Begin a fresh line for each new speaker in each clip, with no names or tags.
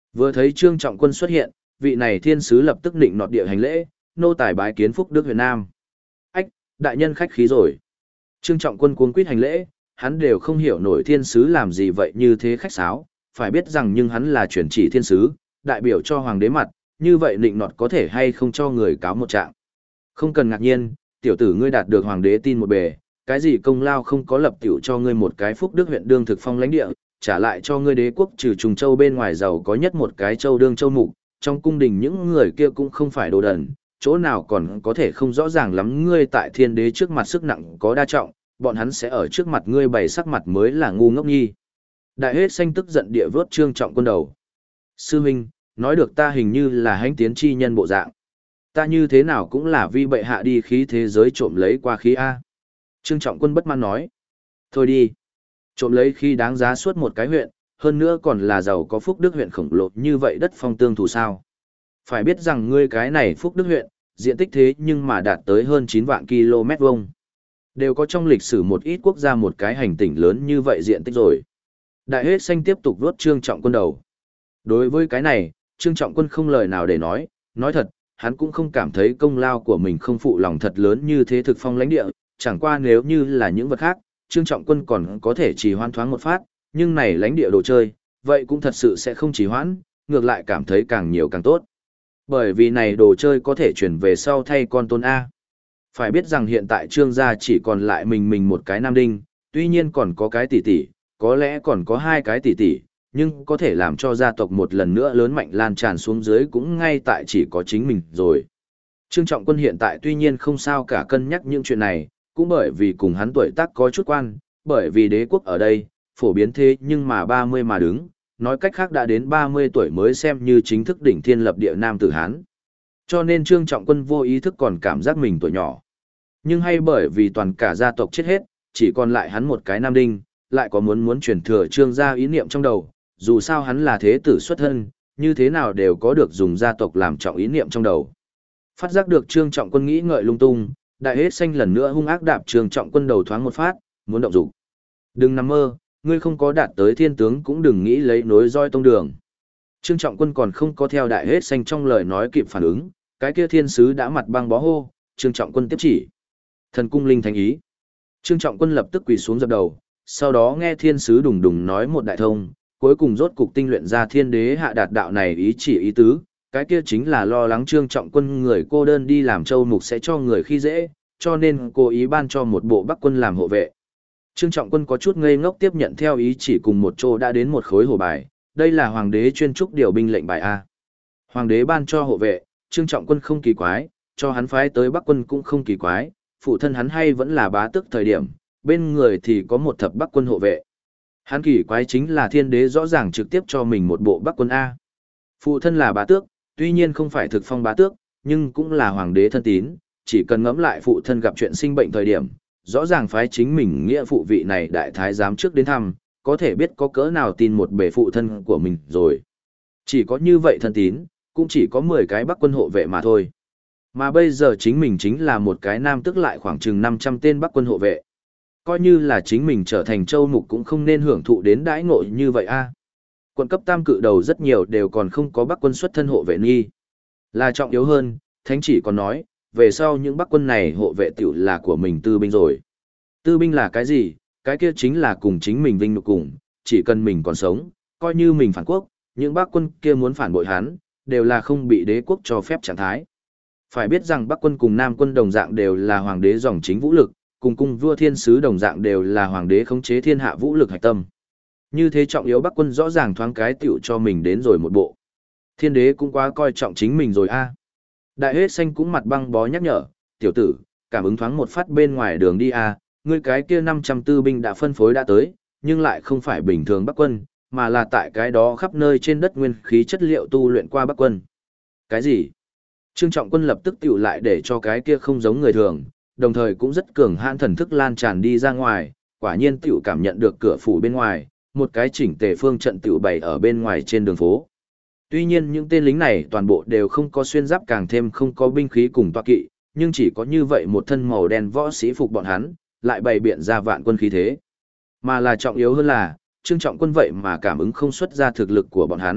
Vừa thấy Trương Trọng Quân xuất hiện, vị này thiên sứ lập tức định nọt địa hành lễ, nô tài bái kiến Phúc Đức huyện Nam. Ách, đại nhân khách khí rồi. Trương Trọng Quân cuống quýt hành lễ, hắn đều không hiểu nổi thiên sứ làm gì vậy như thế khách sáo, phải biết rằng nhưng hắn là chuyển chỉ thiên sứ, đại biểu cho hoàng đế mặt, như vậy định nọt có thể hay không cho người cáo một trạng. Không cần ngạc nhiên, tiểu tử ngươi đạt được hoàng đế tin một bề, cái gì công lao không có lập tiểu cho ngươi một cái Phúc Đức huyện đương thực phong lãnh địa, trả lại cho ngươi đế quốc trừ Trùng Châu bên ngoài giàu có nhất một cái châu đương châu mục, trong cung đình những người kia cũng không phải đồ đần, chỗ nào còn có thể không rõ ràng lắm ngươi tại thiên đế trước mặt sức nặng có đa trọng, bọn hắn sẽ ở trước mặt ngươi bày sắc mặt mới là ngu ngốc nhi. Đại hết xanh tức giận địa vớt Trương Trọng Quân đầu. Sư huynh, nói được ta hình như là hãnh tiến chi nhân bộ dạng. Ta như thế nào cũng là vi bệ hạ đi khí thế giới trộm lấy qua khí A. Trương Trọng Quân bất mãn nói. Thôi đi. Trộm lấy khí đáng giá suốt một cái huyện, hơn nữa còn là giàu có Phúc Đức huyện khổng lồ như vậy đất phong tương thù sao. Phải biết rằng ngươi cái này Phúc Đức huyện, diện tích thế nhưng mà đạt tới hơn 9 vạn km vuông. Đều có trong lịch sử một ít quốc gia một cái hành tinh lớn như vậy diện tích rồi. Đại hết xanh tiếp tục vuốt Trương Trọng Quân đầu. Đối với cái này, Trương Trọng Quân không lời nào để nói thật, hắn cũng không cảm thấy công lao của mình không phụ lòng thật lớn như thế thực phong lãnh địa, chẳng qua nếu như là những vật khác, Trương Trọng Quân còn có thể chỉ hoan thoáng một phát, nhưng này lãnh địa đồ chơi, vậy cũng thật sự sẽ không chỉ hoãn, ngược lại cảm thấy càng nhiều càng tốt. Bởi vì này đồ chơi có thể chuyển về sau thay con tôn A. Phải biết rằng hiện tại Trương gia chỉ còn lại mình một cái nam đinh, tuy nhiên còn có cái tỷ tỷ, có lẽ còn có hai cái tỷ tỷ, nhưng có thể làm cho gia tộc một lần nữa lớn mạnh lan tràn xuống dưới cũng ngay tại chỉ có chính mình rồi. Trương Trọng Quân hiện tại tuy nhiên không sao cả cân nhắc những chuyện này, cũng bởi vì cùng hắn tuổi tác có chút quan, bởi vì đế quốc ở đây, phổ biến thế nhưng mà 30 mà đứng, nói cách khác đã đến 30 tuổi mới xem như chính thức đỉnh thiên lập địa nam tử Hán. Cho nên Trương Trọng Quân vô ý thức còn cảm giác mình tuổi nhỏ. Nhưng hay bởi vì toàn cả gia tộc chết hết, chỉ còn lại hắn một cái nam đinh, lại có muốn truyền thừa Trương gia ý niệm trong đầu, dù sao hắn là thế tử xuất thân, như thế nào đều có được dùng gia tộc làm trọng ý niệm trong đầu. Phát giác được Trương Trọng Quân nghĩ ngợi lung tung, đại hết xanh lần nữa hung ác đạp Trương Trọng Quân đầu thoáng một phát, muốn động dục. Đừng nằm mơ, ngươi không có đạt tới thiên tướng cũng đừng nghĩ lấy nối roi tông đường. Trương Trọng Quân còn không có theo đại hết xanh trong lời nói kịp phản ứng, cái kia thiên sứ đã mặt băng bó hô, Trương Trọng Quân tiếp chỉ. Thần cung linh thánh ý. Trương Trọng Quân lập tức quỳ xuống dập đầu, sau đó nghe thiên sứ đùng đùng nói một đại thông, cuối cùng rốt cục tinh luyện ra thiên đế hạ đạt đạo này ý chỉ ý tứ, cái kia chính là lo lắng Trương Trọng Quân người cô đơn đi làm châu mục sẽ cho người khi dễ, cho nên cố ý ban cho một bộ Bắc quân làm hộ vệ. Trương Trọng Quân có chút ngây ngốc tiếp nhận theo ý chỉ cùng một chỗ đã đến một khối hồ bài, đây là hoàng đế chuyên trúc điều binh lệnh bài A. Hoàng đế ban cho hộ vệ, Trương Trọng Quân không kỳ quái, cho hắn phái tới Bắc quân cũng không kỳ quái, phụ thân hắn hay vẫn là bá tước thời điểm, bên người thì có một thập Bắc quân hộ vệ. Hắn kỳ quái chính là thiên đế rõ ràng trực tiếp cho mình một bộ Bắc quân A. Phụ thân là bá tước, tuy nhiên không phải thực phong bá tước, nhưng cũng là hoàng đế thân tín, chỉ cần ngẫm lại phụ thân gặp chuyện sinh bệnh thời điểm, rõ ràng phái chính mình nghĩa phụ vị này đại thái giám trước đến thăm, có thể biết có cỡ nào tin một bề phụ thân của mình rồi. Chỉ có như vậy thân tín, cũng chỉ có 10 cái Bắc quân hộ vệ mà thôi. Mà bây giờ chính mình chính là một cái nam tức lại khoảng chừng 500 tên Bắc quân hộ vệ. Coi như là chính mình trở thành châu mục cũng không nên hưởng thụ đến đãi ngộ như vậy a. Quận cấp tam cự đầu rất nhiều đều còn không có Bắc quân xuất thân hộ vệ nghi. Là trọng yếu hơn, thánh chỉ còn nói, về sau những Bắc quân này hộ vệ tiểu là của mình tư binh rồi. Tư binh là cái gì? Cái kia chính là cùng chính mình vinh nhục cùng, chỉ cần mình còn sống, coi như mình phản quốc, những Bắc quân kia muốn phản bội hắn, đều là không bị đế quốc cho phép trạng thái. Phải biết rằng Bắc quân cùng Nam quân đồng dạng đều là hoàng đế dòng chính vũ lực, cùng cung vua thiên sứ đồng dạng đều là hoàng đế khống chế thiên hạ vũ lực hạch tâm. Như thế trọng yếu Bắc quân rõ ràng thoáng cái tiểu cho mình đến rồi một bộ. Thiên đế cũng quá coi trọng chính mình rồi a. Đại hết xanh cũng mặt băng bó nhắc nhở, tiểu tử, cảm ứng thoáng một phát bên ngoài đường đi a, ngươi cái kia 500 tư binh đã phân phối đã tới, nhưng lại không phải bình thường Bắc quân, mà là tại cái đó khắp nơi trên đất nguyên khí chất liệu tu luyện qua Bắc quân. Cái gì? Trương Trọng Quân lập tức tiểu lại để cho cái kia không giống người thường, đồng thời cũng rất cường hãn thần thức lan tràn đi ra ngoài, quả nhiên tiểu cảm nhận được cửa phủ bên ngoài, một cái chỉnh tề phương trận tiểu bày ở bên ngoài trên đường phố. Tuy nhiên những tên lính này toàn bộ đều không có xuyên giáp càng thêm không có binh khí cùng tọa kỵ, nhưng chỉ có như vậy một thân màu đen võ sĩ phục bọn hắn, lại bày biện ra vạn quân khí thế. Mà là trọng yếu hơn là, Trương Trọng Quân vậy mà cảm ứng không xuất ra thực lực của bọn hắn,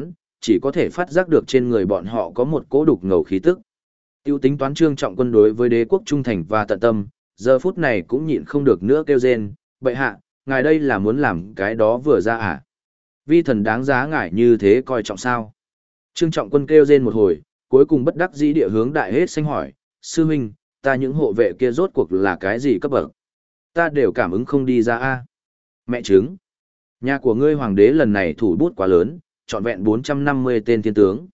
chỉ có thể phát giác được trên người bọn họ có một cỗ đục ngầu khí tức. Tiêu tính toán Trương Trọng Quân đối với đế quốc trung thành và tận tâm, giờ phút này cũng nhịn không được nữa kêu rên, bệ hạ, ngài đây là muốn làm cái đó vừa ra à? Vi thần đáng giá ngài như thế coi trọng sao? Trương Trọng Quân kêu rên một hồi, cuối cùng bất đắc dĩ địa hướng Đại Hết Xanh hỏi, sư huynh, ta những hộ vệ kia rốt cuộc là cái gì cấp bậc? Ta đều cảm ứng không đi ra a. Mẹ chứng. Nhà của ngươi hoàng đế lần này thủ bút quá lớn, trọn vẹn 450 tên thiên tướng.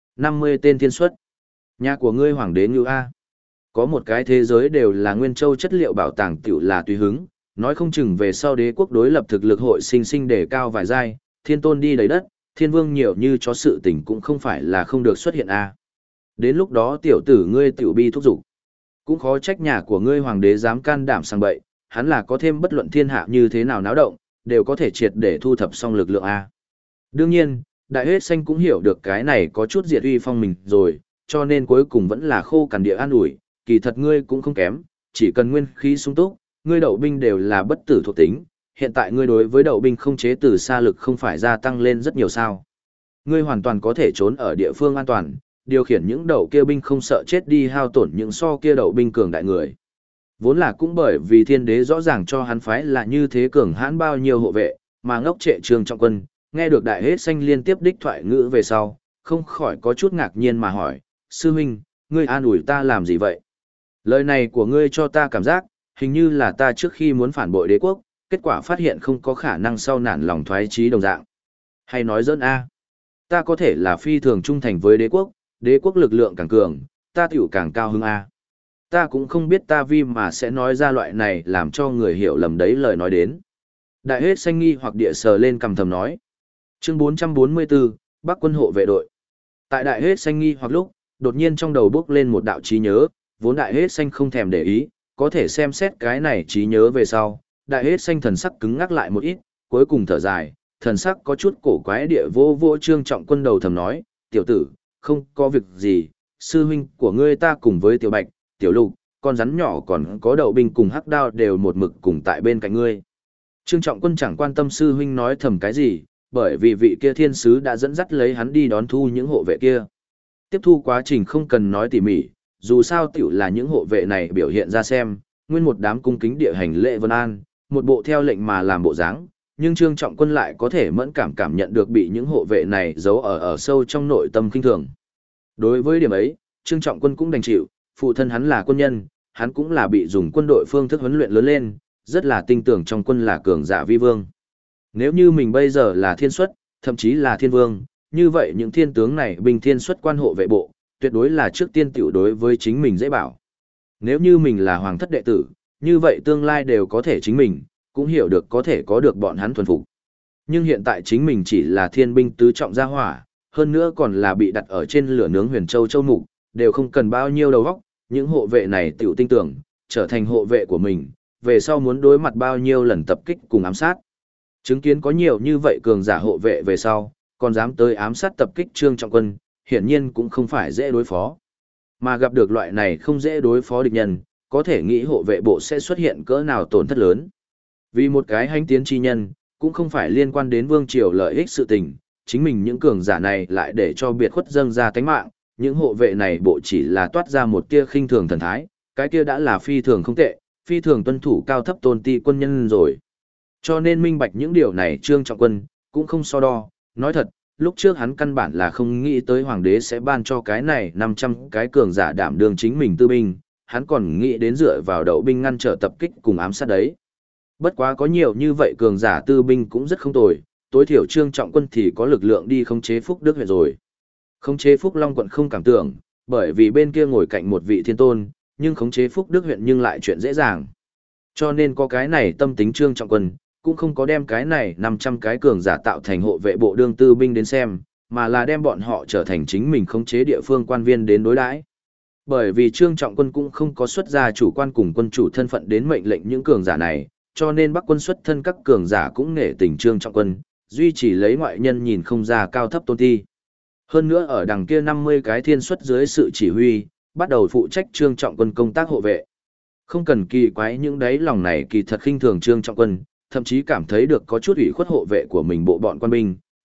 50 tên thiên xuất. Nhà của ngươi hoàng đế như a. Có một cái thế giới đều là nguyên châu chất liệu bảo tàng tiểu là tùy hứng, nói không chừng về sau đế quốc đối lập thực lực hội sinh sinh đề cao vài giai, thiên tôn đi đầy đất, thiên vương nhiều như chó sự tình cũng không phải là không được xuất hiện a. Đến lúc đó tiểu tử ngươi tiểu bi thúc giục. Cũng khó trách nhà của ngươi hoàng đế dám can đảm sang bậy, hắn là có thêm bất luận thiên hạ như thế nào náo động, đều có thể triệt để thu thập xong lực lượng A. Đương nhiên, Đại Hết Xanh cũng hiểu được cái này có chút diệt uy phong mình rồi, cho nên cuối cùng vẫn là khô cằn địa an ủi, kỳ thật ngươi cũng không kém, chỉ cần nguyên khí sung túc, ngươi đậu binh đều là bất tử thuộc tính, hiện tại ngươi đối với đậu binh không chế từ xa lực không phải gia tăng lên rất nhiều sao. Ngươi hoàn toàn có thể trốn ở địa phương an toàn, điều khiển những đậu kia binh không sợ chết đi hao tổn những so kia đậu binh cường đại người. Vốn là cũng bởi vì thiên đế rõ ràng cho hắn phái là như thế cường hãn bao nhiêu hộ vệ, mà ngốc trệ Trương Trọng Quân, nghe được Đại Hết Xanh liên tiếp đích thoại ngữ về sau, không khỏi có chút ngạc nhiên mà hỏi, sư huynh, ngươi an ủi ta làm gì vậy? Lời này của ngươi cho ta cảm giác, hình như là ta trước khi muốn phản bội đế quốc, kết quả phát hiện không có khả năng sau nản lòng thoái chí đồng dạng. Hay nói dỡn a, ta có thể là phi thường trung thành với đế quốc lực lượng càng cường, ta tiểu càng cao hứng a. Ta cũng không biết ta vi mà sẽ nói ra loại này làm cho người hiểu lầm đấy lời nói đến. Đại Hết Xanh nghi hoặc địa sờ lên cầm thầm nói. Chương 444, Bắc quân hộ vệ đội. Tại Đại Hết Xanh nghi hoặc lúc, đột nhiên trong đầu bước lên một đạo trí nhớ, vốn Đại Hết Xanh không thèm để ý, có thể xem xét cái này trí nhớ về sau. Đại Hết Xanh thần sắc cứng ngắc lại một ít, cuối cùng thở dài, thần sắc có chút cổ quái địa vô Trương Trọng Quân đầu thầm nói, tiểu tử, không có việc gì, sư huynh của ngươi ta cùng với tiểu bạch, tiểu lục, con rắn nhỏ còn có đậu binh cùng hắc đao đều một mực cùng tại bên cạnh ngươi. Trương Trọng Quân chẳng quan tâm sư huynh nói thầm cái gì, bởi vì vị kia thiên sứ đã dẫn dắt lấy hắn đi đón thu những hộ vệ kia. Tiếp thu quá trình không cần nói tỉ mỉ, dù sao tiểu là những hộ vệ này biểu hiện ra xem, nguyên một đám cung kính địa hành lễ vân an, một bộ theo lệnh mà làm bộ dáng, nhưng Trương Trọng Quân lại có thể mẫn cảm nhận được bị những hộ vệ này giấu ở sâu trong nội tâm khinh thường. Đối với điểm ấy, Trương Trọng Quân cũng đành chịu, phụ thân hắn là quân nhân, hắn cũng là bị dùng quân đội phương thức huấn luyện lớn lên, rất là tin tưởng trong quân là cường giả vi vương. Nếu như mình bây giờ là thiên xuất, thậm chí là thiên vương, như vậy những thiên tướng này bình thiên xuất quan hộ vệ bộ, tuyệt đối là trước tiên tiểu đối với chính mình dễ bảo. Nếu như mình là hoàng thất đệ tử, như vậy tương lai đều có thể chính mình, cũng hiểu được có thể có được bọn hắn thuần phục. Nhưng hiện tại chính mình chỉ là thiên binh tứ trọng gia hỏa, hơn nữa còn là bị đặt ở trên lửa nướng huyền châu mục, đều không cần bao nhiêu đầu óc, những hộ vệ này tiểu tin tưởng, trở thành hộ vệ của mình, về sau muốn đối mặt bao nhiêu lần tập kích cùng ám sát. Chứng kiến có nhiều như vậy cường giả hộ vệ về sau, còn dám tới ám sát tập kích Trương Trọng Quân, hiển nhiên cũng không phải dễ đối phó. Mà gặp được loại này không dễ đối phó địch nhân, có thể nghĩ hộ vệ bộ sẽ xuất hiện cỡ nào tổn thất lớn. Vì một cái hành tiến chi nhân, cũng không phải liên quan đến vương triều lợi ích sự tình, chính mình những cường giả này lại để cho biệt khuất dâng ra tánh mạng, những hộ vệ này bộ chỉ là toát ra một tia khinh thường thần thái, cái kia đã là phi thường không tệ, phi thường tuân thủ cao thấp tôn ti quân nhân rồi. Cho nên minh bạch những điều này Trương Trọng Quân cũng không so đo, nói thật, lúc trước hắn căn bản là không nghĩ tới hoàng đế sẽ ban cho cái này 500 cái cường giả đảm đương chính mình tư binh, hắn còn nghĩ đến dựa vào đậu binh ngăn trở tập kích cùng ám sát đấy. Bất quá có nhiều như vậy cường giả tư binh cũng rất không tồi, tối thiểu Trương Trọng Quân thì có lực lượng đi khống chế Phúc Đức huyện rồi. Khống chế Phúc Long quận không cảm tưởng, bởi vì bên kia ngồi cạnh một vị thiên tôn, nhưng khống chế Phúc Đức huyện nhưng lại chuyện dễ dàng. Cho nên có cái này tâm tính Trương Trọng Quân, cũng không có đem cái này 500 cái cường giả tạo thành hộ vệ bộ đương tư binh đến xem, mà là đem bọn họ trở thành chính mình khống chế địa phương quan viên đến đối đãi. Bởi vì Trương Trọng Quân cũng không có xuất ra chủ quan cùng quân chủ thân phận đến mệnh lệnh những cường giả này, cho nên Bắc quân xuất thân các cường giả cũng nể tình Trương Trọng Quân, duy chỉ lấy ngoại nhân nhìn không ra cao thấp tôn ti. Hơn nữa ở đằng kia 50 cái thiên xuất dưới sự chỉ huy, bắt đầu phụ trách Trương Trọng Quân công tác hộ vệ. Không cần kỳ quái những đấy lòng này kỳ thật khinh thường Trương Trọng Quân, thậm chí cảm thấy được có chút ủy khuất hộ vệ của mình bộ bọn quan binh,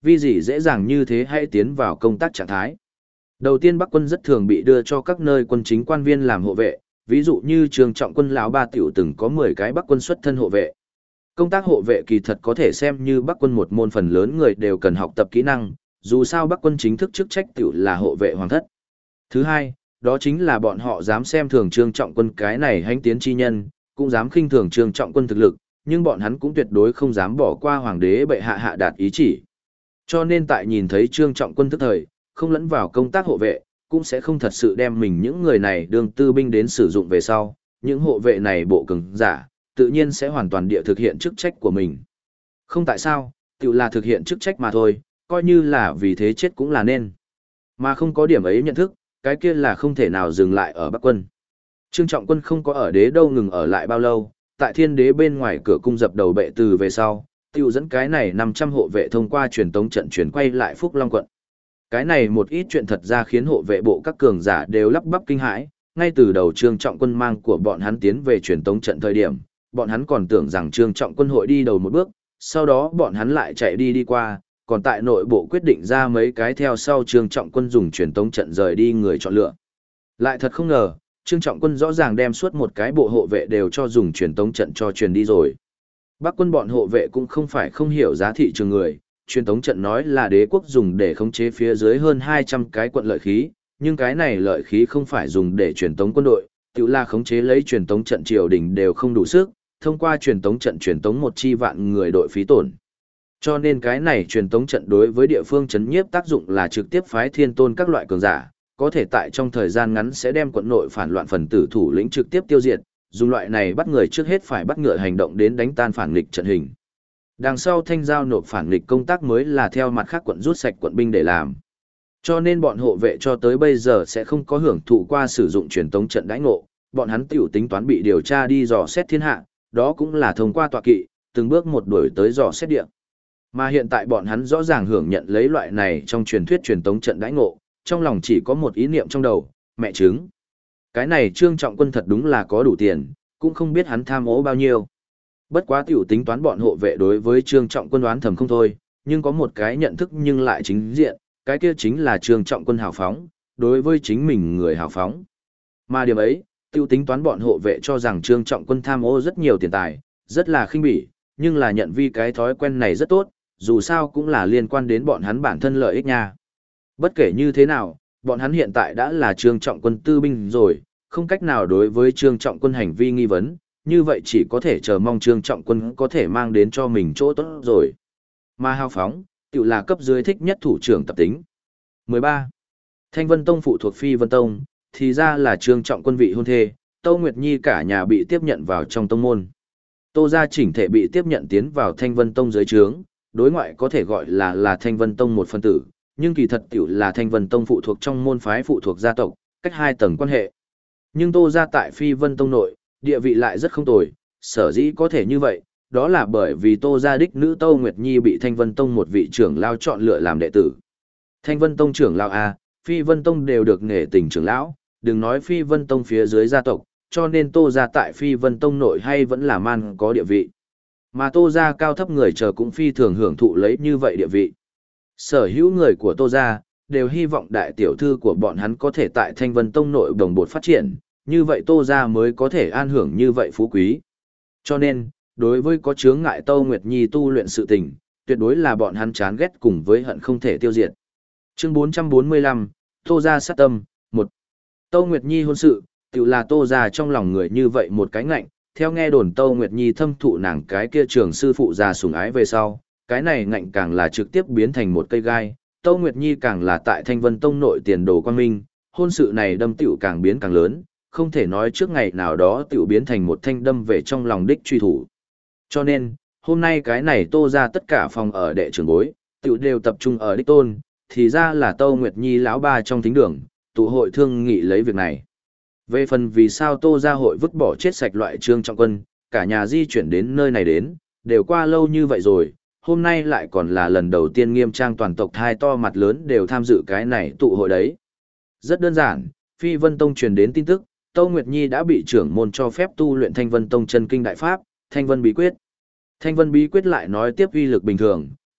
vì gì dễ dàng như thế hãy tiến vào công tác trạng thái. Đầu tiên Bắc quân rất thường bị đưa cho các nơi quân chính quan viên làm hộ vệ, ví dụ như Trương Trọng Quân lão ba tiểu từng có 10 cái Bắc quân xuất thân hộ vệ. Công tác hộ vệ kỳ thật có thể xem như Bắc quân một môn, phần lớn người đều cần học tập kỹ năng, dù sao Bắc quân chính thức chức trách tiểu là hộ vệ hoàng thất. Thứ hai, đó chính là bọn họ dám xem thường Trương Trọng Quân cái này hãnh tiến chi nhân, cũng dám khinh thường Trương Trọng Quân thực lực, nhưng bọn hắn cũng tuyệt đối không dám bỏ qua hoàng đế bệ hạ hạ đạt ý chỉ. Cho nên tại nhìn thấy Trương Trọng Quân tức thời, không lẫn vào công tác hộ vệ, cũng sẽ không thật sự đem mình những người này đương tư binh đến sử dụng về sau, những hộ vệ này bộ cường giả, tự nhiên sẽ hoàn toàn địa thực hiện chức trách của mình. Không tại sao, tự là thực hiện chức trách mà thôi, coi như là vì thế chết cũng là nên. Mà không có điểm ấy nhận thức, cái kia là không thể nào dừng lại ở Bắc quân. Trương Trọng Quân không có ở đế đâu ngừng ở lại bao lâu, tại thiên đế bên ngoài cửa cung dập đầu bệ từ về sau, tiêu dẫn cái này 500 hộ vệ thông qua truyền tống trận chuyển quay lại Phúc Long quận. Cái này một ít chuyện thật ra khiến hộ vệ bộ các cường giả đều lắp bắp kinh hãi, ngay từ đầu Trương Trọng Quân mang của bọn hắn tiến về truyền tống trận thời điểm, bọn hắn còn tưởng rằng Trương Trọng Quân hội đi đầu một bước, sau đó bọn hắn lại chạy đi qua, còn tại nội bộ quyết định ra mấy cái theo sau Trương Trọng Quân dùng truyền tống trận rời đi người chọn lựa. Lại thật không ngờ, Trương Trọng Quân rõ ràng đem suốt một cái bộ hộ vệ đều cho dùng truyền tống trận cho truyền đi rồi. Bắc quân bọn hộ vệ cũng không phải không hiểu giá thị trường người, truyền tống trận nói là đế quốc dùng để khống chế phía dưới hơn 200 cái quận lợi khí, nhưng cái này lợi khí không phải dùng để truyền tống quân đội, tự là khống chế lấy truyền tống trận triều đình đều không đủ sức, thông qua truyền tống trận truyền tống một chi vạn người đội phí tổn. Cho nên cái này truyền tống trận đối với địa phương chấn nhiếp tác dụng là trực tiếp phái thiên tôn các loại cường giả, có thể tại trong thời gian ngắn sẽ đem quận nội phản loạn phần tử thủ lĩnh trực tiếp tiêu diệt, dùng loại này bắt người trước hết phải bắt ngựa hành động đến đánh tan phản nghịch trận hình. Đằng sau thanh giao nộp phản nghịch công tác mới là theo mặt khác quận rút sạch quận binh để làm. Cho nên bọn hộ vệ cho tới bây giờ sẽ không có hưởng thụ qua sử dụng truyền tống trận đãi ngộ, bọn hắn tiểu tính toán bị điều tra đi dò xét thiên hạ, đó cũng là thông qua tọa kỵ, từng bước một đuổi tới dò xét địa. Mà hiện tại bọn hắn rõ ràng hưởng nhận lấy loại này trong truyền thuyết truyền tống trận đãi ngộ, trong lòng chỉ có một ý niệm trong đầu, mẹ trứng. Cái này Trương Trọng Quân thật đúng là có đủ tiền, cũng không biết hắn tham ô bao nhiêu. Bất quá tiểu tính toán bọn hộ vệ đối với Trương Trọng Quân đoán thầm không thôi, nhưng có một cái nhận thức nhưng lại chính diện, cái kia chính là Trương Trọng Quân hào phóng, đối với chính mình người hào phóng. Mà điểm ấy, tiểu tính toán bọn hộ vệ cho rằng Trương Trọng Quân tham ô rất nhiều tiền tài, rất là khinh bỉ, nhưng là nhận vi cái thói quen này rất tốt, dù sao cũng là liên quan đến bọn hắn bản thân lợi ích nha. Bất kể như thế nào, bọn hắn hiện tại đã là Trương Trọng Quân tư binh rồi, không cách nào đối với Trương Trọng Quân hành vi nghi vấn, như vậy chỉ có thể chờ mong Trương Trọng Quân có thể mang đến cho mình chỗ tốt rồi. Mà hào phóng, tự là cấp dưới thích nhất thủ trưởng tập tính. 13. Thanh Vân Tông phụ thuộc Phi Vân Tông, thì ra là Trương Trọng Quân vị hôn thê, Tô Nguyệt Nhi cả nhà bị tiếp nhận vào trong tông môn. Tô gia chỉnh thể bị tiếp nhận tiến vào Thanh Vân Tông dưới trướng, đối ngoại có thể gọi là Thanh Vân Tông một phân tử, nhưng kỳ thật tiểu là Thanh Vân Tông phụ thuộc trong môn phái phụ thuộc gia tộc, cách hai tầng quan hệ. Nhưng Tô gia tại Phi Vân Tông nội, địa vị lại rất không tồi, sở dĩ có thể như vậy, đó là bởi vì Tô gia đích nữ Tô Nguyệt Nhi bị Thanh Vân Tông một vị trưởng lao chọn lựa làm đệ tử. Thanh Vân Tông trưởng lão A, Phi Vân Tông đều được nể tình trưởng lão, đừng nói Phi Vân Tông phía dưới gia tộc, cho nên Tô gia tại Phi Vân Tông nội hay vẫn là man có địa vị. Mà Tô gia cao thấp người chờ cũng phi thường hưởng thụ lấy như vậy địa vị. Sở hữu người của Tô gia đều hy vọng đại tiểu thư của bọn hắn có thể tại Thanh Vân Tông nội đồng bột phát triển, như vậy Tô gia mới có thể an hưởng như vậy phú quý. Cho nên, đối với có chướng ngại Tô Nguyệt Nhi tu luyện sự tình, tuyệt đối là bọn hắn chán ghét cùng với hận không thể tiêu diệt. Chương 445, Tô gia sát tâm, 1. Tô Nguyệt Nhi hôn sự, tự là Tô gia trong lòng người như vậy một cái ngạnh, theo nghe đồn Tô Nguyệt Nhi thâm thụ nàng cái kia trường sư phụ già sủng ái về sau, cái này ngạnh càng là trực tiếp biến thành một cây gai, Tô Nguyệt Nhi càng là tại Thanh Vân Tông nội tiền đồ quan minh, hôn sự này đâm tiểu càng biến càng lớn, không thể nói trước ngày nào đó tiểu biến thành một thanh đâm về trong lòng đích truy thủ. Cho nên, hôm nay cái này Tô gia tất cả phòng ở đệ trưởng bối, tiểu đều tập trung ở đích tôn, thì ra là Tô Nguyệt Nhi lão ba trong thính đường, tụ hội thương nghị lấy việc này. Về phần vì sao Tô gia hội vứt bỏ chết sạch loại Trương Trọng Quân, cả nhà di chuyển đến nơi này đến, đều qua lâu như vậy rồi, hôm nay lại còn là lần đầu tiên nghiêm trang toàn tộc thai to mặt lớn đều tham dự cái này tụ hội đấy. Rất đơn giản, Phi Vân Tông truyền đến tin tức, Tô Nguyệt Nhi đã bị trưởng môn cho phép tu luyện Thanh Vân Tông chân kinh đại pháp, Thanh Vân bí quyết. Thanh Vân bí quyết lại nói tiếp uy lực bình thường,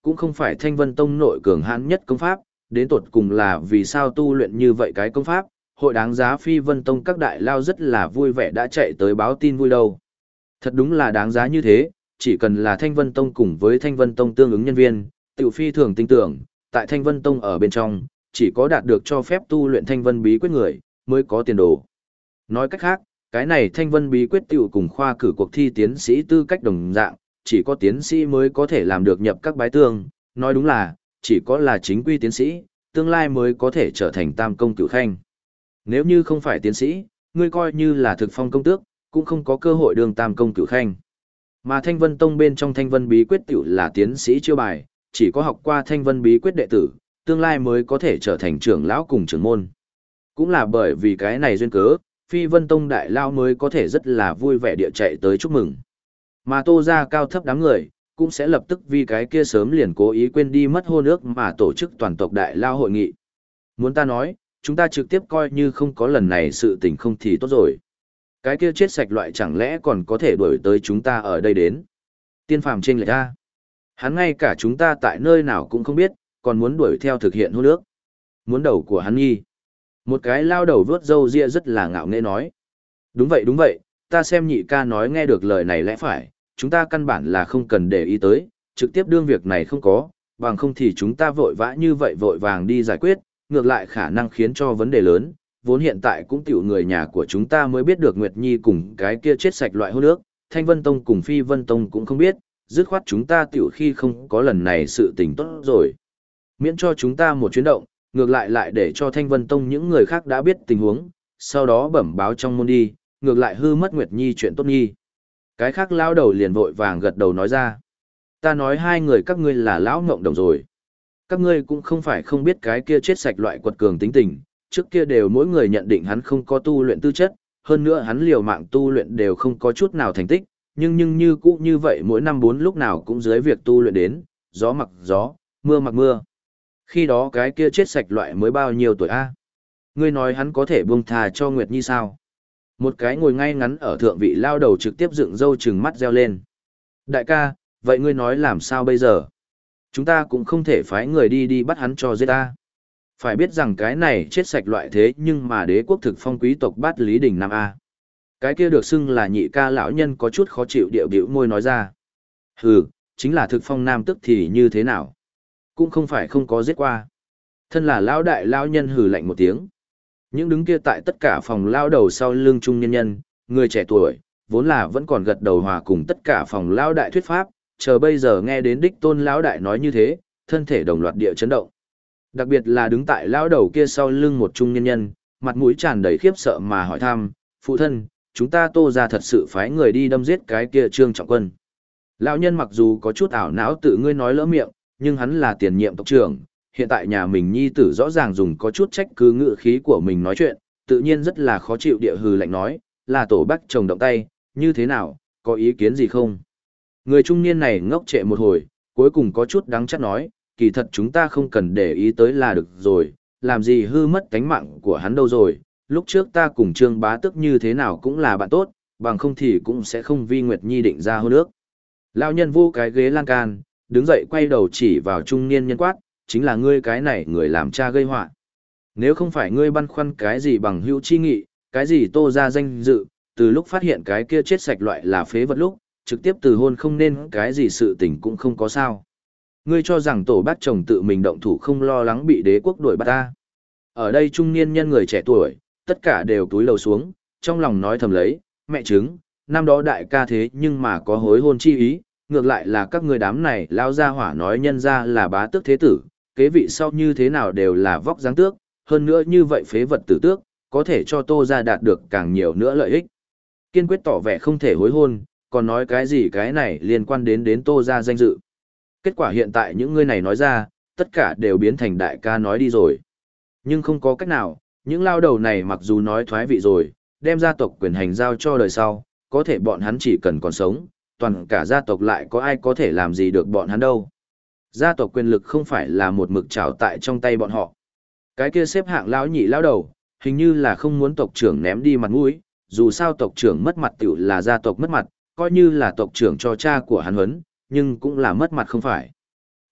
cũng không phải Thanh Vân Tông nội cường hãn nhất công pháp, đến tột cùng là vì sao tu luyện như vậy cái công pháp, hội đáng giá Phi Vân Tông các đại lao rất là vui vẻ đã chạy tới báo tin vui đâu. Thật đúng là đáng giá như thế, chỉ cần là Thanh Vân Tông cùng với Thanh Vân Tông tương ứng nhân viên, tiểu phi thường tin tưởng, tại Thanh Vân Tông ở bên trong, chỉ có đạt được cho phép tu luyện Thanh Vân bí quyết người, mới có tiền đồ. Nói cách khác, cái này Thanh Vân bí quyết tiểu cùng khoa cử cuộc thi tiến sĩ tư cách đồng dạng, chỉ có tiến sĩ mới có thể làm được nhập các bái tương, nói đúng là, chỉ có là chính quy tiến sĩ, tương lai mới có thể trở thành tam công cửu khanh. Nếu như không phải tiến sĩ, ngươi coi như là thực phong công tước, cũng không có cơ hội đường tam công cửu khanh. Mà Thanh Vân Tông bên trong Thanh Vân bí quyết tiểu là tiến sĩ chiêu bài, chỉ có học qua Thanh Vân bí quyết đệ tử, tương lai mới có thể trở thành trưởng lão cùng trưởng môn. Cũng là bởi vì cái này duyên cớ, Phi Vân Tông đại lao mới có thể rất là vui vẻ địa chạy tới chúc mừng. Mà Tô ra cao thấp đám người, cũng sẽ lập tức vì cái kia sớm liền cố ý quên đi mất hôn ước mà tổ chức toàn tộc đại lao hội nghị. Muốn ta nói, chúng ta trực tiếp coi như không có lần này sự tình không thì tốt rồi. Cái kia chết sạch loại chẳng lẽ còn có thể đuổi tới chúng ta ở đây đến. Tiên phàm trên lệch ra. Hắn ngay cả chúng ta tại nơi nào cũng không biết, còn muốn đuổi theo thực hiện hôn ước. Muốn đầu của hắn nhi. Một cái lao đầu vớt râu ria rất là ngạo nghễ nói. Đúng vậy, ta xem nhị ca nói nghe được lời này lẽ phải, chúng ta căn bản là không cần để ý tới, trực tiếp đương việc này không có, bằng không thì chúng ta vội vã như vậy vội vàng đi giải quyết, ngược lại khả năng khiến cho vấn đề lớn, vốn hiện tại cũng tiểu người nhà của chúng ta mới biết được Nguyệt Nhi cùng cái kia chết sạch loại hôn nước, Thanh Vân Tông cùng Phi Vân Tông cũng không biết, dứt khoát chúng ta tiểu khi không có lần này sự tình tốt rồi. Miễn cho chúng ta một chuyến động, ngược lại để cho Thanh Vân Tông những người khác đã biết tình huống, sau đó bẩm báo trong môn đi, ngược lại hư mất Nguyệt Nhi chuyện tốt nhi. Cái khác lão đầu liền vội vàng gật đầu nói ra. Ta nói hai người các ngươi là lão ngộng đồng rồi. Các ngươi cũng không phải không biết cái kia chết sạch loại quật cường tính tình, trước kia đều mỗi người nhận định hắn không có tu luyện tư chất, hơn nữa hắn liều mạng tu luyện đều không có chút nào thành tích, nhưng như cũ như vậy mỗi năm bốn lúc nào cũng dưới việc tu luyện đến, gió mặc gió, mưa mặc mưa. Khi đó cái kia chết sạch loại mới bao nhiêu tuổi a? Ngươi nói hắn có thể buông thà cho Nguyệt Nhi sao? Một cái ngồi ngay ngắn ở thượng vị lao đầu trực tiếp dựng râu trừng mắt reo lên. Đại ca, vậy ngươi nói làm sao bây giờ? Chúng ta cũng không thể phái người đi bắt hắn cho giết ta. Phải biết rằng cái này chết sạch loại thế nhưng mà đế quốc thực phong quý tộc Bát Lý Đình Nam A. Cái kia được xưng là nhị ca lão nhân có chút khó chịu điệu điệu môi nói ra. Hừ, chính là thực phong nam tức thì như thế nào? Cũng không phải không có giết qua. Thân là lão đại lão nhân hừ lạnh một tiếng. Những đứng kia tại tất cả phòng lao đầu sau lưng trung nhân nhân, người trẻ tuổi, vốn là vẫn còn gật đầu hòa cùng tất cả phòng lao đại thuyết pháp, chờ bây giờ nghe đến đích tôn lão đại nói như thế, thân thể đồng loạt địa chấn động. Đặc biệt là đứng tại lao đầu kia sau lưng một trung nhân nhân, mặt mũi tràn đầy khiếp sợ mà hỏi thăm, phụ thân, chúng ta Tô ra thật sự phái người đi đâm giết cái kia Trương Trọng Quân. Lão nhân mặc dù có chút ảo não tự ngươi nói lỡ miệng, nhưng hắn là tiền nhiệm tộc trưởng, hiện tại nhà mình nhi tử rõ ràng dùng có chút trách cứ ngữ khí của mình nói chuyện, tự nhiên rất là khó chịu địa hừ lạnh nói, là tổ bác chồng động tay, như thế nào, có ý kiến gì không? Người trung niên này ngốc trệ một hồi, cuối cùng có chút đắng chắc nói, kỳ thật chúng ta không cần để ý tới là được rồi, làm gì hư mất cánh mạng của hắn đâu rồi, lúc trước ta cùng Trương Bá Tước như thế nào cũng là bạn tốt, bằng không thì cũng sẽ không vi Nguyệt Nhi định ra hôn ước. Lão nhân vô cái ghế lan can, đứng dậy quay đầu chỉ vào trung niên nhân quát, chính là ngươi cái này người làm cha gây họa. Nếu không phải ngươi băn khoăn cái gì bằng hữu chi nghị, cái gì Tô ra danh dự, từ lúc phát hiện cái kia chết sạch loại là phế vật lúc, trực tiếp từ hôn không nên cái gì sự tình cũng không có sao. Ngươi cho rằng tổ bác chồng tự mình động thủ không lo lắng bị đế quốc đuổi bắt ta. Ở đây trung niên nhân người trẻ tuổi, tất cả đều túi lầu xuống, trong lòng nói thầm lấy, mẹ chứng, năm đó đại ca thế nhưng mà có hối hôn chi ý, ngược lại là các người đám này lao ra hỏa nói nhân ra là bá tước thế tử, kế vị sau như thế nào đều là vóc dáng tước, hơn nữa như vậy phế vật tử tước, có thể cho Tô ra đạt được càng nhiều nữa lợi ích. Kiên quyết tỏ vẻ không thể hối hôn, còn nói cái gì cái này liên quan đến Tô ra danh dự. Kết quả hiện tại những người này nói ra, tất cả đều biến thành đại ca nói đi rồi. Nhưng không có cách nào, những lao đầu này mặc dù nói thoái vị rồi, đem gia tộc quyền hành giao cho đời sau, có thể bọn hắn chỉ cần còn sống, toàn cả gia tộc lại có ai có thể làm gì được bọn hắn đâu. Gia tộc quyền lực không phải là một mực trảo tại trong tay bọn họ. Cái kia xếp hạng lão nhị lão đầu, hình như là không muốn tộc trưởng ném đi mặt mũi, dù sao tộc trưởng mất mặt tiểu là gia tộc mất mặt, coi như là tộc trưởng cho cha của hắn huấn, nhưng cũng là mất mặt không phải.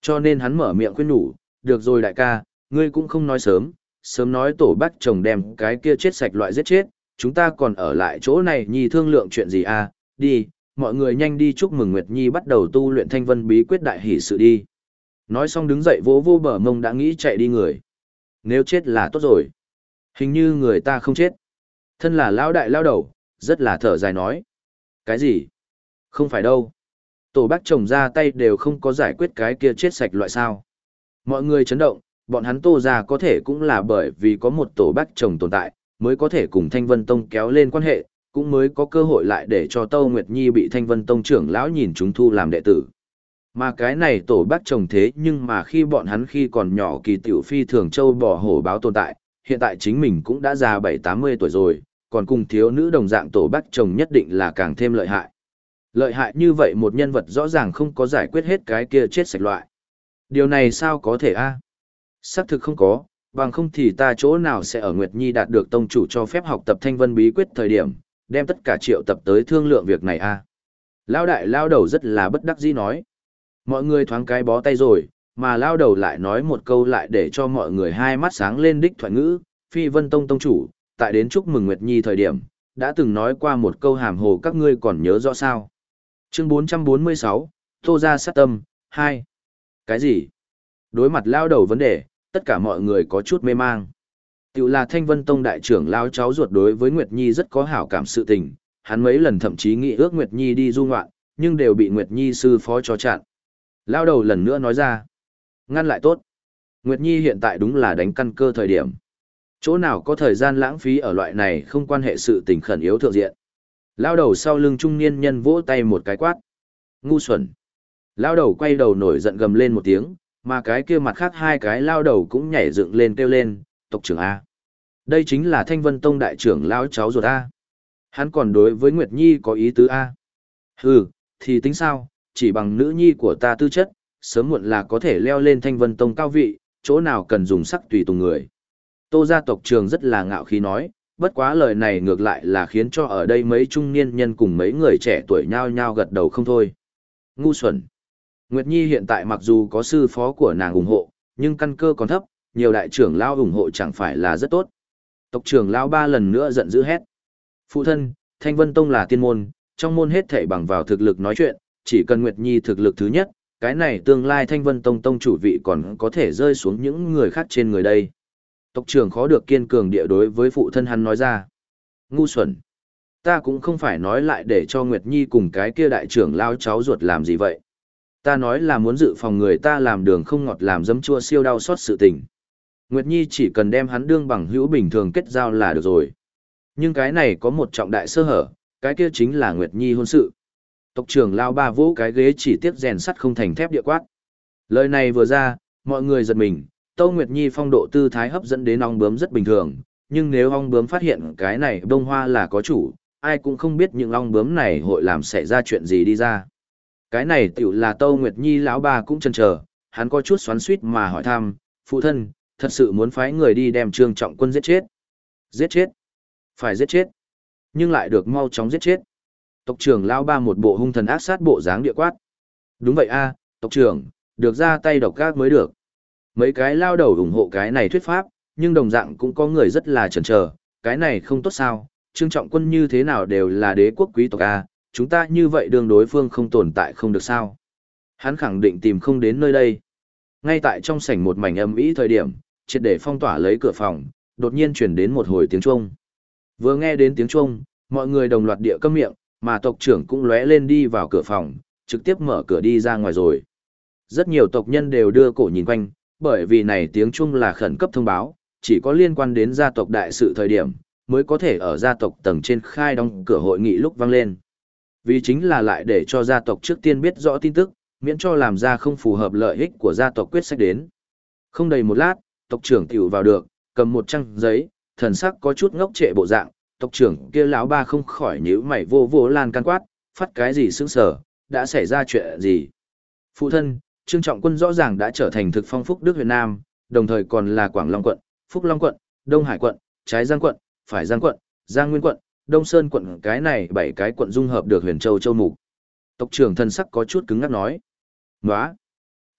Cho nên hắn mở miệng khuyên nhủ, được rồi đại ca, ngươi cũng không nói sớm, sớm nói tổ bác chồng đem cái kia chết sạch loại giết chết, chúng ta còn ở lại chỗ này nhi thương lượng chuyện gì à, đi, mọi người nhanh đi chúc mừng Nguyệt Nhi bắt đầu tu luyện thanh vân bí quyết đại hỷ sự đi. Nói xong đứng dậy vỗ vô bờ mông đã nghĩ chạy đi người. Nếu chết là tốt rồi. Hình như người ta không chết. Thân là lão đại lao đầu, rất là thở dài nói. Cái gì? Không phải đâu. Tổ bác chồng ra tay đều không có giải quyết cái kia chết sạch loại sao. Mọi người chấn động, bọn hắn Tô ra có thể cũng là bởi vì có một tổ bác chồng tồn tại, mới có thể cùng Thanh Vân Tông kéo lên quan hệ, cũng mới có cơ hội lại để cho Tâu Nguyệt Nhi bị Thanh Vân Tông trưởng lão nhìn chúng thu làm đệ tử. Mà cái này tổ bác chồng thế nhưng mà khi bọn hắn khi còn nhỏ kỳ tiểu phi thường châu bò hổ báo tồn tại, hiện tại chính mình cũng đã già 7-80 tuổi rồi, còn cùng thiếu nữ đồng dạng tổ bác chồng nhất định là càng thêm lợi hại. Lợi hại như vậy một nhân vật rõ ràng không có giải quyết hết cái kia chết sạch loại. Điều này sao có thể a? Xác thực không có, bằng không thì ta chỗ nào sẽ ở Nguyệt Nhi đạt được tông chủ cho phép học tập thanh vân bí quyết thời điểm, đem tất cả triệu tập tới thương lượng việc này a. Lao đại lao đầu rất là bất đắc dĩ nói. Mọi người thoáng cái bó tay rồi, mà lao đầu lại nói một câu lại để cho mọi người hai mắt sáng lên đích thoại ngữ, Phi Vân Tông tông chủ, tại đến chúc mừng Nguyệt Nhi thời điểm, đã từng nói qua một câu hàm hồ các ngươi còn nhớ rõ sao. Chương 446, Tô ra sát tâm, 2. Cái gì? Đối mặt lao đầu vấn đề, tất cả mọi người có chút mê mang. Tiểu là Thanh Vân Tông đại trưởng lao cháu ruột đối với Nguyệt Nhi rất có hảo cảm sự tình, hắn mấy lần thậm chí nghĩ ước Nguyệt Nhi đi du ngoạn, nhưng đều bị Nguyệt Nhi sư phó cho chặn. Lao đầu lần nữa nói ra, ngăn lại tốt. Nguyệt Nhi hiện tại đúng là đánh căn cơ thời điểm. Chỗ nào có thời gian lãng phí ở loại này không quan hệ sự tình khẩn yếu thượng diện. Lao đầu sau lưng trung niên nhân vỗ tay một cái quát. Ngu xuẩn. Lao đầu quay đầu nổi giận gầm lên một tiếng, mà cái kia mặt khác hai cái lao đầu cũng nhảy dựng lên kêu lên, tộc trưởng A. Đây chính là Thanh Vân Tông đại trưởng lão cháu ruột A. Hắn còn đối với Nguyệt Nhi có ý tứ A. Hừ, thì tính sao, chỉ bằng nữ nhi của ta tư chất, sớm muộn là có thể leo lên Thanh Vân Tông cao vị, chỗ nào cần dùng sắc tùy tùng người. Tô gia tộc trưởng rất là ngạo khí nói, bất quá lời này ngược lại là khiến cho ở đây mấy trung niên nhân cùng mấy người trẻ tuổi nhao nhao gật đầu không thôi. Ngu xuẩn. Nguyệt Nhi hiện tại mặc dù có sư phó của nàng ủng hộ, nhưng căn cơ còn thấp, nhiều đại trưởng lao ủng hộ chẳng phải là rất tốt. Tộc trưởng lao ba lần nữa giận dữ hét. Phụ thân, Thanh Vân Tông là tiên môn, trong môn hết thảy bằng vào thực lực nói chuyện, chỉ cần Nguyệt Nhi thực lực thứ nhất, cái này tương lai Thanh Vân Tông tông chủ vị còn có thể rơi xuống những người khác trên người đây. Tộc trưởng khó được kiên cường địa đối với phụ thân hắn nói ra. Ngu xuẩn. Ta cũng không phải nói lại để cho Nguyệt Nhi cùng cái kia đại trưởng lao cháu ruột làm gì vậy. Ta nói là muốn dự phòng người ta làm đường không ngọt làm dấm chua siêu đau xót sự tình. Nguyệt Nhi chỉ cần đem hắn đương bằng hữu bình thường kết giao là được rồi. Nhưng cái này có một trọng đại sơ hở, cái kia chính là Nguyệt Nhi hôn sự. Tộc trưởng lao ba vỗ cái ghế chỉ tiếc rèn sắt không thành thép địa quát. Lời này vừa ra, mọi người giật mình, Tâu Nguyệt Nhi phong độ tư thái hấp dẫn đến ong bướm rất bình thường, nhưng nếu ong bướm phát hiện cái này bông hoa là có chủ, ai cũng không biết những ong bướm này hội làm xảy ra chuyện gì đi ra. Cái này tiểu là Tâu Nguyệt Nhi lão ba cũng chần chờ, hắn có chút xoắn xuýt mà hỏi thăm, phụ thân, thật sự muốn phái người đi đem Trương Trọng Quân giết chết. Giết chết. Phải giết chết. Nhưng lại được mau chóng giết chết. Tộc trưởng lão ba một bộ hung thần ác sát bộ dáng địa quát. Đúng vậy a, tộc trưởng, được ra tay độc ác mới được. Mấy cái lao đầu ủng hộ cái này thuyết pháp, nhưng đồng dạng cũng có người rất là chần chờ, cái này không tốt sao, Trương Trọng Quân như thế nào đều là đế quốc quý tộc a, chúng ta như vậy đường đối phương không tồn tại không được sao. Hắn khẳng định tìm không đến nơi đây. Ngay tại trong sảnh một mảnh âm ĩ thời điểm, triệt để phong tỏa lấy cửa phòng, đột nhiên truyền đến một hồi tiếng chuông. Vừa nghe đến tiếng chuông, mọi người đồng loạt địa câm miệng, mà tộc trưởng cũng lóe lên đi vào cửa phòng, trực tiếp mở cửa đi ra ngoài rồi. Rất nhiều tộc nhân đều đưa cổ nhìn quanh, bởi vì này tiếng chuông là khẩn cấp thông báo, chỉ có liên quan đến gia tộc đại sự thời điểm, mới có thể ở gia tộc tầng trên khai đóng cửa hội nghị lúc vang lên. Vì chính là lại để cho gia tộc trước tiên biết rõ tin tức, miễn cho làm ra không phù hợp lợi ích của gia tộc quyết sách đến. Không đầy một lát, tộc trưởng tiểu vào được, cầm một trang giấy, thần sắc có chút ngốc trệ bộ dạng, tộc trưởng kia lão ba không khỏi nhíu mày vô vô lan can quát, phát cái gì sững sờ, đã xảy ra chuyện gì? Phụ thân, Trương Trọng Quân rõ ràng đã trở thành thực phong Phúc Đức huyện Nam, đồng thời còn là Quảng Long quận, Phúc Long quận, Đông Hải quận, Trái Giang quận, Phải Giang quận, Giang Nguyên quận, Đông Sơn quận, cái này 7 cái quận dung hợp được Huyền Châu Châu Mục. Tộc trưởng thân sắc có chút cứng ngắc nói. Nóa!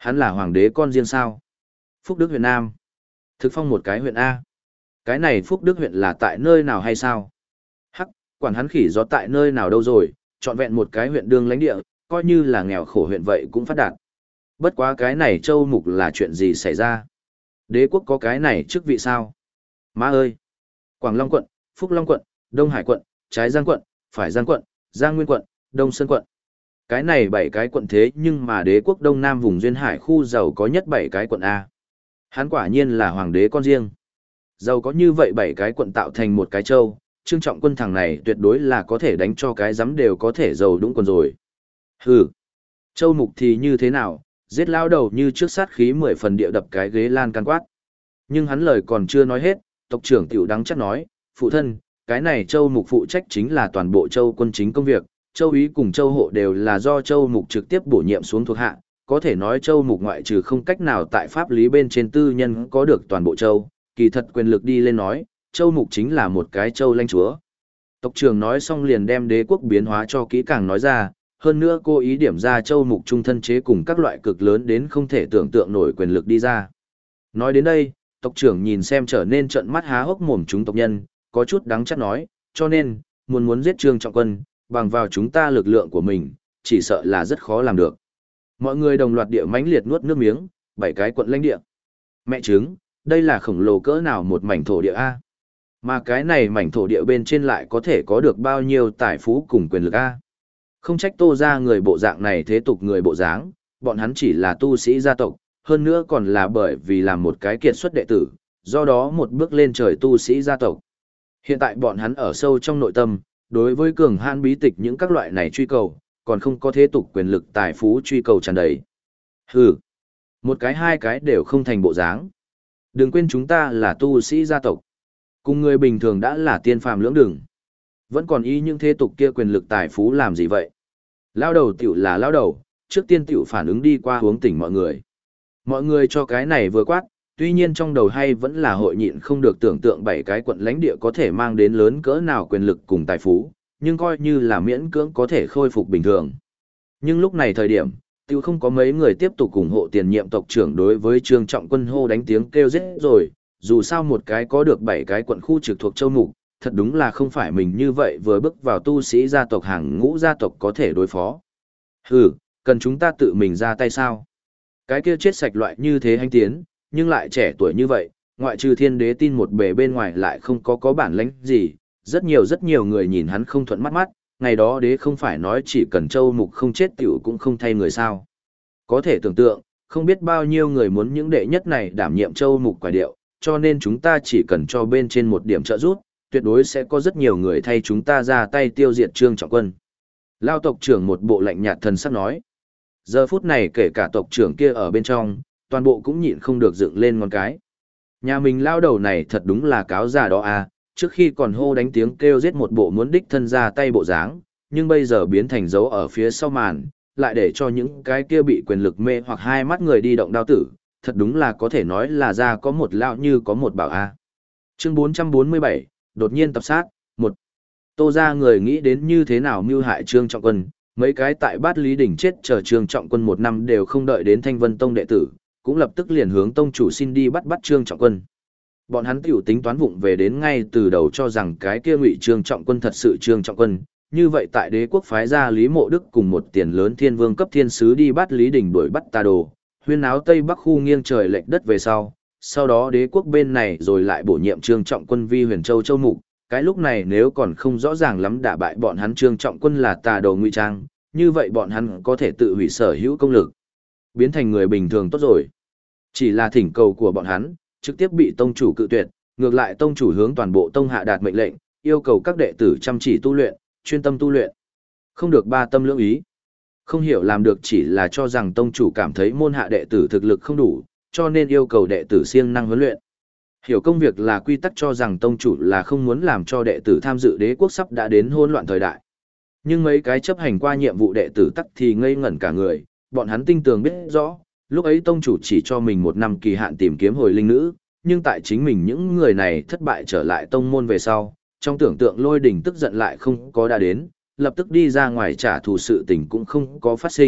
Hắn là hoàng đế con riêng sao? Phúc Đức huyện Nam. Thực phong một cái huyện A. Cái này Phúc Đức huyện là tại nơi nào hay sao? Hắc, quản hắn khỉ gió tại nơi nào đâu rồi, trọn vẹn một cái huyện đương lãnh địa, coi như là nghèo khổ huyện vậy cũng phát đạt. Bất quá cái này châu mục là chuyện gì xảy ra? Đế quốc có cái này chức vị sao? Má ơi! Quảng Long quận, Phúc Long quận, Đông Hải quận, Trái Giang quận, Phải Giang quận, Giang Nguyên quận, Đông Sơn quận. Cái này 7 cái quận thế nhưng mà đế quốc Đông Nam vùng duyên hải khu giàu có nhất 7 cái quận A. Hắn quả nhiên là hoàng đế con riêng. Giàu có như vậy 7 cái quận tạo thành một cái châu, Trương Trọng Quân thằng này tuyệt đối là có thể đánh cho cái giấm đều có thể giàu đúng quần rồi. Hừ, châu mục thì như thế nào, giết lao đầu như trước sát khí 10 phần địa đập cái ghế lan can quát. Nhưng hắn lời còn chưa nói hết, tộc trưởng tiểu đắng chắc nói, phụ thân, cái này châu mục phụ trách chính là toàn bộ châu quân chính công việc, châu úy cùng châu hộ đều là do châu mục trực tiếp bổ nhiệm xuống thuộc hạ, có thể nói châu mục ngoại trừ không cách nào tại pháp lý bên trên tư nhân có được toàn bộ châu, kỳ thật quyền lực đi lên nói, châu mục chính là một cái châu lãnh chúa. Tộc trưởng nói xong liền đem đế quốc biến hóa cho kỹ càng nói ra, hơn nữa cô ý điểm ra châu mục trung thân chế cùng các loại cực lớn đến không thể tưởng tượng nổi quyền lực đi ra. Nói đến đây, tộc trưởng nhìn xem trở nên trợn mắt há hốc mồm chúng tộc nhân, có chút đắng chắc nói, cho nên, muốn giết Trương Trọng Quân, bằng vào chúng ta lực lượng của mình, chỉ sợ là rất khó làm được. Mọi người đồng loạt địa mãnh liệt nuốt nước miếng, 7 cái quận lãnh địa. Mẹ chứng, đây là khổng lồ cỡ nào một mảnh thổ địa A. Mà cái này mảnh thổ địa bên trên lại có thể có được bao nhiêu tài phú cùng quyền lực A. Không trách Tô ra người bộ dạng này thế tục người bộ dáng, bọn hắn chỉ là tu sĩ gia tộc, hơn nữa còn là bởi vì làm một cái kiệt xuất đệ tử, do đó một bước lên trời tu sĩ gia tộc. Hiện tại bọn hắn ở sâu trong nội tâm, đối với cường hãn bí tịch những các loại này truy cầu, còn không có thế tục quyền lực tài phú truy cầu tràn đầy. Hừ, một cái hai cái đều không thành bộ dáng. Đừng quên chúng ta là tu sĩ gia tộc. Cùng người bình thường đã là tiên phàm lưỡng đường. Vẫn còn ý những thế tục kia quyền lực tài phú làm gì vậy? Lao đầu tiểu là lao đầu, trước tiên tiểu phản ứng đi qua hướng tỉnh mọi người. Mọi người cho cái này vừa quát, tuy nhiên trong đầu hay vẫn là hội nhịn không được tưởng tượng 7 cái quận lãnh địa có thể mang đến lớn cỡ nào quyền lực cùng tài phú, nhưng coi như là miễn cưỡng có thể khôi phục bình thường. Nhưng lúc này thời điểm, tiêu không có mấy người tiếp tục ủng hộ tiền nhiệm tộc trưởng đối với Trương Trọng Quân hô đánh tiếng kêu giết rồi, dù sao một cái có được 7 cái quận khu trực thuộc châu mục, thật đúng là không phải mình như vậy vừa bước vào tu sĩ gia tộc hàng ngũ gia tộc có thể đối phó. Hừ, cần chúng ta tự mình ra tay sao? Cái kia chết sạch loại như thế hành tiến, nhưng lại trẻ tuổi như vậy, ngoại trừ thiên đế tin một bề bên ngoài lại không có bản lĩnh gì, rất nhiều người nhìn hắn không thuận mắt mắt, ngày đó đế không phải nói chỉ cần châu mục không chết tiểu cũng không thay người sao. Có thể tưởng tượng, không biết bao nhiêu người muốn những đệ nhất này đảm nhiệm châu mục quả điệu, cho nên chúng ta chỉ cần cho bên trên một điểm trợ giúp, tuyệt đối sẽ có rất nhiều người thay chúng ta ra tay tiêu diệt Trương Trọng Quân. Lao tộc trưởng một bộ lạnh nhạt thần sắc nói. Giờ phút này kể cả tộc trưởng kia ở bên trong, toàn bộ cũng nhịn không được dựng lên ngón cái. Nhà mình lao đầu này thật đúng là cáo già đó à, trước khi còn hô đánh tiếng kêu giết một bộ muốn đích thân ra tay bộ dáng, nhưng bây giờ biến thành dấu ở phía sau màn, lại để cho những cái kia bị quyền lực mê hoặc hai mắt người đi động đao tử, thật đúng là có thể nói là ra có một lão như có một bảo a. Chương 447, đột nhiên tập sát, 1. Tô ra người nghĩ đến như thế nào mưu hại Trương Trọng Quân, mấy cái tại Bát Lý Đỉnh chết chờ Trương Trọng Quân một năm đều không đợi đến Thanh Vân Tông đệ tử, cũng lập tức liền hướng tông chủ xin đi bắt Trương Trọng Quân. Bọn hắn tiểu tính toán vụng về đến ngay từ đầu cho rằng cái kia ngụy Trương Trọng Quân thật sự Trương Trọng Quân, như vậy tại đế quốc phái ra Lý Mộ Đức cùng một tiền lớn thiên vương cấp thiên sứ đi Bát Lý Đỉnh đuổi bắt tà đồ, huyên áo Tây Bắc khu nghiêng trời lệch đất về sau đó đế quốc bên này rồi lại bổ nhiệm Trương Trọng Quân vi Huyền Châu châu mục, cái lúc này nếu còn không rõ ràng lắm đả bại bọn hắn Trương Trọng Quân là tà đồ ngụy trang, như vậy bọn hắn có thể tự hủy sở hữu công lực, biến thành người bình thường tốt rồi. Chỉ là thỉnh cầu của bọn hắn, trực tiếp bị tông chủ cự tuyệt, ngược lại tông chủ hướng toàn bộ tông hạ đạt mệnh lệnh, yêu cầu các đệ tử chăm chỉ tu luyện, chuyên tâm tu luyện. Không được ba tâm lưỡng ý. Không hiểu làm được chỉ là cho rằng tông chủ cảm thấy môn hạ đệ tử thực lực không đủ, cho nên yêu cầu đệ tử siêng năng huấn luyện. Hiểu công việc là quy tắc cho rằng tông chủ là không muốn làm cho đệ tử tham dự đế quốc sắp đã đến hỗn loạn thời đại. Nhưng mấy cái chấp hành qua nhiệm vụ đệ tử tắc thì ngây ngẩn cả người, bọn hắn tinh tường biết rõ, lúc ấy tông chủ chỉ cho mình 1 năm kỳ hạn tìm kiếm hồi linh nữ, nhưng tại chính mình những người này thất bại trở lại tông môn về sau, trong tưởng tượng Lôi Đỉnh tức giận lại không có đã đến, lập tức đi ra ngoài trả thù sự tình cũng không có phát sinh,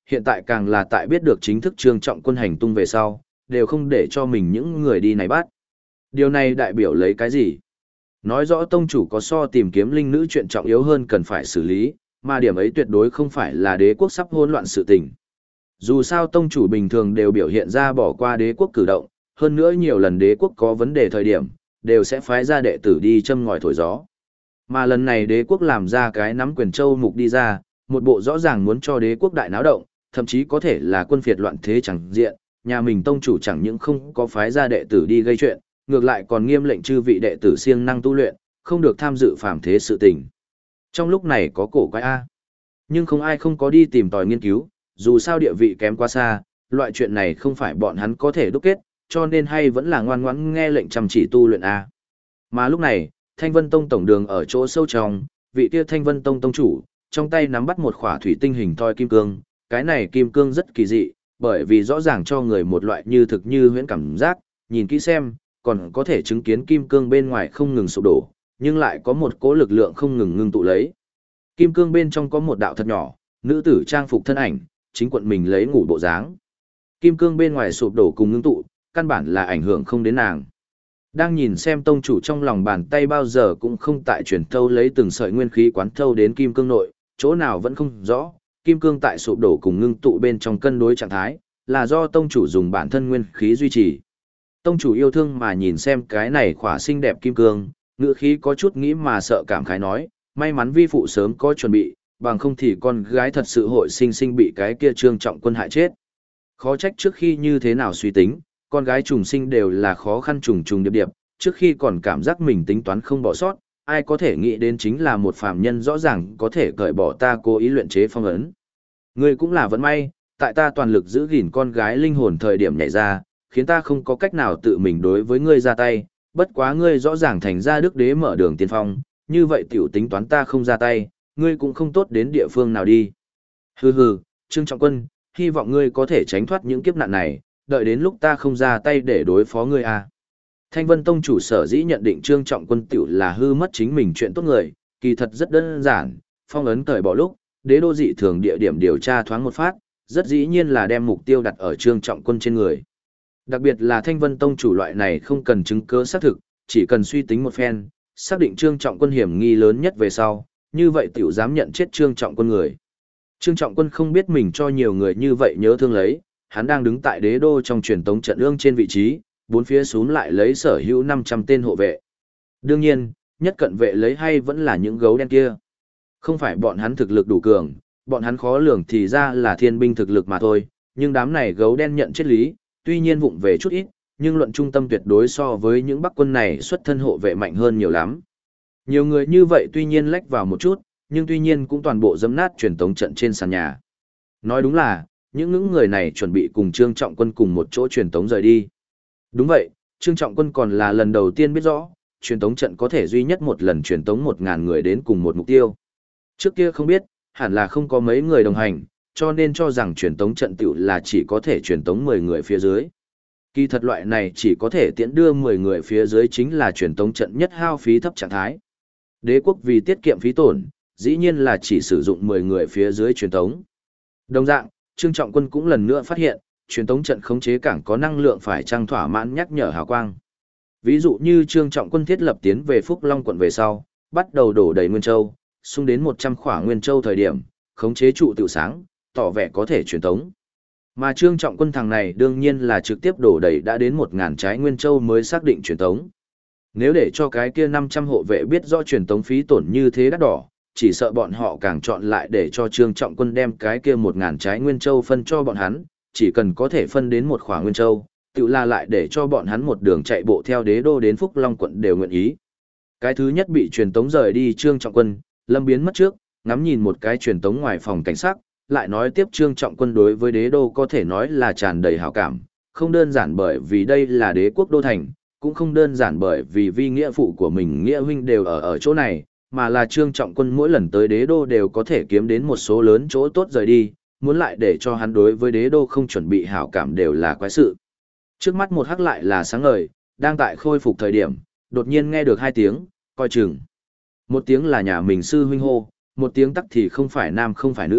hiện tại càng là tại biết được chính thức Trương Trọng Quân hành tung về sau, đều không để cho mình những người đi này bắt. Điều này đại biểu lấy cái gì? Nói rõ tông chủ có so tìm kiếm linh nữ chuyện trọng yếu hơn cần phải xử lý, mà điểm ấy tuyệt đối không phải là đế quốc sắp hỗn loạn sự tình. Dù sao tông chủ bình thường đều biểu hiện ra bỏ qua đế quốc cử động, hơn nữa nhiều lần đế quốc có vấn đề thời điểm, đều sẽ phái ra đệ tử đi châm ngòi thổi gió. Mà lần này đế quốc làm ra cái nắm quyền châu mục đi ra, một bộ rõ ràng muốn cho đế quốc đại náo động, thậm chí có thể là quân phiệt loạn thế chẳng diện, nhà mình tông chủ chẳng những không có phái ra đệ tử đi gây chuyện, ngược lại còn nghiêm lệnh chư vị đệ tử siêng năng tu luyện, không được tham dự phàm thế sự tình. Trong lúc này có cổ quái A. Nhưng không ai không có đi tìm tòi nghiên cứu, dù sao địa vị kém quá xa, loại chuyện này không phải bọn hắn có thể đúc kết, cho nên hay vẫn là ngoan ngoãn nghe lệnh chăm chỉ tu luyện A. Mà lúc này, Thanh Vân Tông tổng đường ở chỗ sâu trong, vị kia Thanh Vân Tông tông chủ, trong tay nắm bắt một khỏa thủy tinh hình thoi kim cương, cái này kim cương rất kỳ dị, bởi vì rõ ràng cho người một loại như thực như huyễn cảm giác, nhìn kỹ xem, còn có thể chứng kiến kim cương bên ngoài không ngừng sụp đổ, nhưng lại có một cỗ lực lượng không ngừng ngưng tụ lấy. Kim cương bên trong có một đạo thật nhỏ, nữ tử trang phục thân ảnh, chính quận mình lấy ngủ bộ dáng. Kim cương bên ngoài sụp đổ cùng ngưng tụ, căn bản là ảnh hưởng không đến nàng. Đang nhìn xem tông chủ trong lòng bàn tay bao giờ cũng không tại truyền thâu lấy từng sợi nguyên khí quán thâu đến kim cương nội, chỗ nào vẫn không rõ, kim cương tại sụp đổ cùng ngưng tụ bên trong cân đối trạng thái, là do tông chủ dùng bản thân nguyên khí duy trì. Tông chủ yêu thương mà nhìn xem cái này khỏa xinh đẹp kim cương, ngữ khí có chút nghĩ mà sợ cảm khái nói, may mắn vi phụ sớm có chuẩn bị, bằng không thì con gái thật sự hội sinh sinh bị cái kia Trương Trọng Quân hại chết. Khó trách trước khi như thế nào suy tính, con gái trùng sinh đều là khó khăn trùng trùng điệp điệp, trước khi còn cảm giác mình tính toán không bỏ sót, ai có thể nghĩ đến chính là một phàm nhân rõ ràng có thể cởi bỏ ta cố ý luyện chế phong ấn. Ngươi cũng là vận may, tại ta toàn lực giữ gìn con gái linh hồn thời điểm nhảy ra, khiến ta không có cách nào tự mình đối với ngươi ra tay, bất quá ngươi rõ ràng thành ra đức đế mở đường tiên phong, như vậy tiểu tính toán ta không ra tay, ngươi cũng không tốt đến địa phương nào đi. Hừ hừ, Trương Trọng Quân, hy vọng ngươi có thể tránh thoát những kiếp nạn này, đợi đến lúc ta không ra tay để đối phó ngươi à. Thanh Vân Tông chủ sở dĩ nhận định Trương Trọng Quân tiểu là hư mất chính mình chuyện tốt người, kỳ thật rất đơn giản, phong ấn cởi bỏ lúc, đế đô dị thường địa điểm điều tra thoáng một phát, rất dĩ nhiên là đem mục tiêu đặt ở Trương Trọng Quân trên người. Đặc biệt là Thanh Vân Tông chủ loại này không cần chứng cứ xác thực, chỉ cần suy tính một phen, xác định Trương Trọng Quân hiểm nghi lớn nhất về sau, như vậy tiểu dám nhận chết Trương Trọng Quân người. Trương Trọng Quân không biết mình cho nhiều người như vậy nhớ thương lấy, hắn đang đứng tại đế đô trong truyền tống trận ương trên vị trí, bốn phía xuống lại lấy sở hữu 500 tên hộ vệ. Đương nhiên, nhất cận vệ lấy hay vẫn là những gấu đen kia. Không phải bọn hắn thực lực đủ cường, bọn hắn khó lường thì ra là thiên binh thực lực mà thôi, nhưng đám này gấu đen nhận chết lý, tuy nhiên vụng về chút ít, nhưng luận trung tâm tuyệt đối so với những bắc quân này xuất thân hộ vệ mạnh hơn nhiều lắm. Nhiều người như vậy tuy nhiên lách vào một chút, nhưng tuy nhiên cũng toàn bộ dẫm nát truyền tống trận trên sàn nhà. Nói đúng là, những người này chuẩn bị cùng Trương Trọng Quân cùng một chỗ truyền tống rời đi. Đúng vậy, Trương Trọng Quân còn là lần đầu tiên biết rõ, truyền tống trận có thể duy nhất một lần truyền tống 1000 người đến cùng một mục tiêu. Trước kia không biết, hẳn là không có mấy người đồng hành, cho nên cho rằng truyền tống trận tiểu là chỉ có thể truyền tống 10 người phía dưới. Kỳ thật loại này chỉ có thể tiễn đưa 10 người phía dưới chính là truyền tống trận nhất hao phí thấp trạng thái. Đế quốc vì tiết kiệm phí tổn, dĩ nhiên là chỉ sử dụng 10 người phía dưới truyền tống. Đồng dạng, Trương Trọng Quân cũng lần nữa phát hiện, truyền tống trận khống chế cảng có năng lượng phải trang thỏa mãn nhắc nhở hào quang. Ví dụ như Trương Trọng Quân thiết lập tiến về Phúc Long quận về sau, bắt đầu đổ đầy Nguyên Châu, xung đến 100 khỏa Nguyên Châu thời điểm, khống chế trụ tiểu sáng, tỏ vẻ có thể truyền tống. Mà Trương Trọng Quân thằng này đương nhiên là trực tiếp đổ đầy đã đến 1000 trái Nguyên Châu mới xác định truyền tống. Nếu để cho cái kia 500 hộ vệ biết rõ truyền tống phí tổn như thế đắt đỏ, chỉ sợ bọn họ càng chọn lại để cho Trương Trọng Quân đem cái kia 1000 trái Nguyên Châu phân cho bọn hắn, chỉ cần có thể phân đến một khỏa Nguyên Châu, tự là lại để cho bọn hắn một đường chạy bộ theo đế đô đến Phúc Long quận đều nguyện ý. Cái thứ nhất bị truyền tống rời đi Trương Trọng Quân, lâm biến mất trước, ngắm nhìn một cái truyền tống ngoài phòng cảnh sát, lại nói tiếp Trương Trọng Quân đối với đế đô có thể nói là tràn đầy hảo cảm, không đơn giản bởi vì đây là đế quốc đô thành, cũng không đơn giản bởi vì vi nghĩa phụ của mình nghĩa huynh đều ở chỗ này, mà là Trương Trọng Quân mỗi lần tới đế đô đều có thể kiếm đến một số lớn chỗ tốt rời đi, muốn lại để cho hắn đối với đế đô không chuẩn bị hảo cảm đều là quái sự. Trước mắt một hắc lại là sáng ngời, đang tại khôi phục thời điểm, đột nhiên nghe được hai tiếng, coi chừng. Một tiếng là nhà mình sư huynh hô, một tiếng tắc thì không phải nam không phải nữ,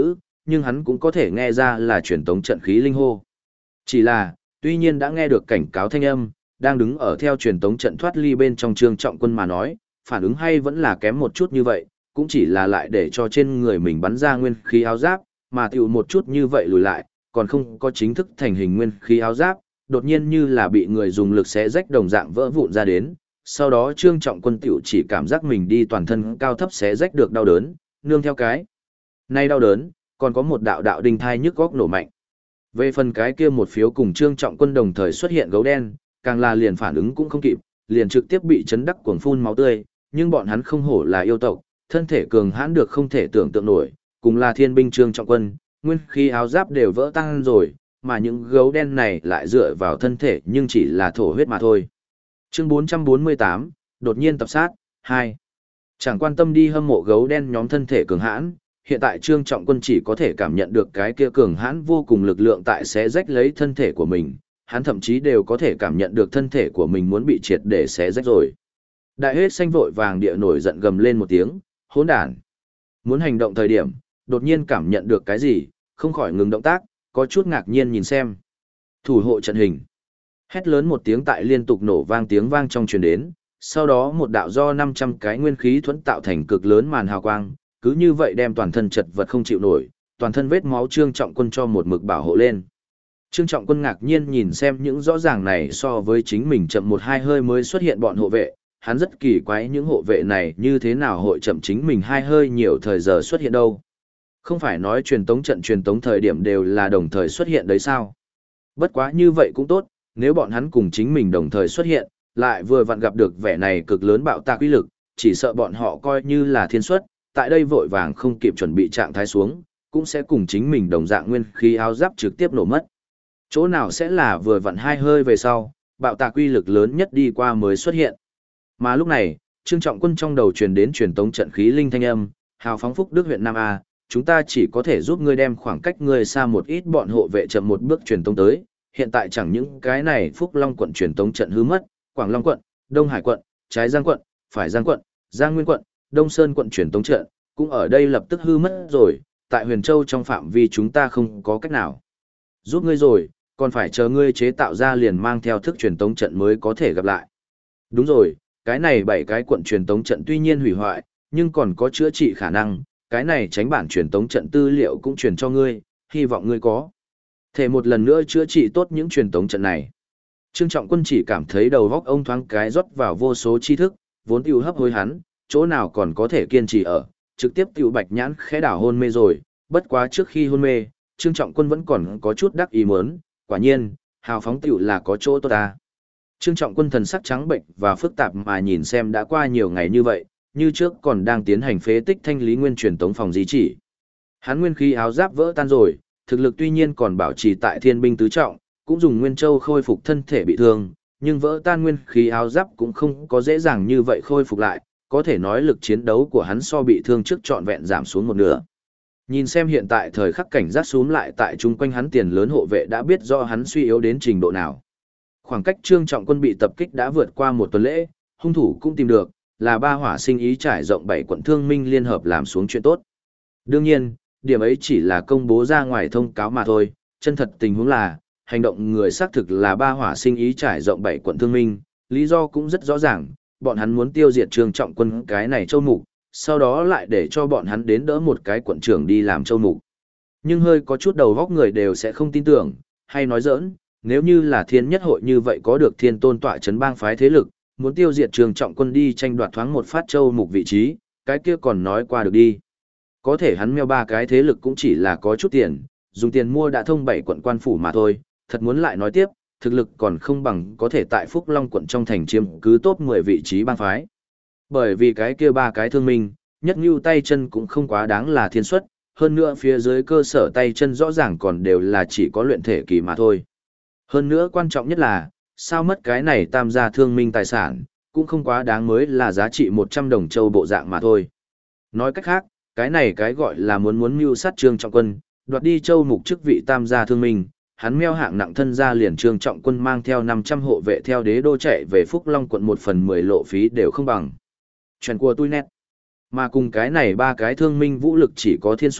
nhưng hắn cũng có thể nghe ra là truyền tống trận khí linh hô. Chỉ là, tuy nhiên đã nghe được cảnh cáo thanh âm, đang đứng ở theo truyền tống trận thoát ly bên trong Trương Trọng Quân mà nói, phản ứng hay vẫn là kém một chút như vậy, cũng chỉ là lại để cho trên người mình bắn ra nguyên khí áo giáp, mà tiểu một chút như vậy lùi lại, còn không có chính thức thành hình nguyên khí áo giáp, đột nhiên như là bị người dùng lực xé rách đồng dạng vỡ vụn ra đến. Sau đó Trương Trọng Quân tiểu chỉ cảm giác mình đi toàn thân cao thấp xé rách được đau đớn, nương theo cái. Nay đau đớn, còn có một đạo đạo đinh thai nhức góc nổ mạnh. Về phần cái kia một phiếu cùng Trương Trọng Quân đồng thời xuất hiện gấu đen, càng là liền phản ứng cũng không kịp, liền trực tiếp bị chấn đắc cuồng phun máu tươi, nhưng bọn hắn không hổ là yêu tộc, thân thể cường hãn được không thể tưởng tượng nổi, cùng là thiên binh Trương Trọng Quân, nguyên khí áo giáp đều vỡ tan rồi, mà những gấu đen này lại dựa vào thân thể nhưng chỉ là thổ huyết mà thôi. Chương 448, đột nhiên tập sát, 2. Chẳng quan tâm đi hâm mộ gấu đen nhóm thân thể cường hãn, hiện tại Trương Trọng Quân chỉ có thể cảm nhận được cái kia cường hãn vô cùng lực lượng tại xé rách lấy thân thể của mình, hắn thậm chí đều có thể cảm nhận được thân thể của mình muốn bị triệt để xé rách rồi. Đại hết xanh vội vàng địa nổi giận gầm lên một tiếng, hỗn đản. Muốn hành động thời điểm, đột nhiên cảm nhận được cái gì, không khỏi ngừng động tác, có chút ngạc nhiên nhìn xem. Thủ hộ trận hình. Hét lớn một tiếng tại liên tục nổ vang tiếng vang trong truyền đến, sau đó một đạo do 500 cái nguyên khí thuẫn tạo thành cực lớn màn hào quang, cứ như vậy đem toàn thân chật vật không chịu nổi, toàn thân vết máu Trương Trọng Quân cho một mực bảo hộ lên. Trương Trọng Quân ngạc nhiên nhìn xem những rõ ràng này so với chính mình chậm một hai hơi mới xuất hiện bọn hộ vệ, hắn rất kỳ quái những hộ vệ này như thế nào hội chậm chính mình hai hơi nhiều thời giờ xuất hiện đâu. Không phải nói truyền tống thời điểm đều là đồng thời xuất hiện đấy sao? Bất quá như vậy cũng tốt, nếu bọn hắn cùng chính mình đồng thời xuất hiện, lại vừa vặn gặp được vẻ này cực lớn bạo tạc uy lực, chỉ sợ bọn họ coi như là thiên xuất, tại đây vội vàng không kịp chuẩn bị trạng thái xuống, cũng sẽ cùng chính mình đồng dạng nguyên khí áo giáp trực tiếp nổ mất. Chỗ nào sẽ là vừa vặn hai hơi về sau, bạo tạc uy lực lớn nhất đi qua mới xuất hiện. Mà lúc này, Trương Trọng Quân trong đầu truyền đến truyền tống trận khí linh thanh âm, hào phóng Phúc Đức huyện Nam A, chúng ta chỉ có thể giúp ngươi đem khoảng cách ngươi xa một ít bọn hộ vệ chậm một bước truyền tống tới, hiện tại chẳng những cái này Phúc Long quận truyền tống trận hư mất, Quảng Long quận, Đông Hải quận, Trái Giang quận, Phải Giang quận, Giang Nguyên quận, Đông Sơn quận truyền tống trận, cũng ở đây lập tức hư mất rồi, tại Huyền Châu trong phạm vi chúng ta không có cách nào giúp ngươi rồi, còn phải chờ ngươi chế tạo ra liền mang theo thức truyền tống trận mới có thể gặp lại. Đúng rồi, cái này 7 cái quận truyền tống trận tuy nhiên hủy hoại, nhưng còn có chữa trị khả năng, cái này tránh bản truyền tống trận tư liệu cũng truyền cho ngươi, hy vọng ngươi có thể một lần nữa chữa trị tốt những truyền tống trận này. Trương Trọng Quân chỉ cảm thấy đầu óc ông thoáng cái rót vào vô số tri thức, vốn tiêu hấp hối hắn, chỗ nào còn có thể kiên trì ở, trực tiếp tiêu bạch nhãn khẽ đảo hôn mê rồi, bất quá trước khi hôn mê, Trương Trọng Quân vẫn còn có chút đắc ý muốn, quả nhiên, hào phóng tiểu là có chỗ tốt ta. Trương Trọng Quân thần sắc trắng bệnh và phức tạp mà nhìn xem đã qua nhiều ngày như vậy, như trước còn đang tiến hành phế tích thanh lý nguyên truyền tống phòng di chỉ. Hắn nguyên khí áo giáp vỡ tan rồi, thực lực tuy nhiên còn bảo trì tại thiên binh tứ trọng, cũng dùng nguyên châu khôi phục thân thể bị thương, nhưng vỡ tan nguyên khí áo giáp cũng không có dễ dàng như vậy khôi phục lại, có thể nói lực chiến đấu của hắn so bị thương trước trọn vẹn giảm xuống một nửa. Nhìn xem hiện tại thời khắc cảnh giác xuống lại tại chung quanh hắn tiền lớn hộ vệ đã biết do hắn suy yếu đến trình độ nào. Khoảng cách Trương Trọng Quân bị tập kích đã vượt qua một tuần lễ, hung thủ cũng tìm được, là ba hỏa sinh ý trải rộng 7 quận thương minh liên hợp làm xuống chuyện tốt. Đương nhiên, điểm ấy chỉ là công bố ra ngoài thông cáo mà thôi, chân thật tình huống là, hành động người xác thực là ba hỏa sinh ý trải rộng 7 quận thương minh, lý do cũng rất rõ ràng, bọn hắn muốn tiêu diệt Trương Trọng Quân cái này châu mục, sau đó lại để cho bọn hắn đến đỡ một cái quận trưởng đi làm châu mục. Nhưng hơi có chút đầu góc người đều sẽ không tin tưởng, hay nói giỡn, nếu như là thiên nhất hội như vậy có được thiên tôn tọa chấn bang phái thế lực, muốn tiêu diệt Trương Trọng Quân đi tranh đoạt thoáng một phát châu mục vị trí, cái kia còn nói qua được đi. Có thể hắn meo ba cái thế lực cũng chỉ là có chút tiền, dùng tiền mua đã thông 7 quận quan phủ mà thôi, thật muốn lại nói tiếp, thực lực còn không bằng có thể tại Phúc Long quận trong thành chiếm cứ top 10 vị trí bang phái. Bởi vì cái kia ba cái thương minh, nhất như tay chân cũng không quá đáng là thiên suất, hơn nữa phía dưới cơ sở tay chân rõ ràng còn đều là chỉ có luyện thể kỳ mà thôi. Hơn nữa quan trọng nhất là, sao mất cái này tam gia thương minh tài sản, cũng không quá đáng mới là giá trị 100 đồng châu bộ dạng mà thôi. Nói cách khác, cái này cái gọi là muốn mưu sát Trương Trọng Quân, đoạt đi châu mục chức vị tam gia thương minh, hắn meo hạng nặng thân gia liền Trương Trọng Quân mang theo 500 hộ vệ theo đế đô chạy về Phúc Long quận 1/10 lộ phí đều không bằng. Chuyện của tôi nét. Mà cùng cái này ba cái thương minh vũ lực chỉ có thiên suất,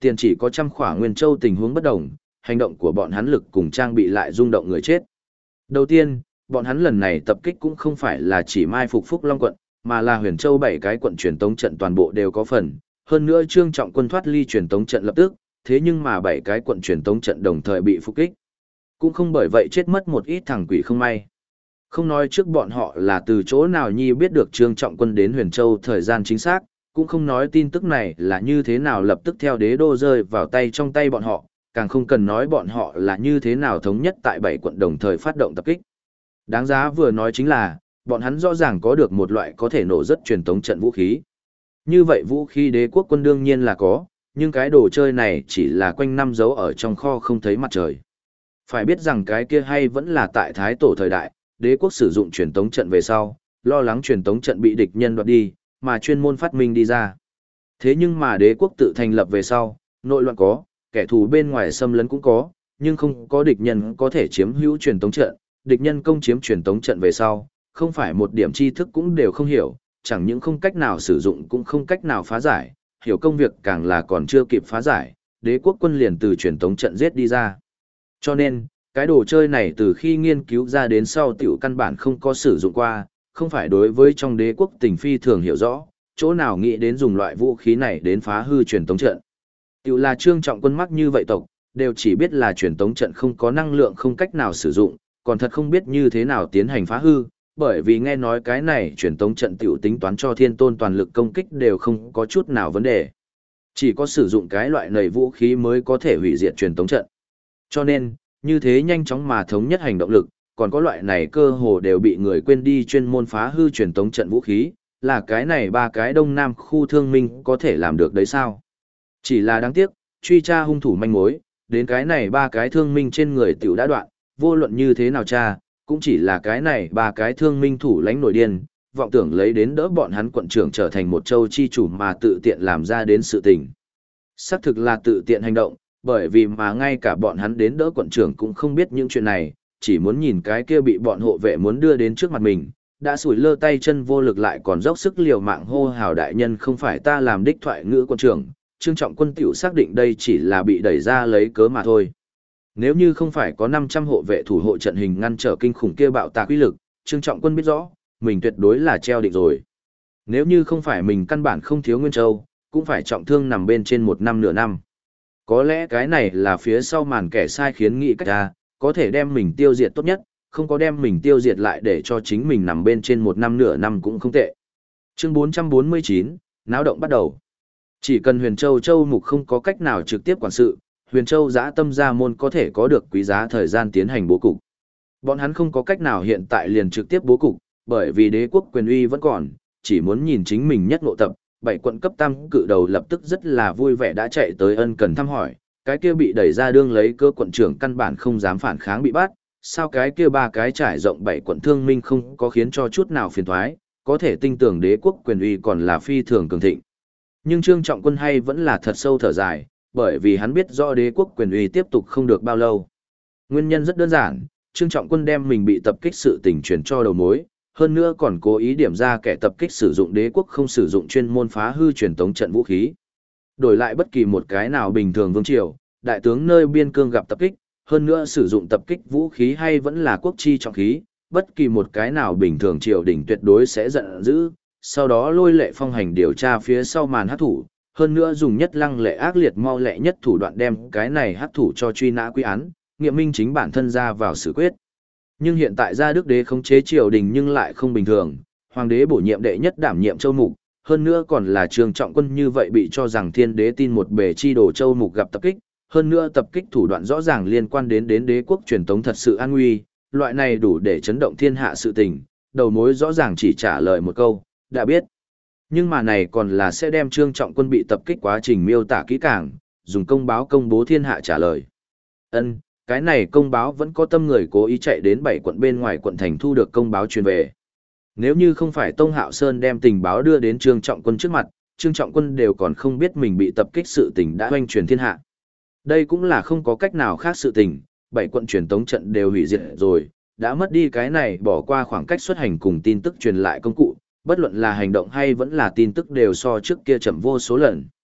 Tiền chỉ có trăm khỏa nguyên châu tình huống bất đồng, hành động của bọn hắn lực cùng trang bị lại rung động người chết. Đầu tiên, bọn hắn lần này tập kích cũng không phải là chỉ mai phục Phúc Long quận, mà là Huyền Châu 7 cái quận truyền tống trận toàn bộ đều có phần. Hơn nữa Trương Trọng Quân thoát ly truyền tống trận lập tức, thế nhưng mà 7 cái quận truyền tống trận đồng thời bị phục kích. Cũng không bởi vậy chết mất một ít thằng quỷ không may. Không nói trước bọn họ là từ chỗ nào nhi biết được Trương Trọng Quân đến Huyền Châu thời gian chính xác, cũng không nói tin tức này là như thế nào lập tức theo đế đô rơi vào tay trong tay bọn họ, càng không cần nói bọn họ là như thế nào thống nhất tại 7 quận đồng thời phát động tập kích. Đáng giá vừa nói chính là, bọn hắn rõ ràng có được một loại có thể nổ rất truyền tống trận vũ khí. Như vậy vũ khí đế quốc quân đương nhiên là có, nhưng cái đồ chơi này chỉ là quanh năm giấu ở trong kho không thấy mặt trời. Phải biết rằng cái kia hay vẫn là tại Thái Tổ thời đại, đế quốc sử dụng truyền tống trận về sau, lo lắng truyền tống trận bị địch nhân đoạt đi, mà chuyên môn phát minh đi ra. Thế nhưng mà đế quốc tự thành lập về sau, nội loạn có, kẻ thù bên ngoài xâm lấn cũng có, nhưng không có địch nhân có thể chiếm hữu truyền tống trận, địch nhân công chiếm truyền tống trận về sau, không phải một điểm tri thức cũng đều không hiểu, chẳng những không cách nào sử dụng cũng không cách nào phá giải, hiểu công việc càng là còn chưa kịp phá giải, đế quốc quân liền từ truyền tống trận giết đi ra. Cho nên, cái đồ chơi này từ khi nghiên cứu ra đến sau tiểu căn bản không có sử dụng qua, không phải đối với trong đế quốc tình phi thường hiểu rõ, chỗ nào nghĩ đến dùng loại vũ khí này đến phá hư truyền tống trận. Tiểu là Trương Trọng Quân mắc như vậy tộc, đều chỉ biết là truyền tống trận không có năng lượng không cách nào sử dụng, còn thật không biết như thế nào tiến hành phá hư, bởi vì nghe nói cái này truyền tống trận tiểu tính toán cho thiên tôn toàn lực công kích đều không có chút nào vấn đề. Chỉ có sử dụng cái loại này vũ khí mới có thể hủy diệt truyền tống trận. Cho nên, như thế nhanh chóng mà thống nhất hành động lực, còn có loại này cơ hồ đều bị người quên đi chuyên môn phá hư truyền tống trận vũ khí, là cái này ba cái đông nam khu thương minh có thể làm được đấy sao? Chỉ là đáng tiếc, truy tra hung thủ manh mối, đến cái này ba cái thương minh trên người tiểu đã đoạn, vô luận như thế nào cha, cũng chỉ là cái này ba cái thương minh thủ lãnh nổi điên, vọng tưởng lấy đến đỡ bọn hắn quận trưởng trở thành một châu chi chủ mà tự tiện làm ra đến sự tình. Xác thực là tự tiện hành động, bởi vì mà ngay cả bọn hắn đến đỡ quận trưởng cũng không biết những chuyện này, chỉ muốn nhìn cái kia bị bọn hộ vệ muốn đưa đến trước mặt mình, đã sủi lơ tay chân vô lực lại còn dốc sức liều mạng hô hào đại nhân không phải ta làm đích thoại ngữ quận trưởng, Trương Trọng Quân tiểu xác định đây chỉ là bị đẩy ra lấy cớ mà thôi. Nếu như không phải có 500 hộ vệ thủ hộ trận hình ngăn trở kinh khủng kia bạo tạc uy lực, Trương Trọng Quân biết rõ, mình tuyệt đối là treo định rồi. Nếu như không phải mình căn bản không thiếu Nguyên Châu, cũng phải trọng thương nằm bên trên 1 năm nửa năm. Có lẽ cái này là phía sau màn kẻ sai khiến nghĩ cách ra, có thể đem mình tiêu diệt tốt nhất, không có đem mình tiêu diệt lại để cho chính mình nằm bên trên 1 năm nửa năm cũng không tệ. Chương 449, náo động bắt đầu. Chỉ cần Huyền Châu Châu Mục không có cách nào trực tiếp quản sự, Huyền Châu Dã Tâm Gia Môn có thể có được quý giá thời gian tiến hành bố cục. Bọn hắn không có cách nào hiện tại liền trực tiếp bố cục, bởi vì đế quốc quyền uy vẫn còn, chỉ muốn nhìn chính mình nhất ngộ tập, 7 quận cấp tam cự đầu lập tức rất là vui vẻ đã chạy tới ân cần thăm hỏi, cái kia bị đẩy ra đương lấy cơ quận trưởng căn bản không dám phản kháng bị bắt, sao cái kia ba cái trải rộng 7 quận thương minh không có khiến cho chút nào phiền toái, có thể tin tưởng đế quốc quyền uy còn là phi thường cường thịnh. Nhưng Trương Trọng Quân hay vẫn là thật sâu thở dài, bởi vì hắn biết rõ đế quốc quyền uy tiếp tục không được bao lâu. Nguyên nhân rất đơn giản, Trương Trọng Quân đem mình bị tập kích sự tình truyền cho đầu mối, hơn nữa còn cố ý điểm ra kẻ tập kích sử dụng đế quốc không sử dụng chuyên môn phá hư truyền tống trận vũ khí. Đổi lại bất kỳ một cái nào bình thường vương triều, đại tướng nơi biên cương gặp tập kích, hơn nữa sử dụng tập kích vũ khí hay vẫn là quốc chi trọng khí, bất kỳ một cái nào bình thường triều đình tuyệt đối sẽ giận dữ, sau đó lôi lệ phong hành điều tra phía sau màn hắc thủ, hơn nữa dùng nhất lăng lệ ác liệt mau lẹ nhất thủ đoạn đem cái này hắc thủ cho truy nã quy án, nghiệm minh chính bản thân ra vào xử quyết. Nhưng hiện tại gia đức đế khống chế triều đình nhưng lại không bình thường, hoàng đế bổ nhiệm đệ nhất đảm nhiệm châu mục, hơn nữa còn là Trương Trọng Quân như vậy bị cho rằng thiên đế tin một bề chi đồ châu mục gặp tập kích, hơn nữa tập kích thủ đoạn rõ ràng liên quan đến đế quốc truyền tống thật sự an nguy, loại này đủ để chấn động thiên hạ sự tình, đầu mối rõ ràng chỉ trả lời một câu, đã biết. Nhưng mà này còn là sẽ đem Trương Trọng Quân bị tập kích quá trình miêu tả kỹ càng, dùng công báo công bố thiên hạ trả lời. Cái này công báo vẫn có tâm người cố ý chạy đến 7 quận bên ngoài quận thành thu được công báo truyền về. Nếu như không phải Tông Hạo Sơn đem tình báo đưa đến Trương Trọng Quân trước mặt, Trương Trọng Quân đều còn không biết mình bị tập kích sự tình đã oanh truyền thiên hạ. Đây cũng là không có cách nào khác sự tình, 7 quận truyền tống trận đều hủy diệt rồi, đã mất đi cái này bỏ qua khoảng cách xuất hành cùng tin tức truyền lại công cụ, bất luận là hành động hay vẫn là tin tức đều so trước kia chậm vô số lần.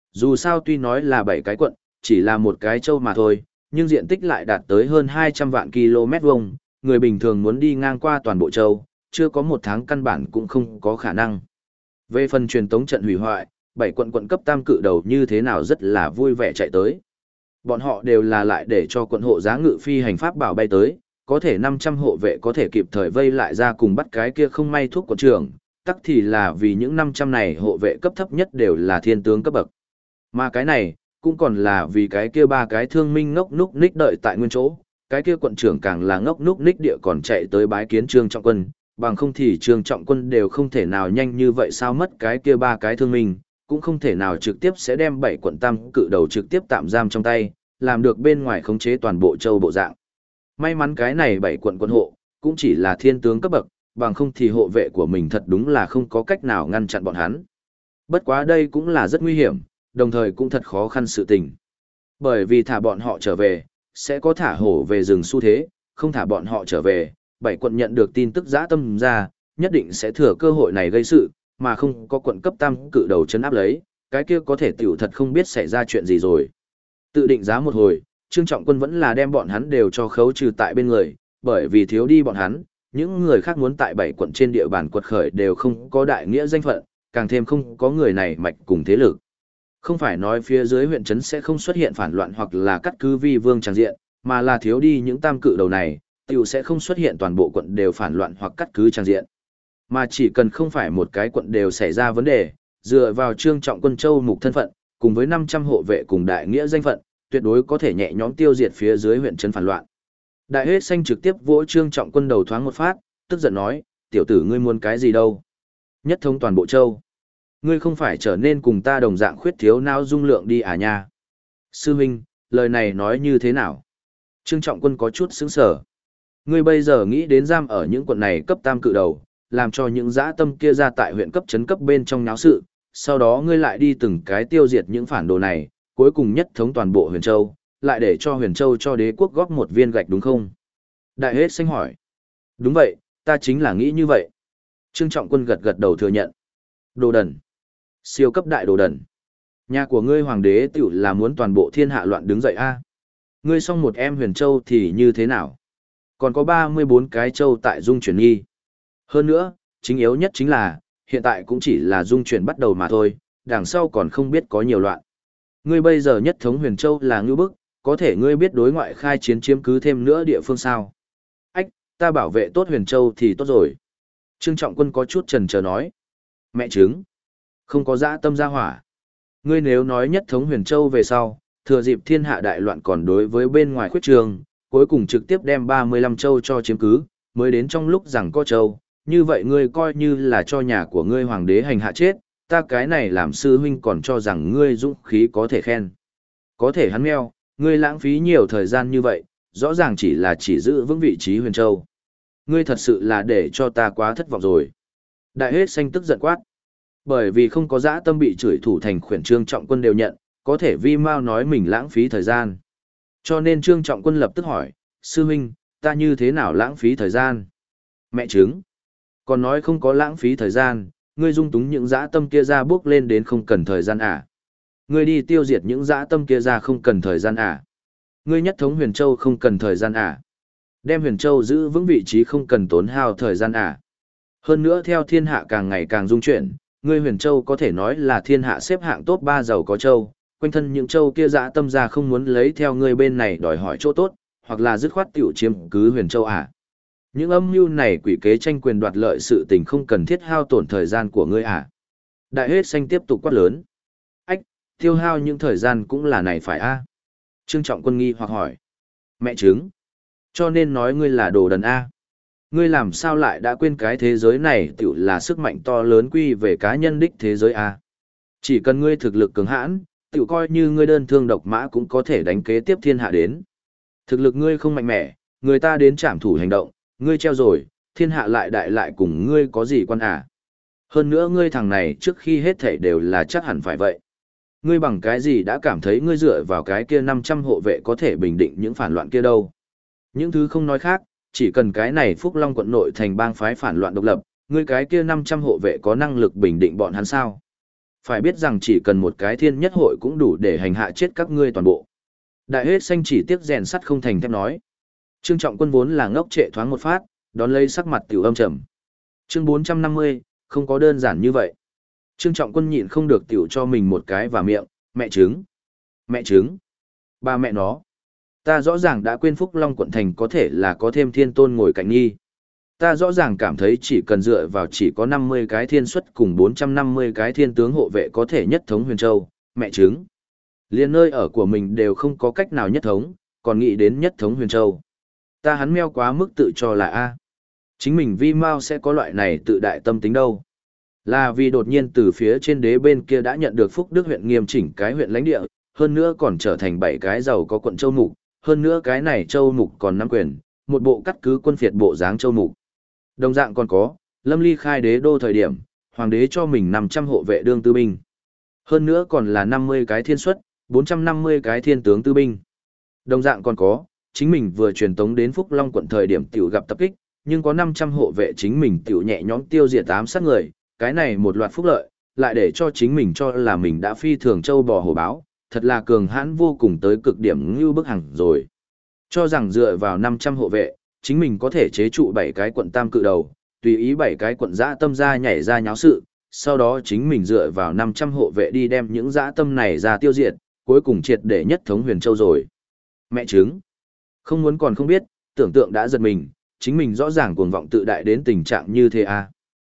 Dù sao tuy nói là 7 cái quận, chỉ là một cái châu mà thôi, nhưng diện tích lại đạt tới hơn 200 vạn km vuông, người bình thường muốn đi ngang qua toàn bộ châu, chưa có một tháng căn bản cũng không có khả năng. Về phần truyền tống trận hủy hoại, 7 quận quận cấp tam cự đầu như thế nào rất là vui vẻ chạy tới. Bọn họ đều là lại để cho quận hộ giá ngự phi hành pháp bảo bay tới, có thể 500 hộ vệ có thể kịp thời vây lại ra cùng bắt cái kia không may thuốc quận trưởng, tắc thì là vì những 500 này hộ vệ cấp thấp nhất đều là thiên tướng cấp bậc. Mà cái này, cũng còn là vì cái kia ba cái thương minh ngốc núc ních đợi tại nguyên chỗ, cái kia quận trưởng càng là ngốc núc ních địa còn chạy tới bái kiến Trương Trọng Quân, bằng không thì Trương Trọng Quân đều không thể nào nhanh như vậy sao mất cái kia ba cái thương minh, cũng không thể nào trực tiếp sẽ đem 7 quận tam cự đầu trực tiếp tạm giam trong tay, làm được bên ngoài khống chế toàn bộ châu bộ dạng. May mắn cái này 7 quận quân hộ, cũng chỉ là thiên tướng cấp bậc, bằng không thì hộ vệ của mình thật đúng là không có cách nào ngăn chặn bọn hắn. Bất quá đây cũng là rất nguy hiểm, đồng thời cũng thật khó khăn sự tình. Bởi vì thả bọn họ trở về, sẽ có thả hổ về rừng xu thế, không thả bọn họ trở về, 7 quận nhận được tin tức dã tâm ra, nhất định sẽ thừa cơ hội này gây sự, mà không có quận cấp tam cự đầu chấn áp lấy, cái kia có thể tiểu thật không biết xảy ra chuyện gì rồi. Tự định giá một hồi, Trương Trọng Quân vẫn là đem bọn hắn đều cho khấu trừ tại bên người, bởi vì thiếu đi bọn hắn, những người khác muốn tại 7 quận trên địa bàn quật khởi đều không có đại nghĩa danh phận, càng thêm không có người này mạch cùng thế lực. Không phải nói phía dưới huyện trấn sẽ không xuất hiện phản loạn hoặc là cắt cứ vi vương tràng diện, mà là thiếu đi những tam cự đầu này, tiểu sẽ không xuất hiện toàn bộ quận đều phản loạn hoặc cắt cứ tràng diện. Mà chỉ cần không phải một cái quận đều xảy ra vấn đề, dựa vào Trương Trọng Quân châu mục thân phận, cùng với 500 hộ vệ cùng đại nghĩa danh phận, tuyệt đối có thể nhẹ nhõm tiêu diệt phía dưới huyện trấn phản loạn. Đại Hết Xanh trực tiếp vỗ Trương Trọng Quân đầu thoáng một phát, tức giận nói, tiểu tử ngươi muốn cái gì đâu? Nhất thống toàn bộ châu. Ngươi không phải trở nên cùng ta đồng dạng khuyết thiếu não dung lượng đi à nha? Sư huynh, lời này nói như thế nào? Trương Trọng Quân có chút sững sờ. Ngươi bây giờ nghĩ đến giam ở những quận này cấp tam cự đầu, làm cho những dã tâm kia ra tại huyện cấp trấn cấp bên trong náo sự, sau đó ngươi lại đi từng cái tiêu diệt những phản đồ này, cuối cùng nhất thống toàn bộ Huyền Châu, lại để cho Huyền Châu cho đế quốc góp một viên gạch đúng không? Đại Hết Xanh hỏi. Đúng vậy, ta chính là nghĩ như vậy. Trương Trọng Quân gật gật đầu thừa nhận. Đồ đần. Siêu cấp đại đồ đần. Nhà của ngươi hoàng đế tiểu là muốn toàn bộ thiên hạ loạn đứng dậy a. Ngươi xong một em Huyền Châu thì như thế nào? Còn có 34 cái châu tại dung chuyển nghi. Hơn nữa, chính yếu nhất chính là, hiện tại cũng chỉ là dung chuyển bắt đầu mà thôi, đằng sau còn không biết có nhiều loạn. Ngươi bây giờ nhất thống Huyền Châu là ngưu bức, có thể ngươi biết đối ngoại khai chiến chiếm cứ thêm nữa địa phương sao? Ách, ta bảo vệ tốt Huyền Châu thì tốt rồi. Trương Trọng Quân có chút chần chờ nói. Mẹ chứng. Không có dã tâm gia hỏa. Ngươi nếu nói nhất thống Huyền Châu về sau, thừa dịp thiên hạ đại loạn còn đối với bên ngoài khuyết trường, cuối cùng trực tiếp đem 35 châu cho chiếm cứ, mới đến trong lúc rằng có châu, như vậy ngươi coi như là cho nhà của ngươi hoàng đế hành hạ chết, ta cái này làm sư huynh còn cho rằng ngươi dũng khí có thể khen. Có thể hắn meo, ngươi lãng phí nhiều thời gian như vậy, rõ ràng chỉ là chỉ giữ vững vị trí Huyền Châu. Ngươi thật sự là để cho ta quá thất vọng rồi. Đại Hết Xanh tức giận quát. Bởi vì không có dã tâm bị chửi thủ thành khuyển Trương Trọng Quân đều nhận, có thể vi mau nói mình lãng phí thời gian. Cho nên Trương Trọng Quân lập tức hỏi, sư huynh, ta như thế nào lãng phí thời gian? Mẹ chứng. Còn nói không có lãng phí thời gian, ngươi dung túng những dã tâm kia ra bước lên đến không cần thời gian à? Ngươi đi tiêu diệt những dã tâm kia ra không cần thời gian à? Ngươi nhất thống Huyền Châu không cần thời gian à? Đem Huyền Châu giữ vững vị trí không cần tốn hao thời gian à? Hơn nữa theo thiên hạ càng ngày càng dung chuyển, ngươi Huyền Châu có thể nói là thiên hạ xếp hạng top 3 giàu có châu, quanh thân những châu kia dã tâm ra không muốn lấy theo ngươi bên này đòi hỏi chỗ tốt, hoặc là dứt khoát tiểu chiếm cứ Huyền Châu à? Những âm mưu này quỷ kế tranh quyền đoạt lợi sự tình không cần thiết hao tổn thời gian của ngươi à? Đại Hết Xanh tiếp tục quát lớn. Ách, tiêu hao những thời gian cũng là này phải a? Trương Trọng Quân nghi hoặc hỏi. Mẹ chứng. Cho nên nói ngươi là đồ đần a. Ngươi làm sao lại đã quên cái thế giới này tiểu là sức mạnh to lớn quy về cá nhân đích thế giới a? Chỉ cần ngươi thực lực cường hãn, tiểu coi như ngươi đơn thương độc mã cũng có thể đánh kế tiếp thiên hạ đến. Thực lực ngươi không mạnh mẽ, người ta đến trảm thủ hành động, ngươi treo rồi, thiên hạ lại đại lại cùng ngươi có gì quan à? Hơn nữa ngươi thằng này trước khi hết thảy đều là chắc hẳn phải vậy. Ngươi bằng cái gì đã cảm thấy ngươi dựa vào cái kia 500 hộ vệ có thể bình định những phản loạn kia đâu? Những thứ không nói khác, chỉ cần cái này Phúc Long quận nội thành bang phái phản loạn độc lập, ngươi cái kia 500 hộ vệ có năng lực bình định bọn hắn sao? Phải biết rằng chỉ cần một cái thiên nhất hội cũng đủ để hành hạ chết các ngươi toàn bộ. Đại hết xanh chỉ tiếc rèn sắt không thành thép nói. Trương Trọng Quân vốn là ngốc trệ thoáng một phát, đón lấy sắc mặt tiểu âm trầm. Chương 450, không có đơn giản như vậy. Trương Trọng Quân nhịn không được tiểu cho mình một cái vào miệng, mẹ trứng. Mẹ trứng. Ba mẹ nó. Ta rõ ràng đã quên Phúc Long quận thành có thể là có thêm thiên tôn ngồi cạnh nghi. Ta rõ ràng cảm thấy chỉ cần dựa vào chỉ có 50 cái thiên xuất cùng 450 cái thiên tướng hộ vệ có thể nhất thống huyền châu, mẹ trứng. Liên nơi ở của mình đều không có cách nào nhất thống, còn nghĩ đến nhất thống huyền châu. Ta hắn meo quá mức tự cho là A. Chính mình vi mau sẽ có loại này tự đại tâm tính đâu. Là vì đột nhiên từ phía trên đế bên kia đã nhận được Phúc Đức huyện nghiêm chỉnh cái huyện lãnh địa, hơn nữa còn trở thành 7 cái giàu có quận châu mục, hơn nữa cái này châu mục còn nắm quyền, một bộ cắt cứ quân phiệt bộ dáng châu mục. Đồng dạng còn có, Lâm Ly khai đế đô thời điểm, hoàng đế cho mình 500 hộ vệ đương tư binh. Hơn nữa còn là 50 cái thiên xuất, 450 cái thiên tướng tư binh. Đồng dạng còn có, chính mình vừa truyền tống đến Phúc Long quận thời điểm tiểu gặp tập kích, nhưng có 500 hộ vệ chính mình tiểu nhẹ nhõm tiêu diệt ám sát người, cái này một loạt phúc lợi, lại để cho chính mình cho là mình đã phi thường châu bò hổ báo, thật là cường hãn vô cùng tới cực điểm như bức hằng rồi. Cho rằng dựa vào 500 hộ vệ, chính mình có thể chế trụ 7 cái quận tam cự đầu, tùy ý 7 cái quận dã tâm ra nhảy ra nháo sự, sau đó chính mình dựa vào 500 hộ vệ đi đem những dã tâm này ra tiêu diệt, cuối cùng triệt để nhất thống huyền châu rồi. Mẹ trứng. Không muốn còn không biết, tưởng tượng đã giật mình, chính mình rõ ràng cuồng vọng tự đại đến tình trạng như thế à.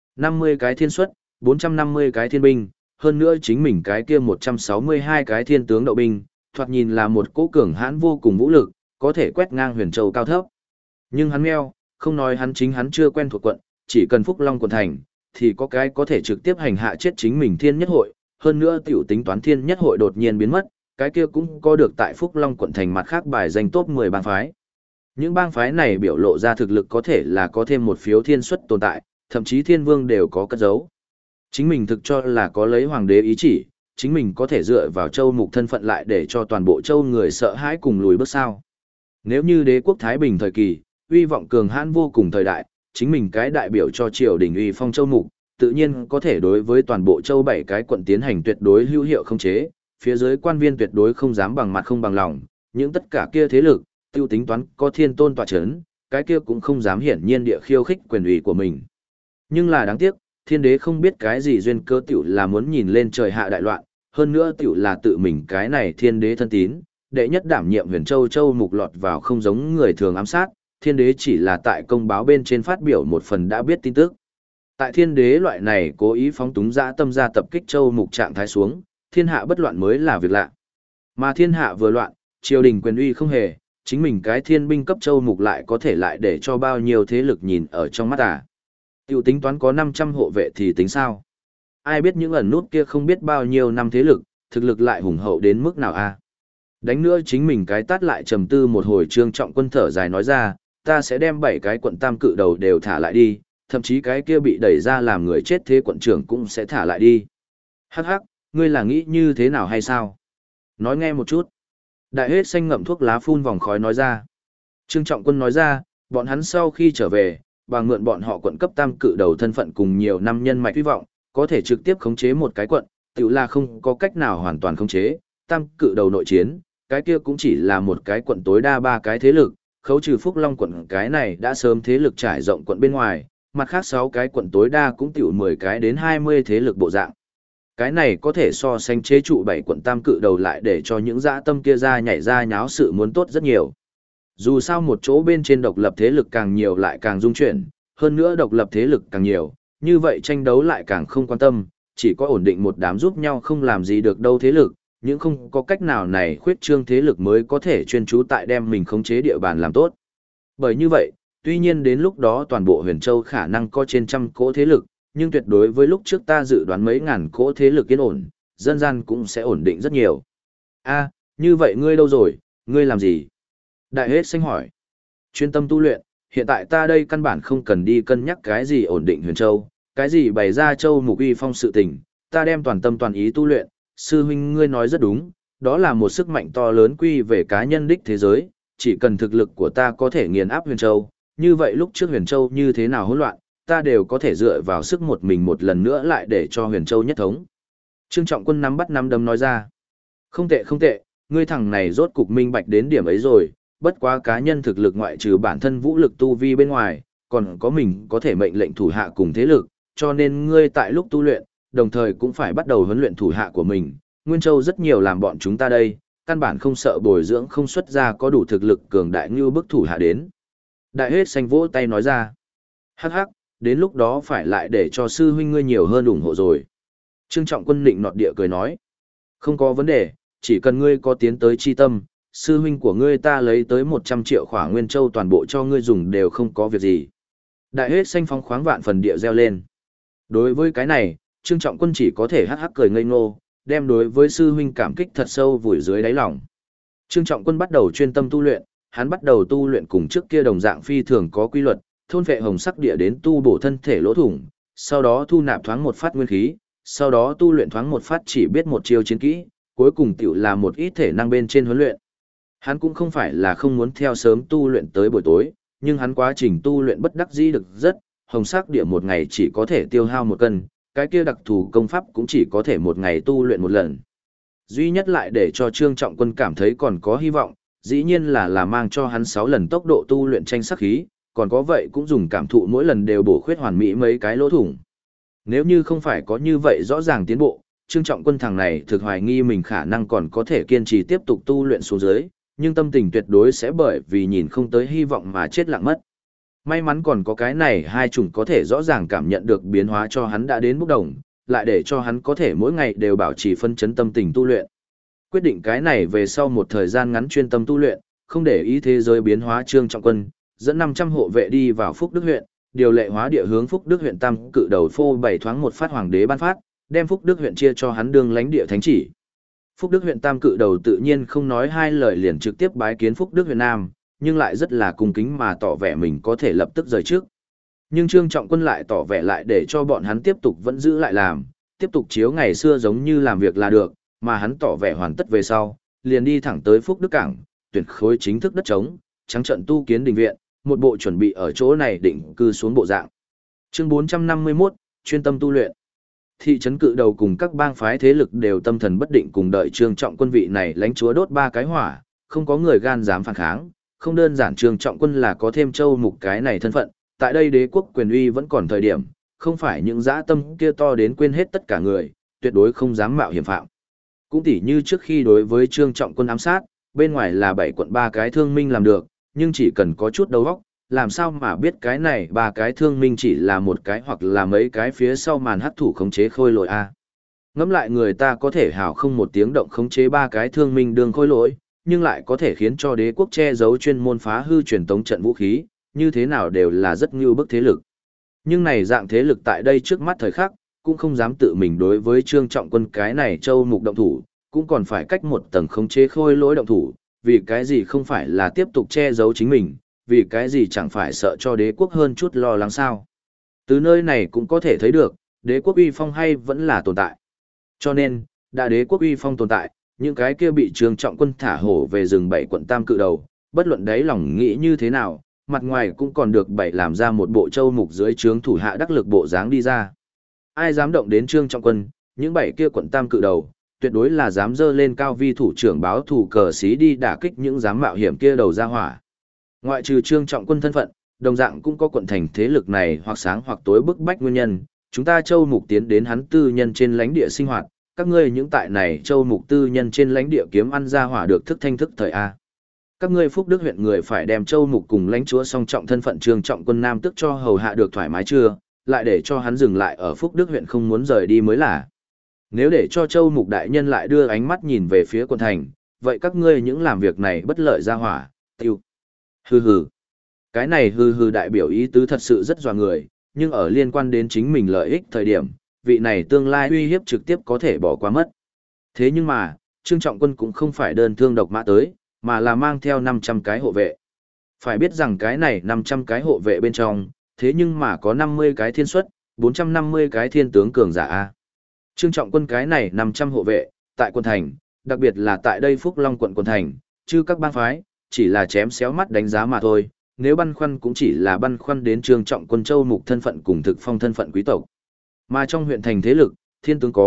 50 cái thiên xuất, 450 cái thiên binh, hơn nữa chính mình cái kia 162 cái thiên tướng đậu binh, thoạt nhìn là một cỗ cường hãn vô cùng vũ lực, có thể quét ngang huyền châu cao thấp. Nhưng hắn meo, không nói hắn chính hắn chưa quen thuộc quận, chỉ cần Phúc Long quận thành, thì có cái có thể trực tiếp hành hạ chết chính mình thiên nhất hội, hơn nữa tiểu tính toán thiên nhất hội đột nhiên biến mất, cái kia cũng có được tại Phúc Long quận thành mặt khác bài danh top 10 bang phái. Những bang phái này biểu lộ ra thực lực có thể là có thêm một phiếu thiên xuất tồn tại, thậm chí thiên vương đều có cất giấu. Chính mình thực cho là có lấy hoàng đế ý chỉ, chính mình có thể dựa vào châu mục thân phận lại để cho toàn bộ châu người sợ hãi cùng lùi bước sao. Nếu như đế quốc Thái Bình thời kỳ, uy vọng cường hãn vô cùng thời đại, chính mình cái đại biểu cho triều đình uy phong châu mục, tự nhiên có thể đối với toàn bộ châu 7 cái quận tiến hành tuyệt đối hữu hiệu không chế, phía dưới quan viên tuyệt đối không dám bằng mặt không bằng lòng, những tất cả kia thế lực, tiêu tính toán có thiên tôn tọa chấn, cái kia cũng không dám hiển nhiên địa khiêu khích quyền ủy của mình. Nhưng là đáng tiếc, thiên đế không biết cái gì duyên cơ tiểu là muốn nhìn lên trời hạ đại loạn, hơn nữa tiểu là tự mình cái này thiên đế thân tín, đệ nhất đảm nhiệm huyền châu châu mục lọt vào không giống người thường ám sát, thiên đế chỉ là tại công báo bên trên phát biểu một phần đã biết tin tức. Tại thiên đế loại này cố ý phóng túng dã tâm ra tập kích châu mục trạng thái xuống, thiên hạ bất loạn mới là việc lạ. Mà thiên hạ vừa loạn, triều đình quyền uy không hề, chính mình cái thiên binh cấp châu mục lại có thể lại để cho bao nhiêu thế lực nhìn ở trong mắt à. Tiểu tính toán có 500 hộ vệ thì tính sao? Ai biết những ẩn nút kia không biết bao nhiêu năm thế lực, thực lực lại hùng hậu đến mức nào a? Đánh nữa chính mình cái tát lại trầm tư một hồi. Trương Trọng Quân thở dài nói ra, ta sẽ đem 7 cái quận tam cự đầu đều thả lại đi, thậm chí cái kia bị đẩy ra làm người chết thế quận trưởng cũng sẽ thả lại đi. Hắc hắc, ngươi là nghĩ như thế nào hay sao? Nói nghe một chút. Đại hết xanh ngậm thuốc lá phun vòng khói nói ra. Trương Trọng Quân nói ra, bọn hắn sau khi trở về, bằng mượn bọn họ quận cấp tam cự đầu thân phận cùng nhiều năm nhân mạch hy vọng, có thể trực tiếp khống chế một cái quận, tự là không có cách nào hoàn toàn khống chế, tam cự đầu nội chiến, cái kia cũng chỉ là một cái quận tối đa 3 cái thế lực, khấu trừ Phúc Long quận cái này đã sớm thế lực trải rộng quận bên ngoài, mặt khác 6 cái quận tối đa cũng tiểu 10 cái đến 20 thế lực bộ dạng. Cái này có thể so sánh chế trụ 7 quận tam cự đầu lại để cho những dã tâm kia ra nhảy ra nháo sự muốn tốt rất nhiều. Dù sao một chỗ bên trên độc lập thế lực càng nhiều lại càng dung chuyển, hơn nữa độc lập thế lực càng nhiều, như vậy tranh đấu lại càng không quan tâm, chỉ có ổn định một đám giúp nhau không làm gì được đâu thế lực, những không có cách nào này khuyết trương thế lực mới có thể chuyên trú tại đem mình khống chế địa bàn làm tốt. Bởi như vậy, tuy nhiên đến lúc đó toàn bộ Huyền Châu khả năng có trên trăm cỗ thế lực, nhưng tuyệt đối với lúc trước ta dự đoán mấy ngàn cỗ thế lực yên ổn, dân gian cũng sẽ ổn định rất nhiều. A, như vậy ngươi đâu rồi, ngươi làm gì? Đại hết xanh hỏi. Chuyên tâm tu luyện, hiện tại ta đây căn bản không cần đi cân nhắc cái gì ổn định Huyền Châu, cái gì bày ra Châu mục uy phong sự tình, ta đem toàn tâm toàn ý tu luyện, sư huynh ngươi nói rất đúng, đó là một sức mạnh to lớn quy về cá nhân đích thế giới, chỉ cần thực lực của ta có thể nghiền áp Huyền Châu, như vậy lúc trước Huyền Châu như thế nào hỗn loạn, ta đều có thể dựa vào sức một mình một lần nữa lại để cho Huyền Châu nhất thống. Trương Trọng Quân nắm bắt nắm đấm nói ra. Không tệ không tệ, ngươi thằng này rốt cục minh bạch đến điểm ấy rồi, bất quá cá nhân thực lực ngoại trừ bản thân vũ lực tu vi bên ngoài, còn có mình có thể mệnh lệnh thủ hạ cùng thế lực, cho nên ngươi tại lúc tu luyện, đồng thời cũng phải bắt đầu huấn luyện thủ hạ của mình. Nguyên Châu rất nhiều làm bọn chúng ta đây, căn bản không sợ bồi dưỡng không xuất ra có đủ thực lực cường đại như bức thủ hạ đến. Đại hết xanh vỗ tay nói ra. Hắc hắc, đến lúc đó phải lại để cho sư huynh ngươi nhiều hơn ủng hộ rồi. Trương Trọng Quân nịnh nọt địa cười nói. Không có vấn đề, chỉ cần ngươi có tiến tới chi tâm, sư huynh của ngươi ta lấy tới 100 triệu khỏa Nguyên Châu toàn bộ cho ngươi dùng đều không có việc gì. Đại hết xanh phóng khoáng vạn phần địa reo lên. Đối với cái này, Trương Trọng Quân chỉ có thể hắc hắc cười ngây ngô, đem đối với sư huynh cảm kích thật sâu vùi dưới đáy lòng. Trương Trọng Quân bắt đầu chuyên tâm tu luyện, hắn bắt đầu tu luyện cùng trước kia đồng dạng phi thường có quy luật, thôn vệ hồng sắc địa đến tu bổ thân thể lỗ thủng, sau đó thu nạp thoáng một phát nguyên khí, sau đó tu luyện thoáng một phát chỉ biết một chiêu chiến kỹ, cuối cùng tiểu là một ít thể năng bên trên huấn luyện. Hắn cũng không phải là không muốn theo sớm tu luyện tới buổi tối, nhưng hắn quá trình tu luyện bất đắc dĩ được rất, hồng sắc địa một ngày chỉ có thể tiêu hao 1 cân, cái kia đặc thù công pháp cũng chỉ có thể một ngày tu luyện 1 lần. Duy nhất lại để cho Trương Trọng Quân cảm thấy còn có hy vọng, dĩ nhiên là mang cho hắn 6 lần tốc độ tu luyện tranh sắc khí, còn có vậy cũng dùng cảm thụ mỗi lần đều bổ khuyết hoàn mỹ mấy cái lỗ thủng. Nếu như không phải có như vậy rõ ràng tiến bộ, Trương Trọng Quân thằng này thực hoài nghi mình khả năng còn có thể kiên trì tiếp tục tu luyện xuống dưới, nhưng tâm tình tuyệt đối sẽ bởi vì nhìn không tới hy vọng mà chết lặng mất. May mắn còn có cái này hai chủng có thể rõ ràng cảm nhận được biến hóa cho hắn đã đến mức đồng, lại để cho hắn có thể mỗi ngày đều bảo trì phân chấn tâm tình tu luyện. Quyết định cái này về sau một thời gian ngắn chuyên tâm tu luyện, không để ý thế giới biến hóa. Trương Trọng Quân dẫn 500 hộ vệ đi vào Phúc Đức huyện, điều lệ hóa địa hướng Phúc Đức huyện tam cự đầu phô bảy thoáng một phát hoàng đế ban phát, đem Phúc Đức huyện chia cho hắn đương lãnh địa thánh chỉ. Phúc Đức huyện tam cự đầu tự nhiên không nói hai lời liền trực tiếp bái kiến Phúc Đức huyện Nam, nhưng lại rất là cung kính mà tỏ vẻ mình có thể lập tức rời trước. Nhưng Trương Trọng Quân lại tỏ vẻ lại để cho bọn hắn tiếp tục vẫn giữ lại làm, tiếp tục chiếu ngày xưa giống như làm việc là được, mà hắn tỏ vẻ hoàn tất về sau, liền đi thẳng tới Phúc Đức Cảng, tuyển khối chính thức đất trống, trắng trận tu kiến đình viện, một bộ chuẩn bị ở chỗ này định cư xuống bộ dạng. Chương 451, chuyên tâm tu luyện. Thị trấn cự đầu cùng các bang phái thế lực đều tâm thần bất định cùng đợi Trương Trọng Quân vị này lãnh chúa đốt 3 cái hỏa, không có người gan dám phản kháng, không đơn giản Trương Trọng Quân là có thêm châu mục cái này thân phận, tại đây đế quốc quyền uy vẫn còn thời điểm, không phải những dã tâm kia to đến quên hết tất cả người, tuyệt đối không dám mạo hiểm phạm. Cũng tỉ như trước khi đối với Trương Trọng Quân ám sát, bên ngoài là 7 quận 3 cái thương minh làm được, nhưng chỉ cần có chút đầu óc, làm sao mà biết cái này 3 cái thương minh chỉ là một cái hoặc là mấy cái phía sau màn hắc thủ khống chế khôi lỗi a. Ngẫm lại người ta có thể hào không một tiếng động khống chế 3 cái thương minh đường khôi lỗi, nhưng lại có thể khiến cho đế quốc che giấu chuyên môn phá hư truyền tống trận vũ khí, như thế nào đều là rất như bức thế lực. Nhưng này dạng thế lực tại đây trước mắt thời khắc, cũng không dám tự mình đối với Trương Trọng Quân cái này châu mục động thủ, cũng còn phải cách một tầng khống chế khôi lỗi động thủ, vì cái gì không phải là tiếp tục che giấu chính mình, vì cái gì chẳng phải sợ cho đế quốc hơn chút lo lắng sao. Từ nơi này cũng có thể thấy được, đế quốc uy phong hay vẫn là tồn tại. Cho nên, đã đế quốc uy phong tồn tại, những cái kia bị Trương Trọng Quân thả hổ về rừng 7 quận tam cự đầu, bất luận đấy lòng nghĩ như thế nào, mặt ngoài cũng còn được bảy làm ra một bộ châu mục dưới trướng thủ hạ đắc lực bộ dáng đi ra. Ai dám động đến Trương Trọng Quân, những 7 kia quận tam cự đầu, tuyệt đối là dám dơ lên cao vi thủ trưởng báo thủ cờ xí đi đả kích những dám mạo hiểm kia đầu ra hỏa. Ngoại trừ Trương Trọng Quân thân phận, đồng dạng cũng có quận thành thế lực này hoặc sáng hoặc tối bức bách nguyên nhân, chúng ta châu mục tiến đến hắn tư nhân trên lãnh địa sinh hoạt, các ngươi những tại này châu mục tư nhân trên lãnh địa kiếm ăn ra hỏa được thức thanh thức thời A. Các ngươi Phúc Đức huyện người phải đem châu mục cùng lãnh chúa song trọng thân phận Trương Trọng Quân nam tức cho hầu hạ được thoải mái chưa, lại để cho hắn dừng lại ở Phúc Đức huyện không muốn rời đi mới là. Nếu để cho châu mục đại nhân lại đưa ánh mắt nhìn về phía quận thành, vậy các ngươi những làm việc này bất lợi ra hỏa, tiêu. Hừ hừ. Cái này hừ hừ đại biểu ý tứ thật sự rất dọa người, nhưng ở liên quan đến chính mình lợi ích thời điểm, vị này tương lai uy hiếp trực tiếp có thể bỏ qua mất. Thế nhưng mà, Trương Trọng Quân cũng không phải đơn thương độc mã tới, mà là mang theo 500 cái hộ vệ. Phải biết rằng cái này 500 cái hộ vệ bên trong, thế nhưng mà có 50 cái thiên suất, 450 cái thiên tướng cường giả A. Trương Trọng Quân cái này 500 hộ vệ, tại quận thành, đặc biệt là tại đây Phúc Long quận quận thành, chứ các bang phái, chỉ là chém xéo mắt đánh giá mà thôi, nếu băn khoăn cũng chỉ là băn khoăn đến Trương Trọng Quân châu mục thân phận cùng thực phong thân phận quý tộc. Mà trong huyện thành thế lực, thiên tướng có,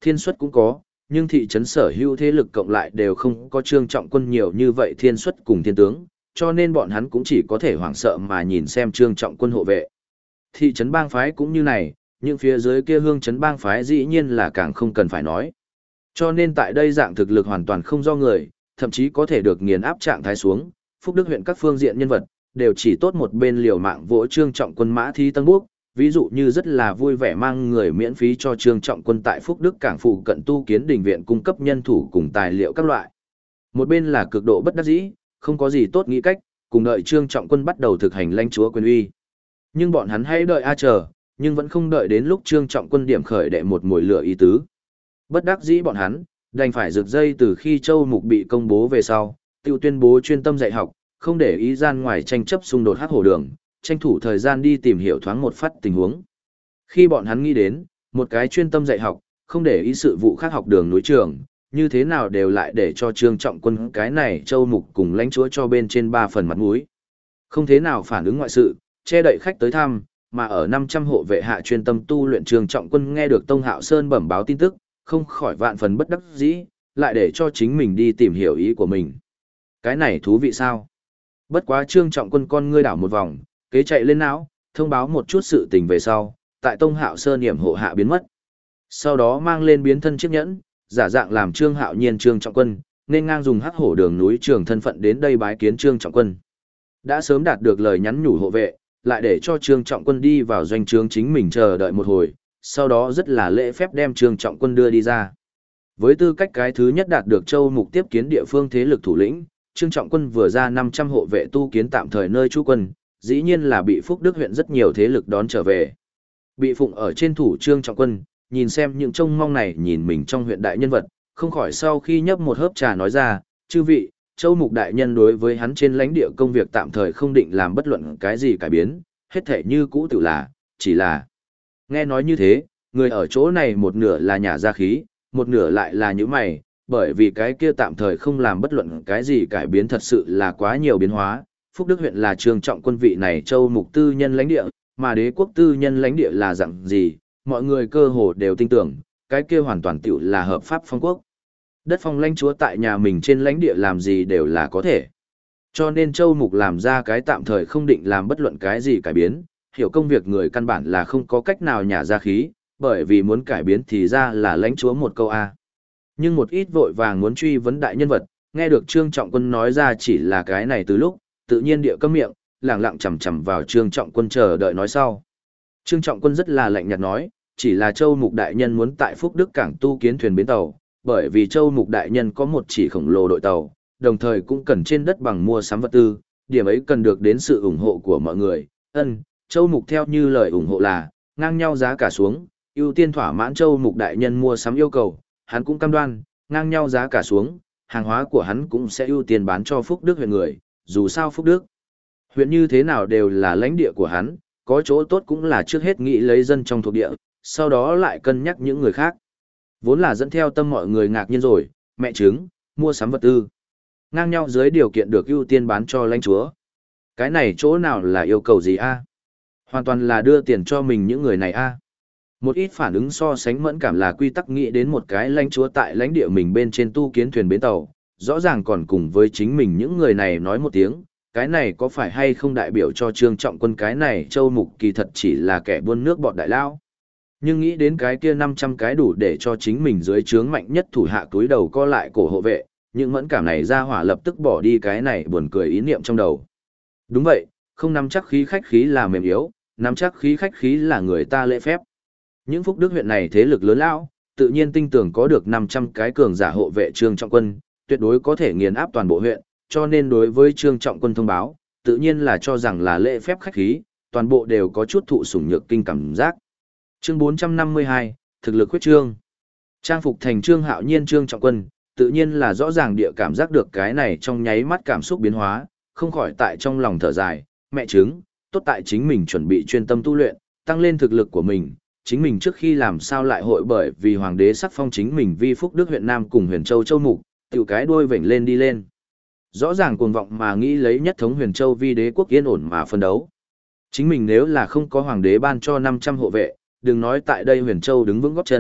Thiên suất cũng có, nhưng thị trấn sở hữu thế lực cộng lại đều không có Trương Trọng Quân nhiều như vậy thiên suất cùng thiên tướng, cho nên bọn hắn cũng chỉ có thể hoảng sợ mà nhìn xem Trương Trọng Quân hộ vệ. Thị trấn bang phái cũng như này, nhưng phía dưới kia hương trấn bang phái dĩ nhiên là càng không cần phải nói. Cho nên tại đây dạng thực lực hoàn toàn không do người, thậm chí có thể được nghiền áp trạng thái xuống, Phúc Đức huyện các phương diện nhân vật, đều chỉ tốt một bên liều mạng vỗ Trương Trọng Quân mã thi tân bước, ví dụ như rất là vui vẻ mang người miễn phí cho Trương Trọng Quân tại Phúc Đức cảng phụ cận tu kiến đình viện cung cấp nhân thủ cùng tài liệu các loại. Một bên là cực độ bất đắc dĩ, không có gì tốt nghĩ cách, cùng đợi Trương Trọng Quân bắt đầu thực hành lãnh chúa quyền uy. Nhưng bọn hắn hãy đợi chờ, nhưng vẫn không đợi đến lúc Trương Trọng Quân điểm khởi đệ một mùi lửa ý tứ. Bất đắc dĩ bọn hắn, đành phải rực dây từ khi Châu Mục bị công bố về sau, tiêu tuyên bố chuyên tâm dạy học, không để ý gian ngoài tranh chấp xung đột hắc hổ đường, tranh thủ thời gian đi tìm hiểu thoáng một phát tình huống. Khi bọn hắn nghĩ đến, một cái chuyên tâm dạy học, không để ý sự vụ khác học đường núi trường, như thế nào đều lại để cho Trương Trọng Quân cái này Châu Mục cùng lãnh chúa cho bên trên 3 phần mặt mũi. Không thế nào phản ứng ngoại sự, che đậy khách tới thăm, mà ở 500 hộ vệ hạ chuyên tâm tu luyện Trương Trọng Quân nghe được Tông Hạo Sơn bẩm báo tin tức, không khỏi vạn phần bất đắc dĩ, lại để cho chính mình đi tìm hiểu ý của mình. Cái này thú vị sao? Bất quá Trương Trọng Quân con ngươi đảo một vòng, kế chạy lên não, thông báo một chút sự tình về sau, tại Tông Hạo Sơn hiểm hộ hạ biến mất. Sau đó mang lên biến thân chiếc nhẫn, giả dạng làm Trương Hạo Nhiên Trương Trọng Quân, nên ngang dùng hắc hổ đường núi trường thân phận đến đây bái kiến Trương Trọng Quân. Đã sớm đạt được lời nhắn nhủ hộ vệ, lại để cho Trương Trọng Quân đi vào doanh trướng chính mình chờ đợi một hồi, sau đó rất là lễ phép đem Trương Trọng Quân đưa đi ra. Với tư cách cái thứ nhất đạt được Châu Mục tiếp kiến địa phương thế lực thủ lĩnh, Trương Trọng Quân vừa ra 500 hộ vệ tu kiến tạm thời nơi trú quân, dĩ nhiên là bị Phúc Đức huyện rất nhiều thế lực đón trở về. Bị phụng ở trên thủ Trương Trọng Quân, nhìn xem những trông mong này nhìn mình trong huyện đại nhân vật, không khỏi sau khi nhấp một hớp trà nói ra, chư vị, Châu Mục đại nhân đối với hắn trên lãnh địa công việc tạm thời không định làm bất luận cái gì cải biến, hết thể như cũ tự là, chỉ là. Nghe nói như thế, người ở chỗ này một nửa là nhà gia khí, một nửa lại là những mày, bởi vì cái kia tạm thời không làm bất luận cái gì cải biến thật sự là quá nhiều biến hóa. Phúc Đức huyện là Trương Trọng Quân vị này Châu Mục tư nhân lãnh địa, mà đế quốc tư nhân lãnh địa là dạng gì, mọi người cơ hồ đều tin tưởng, cái kia hoàn toàn tiểu là hợp pháp phong quốc. Đất phong lãnh chúa tại nhà mình trên lãnh địa làm gì đều là có thể. Cho nên Châu Mục làm ra cái tạm thời không định làm bất luận cái gì cải biến, hiểu công việc người căn bản là không có cách nào nhả ra khí, bởi vì muốn cải biến thì ra là lãnh chúa một câu A. Nhưng một ít vội vàng muốn truy vấn đại nhân vật, nghe được Trương Trọng Quân nói ra chỉ là cái này từ lúc, tự nhiên địa câm miệng, lẳng lặng chằm chằm vào Trương Trọng Quân chờ đợi nói sau. Trương Trọng Quân rất là lạnh nhạt nói, chỉ là Châu Mục đại nhân muốn tại Phúc Đức cảng tu kiến thuyền bến tàu, bởi vì Châu Mục đại nhân có một chỉ khổng lồ đội tàu, đồng thời cũng cần trên đất bằng mua sắm vật tư, điểm ấy cần được đến sự ủng hộ của mọi người. Châu Mục theo như lời ủng hộ là, ngang nhau giá cả xuống, ưu tiên thỏa mãn Châu Mục đại nhân mua sắm yêu cầu, hắn cũng cam đoan, ngang nhau giá cả xuống, hàng hóa của hắn cũng sẽ ưu tiên bán cho Phúc Đức huyện người, dù sao Phúc Đức huyện như thế nào đều là lãnh địa của hắn, có chỗ tốt cũng là trước hết nghĩ lấy dân trong thuộc địa, sau đó lại cân nhắc những người khác. Vốn là dẫn theo tâm mọi người ngạc nhiên rồi, mẹ trứng, mua sắm vật tư. Ngang nhau dưới điều kiện được ưu tiên bán cho lãnh chúa. Cái này chỗ nào là yêu cầu gì a? Hoàn toàn là đưa tiền cho mình những người này a. Một ít phản ứng so sánh mẫn cảm là quy tắc nghĩ đến một cái lãnh chúa tại lãnh địa mình bên trên tu kiến thuyền bến tàu, rõ ràng còn cùng với chính mình những người này nói một tiếng, cái này có phải hay không đại biểu cho Trương Trọng Quân cái này Châu Mục kỳ thật chỉ là kẻ buôn nước bọt đại lao. Nhưng nghĩ đến cái kia 500 cái đủ để cho chính mình dưới trướng mạnh nhất thủ hạ túi đầu co lại cổ hộ vệ, những mẫn cảm này ra hỏa lập tức bỏ đi cái này buồn cười ý niệm trong đầu. Đúng vậy, không nắm chắc khí khách khí là mềm yếu, nắm chắc khí khách khí là người ta lễ phép. Những Phúc Đức huyện này thế lực lớn lao, tự nhiên tin tưởng có được 500 cái cường giả hộ vệ Trương Trọng Quân, tuyệt đối có thể nghiền áp toàn bộ huyện, cho nên đối với Trương Trọng Quân thông báo, tự nhiên là cho rằng là lễ phép khách khí, toàn bộ đều có chút thụ sủng nhược kinh cảm giác. Chương 452, thực lực huyết trương. Trang phục thành Trương Hạo Nhiên Trương Trọng Quân, tự nhiên là rõ ràng địa cảm giác được cái này trong nháy mắt cảm xúc biến hóa, không khỏi tại trong lòng thở dài, mẹ trứng, tốt tại chính mình chuẩn bị chuyên tâm tu luyện, tăng lên thực lực của mình, chính mình trước khi làm sao lại hội bởi vì hoàng đế sắc phong chính mình vi Phúc Đức huyện Nam cùng Huyền Châu Châu Mục, tiểu cái đuôi vểnh lên đi lên. Rõ ràng cuồng vọng mà nghĩ lấy nhất thống Huyền Châu vi đế quốc yên ổn mà phân đấu. Chính mình nếu là không có hoàng đế ban cho 500 hộ vệ, đừng nói tại đây Huyền Châu đứng vững gót chân,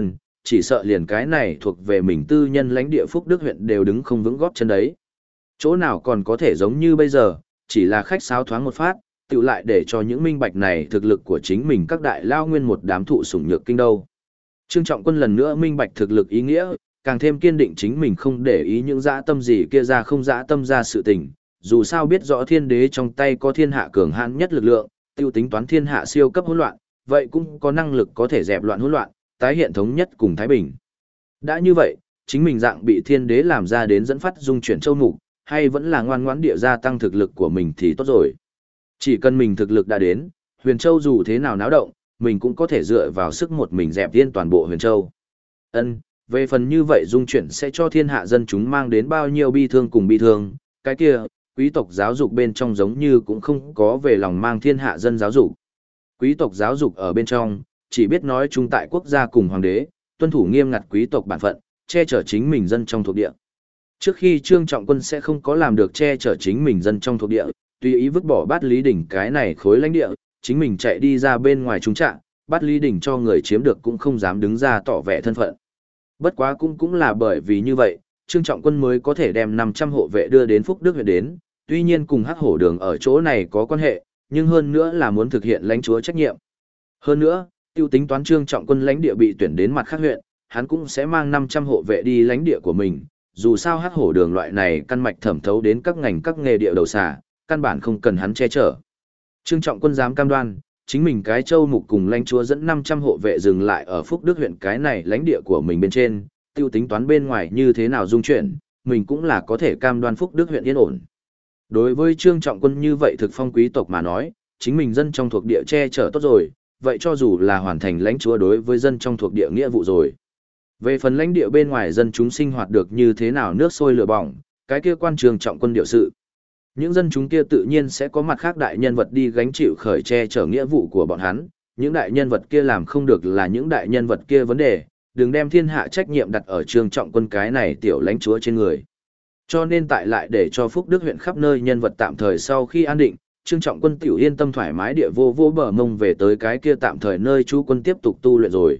chỉ sợ liền cái này thuộc về mình tư nhân lãnh địa Phúc Đức huyện đều đứng không vững góp chân đấy. Chỗ nào còn có thể giống như bây giờ, chỉ là khách sáo thoáng một phát, tự lại để cho những minh bạch này thực lực của chính mình các đại lao nguyên một đám thụ sủng nhược kinh đâu. Trương Trọng Quân lần nữa minh bạch thực lực ý nghĩa, càng thêm kiên định chính mình không để ý những dã tâm gì kia ra không dã tâm ra sự tình, dù sao biết rõ thiên đế trong tay có thiên hạ cường hãn nhất lực lượng, tiêu tính toán thiên hạ siêu cấp hỗn loạn, vậy cũng có năng lực có thể dẹp loạn hỗn loạn, tái hiện thống nhất cùng Thái Bình. Đã như vậy, chính mình dạng bị thiên đế làm ra đến dẫn phát dung chuyển châu mục, hay vẫn là ngoan ngoãn địa gia tăng thực lực của mình thì tốt rồi. Chỉ cần mình thực lực đã đến, Huyền Châu dù thế nào náo động, mình cũng có thể dựa vào sức một mình dẹp yên toàn bộ Huyền Châu. Về phần như vậy dung chuyển sẽ cho thiên hạ dân chúng mang đến bao nhiêu bi thương cùng bi thương, cái kia, quý tộc giáo dục bên trong giống như cũng không có về lòng mang thiên hạ dân giáo dục. Quý tộc giáo dục ở bên trong, chỉ biết nói chung tại quốc gia cùng hoàng đế, tuân thủ nghiêm ngặt quý tộc bản phận, che chở chính mình dân trong thuộc địa. Trước khi Trương Trọng Quân sẽ không có làm được che chở chính mình dân trong thuộc địa, tùy ý vứt bỏ Bát Lý Đỉnh cái này khối lãnh địa, chính mình chạy đi ra bên ngoài trung trạng, Bát Lý Đỉnh cho người chiếm được cũng không dám đứng ra tỏ vẻ thân phận. Bất quá cũng là bởi vì như vậy, Trương Trọng Quân mới có thể đem 500 hộ vệ đưa đến Phúc Đức huyện đến, tuy nhiên cùng Hắc Hổ Đường ở chỗ này có quan hệ, nhưng hơn nữa là muốn thực hiện lãnh chúa trách nhiệm. Hơn nữa, tiêu tính toán Trương Trọng Quân lãnh địa bị tuyển đến mặt khác huyện, hắn cũng sẽ mang 500 hộ vệ đi lãnh địa của mình, dù sao Hắc Hổ Đường loại này căn mạch thẩm thấu đến các ngành các nghề địa đầu xà, căn bản không cần hắn che chở. Trương Trọng Quân dám cam đoan, chính mình cái châu mục cùng lãnh chúa dẫn 500 hộ vệ dừng lại ở Phúc Đức huyện cái này lãnh địa của mình bên trên, tiêu tính toán bên ngoài như thế nào dung chuyển, mình cũng là có thể cam đoan Phúc Đức huyện yên ổn. Đối với Trương Trọng Quân như vậy thực phong quý tộc mà nói, chính mình dân trong thuộc địa che chở tốt rồi, vậy cho dù là hoàn thành lãnh chúa đối với dân trong thuộc địa nghĩa vụ rồi. Về phần lãnh địa bên ngoài dân chúng sinh hoạt được như thế nào nước sôi lửa bỏng, cái kia quan Trương Trọng Quân điều sự. Những dân chúng kia tự nhiên sẽ có mặt khác đại nhân vật đi gánh chịu khởi che chở nghĩa vụ của bọn hắn, những đại nhân vật kia làm không được là những đại nhân vật kia vấn đề, đừng đem thiên hạ trách nhiệm đặt ở Trương Trọng Quân cái này tiểu lãnh chúa trên người. Cho nên tại lại để cho Phúc Đức huyện khắp nơi nhân vật tạm thời sau khi an định, Trương Trọng Quân tiểu yên tâm thoải mái địa vô bờ mông về tới cái kia tạm thời nơi chú quân tiếp tục tu luyện rồi.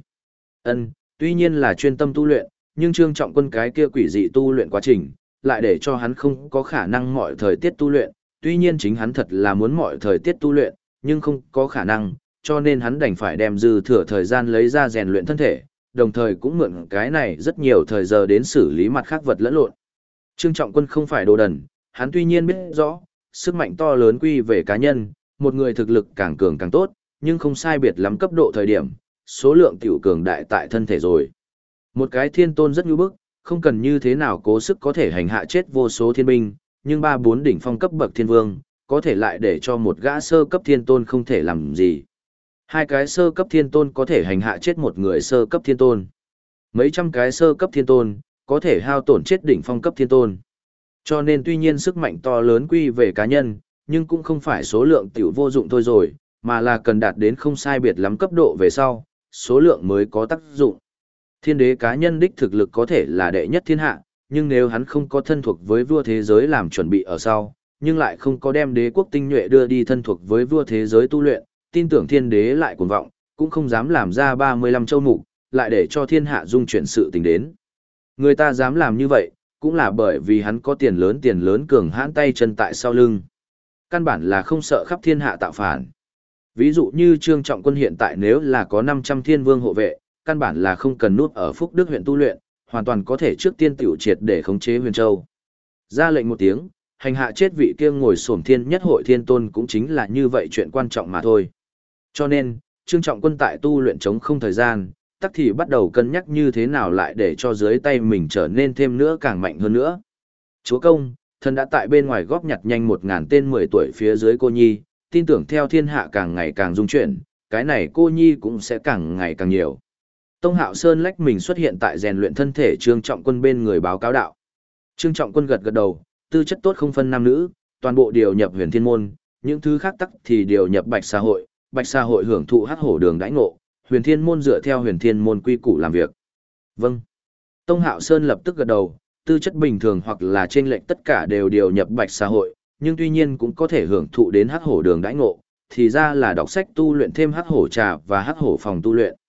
Tuy nhiên là chuyên tâm tu luyện, nhưng Trương Trọng Quân cái kia quỷ dị tu luyện quá trình, lại để cho hắn không có khả năng mọi thời tiết tu luyện, tuy nhiên chính hắn thật là muốn mọi thời tiết tu luyện, nhưng không có khả năng, cho nên hắn đành phải đem dư thừa thời gian lấy ra rèn luyện thân thể, đồng thời cũng mượn cái này rất nhiều thời giờ đến xử lý mặt khác vật lẫn lộn. Trương Trọng Quân không phải đồ đần, hắn tuy nhiên biết rõ, sức mạnh to lớn quy về cá nhân, một người thực lực càng cường càng tốt, nhưng không sai biệt lắm cấp độ thời điểm, số lượng tiểu cường đại tại thân thể rồi. Một cái thiên tôn rất nhu bức, không cần như thế nào cố sức có thể hành hạ chết vô số thiên binh, nhưng 3-4 đỉnh phong cấp bậc thiên vương, có thể lại để cho một gã sơ cấp thiên tôn không thể làm gì. Hai cái sơ cấp thiên tôn có thể hành hạ chết một người sơ cấp thiên tôn. Mấy trăm cái sơ cấp thiên tôn, có thể hao tổn chết đỉnh phong cấp thiên tôn. Cho nên tuy nhiên sức mạnh to lớn quy về cá nhân, nhưng cũng không phải số lượng tiểu vô dụng thôi rồi, mà là cần đạt đến không sai biệt lắm cấp độ về sau, số lượng mới có tác dụng. Thiên đế cá nhân đích thực lực có thể là đệ nhất thiên hạ, nhưng nếu hắn không có thân thuộc với vua thế giới làm chuẩn bị ở sau, nhưng lại không có đem đế quốc tinh nhuệ đưa đi thân thuộc với vua thế giới tu luyện, tin tưởng thiên đế lại cuồng vọng, cũng không dám làm ra 35 châu mục, lại để cho thiên hạ dung chuyển sự tình đến. Người ta dám làm như vậy, cũng là bởi vì hắn có tiền lớn cường hãn tay chân tại sau lưng. Căn bản là không sợ khắp thiên hạ tạo phản. Ví dụ như Trương Trọng Quân hiện tại nếu là có 500 thiên vương hộ vệ, căn bản là không cần nút ở Phúc Đức huyện tu luyện, hoàn toàn có thể trước tiên tiểu triệt để khống chế Huyền Châu. Ra lệnh một tiếng, hành hạ chết vị kia ngồi xổm thiên nhất hội thiên tôn cũng chính là như vậy chuyện quan trọng mà thôi. Cho nên, Trương Trọng Quân tại tu luyện chống không thời gian, tắc thì bắt đầu cân nhắc như thế nào lại để cho dưới tay mình trở nên thêm nữa càng mạnh hơn nữa. Chúa công, thần đã tại bên ngoài góp nhặt nhanh 1000 tên 10 tuổi phía dưới cô nhi, tin tưởng theo thiên hạ càng ngày càng dung chuyển, cái này cô nhi cũng sẽ càng ngày càng nhiều. Tông Hạo Sơn lách mình xuất hiện tại rèn luyện thân thể Trương Trọng Quân bên người báo cáo đạo. Trương Trọng Quân gật gật đầu, tư chất tốt không phân nam nữ, toàn bộ điều nhập Huyền Thiên môn, những thứ khác tắc thì điều nhập Bạch Sa hội hưởng thụ Hắc Hổ Đường đãi ngộ, Huyền Thiên môn dựa theo Huyền Thiên môn quy củ làm việc. Vâng. Tông Hạo Sơn lập tức gật đầu, tư chất bình thường hoặc là trên lệnh tất cả đều điều nhập Bạch Sa hội, nhưng tuy nhiên cũng có thể hưởng thụ đến Hắc Hổ Đường đãi ngộ, thì ra là đọc sách tu luyện thêm Hắc Hổ trà và Hắc Hổ phòng tu luyện.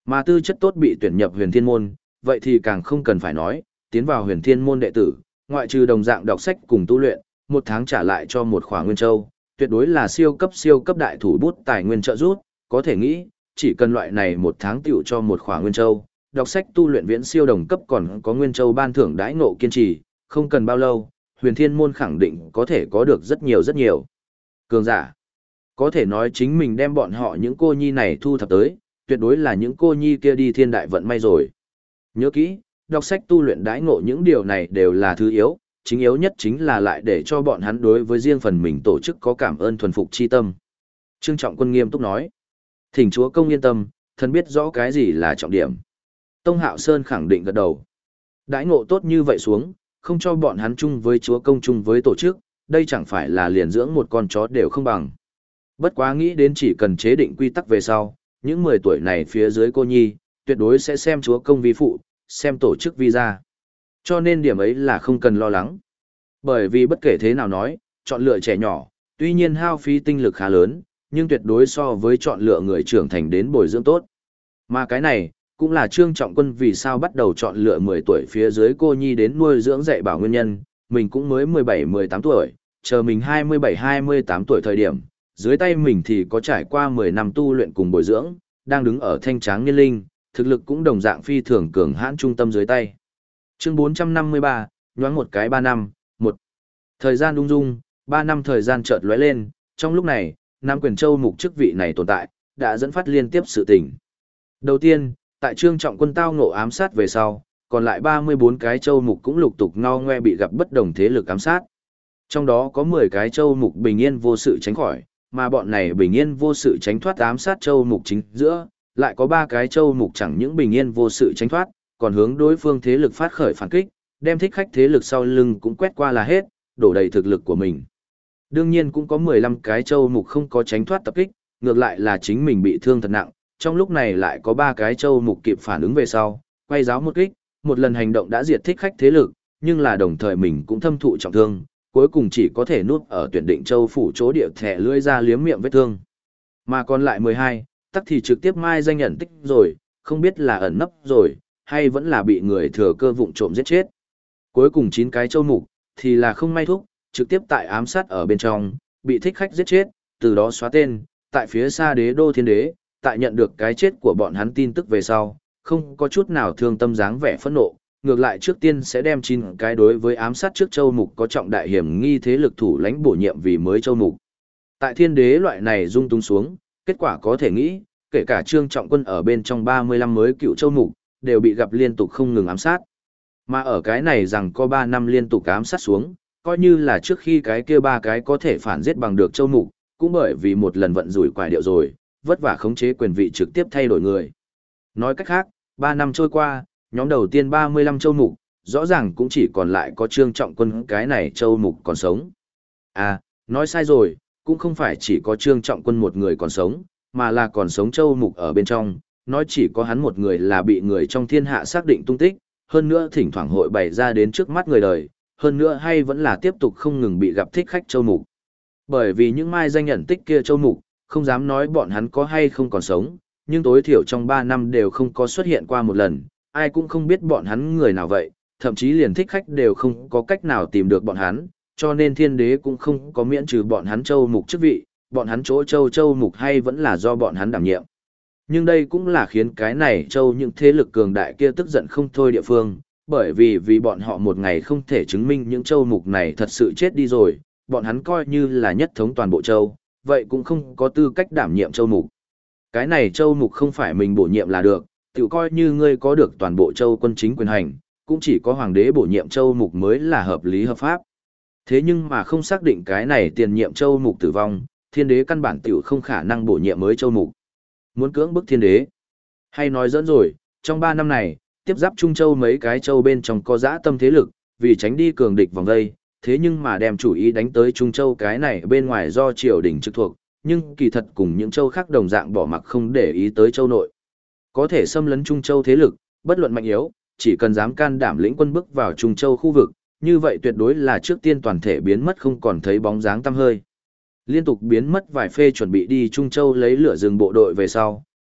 Mà tư chất tốt bị tuyển nhập huyền thiên môn, vậy thì càng không cần phải nói, tiến vào huyền thiên môn đệ tử, ngoại trừ đồng dạng đọc sách cùng tu luyện, một tháng trả lại cho một khỏa nguyên châu, tuyệt đối là siêu cấp đại thủ bút tài nguyên trợ giúp, có thể nghĩ, chỉ cần loại này một tháng tiểu cho một khỏa nguyên châu, đọc sách tu luyện viễn siêu đồng cấp còn có nguyên châu ban thưởng đãi ngộ kiên trì, không cần bao lâu, huyền thiên môn khẳng định có thể có được rất nhiều cường giả. Có thể nói chính mình đem bọn họ những cô nhi này thu thập tới, tuyệt đối là những cô nhi kia đi thiên đại vận may rồi. Nhớ kỹ, đọc sách tu luyện đãi ngộ những điều này đều là thứ yếu, chính yếu nhất chính là lại để cho bọn hắn đối với riêng phần mình tổ chức có cảm ơn thuần phục chi tâm. Trương Trọng Quân nghiêm túc nói, thỉnh chúa công yên tâm, thần biết rõ cái gì là trọng điểm. Tông Hạo Sơn khẳng định gật đầu. Đãi ngộ tốt như vậy xuống, không cho bọn hắn chung với chúa công chung với tổ chức, đây chẳng phải là liền dưỡng một con chó đều không bằng. Bất quá nghĩ đến chỉ cần chế định quy tắc về sau, những 10 tuổi này phía dưới cô nhi, tuyệt đối sẽ xem chúa công vi phụ, xem tổ chức vi gia. Cho nên điểm ấy là không cần lo lắng. Bởi vì bất kể thế nào nói, chọn lựa trẻ nhỏ, tuy nhiên hao phí tinh lực khá lớn, nhưng tuyệt đối so với chọn lựa người trưởng thành đến bồi dưỡng tốt. Mà cái này, cũng là Trương Trọng Quân vì sao bắt đầu chọn lựa 10 tuổi phía dưới cô nhi đến nuôi dưỡng dạy bảo nguyên nhân, mình cũng mới 17-18 tuổi, chờ mình 27-28 tuổi thời điểm, dưới tay mình thì có trải qua 10 năm tu luyện cùng bồi dưỡng, đang đứng ở thanh tráng niên linh, thực lực cũng đồng dạng phi thường cường hãn trung tâm dưới tay. Chương 453, nhoáng một cái 3 năm, một thời gian ung dung, 3 năm thời gian chợt lóe lên, trong lúc này, Nam Quyền Châu mục chức vị này tồn tại, đã dẫn phát liên tiếp sự tình. Đầu tiên, tại Trương Trọng Quân tao ngộ ám sát về sau, còn lại 34 cái châu mục cũng lục tục ngao ngoe bị gặp bất đồng thế lực ám sát. Trong đó có 10 cái châu mục bình yên vô sự tránh khỏi, mà bọn này bình yên vô sự tránh thoát ám sát châu mục chính giữa, lại có 3 cái châu mục chẳng những bình yên vô sự tránh thoát, còn hướng đối phương thế lực phát khởi phản kích, đem thích khách thế lực sau lưng cũng quét qua là hết, đổ đầy thực lực của mình. Đương nhiên cũng có 15 cái châu mục không có tránh thoát tập kích, ngược lại là chính mình bị thương thật nặng, trong lúc này lại có 3 cái châu mục kịp phản ứng về sau, quay giáo một kích, một lần hành động đã diệt thích khách thế lực, nhưng là đồng thời mình cũng thâm thụ trọng thương, cuối cùng chỉ có thể nuốt ở tuyển định châu phủ chỗ địa thẻ lưỡi ra liếm miệng vết thương. Mà còn lại 12, tắc thì trực tiếp mai danh nhận tích rồi, không biết là ẩn nấp rồi, hay vẫn là bị người thừa cơ vụng trộm giết chết. Cuối cùng 9 cái châu mục, thì là không may thúc, trực tiếp tại ám sát ở bên trong, bị thích khách giết chết, từ đó xóa tên, tại phía xa đế đô thiên đế, tại nhận được cái chết của bọn hắn tin tức về sau, không có chút nào thương tâm dáng vẻ phẫn nộ, ngược lại trước tiên sẽ đem 9 cái đối với ám sát trước châu mục có trọng đại hiểm nghi thế lực thủ lãnh bổ nhiệm vì mới châu mục. Tại thiên đế loại này rung tung xuống, kết quả có thể nghĩ, kể cả Trương Trọng Quân ở bên trong 35 mới cựu châu mục, đều bị gặp liên tục không ngừng ám sát. Mà ở cái này rằng có 3 năm liên tục ám sát xuống, coi như là trước khi cái kia 3 cái có thể phản giết bằng được châu mục, cũng bởi vì một lần vận rủi quải điệu rồi, vất vả khống chế quyền vị trực tiếp thay đổi người. Nói cách khác, 3 năm trôi qua, nhóm đầu tiên 35 châu mục, rõ ràng cũng chỉ còn lại có Trương Trọng Quân cái này châu mục còn sống. À, nói sai rồi, cũng không phải chỉ có Trương Trọng Quân một người còn sống, mà là còn sống châu mục ở bên trong, nói chỉ có hắn một người là bị người trong thiên hạ xác định tung tích, hơn nữa thỉnh thoảng hội bày ra đến trước mắt người đời, hơn nữa hay vẫn là tiếp tục không ngừng bị gặp thích khách châu mục. Bởi vì những mai danh nhận tích kia châu mục, không dám nói bọn hắn có hay không còn sống, nhưng tối thiểu trong 3 năm đều không có xuất hiện qua một lần, ai cũng không biết bọn hắn người nào vậy, thậm chí liền thích khách đều không có cách nào tìm được bọn hắn, cho nên thiên đế cũng không có miễn trừ bọn hắn châu mục chức vị, bọn hắn chỗ châu mục hay vẫn là do bọn hắn đảm nhiệm. Nhưng đây cũng là khiến cái này châu những thế lực cường đại kia tức giận không thôi địa phương, bởi vì bọn họ một ngày không thể chứng minh những châu mục này thật sự chết đi rồi, bọn hắn coi như là nhất thống toàn bộ châu, vậy cũng không có tư cách đảm nhiệm châu mục. Cái này châu mục không phải mình bổ nhiệm là được, tự coi như ngươi có được toàn bộ châu quân chính quyền hành, cũng chỉ có hoàng đế bổ nhiệm châu mục mới là hợp lý hợp pháp. Thế nhưng mà không xác định cái này tiền nhiệm châu mục tử vong, thiên đế căn bản tiểu không khả năng bổ nhiệm mới châu mục. Muốn cưỡng bức thiên đế, hay nói dẫn rồi, trong 3 năm này, tiếp giáp Trung Châu mấy cái châu bên trong có dã tâm thế lực, vì tránh đi cường địch vòng vây, thế nhưng mà đem chủ ý đánh tới Trung Châu cái này bên ngoài do triều đình trực thuộc, nhưng kỳ thật cùng những châu khác đồng dạng bỏ mặc không để ý tới châu nội. Có thể xâm lấn Trung Châu thế lực, bất luận mạnh yếu, chỉ cần dám can đảm lĩnh quân bước vào Trung Châu khu vực, như vậy tuyệt đối là trước tiên toàn thể biến mất không còn thấy bóng dáng tăm hơi. Liên tục biến mất vài phê chuẩn bị đi Trung Châu lấy lửa rừng bộ đội về sau,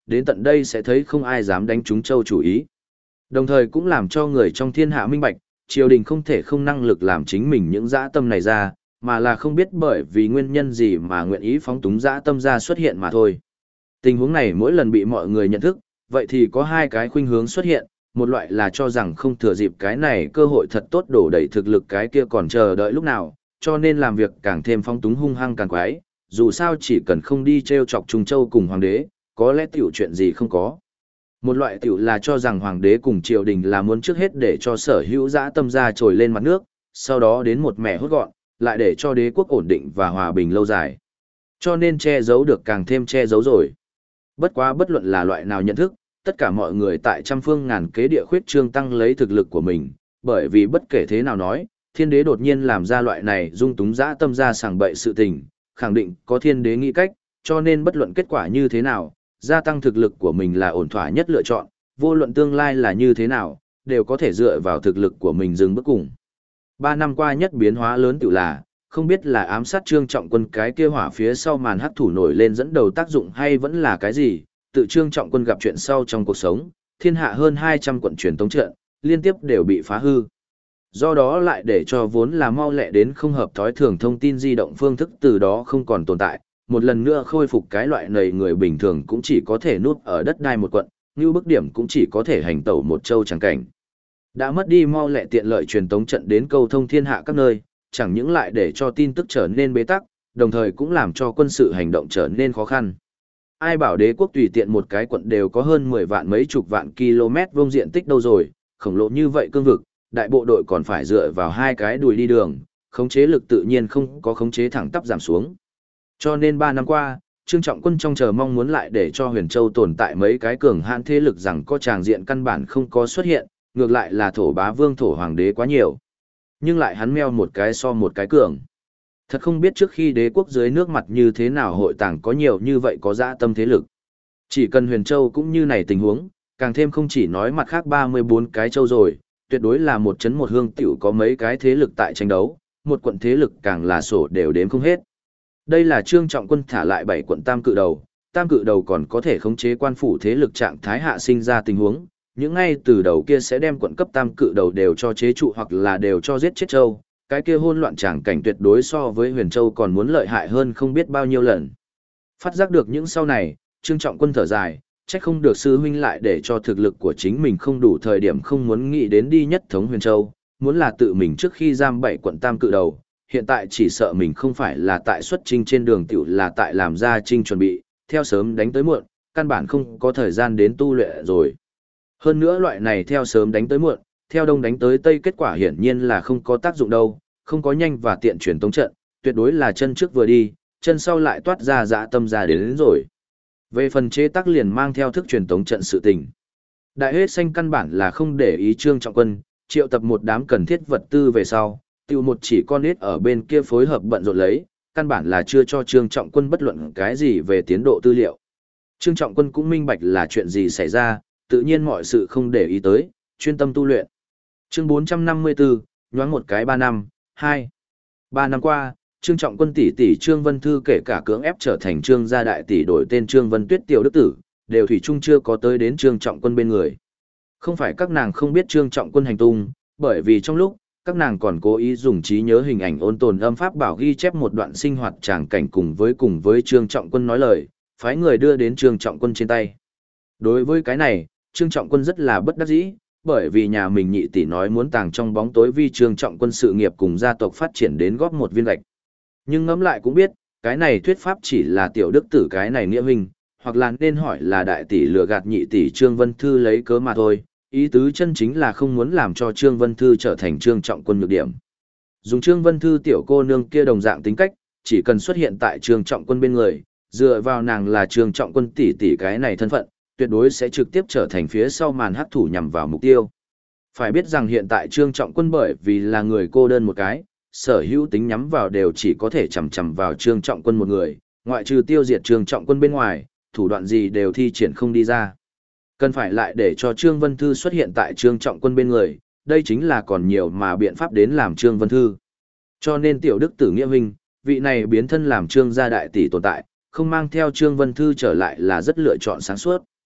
đến tận đây sẽ thấy không ai dám đánh trúng Châu chủ ý. Đồng thời cũng làm cho người trong thiên hạ minh bạch, triều đình không thể không năng lực làm chính mình những dã tâm này ra, mà là không biết bởi vì nguyên nhân gì mà nguyện ý phóng túng dã tâm ra xuất hiện mà thôi. Tình huống này mỗi lần bị mọi người nhận thức, vậy thì có hai cái khuynh hướng xuất hiện, một loại là cho rằng không thừa dịp cái này cơ hội thật tốt đổ đầy thực lực cái kia còn chờ đợi lúc nào, cho nên làm việc càng thêm phóng túng hung hăng càng quái, dù sao chỉ cần không đi treo chọc Trung Châu cùng hoàng đế, có lẽ tiểu chuyện gì không có. Một loại tiểu là cho rằng hoàng đế cùng triều đình là muốn trước hết để cho sở hữu dã tâm ra trồi lên mặt nước, sau đó đến một mẻ hốt gọn, lại để cho đế quốc ổn định và hòa bình lâu dài. Cho nên che giấu được càng thêm che giấu rồi. Bất quá bất luận là loại nào nhận thức, tất cả mọi người tại trăm phương ngàn kế địa khuyết trương tăng lấy thực lực của mình, bởi vì bất kể thế nào nói, thiên đế đột nhiên làm ra loại này dung túng dã tâm ra sảng bậy sự tình, khẳng định có thiên đế nghĩ cách, cho nên bất luận kết quả như thế nào, gia tăng thực lực của mình là ổn thỏa nhất lựa chọn, vô luận tương lai là như thế nào, đều có thể dựa vào thực lực của mình dừng bước cùng. 3 năm qua nhất biến hóa lớn tự là, không biết là ám sát Trương Trọng Quân cái kia hỏa phía sau màn hắc thủ nổi lên dẫn đầu tác dụng hay vẫn là cái gì, tự Trương Trọng Quân gặp chuyện sau trong cuộc sống, thiên hạ hơn 200 quận truyền tống trận, liên tiếp đều bị phá hư. Do đó lại để cho vốn là mau lẹ đến không hợp thói thường thông tin di động phương thức từ đó không còn tồn tại, một lần nữa khôi phục cái loại này người bình thường cũng chỉ có thể núp ở đất đai một quận, như bức điểm cũng chỉ có thể hành tẩu một châu chẳng cảnh. Đã mất đi mau lẹ tiện lợi truyền tống trận đến câu thông thiên hạ các nơi, chẳng những lại để cho tin tức trở nên bế tắc, đồng thời cũng làm cho quân sự hành động trở nên khó khăn. Ai bảo đế quốc tùy tiện một cái quận đều có hơn 10 vạn mấy chục vạn km vuông diện tích đâu rồi, khổng lồ như vậy cương vực, đại bộ đội còn phải dựa vào hai cái đùi đi đường, khống chế lực tự nhiên không có khống chế thẳng tắp giảm xuống. Cho nên 3 năm qua, Trương Trọng Quân trong chờ mong muốn lại để cho Huyền Châu tồn tại mấy cái cường hãn thế lực rằng có tràng diện căn bản không có xuất hiện, ngược lại là thổ bá vương thổ hoàng đế quá nhiều. Nhưng lại hắn meo một cái so một cái cường. Thật không biết trước khi đế quốc dưới nước mặt như thế nào hội tàng có nhiều như vậy có dã tâm thế lực. Chỉ cần Huyền Châu cũng như này tình huống, càng thêm không chỉ nói mặt khác 34 cái châu rồi, tuyệt đối là một chấn một hương tiểu có mấy cái thế lực tại tranh đấu, một quận thế lực càng là sổ đều đếm không hết. Đây là Trương Trọng Quân thả lại 7 quận tam cự đầu còn có thể khống chế quan phủ thế lực trạng thái hạ sinh ra tình huống, những ngay từ đầu kia sẽ đem quận cấp tam cự đầu đều cho chế trụ hoặc là đều cho giết chết châu, cái kia hỗn loạn tràng cảnh tuyệt đối so với Huyền Châu còn muốn lợi hại hơn không biết bao nhiêu lần. Phát giác được những sau này, Trương Trọng Quân thở dài, trách không được sư huynh lại để cho thực lực của chính mình không đủ thời điểm không muốn nghĩ đến đi nhất thống Huyền Châu, muốn là tự mình trước khi giam 7 quận tam cự đầu, hiện tại chỉ sợ mình không phải là tại xuất chinh trên đường tiểu là tại làm ra chinh chuẩn bị, theo sớm đánh tới muộn, căn bản không có thời gian đến tu luyện rồi. Hơn nữa loại này theo sớm đánh tới muộn, theo đông đánh tới tây kết quả hiển nhiên là không có tác dụng đâu, không có nhanh và tiện truyền tống trận, tuyệt đối là chân trước vừa đi, chân sau lại toát ra dã tâm ra đến rồi. Về phần chế tác liền mang theo thức truyền tống trận sự tình. Đại hết xanh căn bản là không để ý Trương Trọng Quân, triệu tập một đám cần thiết vật tư về sau, tiêu một chỉ con nít ở bên kia phối hợp bận rộn lấy, căn bản là chưa cho Trương Trọng Quân bất luận cái gì về tiến độ tư liệu. Trương Trọng Quân cũng minh bạch là chuyện gì xảy ra, tự nhiên mọi sự không để ý tới, chuyên tâm tu luyện. Chương 454, nhoáng một cái 3 năm, 2. 3 năm qua, Trương Trọng Quân tỷ tỷ Trương Vân Thư kể cả cưỡng ép trở thành Trương gia đại tỷ đổi tên Trương Vân Tuyết tiểu đức tử, đều thủy chung chưa có tới đến Trương Trọng Quân bên người. Không phải các nàng không biết Trương Trọng Quân hành tung, bởi vì trong lúc, các nàng còn cố ý dùng trí nhớ hình ảnh ôn tồn âm pháp bảo ghi chép một đoạn sinh hoạt tràng cảnh cùng với Trương Trọng Quân nói lời, phái người đưa đến Trương Trọng Quân trên tay. Đối với cái này, Trương Trọng Quân rất là bất đắc dĩ, bởi vì nhà mình nhị tỷ nói muốn tàng trong bóng tối vì Trương Trọng Quân sự nghiệp cùng gia tộc phát triển đến góp một viên gạch. Nhưng ngẫm lại cũng biết, cái này thuyết pháp chỉ là tiểu đức tử cái này nghĩa huynh, hoặc là nên hỏi là đại tỷ lừa gạt nhị tỷ Trương Vân Thư lấy cớ mà thôi, ý tứ chân chính là không muốn làm cho Trương Vân Thư trở thành Trương Trọng Quân nhược điểm. Dùng Trương Vân Thư tiểu cô nương kia đồng dạng tính cách, chỉ cần xuất hiện tại Trương Trọng Quân bên người, dựa vào nàng là Trương Trọng Quân tỷ tỷ cái này thân phận, tuyệt đối sẽ trực tiếp trở thành phía sau màn hắc thủ nhằm vào mục tiêu. Phải biết rằng hiện tại Trương Trọng Quân bởi vì là người cô đơn một cái, sở hữu tính nhắm vào đều chỉ có thể chằm chằm vào Trương Trọng Quân một người, ngoại trừ tiêu diệt Trương Trọng Quân bên ngoài, thủ đoạn gì đều thi triển không đi ra. Cần phải lại để cho Trương Vân Thư xuất hiện tại Trương Trọng Quân bên người, đây chính là còn nhiều mà biện pháp đến làm Trương Vân Thư. Cho nên tiểu đức tử nghĩa huynh, vị này biến thân làm Trương gia đại tỷ tồn tại, không mang theo Trương Vân Thư trở lại là rất lựa chọn sáng suốt.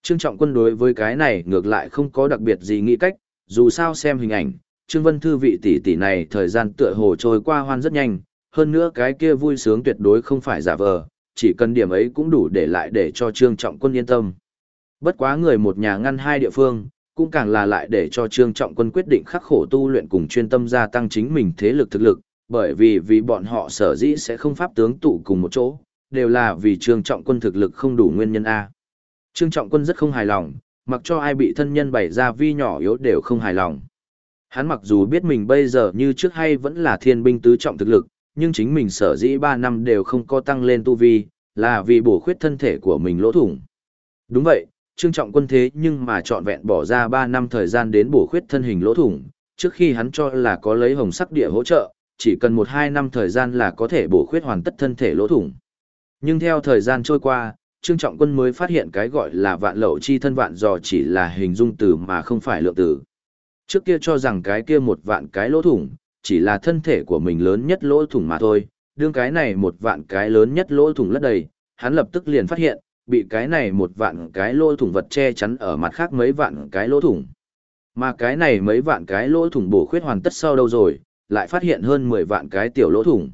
Trương Trọng Quân đối với cái này ngược lại không có đặc biệt gì nghĩ cách, dù sao xem hình ảnh, Trương Vân Thư vị tỷ tỷ này thời gian tựa hồ trôi qua hoan rất nhanh, hơn nữa cái kia vui sướng tuyệt đối không phải giả vờ, chỉ cần điểm ấy cũng đủ để lại để cho Trương Trọng Quân yên tâm. Bất quá người một nhà ngăn hai địa phương, cũng càng là lại để cho Trương Trọng Quân quyết định khắc khổ tu luyện cùng chuyên tâm gia tăng chính mình thế lực thực lực, bởi vì bọn họ sở dĩ sẽ không pháp tướng tụ cùng một chỗ, đều là vì Trương Trọng Quân thực lực không đủ nguyên nhân A. Trương Trọng Quân rất không hài lòng, mặc cho ai bị thân nhân bày ra vi nhỏ yếu đều không hài lòng. Hắn mặc dù biết mình bây giờ như trước hay vẫn là thiên binh tứ trọng thực lực, nhưng chính mình sở dĩ 3 năm đều không có tăng lên tu vi, là vì bổ khuyết thân thể của mình lỗ thủng. Đúng vậy, Trương Trọng Quân thế nhưng mà trọn vẹn bỏ ra 3 năm thời gian đến bổ khuyết thân hình lỗ thủng, trước khi hắn cho là có lấy hồng sắc địa hỗ trợ, chỉ cần 1-2 năm thời gian là có thể bổ khuyết hoàn tất thân thể lỗ thủng. Nhưng theo thời gian trôi qua, Trương Trọng Quân mới phát hiện cái gọi là vạn lậu chi thân vạn dò chỉ là hình dung từ mà không phải lượng từ. Trước kia cho rằng cái kia 1 vạn cái lỗ thủng, chỉ là thân thể của mình lớn nhất lỗ thủng mà thôi, đương cái này 1 vạn cái lớn nhất lỗ thủng lấp đầy, hắn lập tức liền phát hiện, bị cái này 1 vạn cái lỗ thủng vật che chắn ở mặt khác mấy vạn cái lỗ thủng. Mà cái này mấy vạn cái lỗ thủng bổ khuyết hoàn tất sau đâu rồi, lại phát hiện hơn 10 vạn cái tiểu lỗ thủng.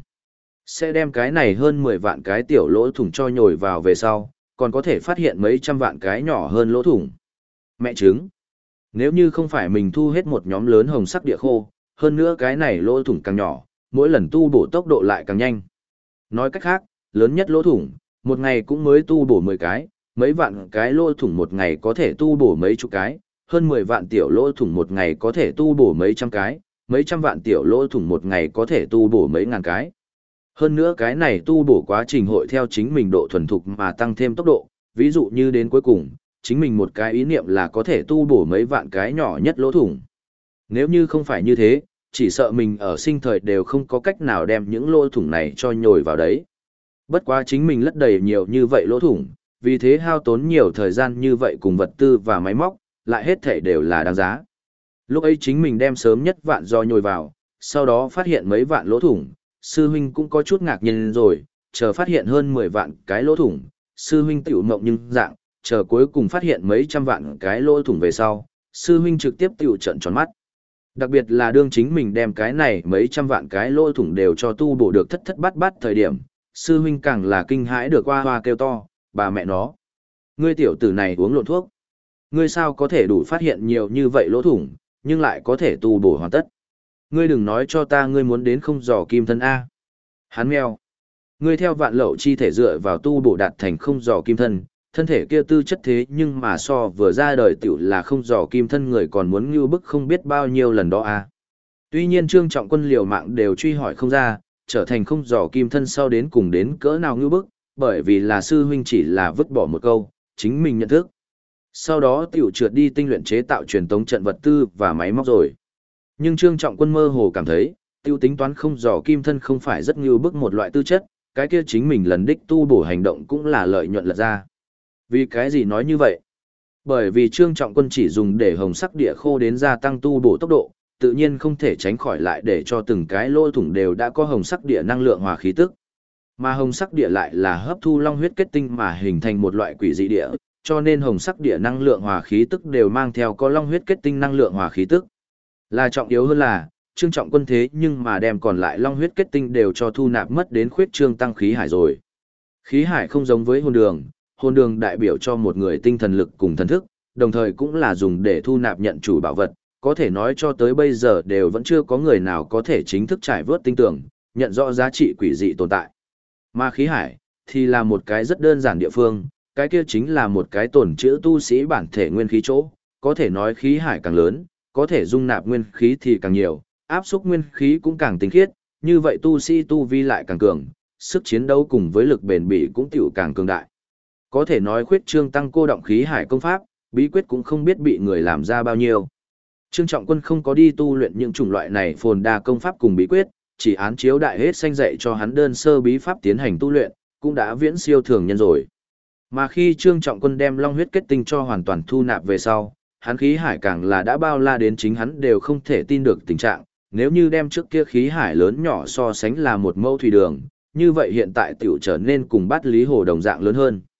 Sẽ đem cái này hơn 10 vạn cái tiểu lỗ thủng cho nhồi vào về sau, còn có thể phát hiện mấy trăm vạn cái nhỏ hơn lỗ thủng. Mẹ trứng! Nếu như không phải mình thu hết một nhóm lớn hồng sắc địa khô, hơn nữa cái này lỗ thủng càng nhỏ, mỗi lần tu bổ tốc độ lại càng nhanh. Nói cách khác, lớn nhất lỗ thủng, một ngày cũng mới tu bổ 10 cái, mấy vạn cái lỗ thủng một ngày có thể tu bổ mấy chục cái, hơn 10 vạn tiểu lỗ thủng một ngày có thể tu bổ mấy trăm cái, mấy trăm vạn tiểu lỗ thủng một ngày có thể tu bổ mấy ngàn cái. Hơn nữa cái này tu bổ quá trình hội theo chính mình độ thuần thục mà tăng thêm tốc độ, ví dụ như đến cuối cùng, chính mình một cái ý niệm là có thể tu bổ mấy vạn cái nhỏ nhất lỗ thủng. Nếu như không phải như thế, chỉ sợ mình ở sinh thời đều không có cách nào đem những lỗ thủng này cho nhồi vào đấy. Bất quá chính mình lất đầy nhiều như vậy lỗ thủng, vì thế hao tốn nhiều thời gian như vậy cùng vật tư và máy móc, lại hết thể đều là đáng giá. Lúc ấy chính mình đem sớm nhất vạn do nhồi vào, sau đó phát hiện mấy vạn lỗ thủng, sư huynh cũng có chút ngạc nhiên rồi, chờ phát hiện hơn 10 vạn cái lỗ thủng, sư huynh tiểu mộng nhưng dạng, chờ cuối cùng phát hiện mấy trăm vạn cái lỗ thủng về sau, sư huynh trực tiếp tiểu trận tròn mắt. Đặc biệt là đương chính mình đem cái này mấy trăm vạn cái lỗ thủng đều cho tu bổ được thất thất bát bát thời điểm, sư huynh càng là kinh hãi được hoa hoa kêu to, bà mẹ nó. Ngươi tiểu tử này uống lộn thuốc. Ngươi sao có thể đủ phát hiện nhiều như vậy lỗ thủng, nhưng lại có thể tu bổ hoàn tất. Ngươi đừng nói cho ta ngươi muốn đến không dò kim thân A. Hắn meo. Ngươi theo vạn lậu chi thể dựa vào tu bổ đạt thành không dò kim thân, thân thể kia tư chất thế nhưng mà so vừa ra đời tiểu là không dò kim thân người còn muốn như bức không biết bao nhiêu lần đó A. Tuy nhiên Trương Trọng Quân liều mạng đều truy hỏi không ra, trở thành không dò kim thân sau đến cùng đến cỡ nào như bức, bởi vì là sư huynh chỉ là vứt bỏ một câu, chính mình nhận thức. Sau đó tiểu trượt đi tinh luyện chế tạo truyền tống trận vật tư và máy móc rồi. Nhưng Trương Trọng Quân mơ hồ cảm thấy, tiêu tính toán không dò kim thân không phải rất như bức một loại tư chất, cái kia chính mình lần đích tu bổ hành động cũng là lợi nhuận lật ra. Vì cái gì nói như vậy? Bởi vì Trương Trọng Quân chỉ dùng để hồng sắc địa khô đến gia tăng tu bổ tốc độ, tự nhiên không thể tránh khỏi lại để cho từng cái lỗ thủng đều đã có hồng sắc địa năng lượng hòa khí tức. Mà hồng sắc địa lại là hấp thu long huyết kết tinh mà hình thành một loại quỷ dị địa, cho nên hồng sắc địa năng lượng hòa khí tức đều mang theo có long huyết kết tinh năng lượng hòa khí tức. Là trọng yếu hơn là, Trương Trọng Quân thế nhưng mà đem còn lại long huyết kết tinh đều cho thu nạp mất đến khuyết trương tăng khí hải rồi. Khí hải không giống với hồn đường đại biểu cho một người tinh thần lực cùng thần thức, đồng thời cũng là dùng để thu nạp nhận chủ bảo vật, có thể nói cho tới bây giờ đều vẫn chưa có người nào có thể chính thức trải vớt tinh tưởng, nhận rõ giá trị quỷ dị tồn tại. Mà khí hải, thì là một cái rất đơn giản địa phương, cái kia chính là một cái tổn trữ tu sĩ bản thể nguyên khí chỗ, có thể nói khí hải càng lớn, có thể dung nạp nguyên khí thì càng nhiều, áp xúc nguyên khí cũng càng tinh khiết, như vậy tu sĩ tu vi lại càng cường, sức chiến đấu cùng với lực bền bỉ cũng tiểu càng cường đại. Có thể nói khuyết trương tăng cô động khí hải công pháp, bí quyết cũng không biết bị người làm ra bao nhiêu. Trương Trọng Quân không có đi tu luyện những chủng loại này phồn đa công pháp cùng bí quyết, chỉ án chiếu đại hết sanh dạy cho hắn đơn sơ bí pháp tiến hành tu luyện, cũng đã viễn siêu thường nhân rồi. Mà khi Trương Trọng Quân đem long huyết kết tinh cho hoàn toàn thu nạp về sau, hắn khí hải càng là đã bao la đến chính hắn đều không thể tin được tình trạng, nếu như đem trước kia khí hải lớn nhỏ so sánh là một mẫu thủy đường, như vậy hiện tại tiểu trở nên cùng bát lý hồ đồng dạng lớn hơn.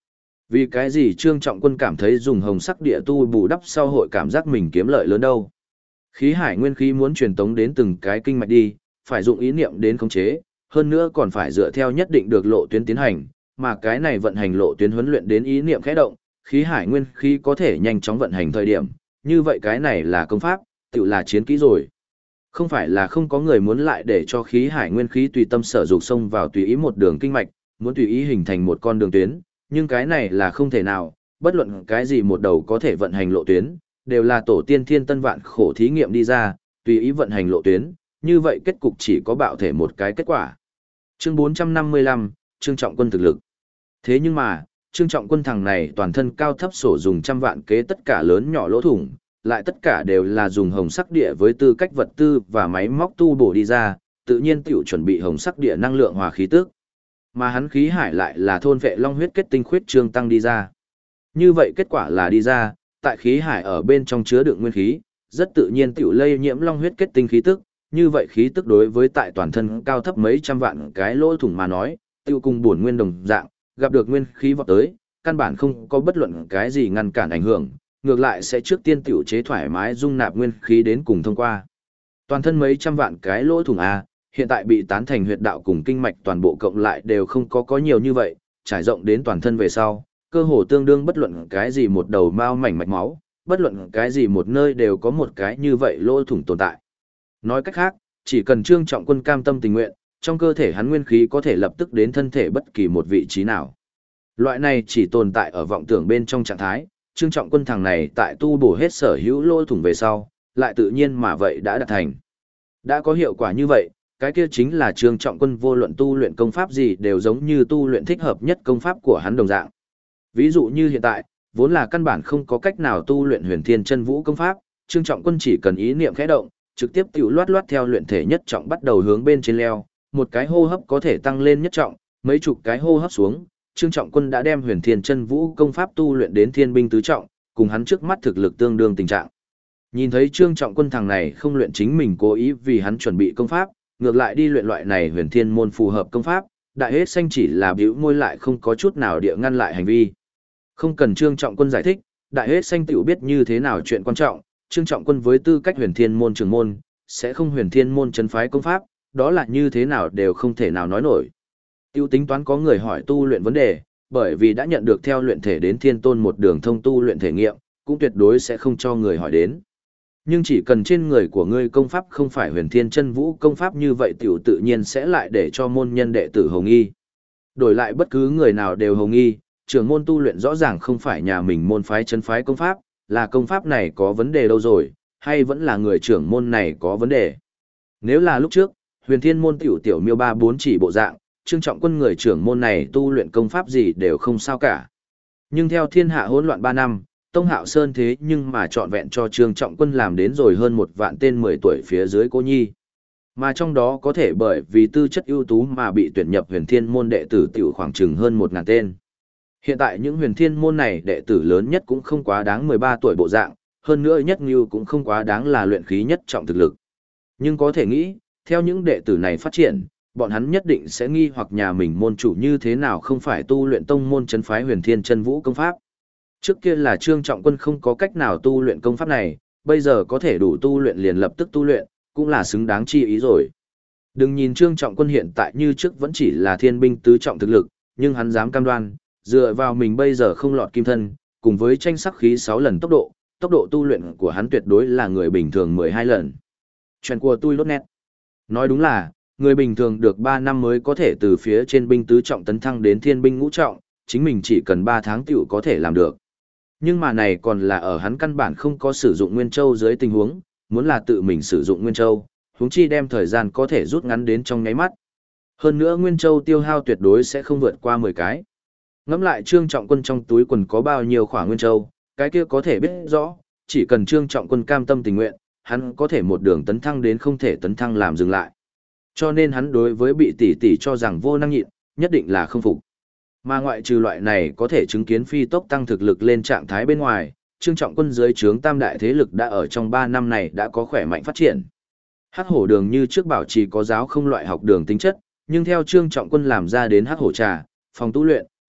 Vì cái gì Trương Trọng Quân cảm thấy dùng hồng sắc địa tu bù đắp sau hội cảm giác mình kiếm lợi lớn đâu? Khí hải nguyên khí muốn truyền tống đến từng cái kinh mạch đi, phải dụng ý niệm đến khống chế, hơn nữa còn phải dựa theo nhất định được lộ tuyến tiến hành, mà cái này vận hành lộ tuyến huấn luyện đến ý niệm khẽ động, khí hải nguyên khí có thể nhanh chóng vận hành thời điểm, như vậy cái này là công pháp, tự là chiến kỹ rồi. Không phải là không có người muốn lại để cho khí hải nguyên khí tùy tâm sở dục xông vào tùy ý một đường kinh mạch, muốn tùy ý hình thành một con đường tuyến, nhưng cái này là không thể nào, bất luận cái gì một đầu có thể vận hành lộ tuyến, đều là tổ tiên thiên tân vạn khổ thí nghiệm đi ra, tùy ý vận hành lộ tuyến, như vậy kết cục chỉ có bạo thể một cái kết quả. Chương 455, Trương Trọng Quân thực lực. Thế nhưng mà, Trương Trọng Quân thằng này toàn thân cao thấp sổ dùng trăm vạn kế tất cả lớn nhỏ lỗ thủng, lại tất cả đều là dùng hồng sắc địa với tư cách vật tư và máy móc tu bổ đi ra, tự nhiên tiểu chuẩn bị hồng sắc địa năng lượng hòa khí tức. Mà hắn khí hải lại là thôn vệ long huyết kết tinh khuyết trương tăng đi ra. Như vậy kết quả là đi ra, tại khí hải ở bên trong chứa đựng nguyên khí, rất tự nhiên tiểu lây nhiễm long huyết kết tinh khí tức, như vậy khí tức đối với tại toàn thân cao thấp mấy trăm vạn cái lỗ thủng mà nói, tiêu cùng bổn nguyên đồng dạng, gặp được nguyên khí vọt tới, căn bản không có bất luận cái gì ngăn cản ảnh hưởng, ngược lại sẽ trước tiên tiểu chế thoải mái dung nạp nguyên khí đến cùng thông qua. Toàn thân mấy trăm vạn cái lỗ thủng A, hiện tại bị tán thành huyệt đạo cùng kinh mạch toàn bộ cộng lại đều không có nhiều như vậy, trải rộng đến toàn thân về sau, cơ hồ tương đương bất luận cái gì một đầu mao mảnh mạch máu, bất luận cái gì một nơi đều có một cái như vậy lỗ thủng tồn tại. Nói cách khác, chỉ cần Trương Trọng Quân cam tâm tình nguyện, trong cơ thể hắn nguyên khí có thể lập tức đến thân thể bất kỳ một vị trí nào. Loại này chỉ tồn tại ở vọng tưởng bên trong trạng thái, Trương Trọng Quân thằng này tại tu bổ hết sở hữu lỗ thủng về sau, lại tự nhiên mà vậy đã đạt thành. Đã có hiệu quả như vậy, cái kia chính là Trương Trọng Quân vô luận tu luyện công pháp gì đều giống như tu luyện thích hợp nhất công pháp của hắn đồng dạng. Ví dụ như hiện tại, vốn là căn bản không có cách nào tu luyện Huyền Thiên Chân Vũ công pháp, Trương Trọng Quân chỉ cần ý niệm khẽ động, trực tiếp tiểu loát loát theo luyện thể nhất trọng bắt đầu hướng bên trên leo, một cái hô hấp có thể tăng lên nhất trọng, mấy chục cái hô hấp xuống, Trương Trọng Quân đã đem Huyền Thiên Chân Vũ công pháp tu luyện đến Thiên binh tứ trọng, cùng hắn trước mắt thực lực tương đương tình trạng. Nhìn thấy Trương Trọng Quân thằng này không luyện chính mình cố ý vì hắn chuẩn bị công pháp, ngược lại đi luyện loại này Huyền Thiên môn phù hợp công pháp, Đại Hết Xanh chỉ là bĩu môi lại không có chút nào địa ngăn lại hành vi. Không cần Trương Trọng Quân giải thích, Đại Hết Xanh tiểu biết như thế nào chuyện quan trọng, Trương Trọng Quân với tư cách Huyền Thiên môn trưởng môn, sẽ không Huyền Thiên môn trấn phái công pháp, đó là như thế nào đều không thể nào nói nổi. Tiêu tính toán có người hỏi tu luyện vấn đề, bởi vì đã nhận được theo luyện thể đến Thiên Tôn một đường thông tu luyện thể nghiệm, cũng tuyệt đối sẽ không cho người hỏi đến. Nhưng chỉ cần trên người của ngươi công pháp không phải Huyền Thiên Chân Vũ công pháp như vậy tiểu tự nhiên sẽ lại để cho môn nhân đệ tử hồng nghi. Đổi lại bất cứ người nào đều hồng nghi, trưởng môn tu luyện rõ ràng không phải nhà mình môn phái chân phái công pháp, là công pháp này có vấn đề đâu rồi, hay vẫn là người trưởng môn này có vấn đề. Nếu là lúc trước, Huyền Thiên môn tiểu miêu ba bốn chỉ bộ dạng, Trương Trọng Quân người trưởng môn này tu luyện công pháp gì đều không sao cả. Nhưng theo thiên hạ hỗn loạn 3 năm, Tông Hạo Sơn thế nhưng mà trọn vẹn cho Trương Trọng Quân làm đến rồi hơn 1 vạn tên 10 tuổi phía dưới cô nhi. Mà trong đó có thể bởi vì tư chất ưu tú mà bị tuyển nhập Huyền Thiên môn đệ tử tiểu khoảng chừng hơn 1000 tên. Hiện tại những Huyền Thiên môn này đệ tử lớn nhất cũng không quá đáng 13 tuổi bộ dạng, hơn nữa nhất như cũng không quá đáng là luyện khí nhất trọng thực lực. Nhưng có thể nghĩ, theo những đệ tử này phát triển, bọn hắn nhất định sẽ nghi hoặc nhà mình môn chủ như thế nào không phải tu luyện tông môn trấn phái Huyền Thiên Chân Vũ công pháp. Trước kia là Trương Trọng Quân không có cách nào tu luyện công pháp này, bây giờ có thể đủ tu luyện liền lập tức tu luyện, cũng là xứng đáng chi ý rồi. Đừng nhìn Trương Trọng Quân hiện tại như trước vẫn chỉ là thiên binh tứ trọng thực lực, nhưng hắn dám cam đoan, dựa vào mình bây giờ không lọt kim thân, cùng với tranh sắc khí 6 lần tốc độ tu luyện của hắn tuyệt đối là người bình thường 12 lần. Chuyện của tôi lốt nét. Nói đúng là, người bình thường được 3 năm mới có thể từ phía trên binh tứ trọng tấn thăng đến thiên binh ngũ trọng, chính mình chỉ cần 3 tháng tiểu có thể làm được. Nhưng mà này còn là ở hắn căn bản không có sử dụng Nguyên Châu dưới tình huống, muốn là tự mình sử dụng Nguyên Châu, huống chi đem thời gian có thể rút ngắn đến trong nháy mắt. Hơn nữa Nguyên Châu tiêu hao tuyệt đối sẽ không vượt qua 10 cái. Ngẫm lại Trương Trọng Quân trong túi quần có bao nhiêu khỏa Nguyên Châu, cái kia có thể biết rõ, chỉ cần Trương Trọng Quân cam tâm tình nguyện, hắn có thể một đường tấn thăng đến không thể tấn thăng làm dừng lại. Cho nên hắn đối với bị tỷ tỷ cho rằng vô năng nhịn, nhất định là không phục. Mà ngoại trừ loại này có thể chứng kiến phi tốc tăng thực lực lên trạng thái bên ngoài, Trương Trọng Quân dưới trướng tam đại thế lực đã ở trong 3 năm này đã có khỏe mạnh phát triển. Hắc hổ đường như trước bảo trì có giáo không loại học đường tính chất, nhưng theo Trương Trọng Quân làm ra đến hắc hổ trà, phòng tu luyện,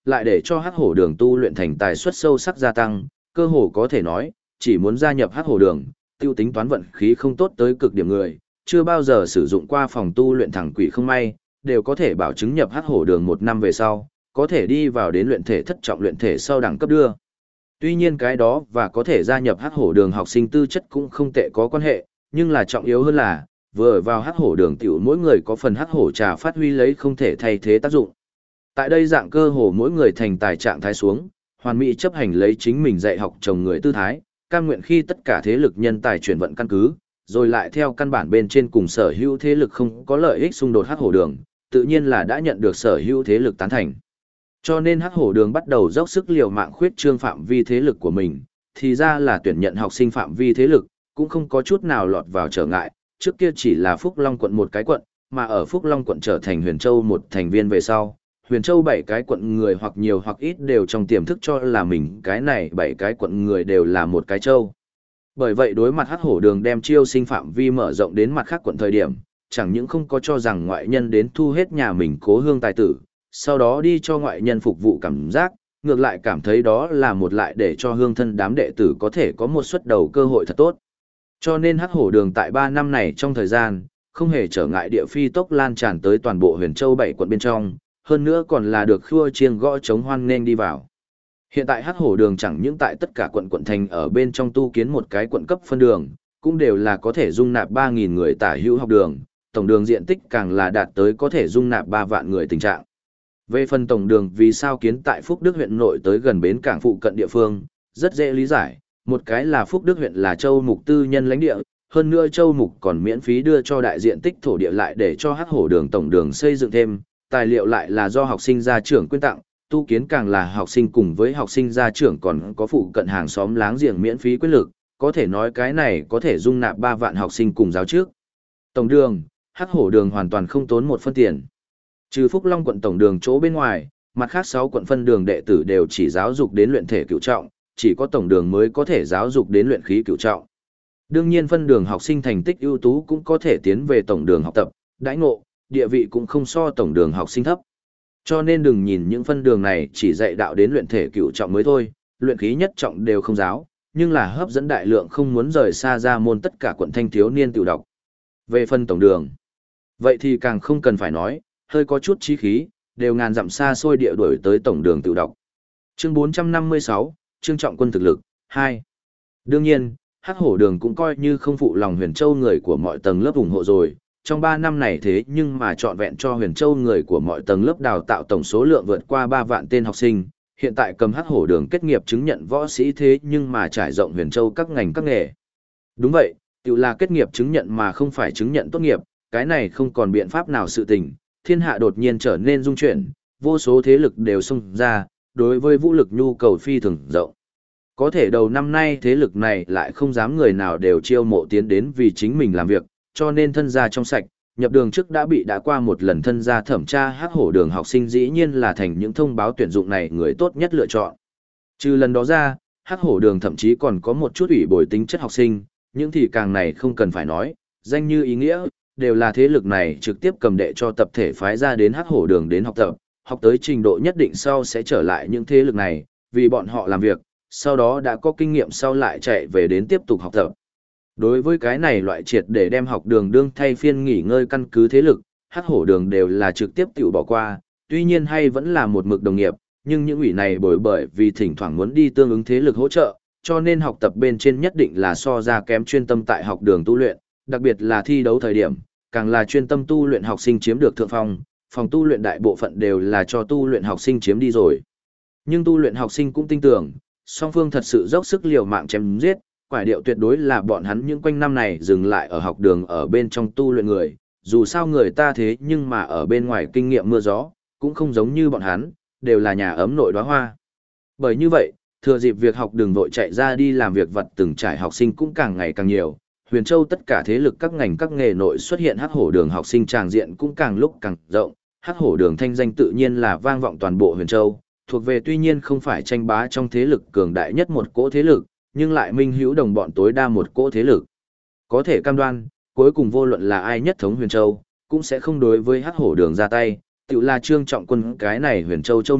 lại để cho hắc hổ đường tu luyện thành tài suất sâu sắc gia tăng, cơ hồ có thể nói, chỉ muốn gia nhập hắc hổ đường, tiêu tính toán vận khí không tốt tới cực điểm người, chưa bao giờ sử dụng qua phòng tu luyện thẳng quỷ không may, đều có thể bảo chứng nhập hắc hổ đường 1 năm về sau, có thể đi vào đến luyện thể thất trọng luyện thể sau đẳng cấp đưa. Tuy nhiên cái đó và có thể gia nhập hắc hổ đường học sinh tư chất cũng không tệ có quan hệ, nhưng là trọng yếu hơn là, vừa vào hắc hổ đường tiểu mỗi người có phần hắc hổ trà phát huy lấy không thể thay thế tác dụng. Tại đây dạng cơ hồ mỗi người thành tài trạng thái xuống, hoàn mỹ chấp hành lấy chính mình dạy học chồng người tư thái, cam nguyện khi tất cả thế lực nhân tài chuyển vận căn cứ, rồi lại theo căn bản bên trên cùng sở hữu thế lực không có lợi ích xung đột hắc hổ đường, tự nhiên là đã nhận được sở hữu thế lực tán thành. Cho nên hắc hổ đường bắt đầu dốc sức liều mạng khuyết trương phạm vi thế lực của mình, thì ra là tuyển nhận học sinh phạm vi thế lực, cũng không có chút nào lọt vào trở ngại, trước kia chỉ là Phúc Long quận một cái quận, mà ở Phúc Long quận trở thành Huyền Châu một thành viên về sau, Huyền Châu 7 cái quận người hoặc nhiều hoặc ít đều trong tiềm thức cho là mình cái này 7 cái quận người đều là một cái châu. Bởi vậy đối mặt hắc hổ đường đem chiêu sinh phạm vi mở rộng đến mặt khác quận thời điểm, chẳng những không có cho rằng ngoại nhân đến thu hết nhà mình cố hương tài tử, sau đó đi cho ngoại nhân phục vụ cảm giác, ngược lại cảm thấy đó là một lại để cho hương thân đám đệ tử có thể có một suất đầu cơ hội thật tốt. Cho nên hắc hổ đường tại 3 năm này trong thời gian, không hề trở ngại địa phi tốc lan tràn tới toàn bộ Huyền Châu 7 quận bên trong, hơn nữa còn là được khua chiêng gõ trống hoan nghênh đi vào. Hiện tại hắc hổ đường chẳng những tại tất cả quận quận thành ở bên trong tu kiến một cái quận cấp phân đường, cũng đều là có thể dung nạp 3.000 người tả hữu học đường, tổng đường diện tích càng là đạt tới có thể dung nạp 3 vạn người tình trạng. Về phần tổng đường vì sao kiến tại Phúc Đức huyện nội tới gần bến cảng phụ cận địa phương, rất dễ lý giải, một cái là Phúc Đức huyện là châu mục tư nhân lãnh địa, hơn nữa châu mục còn miễn phí đưa cho đại diện tích thổ địa lại để cho hắc hổ đường tổng đường xây dựng thêm, tài liệu lại là do học sinh gia trưởng quyên tặng, tu kiến càng là học sinh cùng với học sinh gia trưởng còn có phụ cận hàng xóm láng giềng miễn phí quyết lực, có thể nói cái này có thể dung nạp 3 vạn học sinh cùng giáo trước. Tổng đường, hắc hổ đường hoàn toàn không tốn một phân tiền. Trừ Phúc Long quận tổng đường chỗ bên ngoài, mặt khác 6 quận phân đường đệ tử đều chỉ giáo dục đến luyện thể cửu trọng, chỉ có tổng đường mới có thể giáo dục đến luyện khí cửu trọng. Đương nhiên phân đường học sinh thành tích ưu tú cũng có thể tiến về tổng đường học tập, đãi ngộ, địa vị cũng không so tổng đường học sinh thấp. Cho nên đừng nhìn những phân đường này chỉ dạy đạo đến luyện thể cửu trọng mới thôi, luyện khí nhất trọng đều không giáo, nhưng là hấp dẫn đại lượng không muốn rời xa ra môn tất cả quận thanh thiếu niên tiểu đọc. Về phân tổng đường, vậy thì càng không cần phải nói, hơi có chút chí khí, đều ngàn dặm xa xôi địa đuổi tới tổng đường tiểu đọc. Chương 456, Trương Trọng Quân thực lực 2. Đương nhiên, hắc hổ đường cũng coi như không phụ lòng Huyền Châu người của mọi tầng lớp ủng hộ rồi. Trong 3 năm này thế nhưng mà trọn vẹn cho Huyền Châu người của mọi tầng lớp đào tạo tổng số lượng vượt qua 3 vạn tên học sinh, hiện tại cầm hắc hổ đường kết nghiệp chứng nhận võ sĩ thế nhưng mà trải rộng Huyền Châu các ngành các nghề. Đúng vậy, tự là kết nghiệp chứng nhận mà không phải chứng nhận tốt nghiệp, cái này không còn biện pháp nào sự tình, thiên hạ đột nhiên trở nên dung chuyển, vô số thế lực đều xông ra, đối với vũ lực nhu cầu phi thường rộng. Có thể đầu năm nay thế lực này lại không dám người nào đều chiêu mộ tiến đến vì chính mình làm việc, cho nên thân gia trong sạch, nhập đường trước đã qua một lần thân gia thẩm tra hắc hổ đường học sinh dĩ nhiên là thành những thông báo tuyển dụng này người tốt nhất lựa chọn. Trừ lần đó ra, hắc hổ đường thậm chí còn có một chút ủy bồi tính chất học sinh, những thì càng này không cần phải nói, danh như ý nghĩa, đều là thế lực này trực tiếp cầm đệ cho tập thể phái ra đến hắc hổ đường đến học tập, học tới trình độ nhất định sau sẽ trở lại những thế lực này, vì bọn họ làm việc, sau đó đã có kinh nghiệm sau lại chạy về đến tiếp tục học tập. Đối với cái này loại triệt để đem học đường đương thay phiên nghỉ ngơi căn cứ thế lực, hắc hổ đường đều là trực tiếp tiểu bỏ qua, tuy nhiên hay vẫn là một mực đồng nghiệp, nhưng những ủy này bởi vì thỉnh thoảng muốn đi tương ứng thế lực hỗ trợ, cho nên học tập bên trên nhất định là so ra kém chuyên tâm tại học đường tu luyện, đặc biệt là thi đấu thời điểm, càng là chuyên tâm tu luyện học sinh chiếm được thượng phong, phòng tu luyện đại bộ phận đều là cho tu luyện học sinh chiếm đi rồi. Nhưng tu luyện học sinh cũng tin tưởng, song phương thật sự dốc sức liều mạng chém giết, quả điệu tuyệt đối là bọn hắn những quanh năm này dừng lại ở học đường ở bên trong tu luyện người, dù sao người ta thế nhưng mà ở bên ngoài kinh nghiệm mưa gió, cũng không giống như bọn hắn, đều là nhà ấm nội đóa hoa. Bởi như vậy, thừa dịp việc học đường vội chạy ra đi làm việc vật từng trải học sinh cũng càng ngày càng nhiều, Huyền Châu tất cả thế lực các ngành các nghề nội xuất hiện hắc hổ đường học sinh tràng diện cũng càng lúc càng rộng, hắc hổ đường thanh danh tự nhiên là vang vọng toàn bộ Huyền Châu, thuộc về tuy nhiên không phải tranh bá trong thế lực cường đại nhất một cỗ thế lực, nhưng lại minh hữu đồng bọn tối đa một cỗ thế lực. Có thể cam đoan, cuối cùng vô luận là ai nhất thống Huyền Châu, cũng sẽ không đối với hắc hổ đường ra tay, tự là Trương Trọng Quân cái này Huyền Châu châu mục,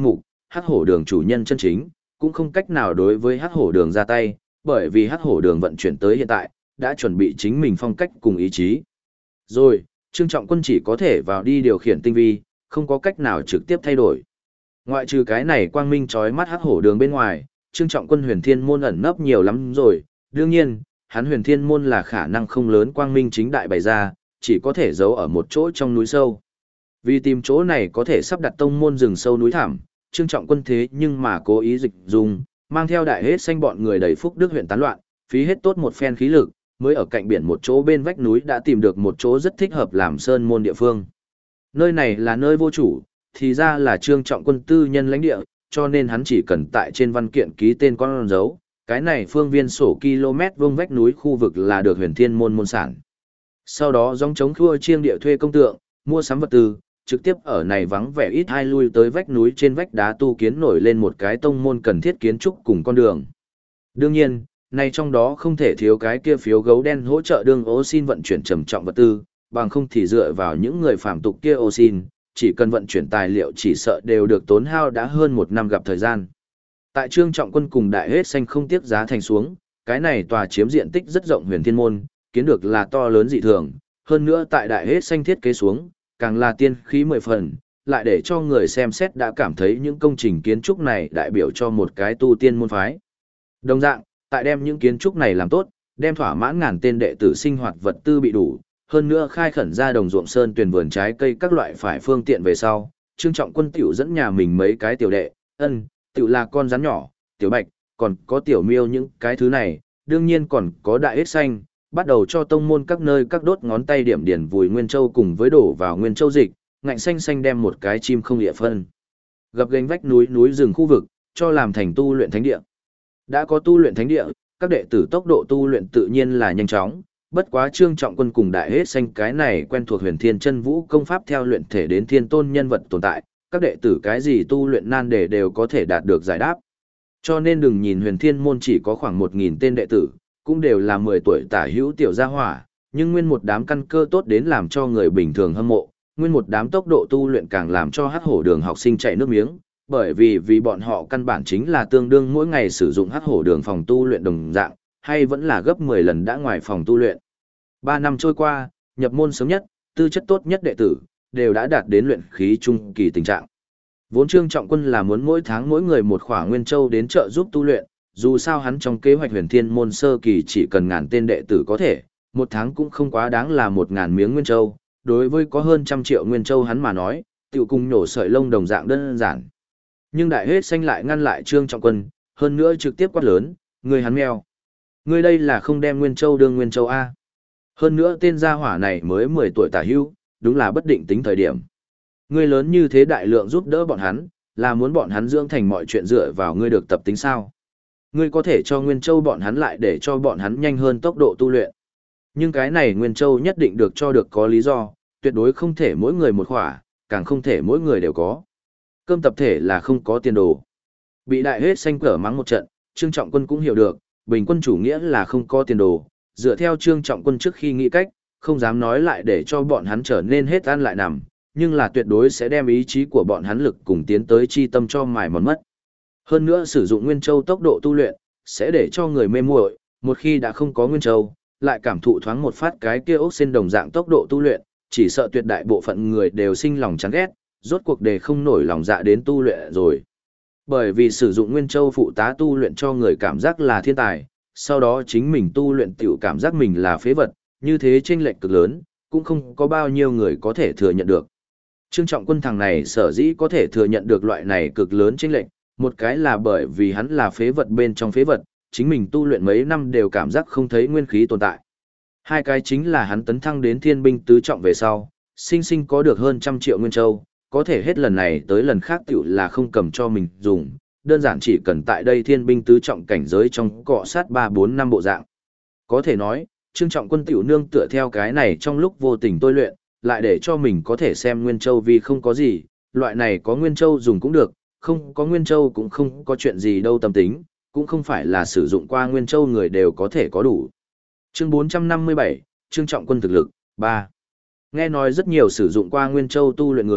hắc hổ đường chủ nhân chân chính, cũng không cách nào đối với hắc hổ đường ra tay, bởi vì hắc hổ đường vận chuyển tới hiện tại, đã chuẩn bị chính mình phong cách cùng ý chí. Rồi, Trương Trọng Quân chỉ có thể vào đi điều khiển tinh vi, không có cách nào trực tiếp thay đổi. Ngoại trừ cái này quang minh chói mắt hắc hổ đường bên ngoài, Trương Trọng Quân huyền thiên môn ẩn nấp nhiều lắm rồi, đương nhiên, hắn huyền thiên môn là khả năng không lớn quang minh chính đại bày ra, chỉ có thể giấu ở một chỗ trong núi sâu. Vì tìm chỗ này có thể sắp đặt tông môn rừng sâu núi thẳm, Trương Trọng Quân thế nhưng mà cố ý dịch dùng, mang theo đại hết xanh bọn người đầy phúc đức huyện tán loạn, phí hết tốt một phen khí lực, mới ở cạnh biển một chỗ bên vách núi đã tìm được một chỗ rất thích hợp làm sơn môn địa phương. Nơi này là nơi vô chủ, thì ra là Trương Trọng Quân tư nhân lãnh địa, cho nên hắn chỉ cần tại trên văn kiện ký tên con dấu, cái này phương viên sổ km vuông vách núi khu vực là được huyền thiên môn môn sản. Sau đó dòng chống khua chiêng địa thuê công tượng, mua sắm vật tư, trực tiếp ở này vắng vẻ ít hai lui tới vách núi trên vách đá tu kiến nổi lên một cái tông môn cần thiết kiến trúc cùng con đường. Đương nhiên, này trong đó không thể thiếu cái kia phiếu gấu đen hỗ trợ đường ô xin vận chuyển trầm trọng vật tư, bằng không thì dựa vào những người phàm tục kia ô xin, chỉ cần vận chuyển tài liệu chỉ sợ đều được tốn hao đã hơn một năm gặp thời gian. Tại Trương Trọng Quân cùng đại hết xanh không tiếc giá thành xuống, cái này tòa chiếm diện tích rất rộng huyền thiên môn, kiến được là to lớn dị thường, hơn nữa tại đại hết xanh thiết kế xuống, càng là tiên khí mười phần, lại để cho người xem xét đã cảm thấy những công trình kiến trúc này đại biểu cho một cái tu tiên môn phái. Đồng dạng, tại đem những kiến trúc này làm tốt, đem thỏa mãn ngàn tên đệ tử sinh hoạt vật tư bị đủ, hơn nữa khai khẩn ra đồng ruộng sơn tuyển vườn trái cây các loại phải phương tiện về sau, Trương Trọng Quân tiểu dẫn nhà mình mấy cái tiểu đệ, tiểu là con rắn nhỏ, tiểu bạch, còn có tiểu miêu những cái thứ này, đương nhiên còn có đại hết xanh, bắt đầu cho tông môn các nơi các đốt ngón tay điểm điển vùi nguyên châu cùng với đổ vào nguyên châu dịch, ngạnh xanh xanh đem một cái chim không địa phân. Gập gánh vách núi rừng khu vực, cho làm thành tu luyện thánh địa. Đã có tu luyện thánh địa, các đệ tử tốc độ tu luyện tự nhiên là nhanh chóng, bất quá Trương Trọng Quân cùng đại hết xanh cái này quen thuộc huyền thiên chân vũ công pháp theo luyện thể đến thiên tôn nhân vật tồn tại, các đệ tử cái gì tu luyện nan đề đều có thể đạt được giải đáp. Cho nên đừng nhìn huyền thiên môn chỉ có khoảng 1.000 tên đệ tử, cũng đều là 10 tuổi tả hữu tiểu gia hỏa, nhưng nguyên một đám căn cơ tốt đến làm cho người bình thường hâm mộ, nguyên một đám tốc độ tu luyện càng làm cho hắc hổ đường học sinh chạy nước miếng, bởi vì bọn họ căn bản chính là tương đương mỗi ngày sử dụng hắc hổ đường phòng tu luyện đồng dạng, hay vẫn là gấp 10 lần đã ngoài phòng tu luyện. 3 năm trôi qua, nhập môn sớm nhất, tư chất tốt nhất đệ tử, đều đã đạt đến luyện khí trung kỳ tình trạng. Vốn Trương Trọng Quân là muốn mỗi tháng mỗi người một khỏa nguyên châu đến trợ giúp tu luyện, dù sao hắn trong kế hoạch huyền thiên môn sơ kỳ chỉ cần ngàn tên đệ tử có thể, một tháng cũng không quá đáng là 1.000 miếng nguyên châu, đối với có hơn 100 triệu nguyên châu hắn mà nói, tiểu cùng nhổ sợi lông đồng dạng đơn giản. Nhưng đại hết xanh lại ngăn lại Trương Trọng Quân, hơn nữa trực tiếp quát lớn, người hắn mèo. Ngươi đây là không đem nguyên châu đương nguyên châu A. Hơn nữa tên gia hỏa này mới 10 tuổi tả hữu, đúng là bất định tính thời điểm. Ngươi lớn như thế đại lượng giúp đỡ bọn hắn, là muốn bọn hắn dưỡng thành mọi chuyện dựa vào ngươi được tập tính sao. Ngươi có thể cho Nguyên Châu bọn hắn lại để cho bọn hắn nhanh hơn tốc độ tu luyện. Nhưng cái này Nguyên Châu nhất định được cho được có lý do, tuyệt đối không thể mỗi người một khỏa, càng không thể mỗi người đều có. Cơm tập thể là không có tiền đồ. Bị đại hết xanh cở mắng một trận, Trương Trọng Quân cũng hiểu được, bình quân chủ nghĩa là không có tiền đồ, dựa theo Trương Trọng Quân trước khi nghĩ cách, không dám nói lại để cho bọn hắn trở nên hết ăn lại nằm, nhưng là tuyệt đối sẽ đem ý chí của bọn hắn lực cùng tiến tới chi tâm cho mài mòn mất. Hơn nữa sử dụng Nguyên Châu tốc độ tu luyện, sẽ để cho người mê muội, một khi đã không có Nguyên Châu, lại cảm thụ thoáng một phát cái kia ốc sen đồng dạng tốc độ tu luyện, chỉ sợ tuyệt đại bộ phận người đều sinh lòng chán ghét, rốt cuộc để không nổi lòng dạ đến tu luyện rồi. Bởi vì sử dụng Nguyên Châu phụ tá tu luyện cho người cảm giác là thiên tài, sau đó chính mình tu luyện tiểu cảm giác mình là phế vật, như thế chênh lệch cực lớn, cũng không có bao nhiêu người có thể thừa nhận được. Trương Trọng Quân thằng này sở dĩ có thể thừa nhận được loại này cực lớn chênh lệch, một cái là bởi vì hắn là phế vật bên trong phế vật, chính mình tu luyện mấy năm đều cảm giác không thấy nguyên khí tồn tại. Hai cái chính là hắn tấn thăng đến thiên binh tứ trọng về sau, sinh sinh có được hơn 100 triệu nguyên châu, có thể hết lần này tới lần khác tiểu là không cầm cho mình dùng, đơn giản chỉ cần tại đây thiên binh tứ trọng cảnh giới trong cọ sát 3-4 năm bộ dạng. Có thể nói, Trương Trọng Quân tiểu nương tựa theo cái này trong lúc vô tình tôi luyện, lại để cho mình có thể xem Nguyên Châu vì không có gì, loại này có Nguyên Châu dùng cũng được, không có Nguyên Châu cũng không có chuyện gì đâu tâm tính, cũng không phải là sử dụng qua Nguyên Châu người đều có thể có đủ. Chương 457, Trương Trọng Quân thực lực, 3. Nghe nói rất nhiều sử dụng qua Nguyên Châu tu luyện người,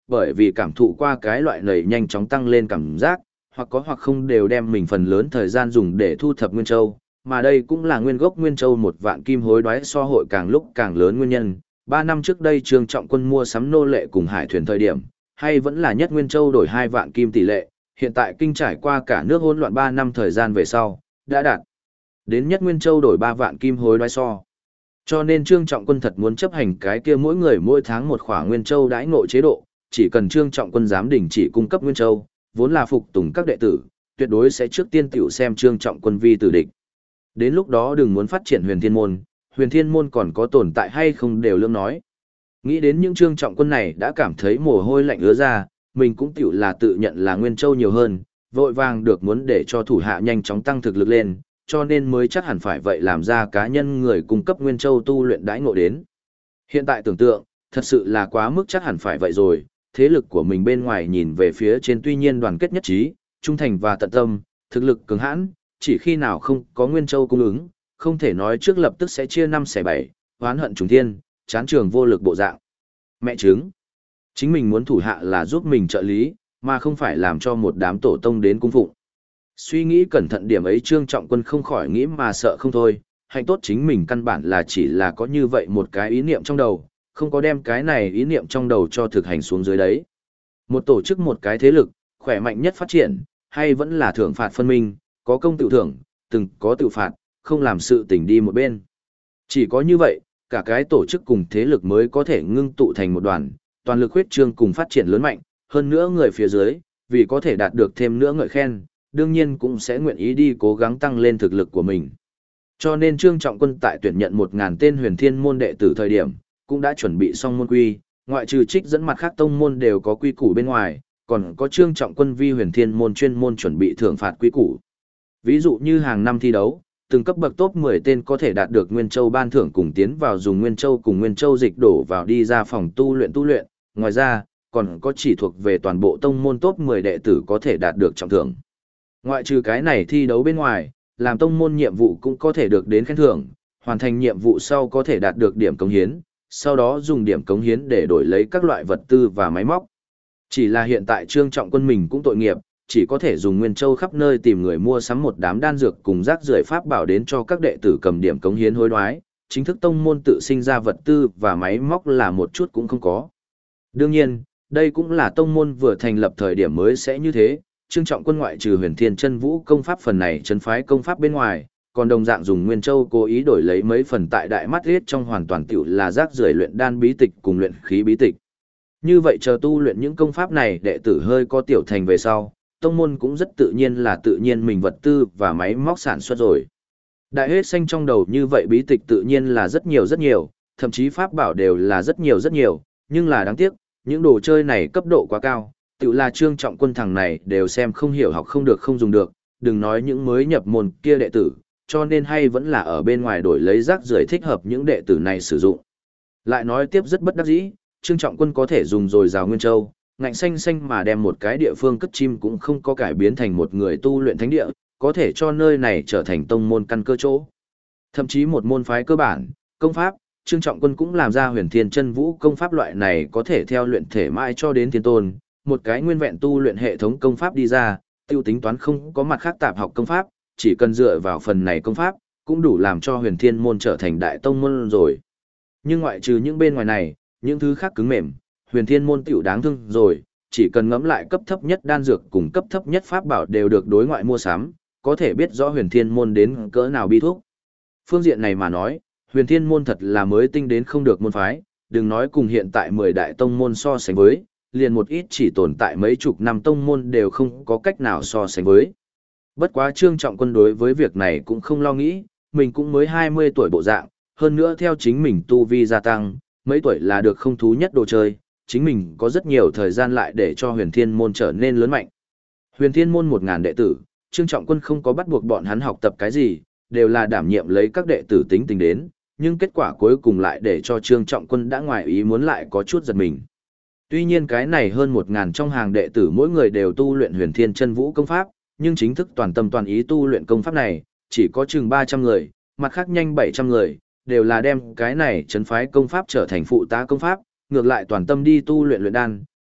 bởi vì cảm thụ qua cái loại này nhanh chóng tăng lên cảm giác, hoặc có hoặc không đều đem mình phần lớn thời gian dùng để thu thập Nguyên Châu, mà đây cũng là nguyên gốc Nguyên Châu một vạn kim hối đoái so hội càng lúc càng lớn nguyên nhân. 3 năm trước đây Trương Trọng Quân mua sắm nô lệ cùng hải thuyền thời điểm, hay vẫn là nhất Nguyên Châu đổi 2 vạn kim tỷ lệ, hiện tại kinh trải qua cả nước hỗn loạn 3 năm thời gian về sau, đã đạt đến nhất Nguyên Châu đổi 3 vạn kim hối đoái so. Cho nên Trương Trọng Quân thật muốn chấp hành cái kia mỗi người mỗi tháng một khỏa Nguyên Châu đãi ngộ chế độ, chỉ cần Trương Trọng Quân dám đình chỉ cung cấp Nguyên Châu, vốn là phục tùng các đệ tử, tuyệt đối sẽ trước tiên tiểu xem Trương Trọng Quân vi tử địch. Đến lúc đó đừng muốn phát triển huyền thiên môn còn có tồn tại hay không đều lương nói. Nghĩ đến những Trương Trọng Quân này đã cảm thấy mồ hôi lạnh ứa ra, mình cũng tiểu là tự nhận là Nguyên Châu nhiều hơn, vội vàng được muốn để cho thủ hạ nhanh chóng tăng thực lực lên, cho nên mới chắc hẳn phải vậy làm ra cá nhân người cung cấp Nguyên Châu tu luyện đãi ngộ đến. Hiện tại tưởng tượng, thật sự là quá mức chắc hẳn phải vậy rồi, thế lực của mình bên ngoài nhìn về phía trên tuy nhiên đoàn kết nhất trí, trung thành và tận tâm, thực lực cường hãn, chỉ khi nào không có Nguyên Châu cung ứng, không thể nói trước lập tức sẽ chia 5 xẻ 7, oán hận trùng thiên, chán trường vô lực bộ dạng. Mẹ chứng, chính mình muốn thủ hạ là giúp mình trợ lý, mà không phải làm cho một đám tổ tông đến cung phụng. Suy nghĩ cẩn thận điểm ấy Trương Trọng Quân không khỏi nghĩ mà sợ không thôi, hạnh tốt chính mình căn bản là chỉ là có như vậy một cái ý niệm trong đầu, không có đem cái này ý niệm trong đầu cho thực hành xuống dưới đấy. Một tổ chức một cái thế lực, khỏe mạnh nhất phát triển, hay vẫn là thưởng phạt phân minh, có công tự thưởng, từng có tự phạt, không làm sự tình đi một bên. Chỉ có như vậy, cả cái tổ chức cùng thế lực mới có thể ngưng tụ thành một đoàn, toàn lực huyết trương cùng phát triển lớn mạnh, hơn nữa người phía dưới, vì có thể đạt được thêm nữa ngợi khen, đương nhiên cũng sẽ nguyện ý đi cố gắng tăng lên thực lực của mình. Cho nên Trương Trọng Quân tại tuyển nhận 1000 tên huyền thiên môn đệ tử thời điểm, cũng đã chuẩn bị xong môn quy, ngoại trừ trích dẫn mặt khác tông môn đều có quy củ bên ngoài, còn có Trương Trọng Quân vi huyền thiên môn chuyên môn chuẩn bị thưởng phạt quy củ. Ví dụ như hàng năm thi đấu, từng cấp bậc top 10 tên có thể đạt được Nguyên Châu ban thưởng cùng tiến vào dùng Nguyên Châu cùng Nguyên Châu dịch đổ vào đi ra phòng tu luyện. Ngoài ra, còn có chỉ thuộc về toàn bộ tông môn top 10 đệ tử có thể đạt được trọng thưởng. Ngoại trừ cái này thi đấu bên ngoài, làm tông môn nhiệm vụ cũng có thể được đến khen thưởng, hoàn thành nhiệm vụ sau có thể đạt được điểm cống hiến, sau đó dùng điểm cống hiến để đổi lấy các loại vật tư và máy móc. Chỉ là hiện tại Trương Trọng Quân mình cũng tội nghiệp, chỉ có thể dùng Nguyên Châu khắp nơi tìm người mua sắm một đám đan dược cùng rác rưởi pháp bảo đến cho các đệ tử cầm điểm cống hiến hối đoái, chính thức tông môn tự sinh ra vật tư và máy móc là một chút cũng không có. Đương nhiên, đây cũng là tông môn vừa thành lập thời điểm mới sẽ như thế, Trương Trọng Quân ngoại trừ Huyền Thiên Chân Vũ công pháp phần này trấn phái công pháp bên ngoài, còn đồng dạng dùng Nguyên Châu cố ý đổi lấy mấy phần tại Đại Mắt Riết trong hoàn toàn tiểu là rác rưởi luyện đan bí tịch cùng luyện khí bí tịch. Như vậy chờ tu luyện những công pháp này đệ tử hơi có tiểu thành về sau, tông môn cũng rất tự nhiên là tự nhiên mình vật tư và máy móc sản xuất rồi. Đại hết xanh trong đầu như vậy bí tịch tự nhiên là rất nhiều, thậm chí pháp bảo đều là rất nhiều, nhưng là đáng tiếc, những đồ chơi này cấp độ quá cao, tự là Trương Trọng Quân thằng này đều xem không hiểu học không được không dùng được, đừng nói những mới nhập môn kia đệ tử, cho nên hay vẫn là ở bên ngoài đổi lấy rác rưởi thích hợp những đệ tử này sử dụng. Lại nói tiếp rất bất đắc dĩ, Trương Trọng Quân có thể dùng rồi rào Nguyên Châu, ngạnh xanh mà đem một cái địa phương cất chim cũng không có cải biến thành một người tu luyện thánh địa, có thể cho nơi này trở thành tông môn căn cơ chỗ. Thậm chí một môn phái cơ bản, công pháp, Trương Trọng Quân cũng làm ra Huyền Thiên Chân Vũ công pháp loại này có thể theo luyện thể mãi cho đến thiên tôn, một cái nguyên vẹn tu luyện hệ thống công pháp đi ra, tiêu tính toán không có mặt khác tạp học công pháp, chỉ cần dựa vào phần này công pháp, cũng đủ làm cho Huyền Thiên môn trở thành đại tông môn rồi. Nhưng ngoại trừ những bên ngoài này, những thứ khác cứng mềm, Huyền Thiên môn tiểu đáng thương rồi, chỉ cần ngẫm lại cấp thấp nhất đan dược cùng cấp thấp nhất pháp bảo đều được đối ngoại mua sắm, có thể biết rõ Huyền Thiên môn đến cỡ nào bi thuốc. Phương diện này mà nói, Huyền Thiên môn thật là mới tinh đến không được môn phái, đừng nói cùng hiện tại 10 đại tông môn so sánh với, liền một ít chỉ tồn tại mấy chục năm tông môn đều không có cách nào so sánh với. Bất quá Trương Trọng Quân đối với việc này cũng không lo nghĩ, mình cũng mới 20 tuổi bộ dạng, hơn nữa theo chính mình tu vi gia tăng, mấy tuổi là được không thú nhất đồ chơi, chính mình có rất nhiều thời gian lại để cho Huyền Thiên môn trở nên lớn mạnh. Huyền Thiên môn 1000 đệ tử, Trương Trọng Quân không có bắt buộc bọn hắn học tập cái gì, đều là đảm nhiệm lấy các đệ tử tính tình đến, nhưng kết quả cuối cùng lại để cho Trương Trọng Quân đã ngoài ý muốn lại có chút giật mình. Tuy nhiên cái này hơn 1000 trong hàng đệ tử mỗi người đều tu luyện Huyền Thiên Chân Vũ công pháp, nhưng chính thức toàn tâm toàn ý tu luyện công pháp này, chỉ có chừng 300 người, mặt khác nhanh 700 người, đều là đem cái này trấn phái công pháp trở thành phụ tá công pháp, ngược lại toàn tâm đi tu luyện luyện đan,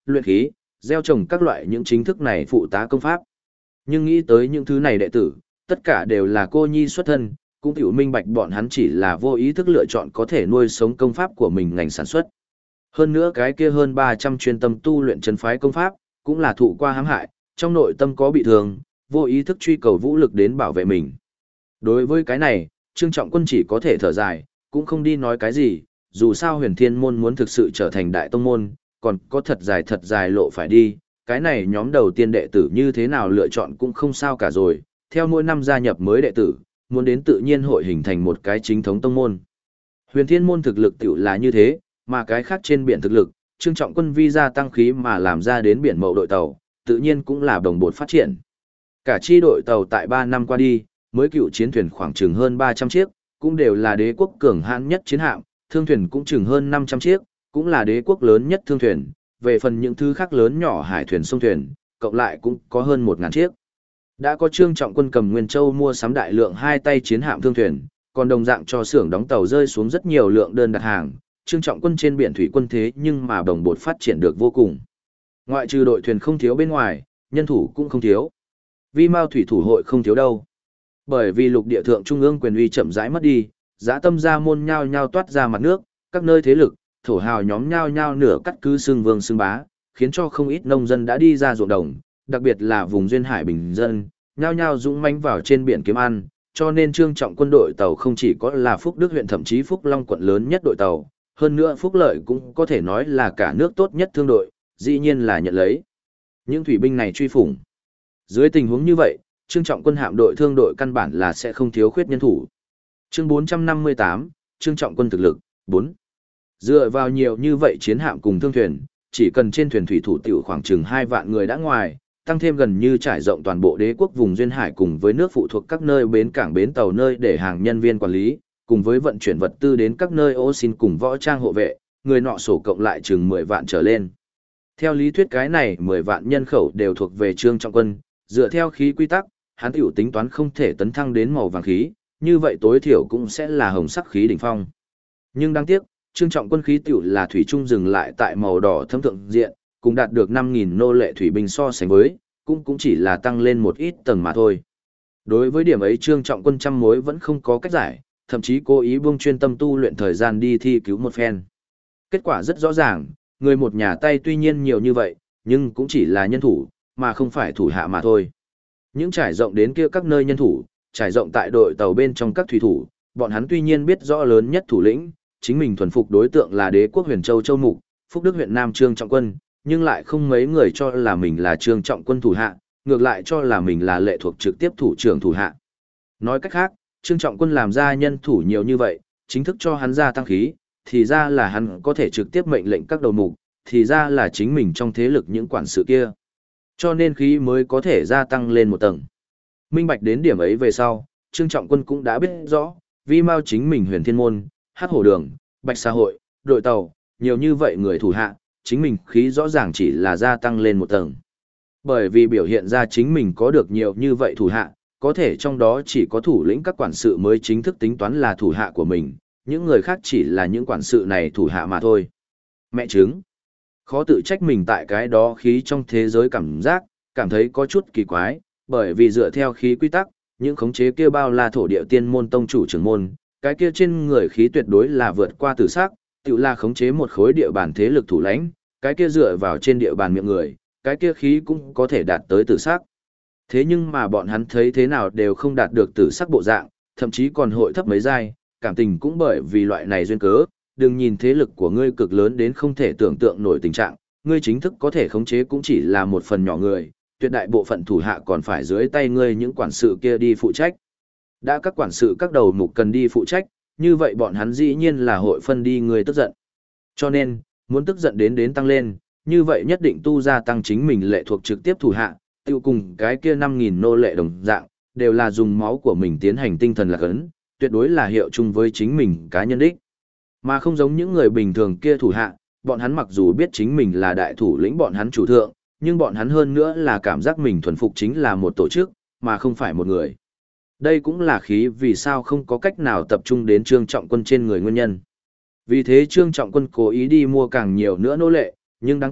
luyện khí, gieo trồng các loại những chính thức này phụ tá công pháp. Nhưng nghĩ tới những thứ này đệ tử, tất cả đều là cô nhi xuất thân, cũng tiểu minh bạch bọn hắn chỉ là vô ý thức lựa chọn có thể nuôi sống công pháp của mình ngành sản xuất. Hơn nữa cái kia hơn 300 chuyên tâm tu luyện chân phái công pháp, cũng là thụ qua hãm hại, trong nội tâm có bị thương, vô ý thức truy cầu vũ lực đến bảo vệ mình. Đối với cái này, Trương Trọng Quân chỉ có thể thở dài, cũng không đi nói cái gì, dù sao Huyền Thiên môn muốn thực sự trở thành đại tông môn, còn có thật dài lộ phải đi, cái này nhóm đầu tiên đệ tử như thế nào lựa chọn cũng không sao cả rồi, theo mỗi năm gia nhập mới đệ tử, muốn đến tự nhiên hội hình thành một cái chính thống tông môn. Huyền Thiên môn thực lực tiểu là như thế, mà cái khác trên biển thực lực, Trương Trọng Quân vi ra tăng khí mà làm ra đến biển mậu đội tàu, tự nhiên cũng là đồng bột phát triển. Cả chi đội tàu tại 3 năm qua đi, mới cựu chiến thuyền khoảng chừng hơn 300 chiếc, cũng đều là đế quốc cường hãn nhất chiến hạm, thương thuyền cũng chừng hơn 500 chiếc, cũng là đế quốc lớn nhất thương thuyền, về phần những thứ khác lớn nhỏ hải thuyền sông thuyền, cộng lại cũng có hơn 1000 chiếc. Đã có Trương Trọng Quân cầm Nguyên Châu mua sắm đại lượng hai tay chiến hạm thương thuyền, còn đồng dạng cho xưởng đóng tàu rơi xuống rất nhiều lượng đơn đặt hàng, Trương Trọng Quân trên biển thủy quân thế nhưng mà đồng bột phát triển được vô cùng. Ngoại trừ đội thuyền không thiếu bên ngoài, nhân thủ cũng không thiếu. Vi Mao thủy thủ hội không thiếu đâu. Bởi vì lục địa thượng trung ương quyền uy chậm rãi mất đi, dã tâm gia môn nhao nhao toát ra mặt nước, các nơi thế lực, thổ hào nhóm nhao nhao nửa cắt cứ xương vương xương bá, khiến cho không ít nông dân đã đi ra ruộng đồng, đặc biệt là vùng duyên hải bình dân, nhao nhao dũng mãnh vào trên biển kiếm ăn, cho nên Trương Trọng Quân đội tàu không chỉ có là Phúc Đức huyện thậm chí Phúc Long quận lớn nhất đội tàu, hơn nữa Phúc Lợi cũng có thể nói là cả nước tốt nhất thương đội, dĩ nhiên là nhận lấy những thủy binh này truy phủng. Dưới tình huống như vậy, Trương Trọng Quân hạm đội thương đội căn bản là sẽ không thiếu khuyết nhân thủ. Chương 458, Trương Trọng Quân thực lực, 4. Dựa vào nhiều như vậy chiến hạm cùng thương thuyền, chỉ cần trên thuyền thủy thủ tiểu khoảng chừng 2 vạn người đã ngoài, tăng thêm gần như trải rộng toàn bộ đế quốc vùng duyên hải cùng với nước phụ thuộc các nơi bến cảng bến tàu nơi để hàng nhân viên quản lý, cùng với vận chuyển vật tư đến các nơi ô xin cùng võ trang hộ vệ, người nọ sổ cộng lại chừng 10 vạn trở lên. Theo lý thuyết cái này 10 vạn nhân khẩu đều thuộc về Trương Trọng Quân, dựa theo khí quy tắc, hắn tiểu tính toán không thể tấn thăng đến màu vàng khí, như vậy tối thiểu cũng sẽ là hồng sắc khí đỉnh phong. Nhưng đáng tiếc, Trương Trọng Quân khí tiểu là thủy trung dừng lại tại màu đỏ thâm thượng diện, cùng đạt được 5.000 nô lệ thủy binh so sánh với, cũng chỉ là tăng lên một ít tầng mà thôi. Đối với điểm ấy Trương Trọng Quân trăm mối vẫn không có cách giải, thậm chí cố ý buông chuyên tâm tu luyện thời gian đi thi cứu một phen. Kết quả rất rõ ràng, người một nhà tay tuy nhiên nhiều như vậy, nhưng cũng chỉ là nhân thủ, mà không phải thủ hạ mà thôi. Những trải rộng đến kia các nơi nhân thủ, trải rộng tại đội tàu bên trong các thủy thủ, bọn hắn tuy nhiên biết rõ lớn nhất thủ lĩnh, chính mình thuần phục đối tượng là đế quốc Huyền Châu Châu Mục, Phúc Đức huyện Nam Trương Trọng Quân, nhưng lại không mấy người cho là mình là Trương Trọng Quân thủ hạ, ngược lại cho là mình là lệ thuộc trực tiếp thủ trưởng thủ hạ. Nói cách khác, Trương Trọng Quân làm ra nhân thủ nhiều như vậy, chính thức cho hắn ra tăng khí, thì ra là hắn có thể trực tiếp mệnh lệnh các đầu mục, thì ra là chính mình trong thế lực những quản sự kia. Cho nên khí mới có thể gia tăng lên một tầng. Minh bạch đến điểm ấy về sau, Trương Trọng Quân cũng đã biết rõ, Vi Mao chính mình Huyền Thiên môn, Hắc Hổ đường, Bạch Xã hội, đội tàu, nhiều như vậy người thủ hạ, chính mình khí rõ ràng chỉ là gia tăng lên một tầng. Bởi vì biểu hiện ra chính mình có được nhiều như vậy thủ hạ, có thể trong đó chỉ có thủ lĩnh các quản sự mới chính thức tính toán là thủ hạ của mình, những người khác chỉ là những quản sự này thủ hạ mà thôi. Mẹ chứng. Khó tự trách mình tại cái đó khí trong thế giới cảm thấy có chút kỳ quái, bởi vì dựa theo khí quy tắc, những khống chế kia bao la thổ địa tiên môn tông chủ trưởng môn, cái kia trên người khí tuyệt đối là vượt qua tử sắc, tự là khống chế một khối địa bàn thế lực thủ lãnh, cái kia dựa vào trên địa bàn miệng người, cái kia khí cũng có thể đạt tới tử sắc. Thế nhưng mà bọn hắn thấy thế nào đều không đạt được tử sắc bộ dạng, thậm chí còn hội thấp mấy giai, cảm tình cũng bởi vì loại này duyên cớ, đừng nhìn thế lực của ngươi cực lớn đến không thể tưởng tượng nổi tình trạng, ngươi chính thức có thể khống chế cũng chỉ là một phần nhỏ người, tuyệt đại bộ phận thủ hạ còn phải dưới tay ngươi những quản sự kia đi phụ trách. Đã các quản sự các đầu mục cần đi phụ trách, như vậy bọn hắn dĩ nhiên là hội phân đi người tức giận. Cho nên, muốn tức giận đến tăng lên, như vậy nhất định tu ra tăng chính mình lệ thuộc trực tiếp thủ hạ, tiêu cùng cái kia 5.000 nô lệ đồng dạng, đều là dùng máu của mình tiến hành tinh thần lạc ấn, tuyệt đối là hiệu chung với chính mình cá nhân đích. Mà không giống những người bình thường kia thủ hạ, bọn hắn mặc dù biết chính mình là đại thủ lĩnh bọn hắn chủ thượng, nhưng bọn hắn hơn nữa là cảm giác mình thuần phục chính là một tổ chức, mà không phải một người. Đây cũng là khí vì sao không có cách nào tập trung đến Trương Trọng Quân trên người nguyên nhân. Vì thế Trương Trọng Quân cố ý đi mua càng nhiều nữa nô lệ, nhưng đáng tiếc,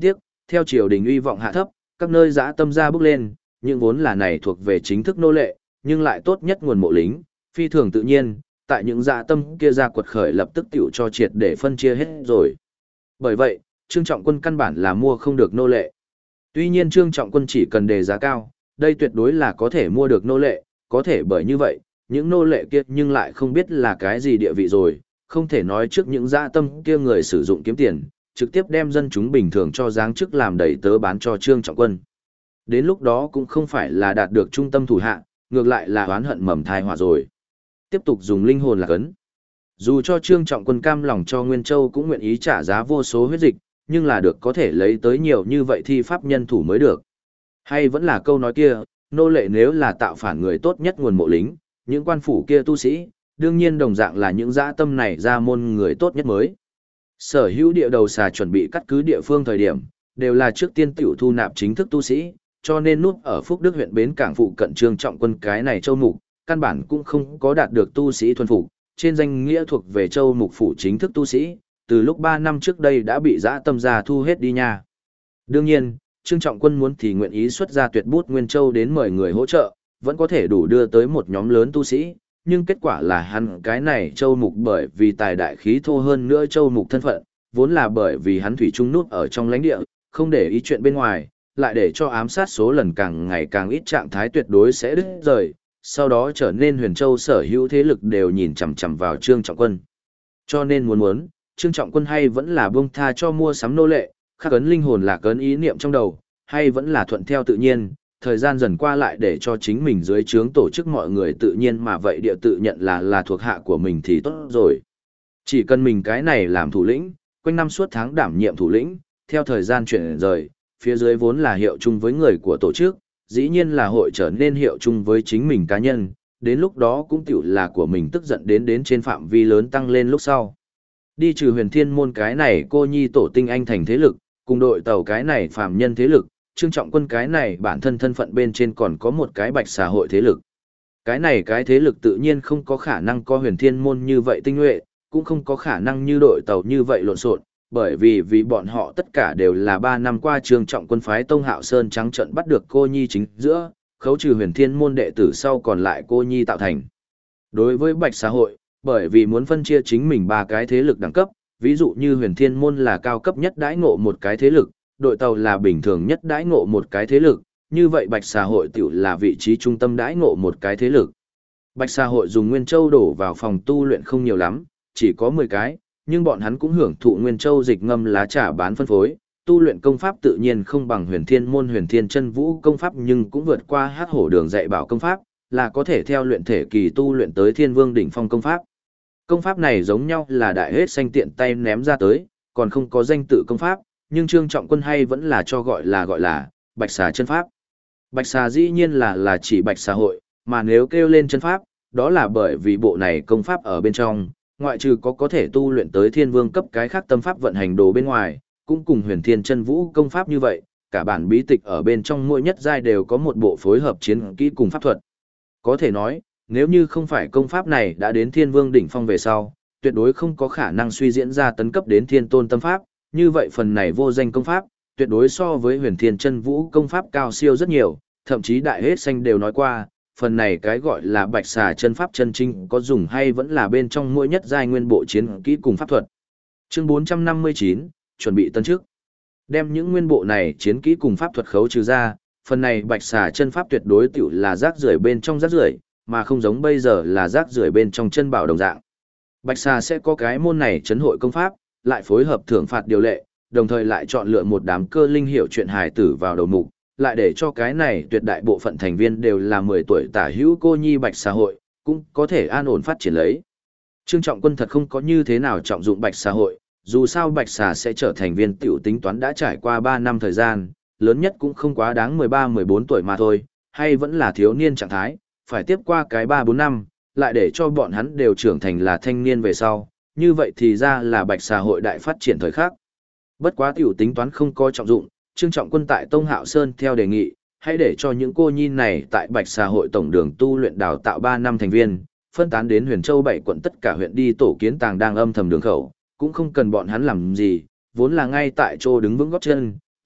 theo triều đình uy vọng hạ thấp, các nơi dã tâm ra bước lên, những vốn là này thuộc về chính thức nô lệ, nhưng lại tốt nhất nguồn mộ lính, phi thường tự nhiên, tại những dã tâm kia ra quật khởi lập tức tiểu cho triệt để phân chia hết rồi. Bởi vậy, Trương Trọng Quân căn bản là mua không được nô lệ. Tuy nhiên Trương Trọng Quân chỉ cần đề giá cao, đây tuyệt đối là có thể mua được nô lệ, có thể bởi như vậy, những nô lệ kia nhưng lại không biết là cái gì địa vị rồi, không thể nói trước những dã tâm kia người sử dụng kiếm tiền, trực tiếp đem dân chúng bình thường cho giáng chức làm đầy tớ bán cho Trương Trọng Quân. Đến lúc đó cũng không phải là đạt được trung tâm thủ hạ, ngược lại là oán hận mầm thai họa rồi. Tiếp tục dùng linh hồn là cấn. Dù cho Trương Trọng Quân cam lòng cho Nguyên Châu cũng nguyện ý trả giá vô số huyết dịch, nhưng là được có thể lấy tới nhiều như vậy thi pháp nhân thủ mới được. Hay vẫn là câu nói kia, nô lệ nếu là tạo phản người tốt nhất nguồn mộ lính, những quan phủ kia tu sĩ, đương nhiên đồng dạng là những dã tâm này ra môn người tốt nhất mới. Sở hữu địa đầu xà chuẩn bị cắt cứ địa phương thời điểm, đều là trước tiên tiểu thu nạp chính thức tu sĩ, cho nên núp ở Phúc Đức huyện bến cảng phụ cận Trương Trọng Quân cái này châu mục, căn bản cũng không có đạt được tu sĩ thuần phục, trên danh nghĩa thuộc về châu mục phủ chính thức tu sĩ, từ lúc 3 năm trước đây đã bị dã tâm gia thu hết đi nha. Đương nhiên, Trương Trọng Quân muốn thì nguyện ý xuất ra tuyệt bút Nguyên Châu đến mời người hỗ trợ, vẫn có thể đủ đưa tới một nhóm lớn tu sĩ, nhưng kết quả là hắn cái này châu mục bởi vì tài đại khí thô hơn nữa châu mục thân phận, vốn là bởi vì hắn thủy chung nút ở trong lãnh địa, không để ý chuyện bên ngoài, lại để cho ám sát số lần càng ngày càng ít trạng thái tuyệt đối sẽ đứt rời, sau đó trở nên Huyền Châu sở hữu thế lực đều nhìn chằm chằm vào Trương Trọng Quân. Cho nên muốn, Trương Trọng Quân hay vẫn là buông tha cho mua sắm nô lệ, khắc ấn linh hồn là ấn ý niệm trong đầu, hay vẫn là thuận theo tự nhiên, thời gian dần qua lại để cho chính mình dưới trướng tổ chức mọi người tự nhiên mà vậy địa tự nhận là thuộc hạ của mình thì tốt rồi. Chỉ cần mình cái này làm thủ lĩnh, quanh năm suốt tháng đảm nhiệm thủ lĩnh, theo thời gian chuyển rời, phía dưới vốn là hiệu chung với người của tổ chức, dĩ nhiên là hội trở nên hiệu chung với chính mình cá nhân, đến lúc đó cũng tiểu là của mình tức giận đến trên phạm vi lớn tăng lên lúc sau. Đi trừ Huyền Thiên môn cái này cô nhi tổ tinh anh thành thế lực, cùng đội tàu cái này phàm nhân thế lực, Trương Trọng Quân cái này bản thân thân phận bên trên còn có một cái bạch xà hội thế lực. Cái này cái thế lực tự nhiên không có khả năng có Huyền Thiên môn như vậy tinh nhuệ, cũng không có khả năng như đội tàu như vậy lộn xộn, bởi vì bọn họ tất cả đều là 3 năm qua Trương Trọng Quân phái Tông Hạo Sơn trắng trận bắt được cô nhi chính giữa, khấu trừ Huyền Thiên môn đệ tử sau còn lại cô nhi tạo thành. Đối với bạch xà hội, bởi vì muốn phân chia chính mình 3 cái thế lực đẳng cấp, ví dụ như Huyền Thiên môn là cao cấp nhất đãi ngộ một cái thế lực, đội tàu là bình thường nhất đãi ngộ một cái thế lực, như vậy bạch xà hội tiểu là vị trí trung tâm đãi ngộ một cái thế lực. Bạch xà hội dùng Nguyên Châu đổ vào phòng tu luyện không nhiều lắm, chỉ có 10 cái, nhưng bọn hắn cũng hưởng thụ Nguyên Châu dịch ngâm lá trà bán phân phối, tu luyện công pháp tự nhiên không bằng Huyền Thiên môn Huyền Thiên chân vũ công pháp nhưng cũng vượt qua Hắc Hổ đường dạy bảo công pháp, là có thể theo luyện thể kỳ tu luyện tới Thiên Vương đỉnh phong công pháp. Công pháp này giống nhau là đại hết xanh tiện tay ném ra tới, còn không có danh tự công pháp, nhưng Trương Trọng Quân hay vẫn là cho gọi là Bạch Xà chân pháp. Bạch Xà dĩ nhiên là chỉ Bạch Xà hội, mà nếu kêu lên chân pháp, đó là bởi vì bộ này công pháp ở bên trong, ngoại trừ có thể tu luyện tới Thiên Vương cấp cái khác tâm pháp vận hành đồ bên ngoài, cũng cùng Huyền Thiên chân vũ công pháp như vậy, cả bản bí tịch ở bên trong mỗi nhất giai đều có một bộ phối hợp chiến kỹ cùng pháp thuật. Có thể nói, nếu như không phải công pháp này đã đến Thiên Vương đỉnh phong về sau, tuyệt đối không có khả năng suy diễn ra tấn cấp đến Thiên Tôn tâm pháp, như vậy phần này vô danh công pháp, tuyệt đối so với Huyền Thiên chân vũ công pháp cao siêu rất nhiều, thậm chí đại hết xanh đều nói qua, phần này cái gọi là Bạch Xà chân pháp chân chính có dùng hay vẫn là bên trong mỗi nhất giai nguyên bộ chiến kỹ cùng pháp thuật. Chương 459, chuẩn bị tân trước. Đem những nguyên bộ này chiến kỹ cùng pháp thuật khấu trừ ra, phần này Bạch Xà chân pháp tuyệt đối tiểu là rác rưởi bên trong rác rưởi, mà không giống bây giờ là rác rưởi bên trong chân bảo đồng dạng. Bạch Xà sẽ có cái môn này trấn hội công pháp, lại phối hợp thưởng phạt điều lệ, đồng thời lại chọn lựa một đám cơ linh hiểu chuyện hài tử vào đầu mục, lại để cho cái này tuyệt đại bộ phận thành viên đều là 10 tuổi tả hữu cô nhi Bạch Xà hội, cũng có thể an ổn phát triển lấy. Trương Trọng Quân thật không có như thế nào trọng dụng Bạch Xà hội, dù sao Bạch Xà sẽ trở thành viên tiểu tính toán đã trải qua 3 năm thời gian, lớn nhất cũng không quá đáng 13-14 tuổi mà thôi, hay vẫn là thiếu niên trạng thái, phải tiếp qua cái 3-4 năm, lại để cho bọn hắn đều trưởng thành là thanh niên về sau, như vậy thì ra là Bạch Xà hội đại phát triển thời khắc. Bất quá tiểu tính toán không có trọng dụng, Trương Trọng Quân tại Tông Hạo Sơn theo đề nghị, hãy để cho những cô nhi này tại Bạch Xà hội tổng đường tu luyện đào tạo 3 năm thành viên, phân tán đến Huyền Châu 7 quận tất cả huyện đi tổ kiến tàng đang âm thầm đường khẩu, cũng không cần bọn hắn làm gì, vốn là ngay tại chỗ đứng vững gót chân,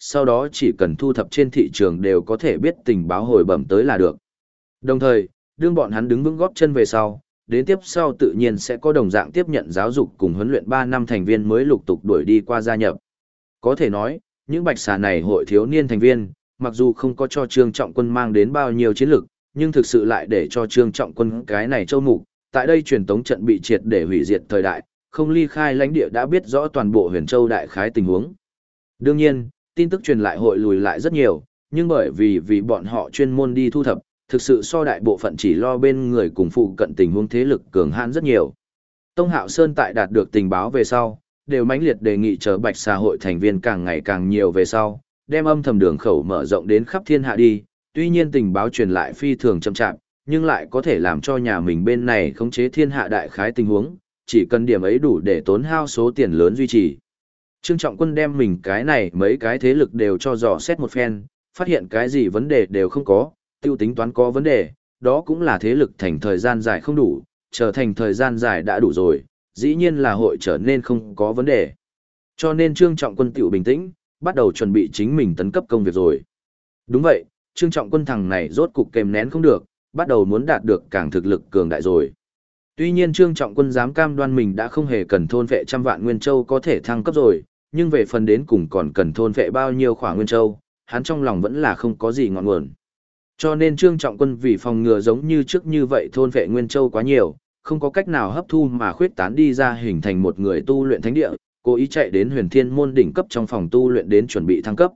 sau đó chỉ cần thu thập trên thị trường đều có thể biết tình báo hồi bẩm tới là được. Đồng thời, đương bọn hắn đứng vững góp chân về sau, đến tiếp sau tự nhiên sẽ có đồng dạng tiếp nhận giáo dục cùng huấn luyện 3 năm thành viên mới lục tục đuổi đi qua gia nhập. Có thể nói, những bạch xà này hội thiếu niên thành viên, mặc dù không có cho Trương Trọng Quân mang đến bao nhiêu chiến lực, nhưng thực sự lại để cho Trương Trọng Quân cái này châu mục, tại đây truyền tống trận bị triệt để hủy diệt thời đại, không ly khai lãnh địa đã biết rõ toàn bộ Huyền Châu đại khái tình huống. Đương nhiên, tin tức truyền lại hội lùi lại rất nhiều, nhưng bởi vì bọn họ chuyên môn đi thu thập, thực sự so đại bộ phận chỉ lo bên người cùng phụ cận tình huống thế lực cường hãn rất nhiều. Tông Hạo Sơn tại đạt được tình báo về sau, đều mãnh liệt đề nghị chờ Bạch Xà hội thành viên càng ngày càng nhiều về sau, đem âm thầm đường khẩu mở rộng đến khắp thiên hạ đi, tuy nhiên tình báo truyền lại phi thường chậm chạp, nhưng lại có thể làm cho nhà mình bên này khống chế thiên hạ đại khái tình huống, chỉ cần điểm ấy đủ để tốn hao số tiền lớn duy trì. Trương Trọng Quân đem mình cái này mấy cái thế lực đều cho dò xét một phen, phát hiện cái gì vấn đề đều không có, tiêu tính toán có vấn đề, đó cũng là thế lực thành thời gian dài không đủ, trở thành thời gian dài đã đủ rồi, dĩ nhiên là hội trở nên không có vấn đề. Cho nên Trương Trọng Quân tiểu bình tĩnh, bắt đầu chuẩn bị chính mình tấn cấp công việc rồi. Đúng vậy, Trương Trọng Quân thằng này rốt cục kềm nén không được, bắt đầu muốn đạt được càng thực lực cường đại rồi. Tuy nhiên Trương Trọng Quân dám cam đoan mình đã không hề cần thôn vệ trăm vạn nguyên châu có thể thăng cấp rồi, nhưng về phần đến cùng còn cần thôn vệ bao nhiêu khỏa nguyên châu, hắn trong lòng vẫn là không có gì ngọn nguồn. Cho nên Trương Trọng Quân vì phòng ngừa giống như trước như vậy thôn vệ nguyên châu quá nhiều, không có cách nào hấp thu mà khuyết tán đi ra hình thành một người tu luyện thánh địa, cố ý chạy đến Huyền Thiên môn đỉnh cấp trong phòng tu luyện đến chuẩn bị thăng cấp.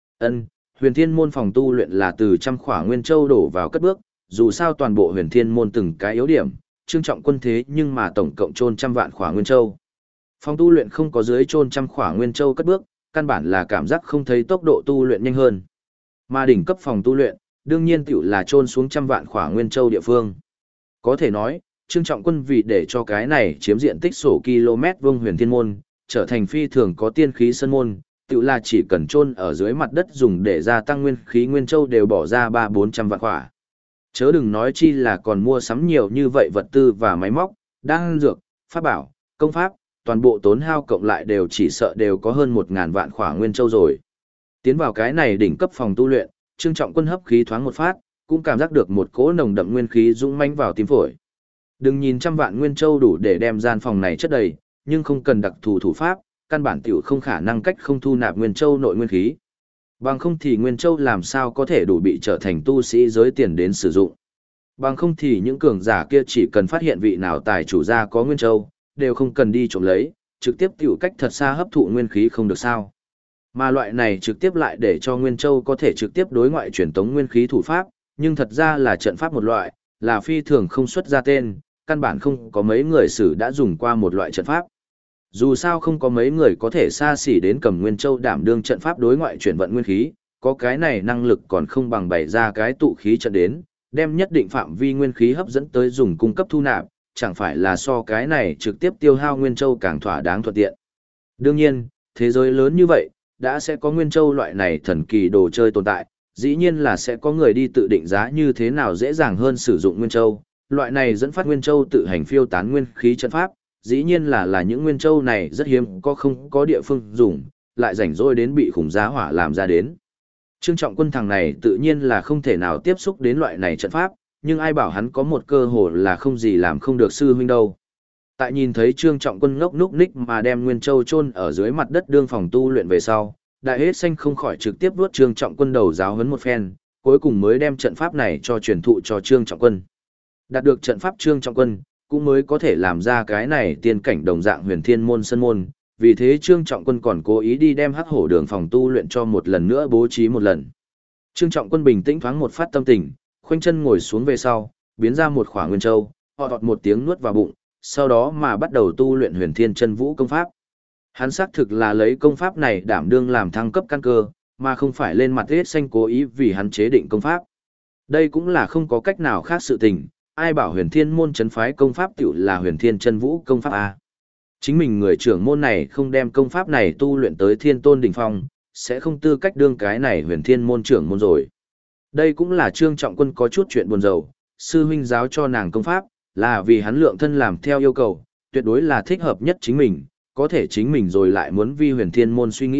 Huyền Thiên môn phòng tu luyện là từ trăm khỏa nguyên châu đổ vào cất bước, dù sao toàn bộ Huyền Thiên môn từng cái yếu điểm, Trương Trọng Quân thế nhưng mà tổng cộng chôn trăm vạn khỏa nguyên châu. Phòng tu luyện không có dưới chôn trăm khỏa nguyên châu cất bước, căn bản là cảm giác không thấy tốc độ tu luyện nhanh hơn. Mà đỉnh cấp phòng tu luyện, đương nhiên tiểu là chôn xuống trăm vạn khỏa nguyên châu địa phương. Có thể nói, Trương Trọng Quân vì để cho cái này chiếm diện tích sổ km vuông Huyền Thiên môn, trở thành phi thường có tiên khí sân môn, tự là chỉ cần chôn ở dưới mặt đất dùng để gia tăng nguyên khí nguyên châu đều bỏ ra 300-400 vạn khỏa. Chớ đừng nói chi là còn mua sắm nhiều như vậy vật tư và máy móc, đan dược, pháp bảo, công pháp, toàn bộ tốn hao cộng lại đều chỉ sợ đều có hơn 1000 vạn khỏa nguyên châu rồi. Tiến vào cái này đỉnh cấp phòng tu luyện, Trương Trọng Quân hấp khí thoáng một phát, cũng cảm giác được một cỗ nồng đậm nguyên khí dũng mãnh vào tim phổi. Đừng nhìn trăm vạn nguyên châu đủ để đem gian phòng này chất đầy, nhưng không cần đặc thù thủ pháp, căn bản tiểu không khả năng cách không thu nạp nguyên châu nội nguyên khí. Bằng không thì nguyên châu làm sao có thể đủ bị trở thành tu sĩ giới tiền đến sử dụng. Bằng không thì những cường giả kia chỉ cần phát hiện vị nào tài chủ gia có nguyên châu, đều không cần đi trộm lấy, trực tiếp tiểu cách thật xa hấp thụ nguyên khí không được sao. Mà loại này trực tiếp lại để cho nguyên châu có thể trực tiếp đối ngoại truyền tống nguyên khí thủ pháp, nhưng thật ra là trận pháp một loại, là phi thường không xuất ra tên, căn bản không có mấy người sử đã dùng qua một loại trận pháp. Dù sao không có mấy người có thể xa xỉ đến cầm nguyên châu đảm đương trận pháp đối ngoại chuyển vận nguyên khí, có cái này năng lực còn không bằng bày ra cái tụ khí trận đến, đem nhất định phạm vi nguyên khí hấp dẫn tới dùng cung cấp thu nạp, chẳng phải là so cái này trực tiếp tiêu hao nguyên châu càng thỏa đáng thuận tiện. Đương nhiên, thế giới lớn như vậy, đã sẽ có nguyên châu loại này thần kỳ đồ chơi tồn tại, dĩ nhiên là sẽ có người đi tự định giá như thế nào dễ dàng hơn sử dụng nguyên châu, loại này dẫn phát nguyên châu tự hành phiêu tán nguyên khí trận pháp, dĩ nhiên là những nguyên châu này rất hiếm có không có địa phương dùng, lại rảnh rỗi đến bị khủng giá hỏa làm ra đến. Trương Trọng Quân thằng này tự nhiên là không thể nào tiếp xúc đến loại này trận pháp, nhưng ai bảo hắn có một cơ hội là không gì làm không được sư huynh đâu. Tại nhìn thấy Trương Trọng Quân ngốc núc ních mà đem nguyên châu chôn ở dưới mặt đất đương phòng tu luyện về sau, Đại Hết Xanh không khỏi trực tiếp vuốt Trương Trọng Quân đầu giáo huấn một phen, cuối cùng mới đem trận pháp này cho truyền thụ cho Trương Trọng Quân. Đạt được trận pháp Trương Trọng Quân, cũng mới có thể làm ra cái này tiên cảnh đồng dạng Huyền Thiên môn sân môn, vì thế Trương Trọng Quân còn cố ý đi đem Hắc Hổ đường phòng tu luyện cho một lần nữa bố trí một lần. Trương Trọng Quân bình tĩnh thoáng một phát tâm tình, khoanh chân ngồi xuống về sau, biến ra một khỏa nguyên châu, họ đọt một tiếng nuốt vào bụng, sau đó mà bắt đầu tu luyện Huyền Thiên Chân Vũ công pháp. Hắn xác thực là lấy công pháp này đảm đương làm thăng cấp căn cơ, mà không phải lên mặt Hết Xanh cố ý vì hắn chế định công pháp. Đây cũng là không có cách nào khác sự tình, ai bảo Huyền Thiên môn trấn phái công pháp tiểu là Huyền Thiên Chân Vũ công pháp a. Chính mình người trưởng môn này không đem công pháp này tu luyện tới Thiên Tôn đỉnh phong, sẽ không tư cách đương cái này Huyền Thiên môn trưởng môn rồi. Đây cũng là Trương Trọng Quân có chút chuyện buồn rầu, sư huynh giáo cho nàng công pháp, là vì hắn lượng thân làm theo yêu cầu, tuyệt đối là thích hợp nhất chính mình, có thể chính mình rồi lại muốn vi Huyền Thiên môn suy nghĩ,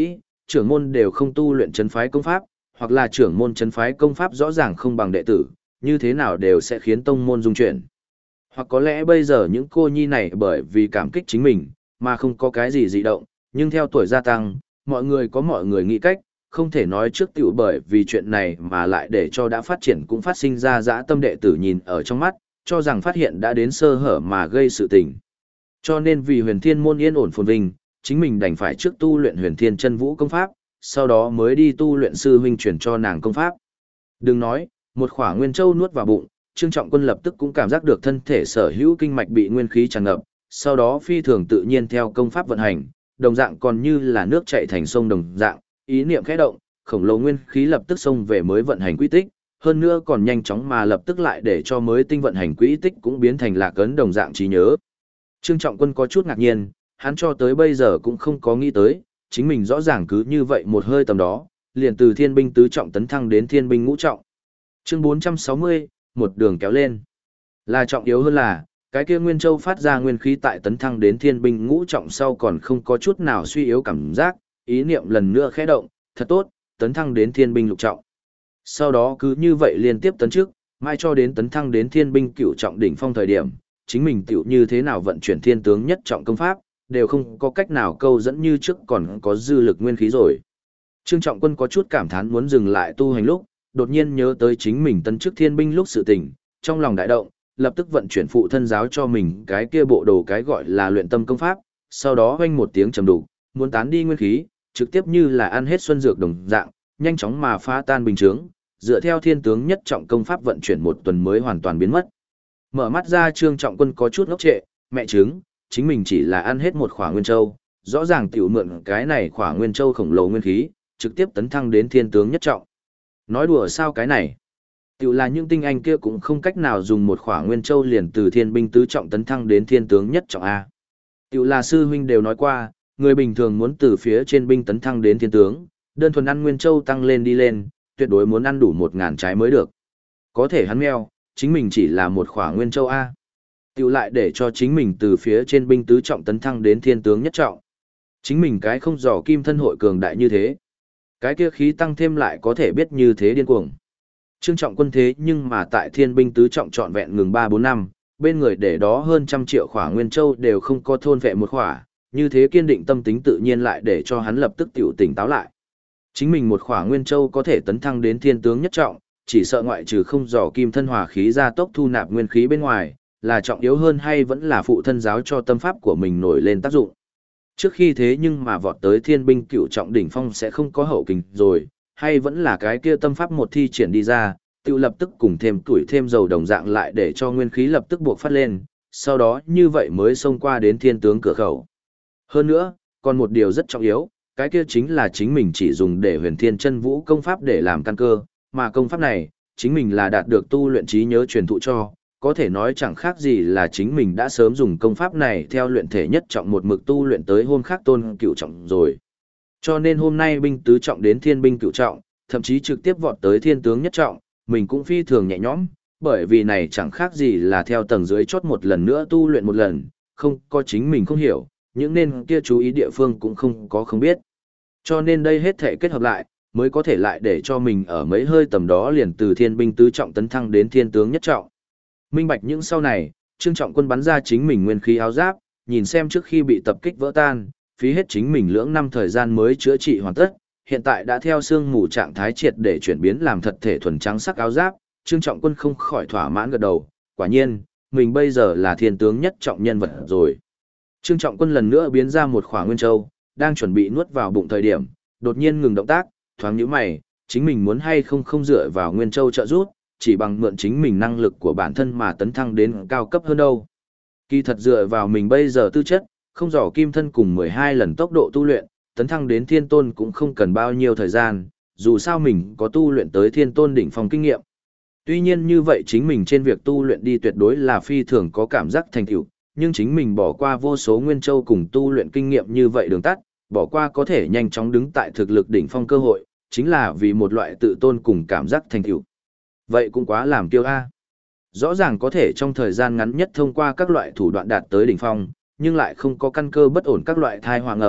trưởng môn đều không tu luyện chấn phái công pháp, hoặc là trưởng môn chấn phái công pháp rõ ràng không bằng đệ tử, như thế nào đều sẽ khiến tông môn dung chuyển. Hoặc có lẽ bây giờ những cô nhi này bởi vì cảm kích chính mình, mà không có cái gì dị động, nhưng theo tuổi gia tăng, mọi người có mọi người nghĩ cách, không thể nói trước tiểu bởi vì chuyện này mà lại để cho đã phát triển cũng phát sinh ra dã tâm đệ tử nhìn ở trong mắt, cho rằng phát hiện đã đến sơ hở mà gây sự tình. Cho nên vì huyền thiên môn yên ổn phồn vinh, chính mình đành phải trước tu luyện huyền thiên chân vũ công pháp, sau đó mới đi tu luyện sư huynh chuyển cho nàng công pháp. Đừng nói, một khỏa nguyên châu nuốt vào bụng, Trương Trọng Quân lập tức cũng cảm giác được thân thể sở hữu kinh mạch bị nguyên khí tràn ngập, sau đó phi thường tự nhiên theo công pháp vận hành, đồng dạng còn như là nước chảy thành sông đồng dạng, ý niệm khẽ động, khổng lồ nguyên khí lập tức xông về mới vận hành quy tích, hơn nữa còn nhanh chóng mà lập tức lại để cho mới tinh vận hành quỹ tích cũng biến thành lạc ấn đồng dạng trí nhớ. Trương Trọng Quân có chút ngạc nhiên, hắn cho tới bây giờ cũng không có nghĩ tới, chính mình rõ ràng cứ như vậy một hơi tầm đó, liền từ thiên binh tứ trọng tấn thăng đến thiên binh ngũ trọng. Chương 460, một đường kéo lên. Là trọng yếu hơn là, cái kia Nguyên Châu phát ra nguyên khí tại tấn thăng đến thiên binh ngũ trọng sau còn không có chút nào suy yếu cảm giác, ý niệm lần nữa khẽ động, thật tốt, tấn thăng đến thiên binh lục trọng. Sau đó cứ như vậy liên tiếp tấn trước, mai cho đến tấn thăng đến thiên binh cửu trọng đỉnh phong thời điểm, chính mình tiểu như thế nào vận chuyển thiên tướng nhất trọng công pháp, đều không có cách nào câu dẫn như trước còn có dư lực nguyên khí rồi. Trương Trọng Quân có chút cảm thán muốn dừng lại tu hành lúc, đột nhiên nhớ tới chính mình tấn chức thiên binh lúc sự tình, trong lòng đại động, lập tức vận chuyển phụ thân giáo cho mình cái kia bộ đồ cái gọi là luyện tâm công pháp, sau đó hoanh một tiếng trầm đục, muốn tán đi nguyên khí, trực tiếp như là ăn hết xuân dược đồng dạng, nhanh chóng mà phá tan bình chướng, dựa theo thiên tướng nhất trọng công pháp vận chuyển một tuần mới hoàn toàn biến mất. Mở mắt ra Trương Trọng Quân có chút ngốc trệ, mẹ chứng, chính mình chỉ là ăn hết một khỏa nguyên châu, rõ ràng tiểu mượn cái này khỏa nguyên châu khổng lồ nguyên khí, trực tiếp tấn thăng đến thiên tướng nhất trọng. Nói đùa sao cái này? Tiểu là những tinh anh kia cũng không cách nào dùng một khỏa nguyên châu liền từ thiên binh tứ trọng tấn thăng đến thiên tướng nhất trọng A. Tiểu là sư huynh đều nói qua, người bình thường muốn từ phía trên binh tấn thăng đến thiên tướng, đơn thuần ăn nguyên châu tăng lên đi lên, tuyệt đối muốn ăn đủ 1000 trái mới được. Có thể hắn meo, chính mình chỉ là một khỏa nguyên châu A. Tiểu lại để cho chính mình từ phía trên binh tứ trọng tấn thăng đến thiên tướng nhất trọng. Chính mình cái không dò kim thân hội cường đại như thế. Cái kia khí tăng thêm lại có thể biết như thế điên cuồng. Trương Trọng Quân thế nhưng mà tại thiên binh tứ trọng trọn vẹn ngừng 3-4 năm, bên người để đó hơn 100 triệu khỏa nguyên châu đều không có thôn vệ một khỏa, như thế kiên định tâm tính tự nhiên lại để cho hắn lập tức tiểu tỉnh táo lại. Chính mình một khỏa nguyên châu có thể tấn thăng đến thiên tướng nhất trọng, chỉ sợ ngoại trừ không dò kim thân hòa khí ra tốc thu nạp nguyên khí bên ngoài, là trọng yếu hơn hay vẫn là phụ thân giáo cho tâm pháp của mình nổi lên tác dụng. Trước khi thế nhưng mà vọt tới thiên binh cửu trọng đỉnh phong sẽ không có hậu kình rồi, hay vẫn là cái kia tâm pháp một thi triển đi ra, tự lập tức cùng thêm tuổi thêm dầu đồng dạng lại để cho nguyên khí lập tức buộc phát lên, sau đó như vậy mới xông qua đến thiên tướng cửa khẩu. Hơn nữa, còn một điều rất trọng yếu, cái kia chính là chính mình chỉ dùng để huyền thiên chân vũ công pháp để làm căn cơ, mà công pháp này, chính mình là đạt được tu luyện trí nhớ truyền thụ cho, có thể nói chẳng khác gì là chính mình đã sớm dùng công pháp này theo luyện thể nhất trọng một mực tu luyện tới hôm khác tôn cửu trọng rồi. Cho nên hôm nay binh tứ trọng đến thiên binh cửu trọng, thậm chí trực tiếp vọt tới thiên tướng nhất trọng, mình cũng phi thường nhẹ nhõm, bởi vì này chẳng khác gì là theo tầng dưới chốt một lần nữa tu luyện một lần, không có chính mình không hiểu, những nên kia chú ý địa phương cũng không có không biết. Cho nên đây hết thể kết hợp lại, mới có thể lại để cho mình ở mấy hơi tầm đó liền từ thiên binh tứ trọng tấn thăng đến thiên tướng nhất trọng. Minh bạch những sau này, Trương Trọng Quân bắn ra chính mình nguyên khí áo giáp, nhìn xem trước khi bị tập kích vỡ tan, phí hết chính mình lưỡng năm thời gian mới chữa trị hoàn tất, hiện tại đã theo xương mù trạng thái triệt để chuyển biến làm thật thể thuần trắng sắc áo giáp, Trương Trọng Quân không khỏi thỏa mãn gật đầu, quả nhiên, mình bây giờ là thiên tướng nhất trọng nhân vật rồi. Trương Trọng Quân lần nữa biến ra một khỏa nguyên châu, đang chuẩn bị nuốt vào bụng thời điểm, đột nhiên ngừng động tác, thoáng nhíu mày, chính mình muốn hay không dựa vào nguyên châu trợ giúp, chỉ bằng mượn chính mình năng lực của bản thân mà tấn thăng đến cao cấp hơn đâu. Kỳ thật dựa vào mình bây giờ tư chất, không dò kim thân cùng 12 lần tốc độ tu luyện, tấn thăng đến thiên tôn cũng không cần bao nhiêu thời gian, dù sao mình có tu luyện tới thiên tôn đỉnh phong kinh nghiệm. Tuy nhiên như vậy chính mình trên việc tu luyện đi tuyệt đối là phi thường có cảm giác thành tựu, nhưng chính mình bỏ qua vô số nguyên châu cùng tu luyện kinh nghiệm như vậy đường tắt, bỏ qua có thể nhanh chóng đứng tại thực lực đỉnh phong cơ hội, chính là vì một loại tự tôn cùng cảm giác thành tựu. Vậy cũng quá làm kiêu a. Rõ ràng có thể trong thời gian ngắn nhất thông qua các loại thủ đoạn đạt tới đỉnh phong, nhưng lại không có căn cơ bất ổn các loại thai hoàng ẩm,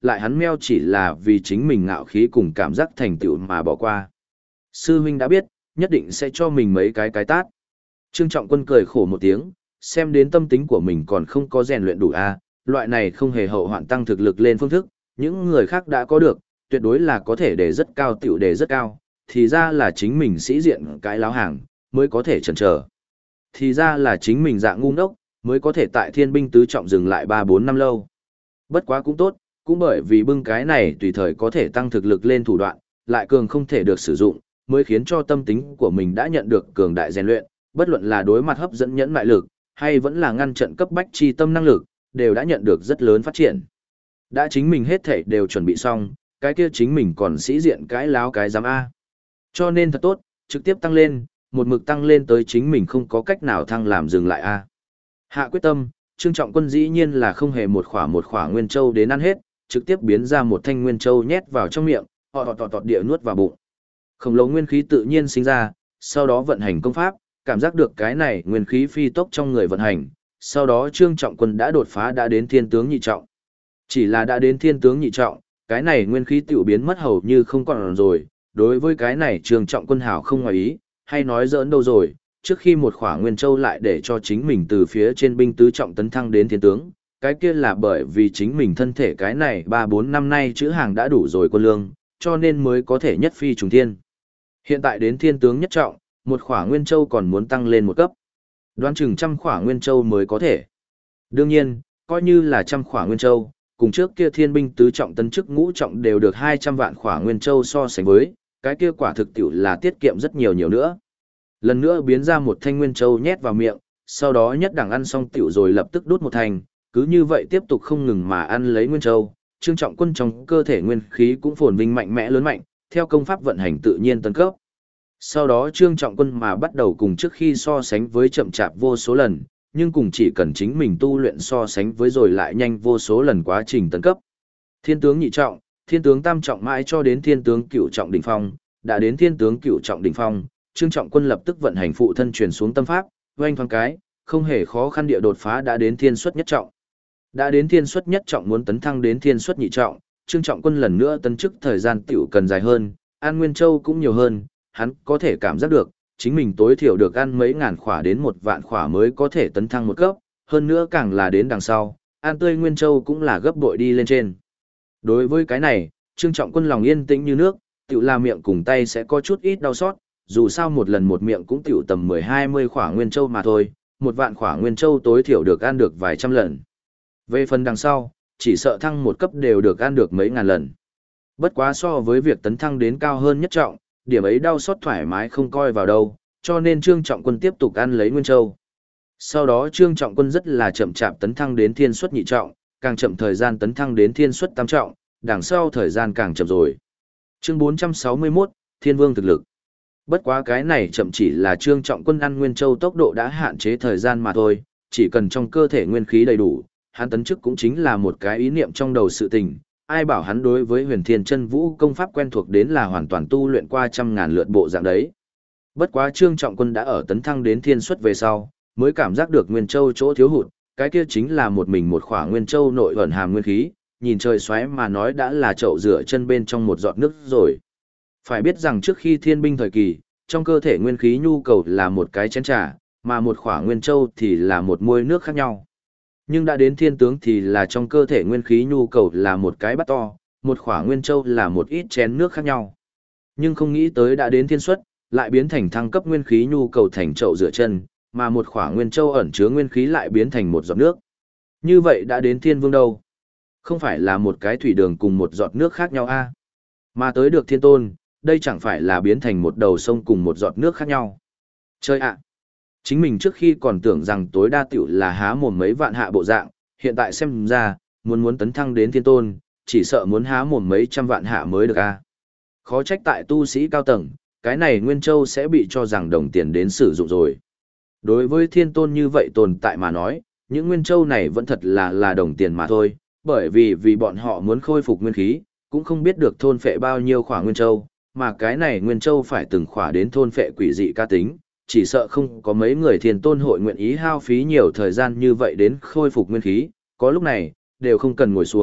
lại hắn meo chỉ là vì chính mình ngạo khí cùng cảm giác thành tựu mà bỏ qua. Sư huynh đã biết, nhất định sẽ cho mình mấy cái tát. Trương Trọng Quân cười khổ một tiếng, xem đến tâm tính của mình còn không có rèn luyện đủ a, loại này không hề hậu hoạn tăng thực lực lên phương thức, những người khác đã có được, tuyệt đối là có thể để rất cao tiểu đề rất cao, thì ra là chính mình sĩ diện cái láo hàng, mới có thể chần chờ. Thì ra là chính mình dạng ngu ngốc, mới có thể tại thiên binh tứ trọng dừng lại 3-4 năm lâu. Bất quá cũng tốt, cũng bởi vì bưng cái này tùy thời có thể tăng thực lực lên thủ đoạn, lại cường không thể được sử dụng, mới khiến cho tâm tính của mình đã nhận được cường đại rèn luyện, bất luận là đối mặt hấp dẫn nhẫn mại lực, hay vẫn là ngăn trận cấp bách chi tâm năng lực, đều đã nhận được rất lớn phát triển. Đã chính mình hết thảy đều chuẩn bị xong, cái kia chính mình còn sĩ diện cái láo cái dám A. Cho nên thật tốt, trực tiếp tăng lên, một mực tăng lên tới chính mình không có cách nào thăng làm dừng lại A. Hạ quyết tâm, Trương Trọng Quân dĩ nhiên là không hề một khỏa nguyên châu đến ăn hết, trực tiếp biến ra một thanh nguyên châu nhét vào trong miệng, tọt địa nuốt vào bụng. Khổng lồ nguyên khí tự nhiên sinh ra, sau đó vận hành công pháp, cảm giác được cái này nguyên khí phi tốc trong người vận hành, sau đó Trương Trọng Quân đã đột phá đã đến thiên tướng nhị trọng. Chỉ là đã đến thiên tướng nhị trọng, cái này nguyên khí tiểu biến mất hầu như không còn rồi, đối với cái này Trương Trọng Quân hảo không ngoài ý, hay nói giỡn đâu rồi, trước khi một khỏa nguyên châu lại để cho chính mình từ phía trên binh tứ trọng tấn thăng đến thiên tướng, cái kia là bởi vì chính mình thân thể cái này 3-4 năm nay chữ hàng đã đủ rồi quân lương, cho nên mới có thể nhất phi trùng thiên. Hiện tại đến thiên tướng nhất trọng, một khỏa nguyên châu còn muốn tăng lên một cấp. Đoán chừng 100 khỏa nguyên châu mới có thể. Đương nhiên, coi như là 100 khỏa nguyên châu, cùng trước kia thiên binh tứ trọng tấn chức ngũ trọng đều được 200 vạn khỏa nguyên châu so sánh với, cái kia quả thực tiểu là tiết kiệm rất nhiều nữa. Lần nữa biến ra một thanh nguyên châu nhét vào miệng, sau đó nhất đẳng ăn xong tiểu rồi lập tức đút một thành, cứ như vậy tiếp tục không ngừng mà ăn lấy nguyên châu, Trương Trọng Quân trong cơ thể nguyên khí cũng phồn vinh mạnh mẽ lớn mạnh, theo công pháp vận hành tự nhiên tấn cấp. Sau đó Trương Trọng Quân mà bắt đầu cùng trước khi so sánh với chậm chạp vô số lần, nhưng cùng chỉ cần chính mình tu luyện so sánh với rồi lại nhanh vô số lần quá trình tấn cấp. Thiên tướng nhị trọng, thiên tướng tam trọng mãi cho đến thiên tướng cửu trọng đỉnh phong, đã đến thiên tướng cửu trọng đỉnh phong, Trương Trọng Quân lập tức vận hành phụ thân truyền xuống tâm pháp, oanh thoáng cái, không hề khó khăn địa đột phá đã đến thiên xuất nhất trọng. Đã đến thiên xuất nhất trọng muốn tấn thăng đến thiên xuất nhị trọng, Trương Trọng Quân lần nữa tấn chức thời gian tiểu cần dài hơn, An Nguyên Châu cũng nhiều hơn, hắn có thể cảm giác được, chính mình tối thiểu được ăn mấy ngàn khỏa đến 1 vạn khỏa mới có thể tấn thăng một cấp, hơn nữa càng là đến đằng sau, An tươi Nguyên Châu cũng là gấp bội đi lên trên. Đối với cái này, Trương Trọng Quân lòng yên tĩnh như nước, tiểu là miệng cùng tay sẽ có chút ít đau xót, dù sao một lần một miệng cũng tiểu tầm 10-20 khỏa Nguyên Châu mà thôi, 1 vạn khỏa Nguyên Châu tối thiểu được ăn được vài trăm lần. Về phần đằng sau, chỉ sợ thăng một cấp đều được ăn được mấy ngàn lần. Bất quá so với việc tấn thăng đến cao hơn nhất trọng, điểm ấy đau xót thoải mái không coi vào đâu, cho nên Trương Trọng Quân tiếp tục ăn lấy Nguyên Châu. Sau đó Trương Trọng Quân rất là chậm chạp tấn thăng đến thiên xuất nhị trọng, càng chậm thời gian tấn thăng đến thiên xuất tam trọng, đằng sau thời gian càng chậm rồi. Chương 461, Thiên Vương thực lực. Bất quá cái này chậm chỉ là Trương Trọng Quân ăn Nguyên Châu tốc độ đã hạn chế thời gian mà thôi, chỉ cần trong cơ thể nguyên khí đầy đủ, hắn tấn chức cũng chính là một cái ý niệm trong đầu sự tình, ai bảo hắn đối với Huyền Thiên Chân Vũ công pháp quen thuộc đến là hoàn toàn tu luyện qua 100.000 lượt bộ dạng đấy. Bất quá Trương Trọng Quân đã ở tấn thăng đến thiên xuất về sau, mới cảm giác được Nguyên Châu chỗ thiếu hụt, cái kia chính là một mình một khỏa Nguyên Châu nội ẩn hàm nguyên khí, nhìn trời xoáy mà nói đã là chậu rửa chân bên trong một giọt nước rồi. Phải biết rằng trước khi thiên binh thời kỳ, trong cơ thể nguyên khí nhu cầu là một cái chén trà, mà một khỏa Nguyên Châu thì là một muôi nước khác nhau. Nhưng đã đến thiên tướng thì là trong cơ thể nguyên khí nhu cầu là một cái bát to, một khỏa Nguyên Châu là một ít chén nước khác nhau. Nhưng không nghĩ tới đã đến thiên xuất, lại biến thành thăng cấp nguyên khí nhu cầu thành chậu rửa chân, mà một khỏa Nguyên Châu ẩn chứa nguyên khí lại biến thành một giọt nước. Như vậy đã đến thiên vương đâu? Không phải là một cái thủy đường cùng một giọt nước khác nhau a? Mà tới được thiên tôn, đây chẳng phải là biến thành một đầu sông cùng một giọt nước khác nhau. Chơi ạ! Chính mình trước khi còn tưởng rằng tối đa tiểu là há mồm mấy vạn hạ bộ dạng, hiện tại xem ra, muốn tấn thăng đến thiên tôn, chỉ sợ muốn há mồm mấy trăm vạn hạ mới được a. Khó trách tại tu sĩ cao tầng, cái này Nguyên Châu sẽ bị cho rằng đồng tiền đến sử dụng rồi. Đối với thiên tôn như vậy tồn tại mà nói, những Nguyên Châu này vẫn thật là đồng tiền mà thôi, bởi vì bọn họ muốn khôi phục nguyên khí, cũng không biết được thôn phệ bao nhiêu khỏa Nguyên Châu, mà cái này Nguyên Châu phải từng khỏa đến thôn phệ quỷ dị ca tính, chỉ sợ không có mấy người thiên tôn hội nguyện ý hao phí nhiều thời gian như vậy đến khôi phục nguyên khí, có lúc này, đều không cần ngồi xuống,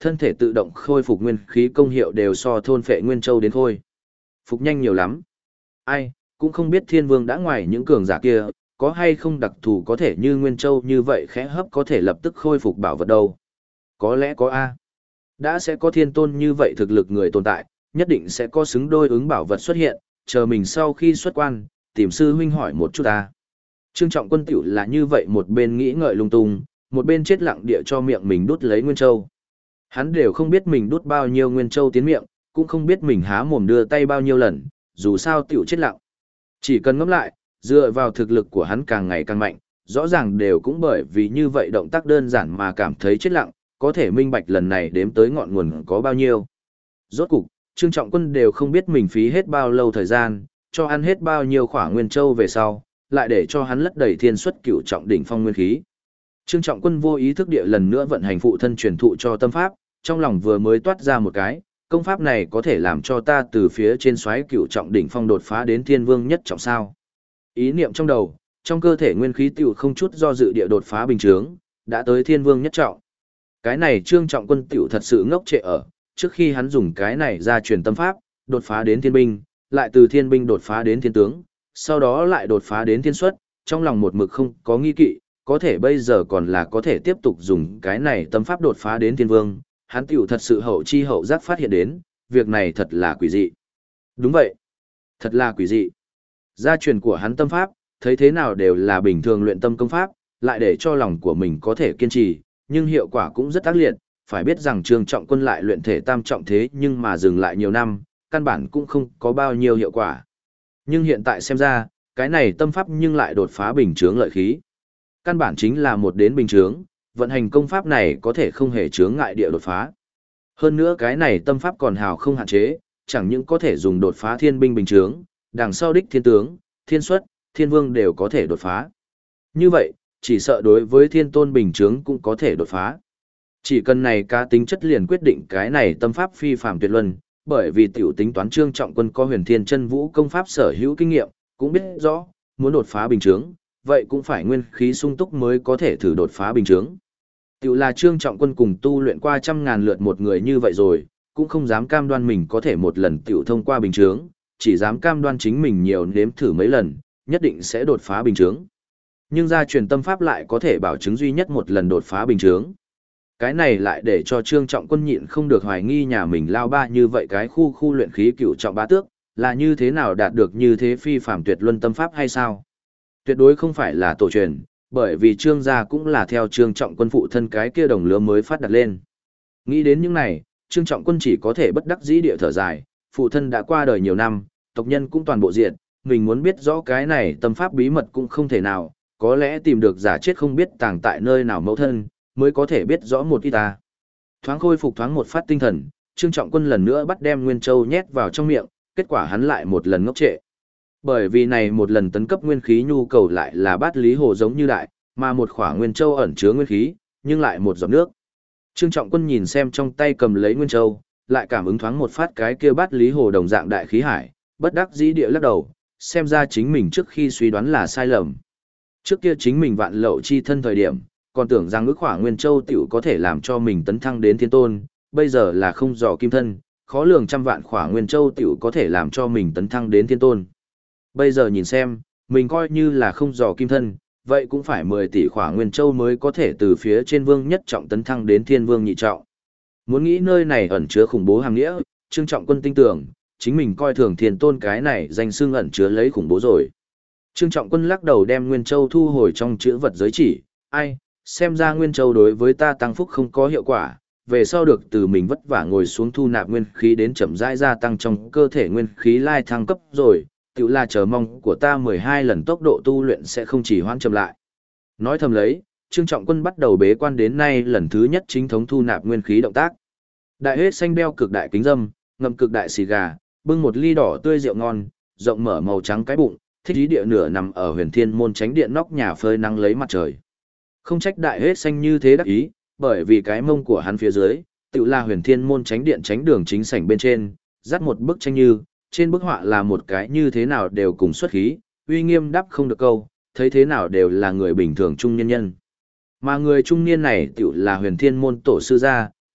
thân thể tự động khôi phục nguyên khí công hiệu đều so thôn phệ nguyên châu đến khôi phục nhanh nhiều lắm. Ai, cũng không biết thiên vương đã ngoài những cường giả kia, có hay không đặc thù có thể như nguyên châu như vậy khẽ hấp có thể lập tức khôi phục bảo vật đâu. Có lẽ có A. Đã sẽ có thiên tôn như vậy thực lực người tồn tại, nhất định sẽ có xứng đôi ứng bảo vật xuất hiện, chờ mình sau khi xuất quan, tìm sư huynh hỏi một chút ta. Trương Trọng Quân tiểu là như vậy, một bên nghĩ ngợi lung tung, một bên chết lặng địa cho miệng mình đút lấy nguyên châu. Hắn đều không biết mình đút bao nhiêu nguyên châu tiến miệng, cũng không biết mình há mồm đưa tay bao nhiêu lần, dù sao tiểu chết lặng. Chỉ cần ngẫm lại, dựa vào thực lực của hắn càng ngày càng mạnh, rõ ràng đều cũng bởi vì như vậy động tác đơn giản mà cảm thấy chết lặng, có thể minh bạch lần này đếm tới ngọn nguồn có bao nhiêu. Rốt cục, Trương Trọng Quân đều không biết mình phí hết bao lâu thời gian, cho ăn hết bao nhiêu khỏa nguyên châu về sau, lại để cho hắn lất đầy thiên xuất cửu trọng đỉnh phong nguyên khí. Trương Trọng Quân vô ý thức địa lần nữa vận hành phụ thân truyền thụ cho tâm pháp, trong lòng vừa mới toát ra một cái, công pháp này có thể làm cho ta từ phía trên xoáy cửu trọng đỉnh phong đột phá đến thiên vương nhất trọng sao. Ý niệm trong đầu, trong cơ thể nguyên khí tiểu không chút do dự địa đột phá bình chướng, đã tới thiên vương nhất trọng. Cái này Trương Trọng Quân tiểu thật sự ngốc trệ ở, trước khi hắn dùng cái này ra truyền tâm pháp, đột phá đến thiên binh, lại từ thiên binh đột phá đến thiên tướng, sau đó lại đột phá đến thiên xuất, trong lòng một mực không có nghi kỵ, có thể bây giờ còn là có thể tiếp tục dùng cái này tâm pháp đột phá đến thiên vương, hắn tiểu thật sự hậu chi hậu giác phát hiện đến, việc này thật là quỷ dị. Đúng vậy, thật là quỷ dị. Gia truyền của hắn tâm pháp, thấy thế nào đều là bình thường luyện tâm công pháp, lại để cho lòng của mình có thể kiên trì, nhưng hiệu quả cũng rất ác liệt, phải biết rằng Trương Trọng Quân lại luyện thể tam trọng thế nhưng mà dừng lại nhiều năm, căn bản cũng không có bao nhiêu hiệu quả. Nhưng hiện tại xem ra, cái này tâm pháp nhưng lại đột phá bình chướng lợi khí. Căn bản chính là một đến bình chướng, vận hành công pháp này có thể không hề chướng ngại địa đột phá. Hơn nữa cái này tâm pháp còn hào không hạn chế, chẳng những có thể dùng đột phá thiên binh bình chướng, đằng sau đích thiên tướng, thiên xuất, thiên vương đều có thể đột phá. Như vậy, chỉ sợ đối với thiên tôn bình chướng cũng có thể đột phá. Chỉ cần này cá tính chất liền quyết định cái này tâm pháp phi phàm tuyệt luân, bởi vì tiểu tính toán Trương Trọng Quân có huyền thiên chân vũ công pháp sở hữu kinh nghiệm, cũng biết rõ, muốn đột phá bình chướng, vậy cũng phải nguyên khí sung túc mới có thể thử đột phá bình chướng. Tiểu là Trương Trọng Quân cùng tu luyện qua trăm ngàn lượt một người như vậy rồi, cũng không dám cam đoan mình có thể một lần tiểu thông qua bình chướng, chỉ dám cam đoan chính mình nhiều nếm thử mấy lần, nhất định sẽ đột phá bình chướng. Nhưng gia truyền tâm pháp lại có thể bảo chứng duy nhất một lần đột phá bình chướng. Cái này lại để cho Trương Trọng Quân nhịn không được hoài nghi nhà mình lao ba như vậy cái khu luyện khí cửu trọng bá tước, là như thế nào đạt được như thế phi phàm tuyệt luân tâm pháp hay sao? Tuyệt đối không phải là tổ truyền, bởi vì Trương gia cũng là theo Trương Trọng Quân phụ thân cái kia đồng lứa mới phát đặt lên. Nghĩ đến những này, Trương Trọng Quân chỉ có thể bất đắc dĩ địa thở dài, phụ thân đã qua đời nhiều năm, tộc nhân cũng toàn bộ diệt, mình muốn biết rõ cái này tâm pháp bí mật cũng không thể nào, có lẽ tìm được giả chết không biết tàng tại nơi nào mẫu thân, mới có thể biết rõ một ít ta. Thoáng khôi phục thoáng một phát tinh thần, Trương Trọng Quân lần nữa bắt đem Nguyên Châu nhét vào trong miệng, kết quả hắn lại một lần ngốc trệ. Bởi vì này một lần tấn cấp nguyên khí nhu cầu lại là bát lý hồ giống như đại, mà một khỏa Nguyên Châu ẩn chứa nguyên khí, nhưng lại một giọt nước. Trương Trọng Quân nhìn xem trong tay cầm lấy Nguyên Châu, lại cảm ứng thoáng một phát cái kia bát lý hồ đồng dạng đại khí hải, bất đắc dĩ địa lắc đầu, xem ra chính mình trước khi suy đoán là sai lầm. Trước kia chính mình vạn lậu chi thân thời điểm, còn tưởng rằng ước khỏa Nguyên Châu tiểu có thể làm cho mình tấn thăng đến thiên tôn, bây giờ là không dò kim thân, khó lường trăm vạn khỏa Nguyên Châu tiểu có thể làm cho mình tấn thăng đến thiên tôn. Bây giờ nhìn xem, mình coi như là không dò kim thân, vậy cũng phải 10 tỷ khỏa Nguyên Châu mới có thể từ phía trên vương nhất trọng tấn thăng đến thiên vương nhị trọng. Muốn nghĩ nơi này ẩn chứa khủng bố hàng nghĩa, Trương Trọng Quân tin tưởng, chính mình coi thường thiên tôn cái này danh xưng ẩn chứa lấy khủng bố rồi. Trương Trọng Quân lắc đầu đem Nguyên Châu thu hồi trong chữ vật giới chỉ, ai, xem ra Nguyên Châu đối với ta tăng phúc không có hiệu quả, về sau được từ mình vất vả ngồi xuống thu nạp nguyên khí đến chậm rãi gia tăng trong cơ thể nguyên khí lai thăng cấp rồi, tự là chờ mong của ta 12 lần tốc độ tu luyện sẽ không chỉ hoãn chậm lại. Nói thầm lấy, Trương Trọng Quân bắt đầu bế quan đến nay lần thứ nhất chính thống thu nạp nguyên khí động tác. Đại hết xanh đeo cực đại kính dâm, ngậm cực đại xì gà, bưng một ly đỏ tươi rượu ngon, rộng mở màu trắng cái bụng, thích ý địa nửa nằm ở huyền thiên môn tránh điện nóc nhà phơi nắng lấy mặt trời. Không trách đại hết xanh như thế đắc ý, bởi vì cái mông của hắn phía dưới, tự là huyền thiên môn tránh điện tránh đường chính sảnh bên trên, dắt một bức tranh như, trên bức họa là một cái như thế nào đều cùng xuất khí, uy nghiêm đắp không được câu, thấy thế nào đều là người bình thường trung nhân nhân. Mà người trung niên này tự là huyền thiên môn tổ sư gia,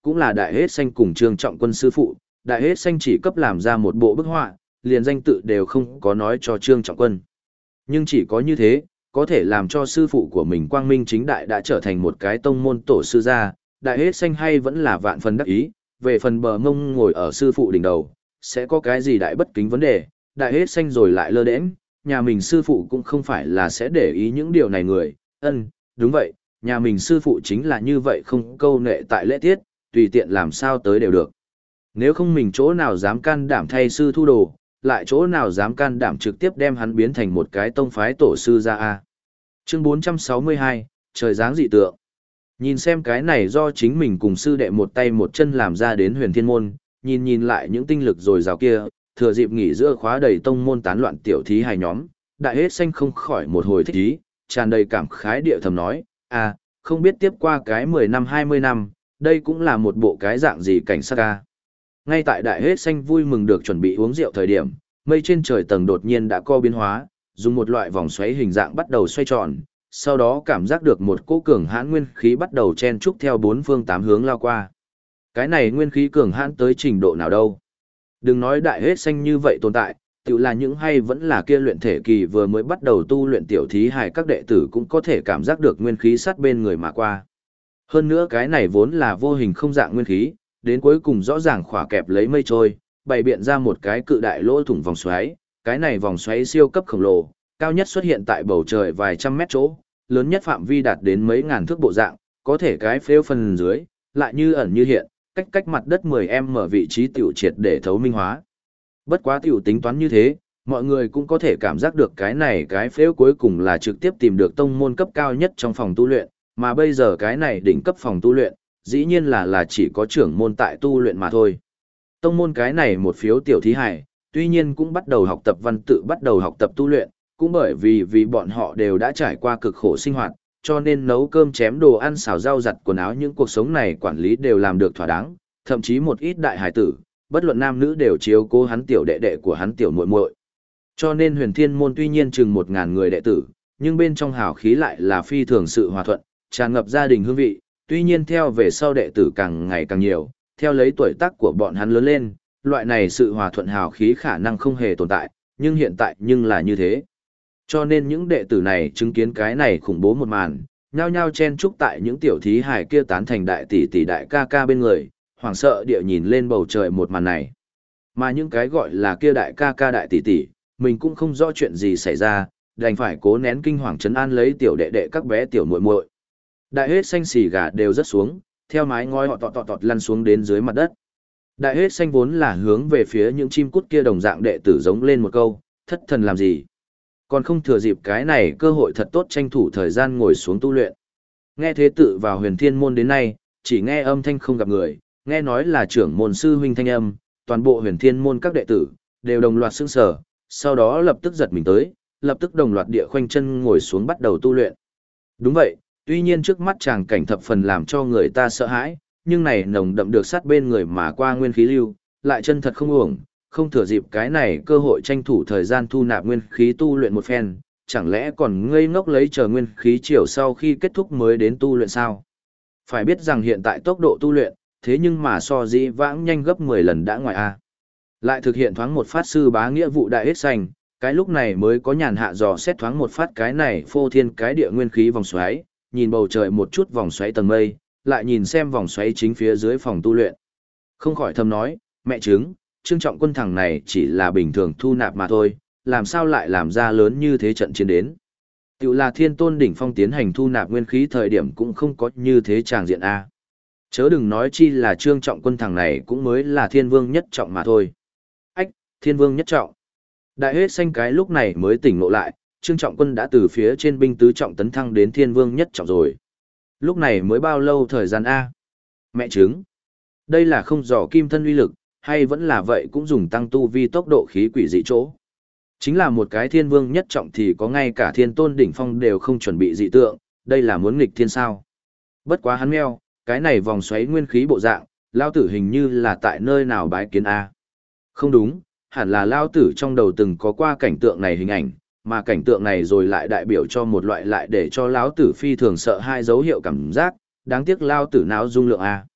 cũng là Đại Hết Xanh cùng Trương Trọng Quân sư phụ. Đại Hết Xanh chỉ cấp làm ra một bộ bức họa, liền danh tự đều không có nói cho Trương Trọng Quân. Nhưng chỉ có như thế, có thể làm cho sư phụ của mình quang minh chính đại đã trở thành một cái tông môn tổ sư gia. Đại Hết Xanh hay vẫn là vạn phần đắc ý, về phần bờ mông ngồi ở sư phụ đỉnh đầu, sẽ có cái gì đại bất kính vấn đề, Đại Hết Xanh rồi lại lơ đễnh, nhà mình sư phụ cũng không phải là sẽ để ý những điều này người. Đúng vậy, nhà mình sư phụ chính là như vậy, không câu nệ tại lễ tiết, tùy tiện làm sao tới đều được. Nếu không mình chỗ nào dám can đảm thay sư thu đồ, lại chỗ nào dám can đảm trực tiếp đem hắn biến thành một cái tông phái tổ sư ra a. Chương 462, trời dáng dị tượng. Nhìn xem cái này do chính mình cùng sư đệ một tay một chân làm ra đến Huyền Thiên môn, nhìn lại những tinh lực dồi dào kia, thừa dịp nghỉ giữa khóa đầy tông môn tán loạn tiểu thí hài nhóm, Đại Hết Xanh không khỏi một hồi thích ý, tràn đầy cảm khái địa thầm nói, không biết tiếp qua cái 10 năm 20 năm, đây cũng là một bộ cái dạng gì cảnh sát ca. Ngay tại Đại Hết Xanh vui mừng được chuẩn bị uống rượu thời điểm, mây trên trời tầng đột nhiên đã co biến hóa, dùng một loại vòng xoáy hình dạng bắt đầu xoay tròn, sau đó cảm giác được một cỗ cường hãn nguyên khí bắt đầu chen trúc theo bốn phương tám hướng lao qua. Cái này nguyên khí cường hãn tới trình độ nào đâu? Đừng nói Đại Hết Xanh như vậy tồn tại, tự là những hay vẫn là kia luyện thể kỳ vừa mới bắt đầu tu luyện tiểu thí hài các đệ tử cũng có thể cảm giác được nguyên khí sát bên người mà qua. Hơn nữa cái này vốn là vô hình không dạng nguyên khí, đến cuối cùng rõ ràng khỏa kẹp lấy mây trôi, bày biện ra một cái cự đại lỗ thủng vòng xoáy, cái này vòng xoáy siêu cấp khổng lồ, cao nhất xuất hiện tại bầu trời vài trăm mét chỗ, lớn nhất phạm vi đạt đến mấy ngàn thước bộ dạng, có thể cái phếu phần dưới, lại như ẩn như hiện, cách mặt đất 10m vị trí tiểu triệt để thấu minh hóa. Bất quá tiểu tính toán như thế, mọi người cũng có thể cảm giác được cái này cái phếu cuối cùng là trực tiếp tìm được tông môn cấp cao nhất trong phòng tu luyện, mà bây giờ cái này đỉnh cấp phòng tu luyện, dĩ nhiên là chỉ có trưởng môn tại tu luyện mà thôi. Tông môn cái này một phiếu tiểu thí hải, tuy nhiên cũng bắt đầu học tập văn tự, bắt đầu học tập tu luyện, cũng bởi vì bọn họ đều đã trải qua cực khổ sinh hoạt, cho nên nấu cơm chém đồ ăn xào rau giặt quần áo những cuộc sống này quản lý đều làm được thỏa đáng, thậm chí một ít đại hải tử, bất luận nam nữ đều chiếu cố hắn tiểu đệ đệ của hắn tiểu muội muội. Cho nên Huyền Thiên môn tuy nhiên chừng 1000 người đệ tử, nhưng bên trong hào khí lại là phi thường sự hòa thuận, tràn ngập gia đình hương vị, tuy nhiên theo về sau đệ tử càng ngày càng nhiều, theo lấy tuổi tác của bọn hắn lớn lên, loại này sự hòa thuận hào khí khả năng không hề tồn tại, nhưng hiện tại nhưng là như thế. Cho nên những đệ tử này chứng kiến cái này khủng bố một màn, nhao nhao chen chúc tại những tiểu thí hài kia tán thành đại tỷ tỷ đại ca ca bên người, hoảng sợ địa nhìn lên bầu trời một màn này. Mà những cái gọi là kia đại ca ca đại tỷ tỷ, mình cũng không rõ chuyện gì xảy ra, đành phải cố nén kinh hoàng trấn an lấy tiểu đệ đệ các bé tiểu muội muội. Đại Hết Xanh xì gà đều rớt xuống, theo mái ngói họ tọt lăn xuống đến dưới mặt đất. Đại Hết Xanh vốn là hướng về phía những chim cút kia đồng dạng đệ tử giống lên một câu, thất thần làm gì? Còn không thừa dịp cái này cơ hội thật tốt tranh thủ thời gian ngồi xuống tu luyện. Nghe thế tự vào Huyền Thiên môn đến nay, chỉ nghe âm thanh không gặp người, nghe nói là trưởng môn sư huynh thanh âm, toàn bộ Huyền Thiên môn các đệ tử đều đồng loạt sững sờ, sau đó lập tức giật mình tới, lập tức đồng loạt địa khoanh chân ngồi xuống bắt đầu tu luyện. Đúng vậy, tuy nhiên trước mắt chàng cảnh thập phần làm cho người ta sợ hãi, nhưng này nồng đậm được sát bên người mà qua nguyên khí lưu, lại chân thật không uổng, không thừa dịp cái này cơ hội tranh thủ thời gian thu nạp nguyên khí tu luyện một phen, chẳng lẽ còn ngây ngốc lấy chờ nguyên khí chiều sau khi kết thúc mới đến tu luyện sao? Phải biết rằng hiện tại tốc độ tu luyện, thế nhưng mà so dĩ vãng nhanh gấp 10 lần đã ngoài A. Lại thực hiện thoáng một phát sư bá nghĩa vụ Đại Hết Xanh, cái lúc này mới có nhàn hạ dò xét thoáng một phát cái này phô thiên cái địa nguyên khí vòng xoáy, nhìn bầu trời một chút vòng xoáy tầng mây, lại nhìn xem vòng xoáy chính phía dưới phòng tu luyện. Không khỏi thầm nói, mẹ chứng, Trương Trọng Quân thằng này chỉ là bình thường thu nạp mà thôi, làm sao lại làm ra lớn như thế trận chiến đến. Tiểu là Thiên Tôn đỉnh phong tiến hành thu nạp nguyên khí thời điểm cũng không có như thế tràng diện A. Chớ đừng nói chi là Trương Trọng Quân thằng này cũng mới là Thiên Vương nhất trọng mà thôi. Ách, Thiên Vương nhất trọng. Đại Hết Xanh cái lúc này mới tỉnh ngộ lại, Trương Trọng Quân đã từ phía trên binh tứ trọng tấn thăng đến Thiên Vương nhất trọng rồi. Lúc này mới bao lâu thời gian A? Mẹ chứng. Đây là không dò kim thân uy lực, hay vẫn là vậy cũng dùng tăng tu vi tốc độ khí quỷ dị chỗ. Chính là một cái Thiên Vương nhất trọng thì có ngay cả Thiên Tôn đỉnh phong đều không chuẩn bị dị tượng, đây là muốn nghịch thiên sao. Bất quá hắn meo, cái này vòng xoáy nguyên khí bộ dạng, lao tử hình như là tại nơi nào bái kiến A. Không đúng, hẳn là lao tử trong đầu từng có qua cảnh tượng này hình ảnh, mà cảnh tượng này rồi lại đại biểu cho một loại lại để cho lão tử phi thường sợ hai dấu hiệu cảm giác, đáng tiếc lao tử não dung lượng A.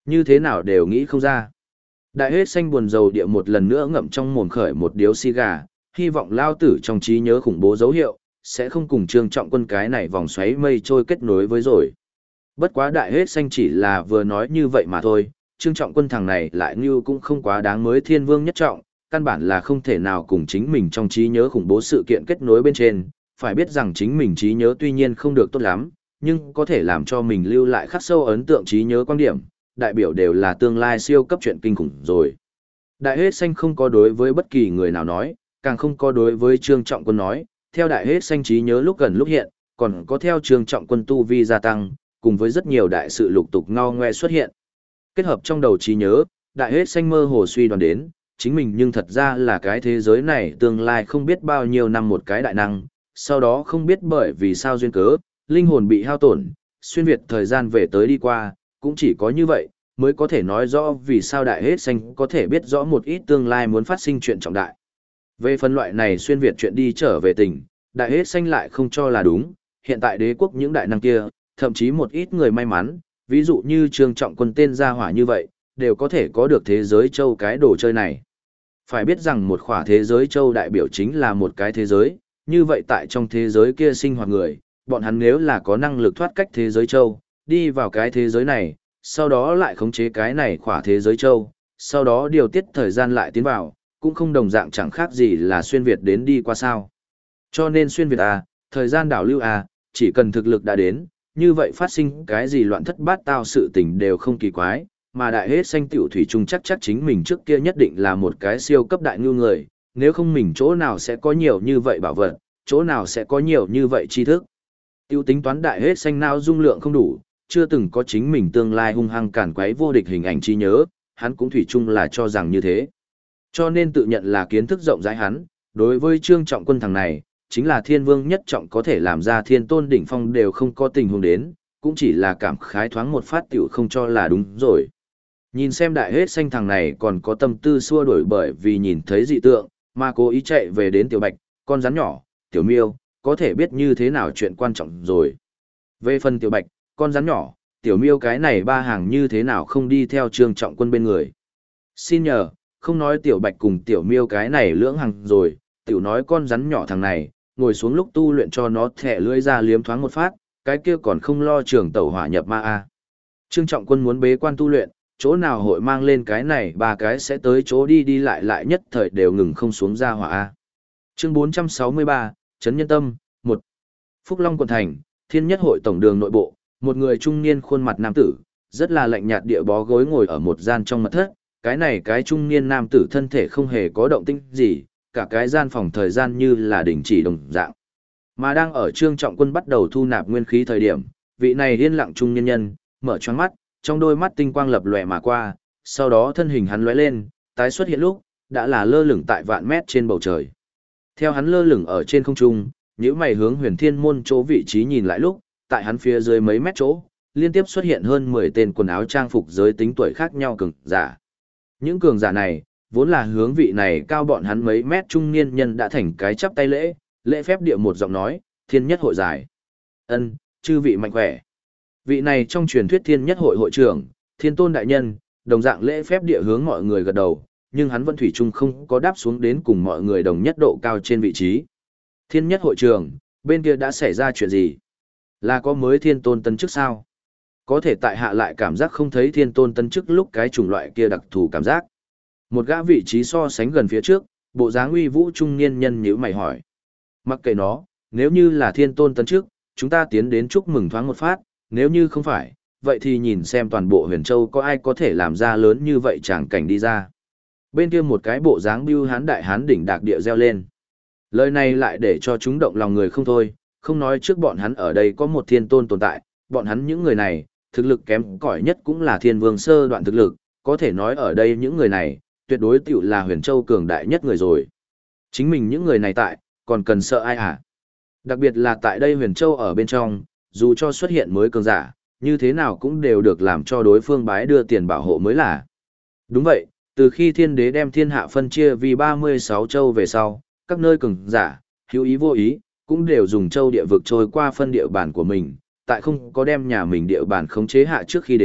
Như thế nào đều nghĩ không ra. Đại hết xanh buồn rầu địa một lần nữa ngậm trong mồm khởi một điếu xì gà, hy vọng lao tử trong trí nhớ khủng bố dấu hiệu, sẽ không cùng Trương Trọng Quân cái này vòng xoáy mây trôi kết nối với rồi. Bất quá đại hết xanh chỉ là vừa nói như vậy mà thôi, Trương Trọng Quân thằng này lại như cũng không quá đáng mới thiên vương nhất trọng, căn bản là không thể nào cùng chính mình trong trí nhớ khủng bố sự kiện kết nối bên trên, phải biết rằng chính mình trí nhớ tuy nhiên không được tốt lắm, nhưng có thể làm cho mình lưu lại khắc sâu ấn tượng trí nhớ quan điểm, đại biểu đều là tương lai siêu cấp chuyện kinh khủng rồi. Đại hết xanh không có đối với bất kỳ người nào nói, càng không có đối với Trương Trọng Quân nói, theo đại hết xanh trí nhớ lúc gần lúc hiện, còn có theo Trương Trọng Quân tu vi gia tăng, cùng với rất nhiều đại sự lục tục ngao ngoe xuất hiện. Kết hợp trong đầu trí nhớ, đại hết xanh mơ hồ suy đoán đến, chính mình nhưng thật ra là cái thế giới này tương lai không biết bao nhiêu năm một cái đại năng, sau đó không biết bởi vì sao duyên cớ, linh hồn bị hao tổn, xuyên việt thời gian về tới đi qua, cũng chỉ có như vậy, mới có thể nói rõ vì sao đại hết xanh có thể biết rõ một ít tương lai muốn phát sinh chuyện trọng đại. Về phân loại này xuyên việt chuyện đi trở về tỉnh, đại hết xanh lại không cho là đúng, hiện tại đế quốc những đại năng kia, thậm chí một ít người may mắn, ví dụ như Trương Trọng Quân tên gia hỏa như vậy, đều có thể có được thế giới châu cái đồ chơi này. Phải biết rằng một khỏa thế giới châu đại biểu chính là một cái thế giới, như vậy tại trong thế giới kia sinh hoạt người, bọn hắn nếu là có năng lực thoát cách thế giới châu, đi vào cái thế giới này, sau đó lại khống chế cái này khỏa thế giới châu, sau đó điều tiết thời gian lại tiến vào, cũng không đồng dạng chẳng khác gì là xuyên Việt đến đi qua sao. Cho nên xuyên Việt thời gian đảo lưu chỉ cần thực lực đã đến, như vậy phát sinh cái gì loạn thất bát tao sự tình đều không kỳ quái, mà đại hết xanh tiểu thủy chung chắc chính mình trước kia nhất định là một cái siêu cấp đại ngưu người, nếu không mình chỗ nào sẽ có nhiều như vậy bảo vật, chỗ nào sẽ có nhiều như vậy tri thức. Tiêu tính toán đại hết xanh não dung lượng không đủ, chưa từng có chính mình tương lai hung hăng cản quấy vô địch hình ảnh trí nhớ, hắn cũng thủy chung là cho rằng như thế. Cho nên tự nhận là kiến thức rộng rãi hắn, đối với Trương Trọng Quân thằng này, chính là thiên vương nhất trọng có thể làm ra thiên tôn đỉnh phong đều không có tình huống đến, cũng chỉ là cảm khái thoáng một phát tiểu không cho là đúng rồi. Nhìn xem đại hết xanh thằng này còn có tâm tư xua đuổi bởi vì nhìn thấy dị tượng, mà cố ý chạy về đến tiểu bạch, con rắn nhỏ, tiểu miêu, có thể biết như thế nào chuyện quan trọng rồi. Về phần tiểu bạch, con rắn nhỏ, tiểu miêu cái này ba hàng như thế nào không đi theo Trương Trọng Quân bên người. Xin nhờ, không nói tiểu bạch cùng tiểu miêu cái này lưỡng hàng rồi, tiểu nói con rắn nhỏ thằng này, ngồi xuống lúc tu luyện cho nó thẻ lưỡi ra liếm thoáng một phát, cái kia còn không lo trường tẩu hỏa nhập ma. Trương Trọng Quân muốn bế quan tu luyện, chỗ nào hội mang lên cái này ba cái sẽ tới chỗ đi đi lại nhất thời đều ngừng không xuống ra hỏa. Chương 463, Trấn Nhân Tâm, 1. Phúc Long quận thành, Thiên Nhất hội tổng đường nội bộ, một người trung niên khuôn mặt nam tử, rất là lạnh nhạt địa bó gối ngồi ở một gian trong mật thất, cái này cái trung niên nam tử thân thể không hề có động tĩnh gì, cả cái gian phòng thời gian như là đình chỉ đồng dạng. Mà đang ở Trương Trọng Quân bắt đầu thu nạp nguyên khí thời điểm, vị này yên lặng trung niên nhân, mở choáng mắt, trong đôi mắt tinh quang lập lòe mà qua, sau đó thân hình hắn lóe lên, tái xuất hiện lúc, đã là lơ lửng tại vạn mét trên bầu trời. Theo hắn lơ lửng ở trên không trung, nếu mày hướng Huyền Thiên môn chỗ vị trí nhìn lại lúc, tại hắn phía dưới mấy mét chỗ, liên tiếp xuất hiện hơn 10 tên quần áo trang phục giới tính tuổi khác nhau cường giả. Những cường giả này, vốn là hướng vị này cao bọn hắn mấy mét trung niên nhân đã thành cái chắp tay lễ, lễ phép địa một giọng nói, Thiên Nhất hội giải. Ân, chư vị mạnh khỏe. Vị này trong truyền thuyết Thiên Nhất hội hội trưởng, Thiên Tôn đại nhân, đồng dạng lễ phép địa hướng mọi người gật đầu, nhưng hắn vẫn thủy chung không có đáp xuống đến cùng mọi người đồng nhất độ cao trên vị trí. Thiên Nhất hội trưởng, bên kia đã xảy ra chuyện gì? Là có mới Thiên Tôn tân chức sao? Có thể tại hạ lại cảm giác không thấy Thiên Tôn tân chức lúc cái chủng loại kia đặc thù cảm giác. Một gã vị trí so sánh gần phía trước, bộ dáng uy vũ trung niên nhân nhíu mày hỏi. Mặc kệ nó, nếu như là Thiên Tôn tân chức, chúng ta tiến đến chúc mừng thoáng một phát, nếu như không phải, vậy thì nhìn xem toàn bộ Huyền Châu có ai có thể làm ra lớn như vậy chẳng cảnh đi ra. Bên kia một cái bộ dáng bưu hán đại hán đỉnh đạc địa reo lên. Lời này lại để cho chúng động lòng người không thôi, không nói trước bọn hắn ở đây có một thiên tôn tồn tại, bọn hắn những người này, thực lực kém cỏi nhất cũng là thiên vương sơ đoạn thực lực, có thể nói ở đây những người này, tuyệt đối tiểu là Huyền Châu cường đại nhất người rồi. Chính mình những người này tại, còn cần sợ ai hả? Đặc biệt là tại đây Huyền Châu ở bên trong, dù cho xuất hiện mới cường giả, như thế nào cũng đều được làm cho đối phương bái đưa tiền bảo hộ mới là. Đúng vậy, từ khi thiên đế đem thiên hạ phân chia vì 36 châu về sau, các nơi cường giả, hữu ý vô ý, cũng đều dùng châu địa vực trôi qua phân địa bàn của mình, tại không có đem nhà mình địa bàn khống chế hạ trước khi đến,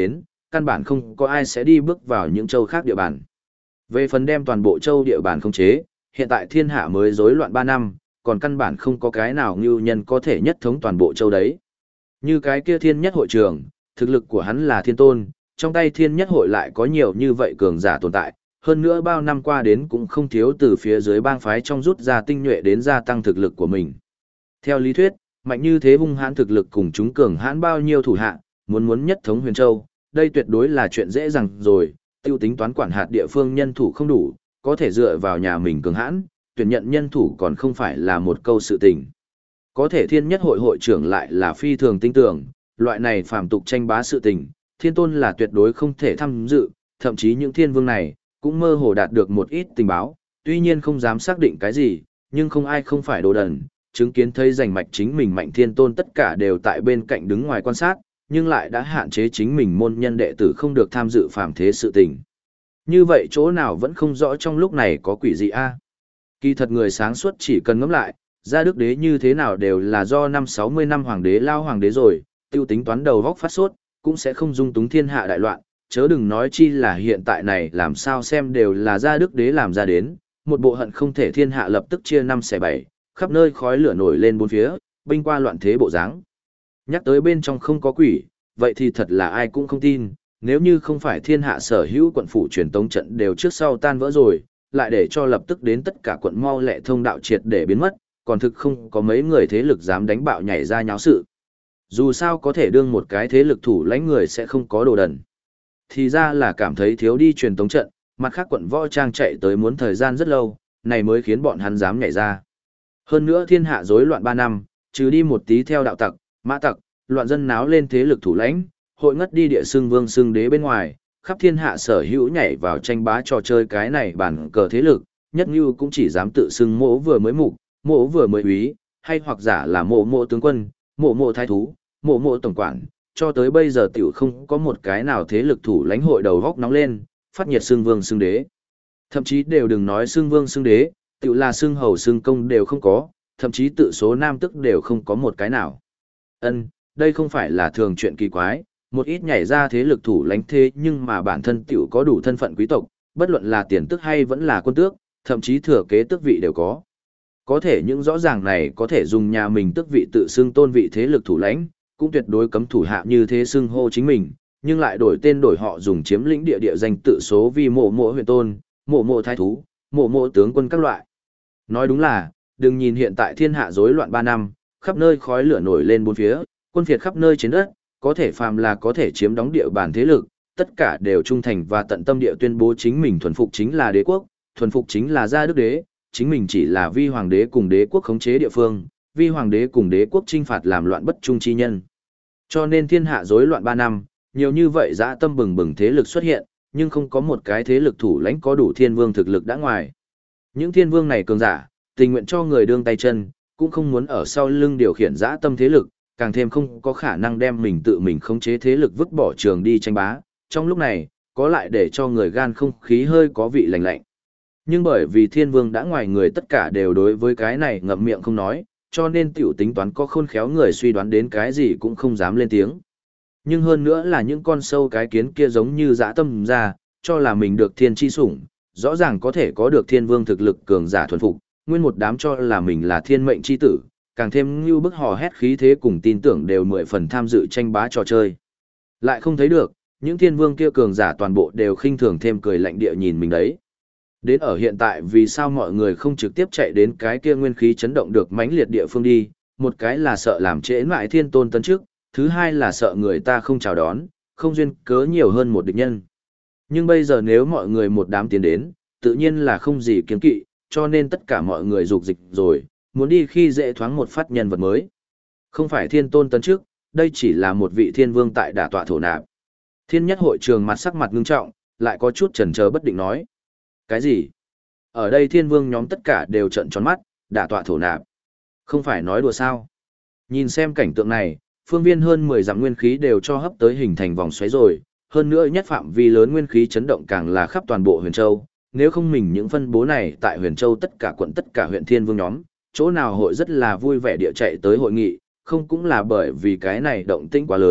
căn bản không có ai sẽ đi bước vào những châu khác địa bàn. Về phần đem toàn bộ châu địa bàn khống chế, hiện tại thiên hạ mới rối loạn 3 năm, còn căn bản không có cái nào ngưu nhân có thể nhất thống toàn bộ châu đấy. Như cái kia thiên nhất hội trưởng, thực lực của hắn là thiên tôn, trong tay thiên nhất hội lại có nhiều như vậy cường giả tồn tại, hơn nữa bao năm qua đến cũng không thiếu từ phía dưới bang phái trong rút ra tinh nhuệ đến gia tăng thực lực của mình. Theo lý thuyết, mạnh như thế hung hãn thực lực cùng chúng cường hãn bao nhiêu thủ hạ, muốn nhất thống Huyền Châu, đây tuyệt đối là chuyện dễ dàng rồi, tiêu tính toán quản hạt địa phương nhân thủ không đủ, có thể dựa vào nhà mình cường hãn, tuyển nhận nhân thủ còn không phải là một câu sự tình. Có thể thiên nhất hội hội trưởng lại là phi thường tinh tưởng, loại này phàm tục tranh bá sự tình, thiên tôn là tuyệt đối không thể tham dự, thậm chí những thiên vương này, cũng mơ hồ đạt được một ít tình báo, tuy nhiên không dám xác định cái gì, nhưng không ai không phải đồ đần, chứng kiến thấy rành mạch chính mình mạnh thiên tôn tất cả đều tại bên cạnh đứng ngoài quan sát, nhưng lại đã hạn chế chính mình môn nhân đệ tử không được tham dự phàm thế sự tình. Như vậy chỗ nào vẫn không rõ trong lúc này có quỷ gì a? Kỳ thật người sáng suốt chỉ cần ngẫm lại, gia đức đế như thế nào đều là do 60 năm hoàng đế lao hoàng đế rồi, tiêu tính toán đầu vóc phát sốt, cũng sẽ không dung túng thiên hạ đại loạn, chớ đừng nói chi là hiện tại này làm sao xem đều là gia đức đế làm ra đến, một bộ hận không thể thiên hạ lập tức chia 5 xẻ 7, khắp nơi khói lửa nổi lên bốn phía, binh qua loạn thế bộ dáng. Nhắc tới bên trong không có quỷ, vậy thì thật là ai cũng không tin, nếu như không phải thiên hạ sở hữu quận phủ truyền tống trận đều trước sau tan vỡ rồi, lại để cho lập tức đến tất cả quận mau lẹ thông đạo triệt để biến mất, còn thực không có mấy người thế lực dám đánh bạo nhảy ra nháo sự. Dù sao có thể đương một cái thế lực thủ lãnh người sẽ không có đồ đần. Thì ra là cảm thấy thiếu đi truyền tống trận, mặt khác quận võ trang chạy tới muốn thời gian rất lâu, này mới khiến bọn hắn dám nhảy ra. Hơn nữa thiên hạ rối loạn 3 năm, trừ đi một tí theo đạo tặc, mã tặc, loạn dân náo lên thế lực thủ lãnh, hội ngất đi địa xưng vương xưng đế bên ngoài, khắp thiên hạ sở hữu nhảy vào tranh bá trò chơi cái này bản cờ thế lực, nhất như cũng chỉ dám tự xưng mỗ vừa mới mục, mỗ vừa mới úy, hay hoặc giả là mộ tướng quân, mộ thái thú, mộ tổng quản, cho tới bây giờ tiểu không có một cái nào thế lực thủ lãnh hội đầu góc nóng lên, phát nhiệt xưng vương xưng đế. Thậm chí đều đừng nói xưng vương xưng đế, tiểu là xưng hầu xưng công đều không có, thậm chí tự số nam tức đều không có một cái nào. Đây không phải là thường chuyện kỳ quái, một ít nhảy ra thế lực thủ lãnh thế nhưng mà bản thân tiểu có đủ thân phận quý tộc, bất luận là tiền tước hay vẫn là quân tước, thậm chí thừa kế tước vị đều có. Có thể những rõ ràng này có thể dùng nhà mình tước vị tự xưng tôn vị thế lực thủ lãnh, cũng tuyệt đối cấm thủ hạ như thế xưng hô chính mình, nhưng lại đổi tên đổi họ dùng chiếm lĩnh địa danh tự số vì mộ huyện tôn, mộ thái thú, mộ tướng quân các loại. Nói đúng là, đừng nhìn hiện tại thiên hạ rối loạn 3 năm, khắp nơi khói lửa nổi lên bốn phía, quân phiệt khắp nơi trên đất, có thể phàm là có thể chiếm đóng địa bàn thế lực, tất cả đều trung thành và tận tâm địa tuyên bố chính mình thuần phục chính là đế quốc, thuần phục chính là gia đức đế, chính mình chỉ là vi hoàng đế cùng đế quốc khống chế địa phương, vi hoàng đế cùng đế quốc chinh phạt làm loạn bất trung chi nhân. Cho nên thiên hạ rối loạn 3 năm, nhiều như vậy dã tâm bừng bừng thế lực xuất hiện, nhưng không có một cái thế lực thủ lãnh có đủ thiên vương thực lực đã ngoài. Những thiên vương này cường giả, tình nguyện cho người đương tay chân, cũng không muốn ở sau lưng điều khiển dã tâm thế lực, càng thêm không có khả năng đem mình tự mình khống chế thế lực vứt bỏ trường đi tranh bá. Trong lúc này, có lại để cho người gan không khí hơi có vị lạnh lạnh. Nhưng bởi vì thiên vương đã ngoài người tất cả đều đối với cái này ngậm miệng không nói, cho nên tiểu tính toán có khôn khéo người suy đoán đến cái gì cũng không dám lên tiếng. Nhưng hơn nữa là những con sâu cái kiến kia giống như dã tâm ra, cho là mình được thiên chi sủng, rõ ràng có thể có được thiên vương thực lực cường giả thuần phục, nguyên một đám cho là mình là thiên mệnh chi tử, càng thêm như bức hò hét khí thế cùng tin tưởng đều 10 phần tham dự tranh bá trò chơi. Lại không thấy được, những thiên vương kia cường giả toàn bộ đều khinh thường thêm cười lạnh địa nhìn mình đấy. Đến ở hiện tại vì sao mọi người không trực tiếp chạy đến cái kia nguyên khí chấn động được mãnh liệt địa phương đi, một cái là sợ làm trễ mãi thiên tôn tấn trước, thứ hai là sợ người ta không chào đón, không duyên cớ nhiều hơn một địch nhân. Nhưng bây giờ nếu mọi người một đám tiến đến, tự nhiên là không gì kiêng kỵ, cho nên tất cả mọi người dục dịch rồi, muốn đi khi dễ thoáng một phát nhân vật mới. Không phải thiên tôn tấn trước, đây chỉ là một vị thiên vương tại đả tọa thổ nạp. Thiên nhất hội trường mặt sắc mặt ngưng trọng, lại có chút chần chờ bất định nói. Cái gì? Ở đây thiên vương nhóm tất cả đều trợn tròn mắt, đả tọa thổ nạp. Không phải nói đùa sao? Nhìn xem cảnh tượng này, phương viên hơn 10 dặm nguyên khí đều cho hấp tới hình thành vòng xoáy rồi, hơn nữa nhất phạm vi lớn nguyên khí chấn động càng là khắp toàn bộ Huyền Châu, nếu không mình những phân bố này tại Huyền Châu tất cả quận tất cả huyện thiên vương nhóm, chỗ nào hội rất là vui vẻ địa chạy tới hội nghị, không cũng là bởi vì cái này động tĩnh quá lớn,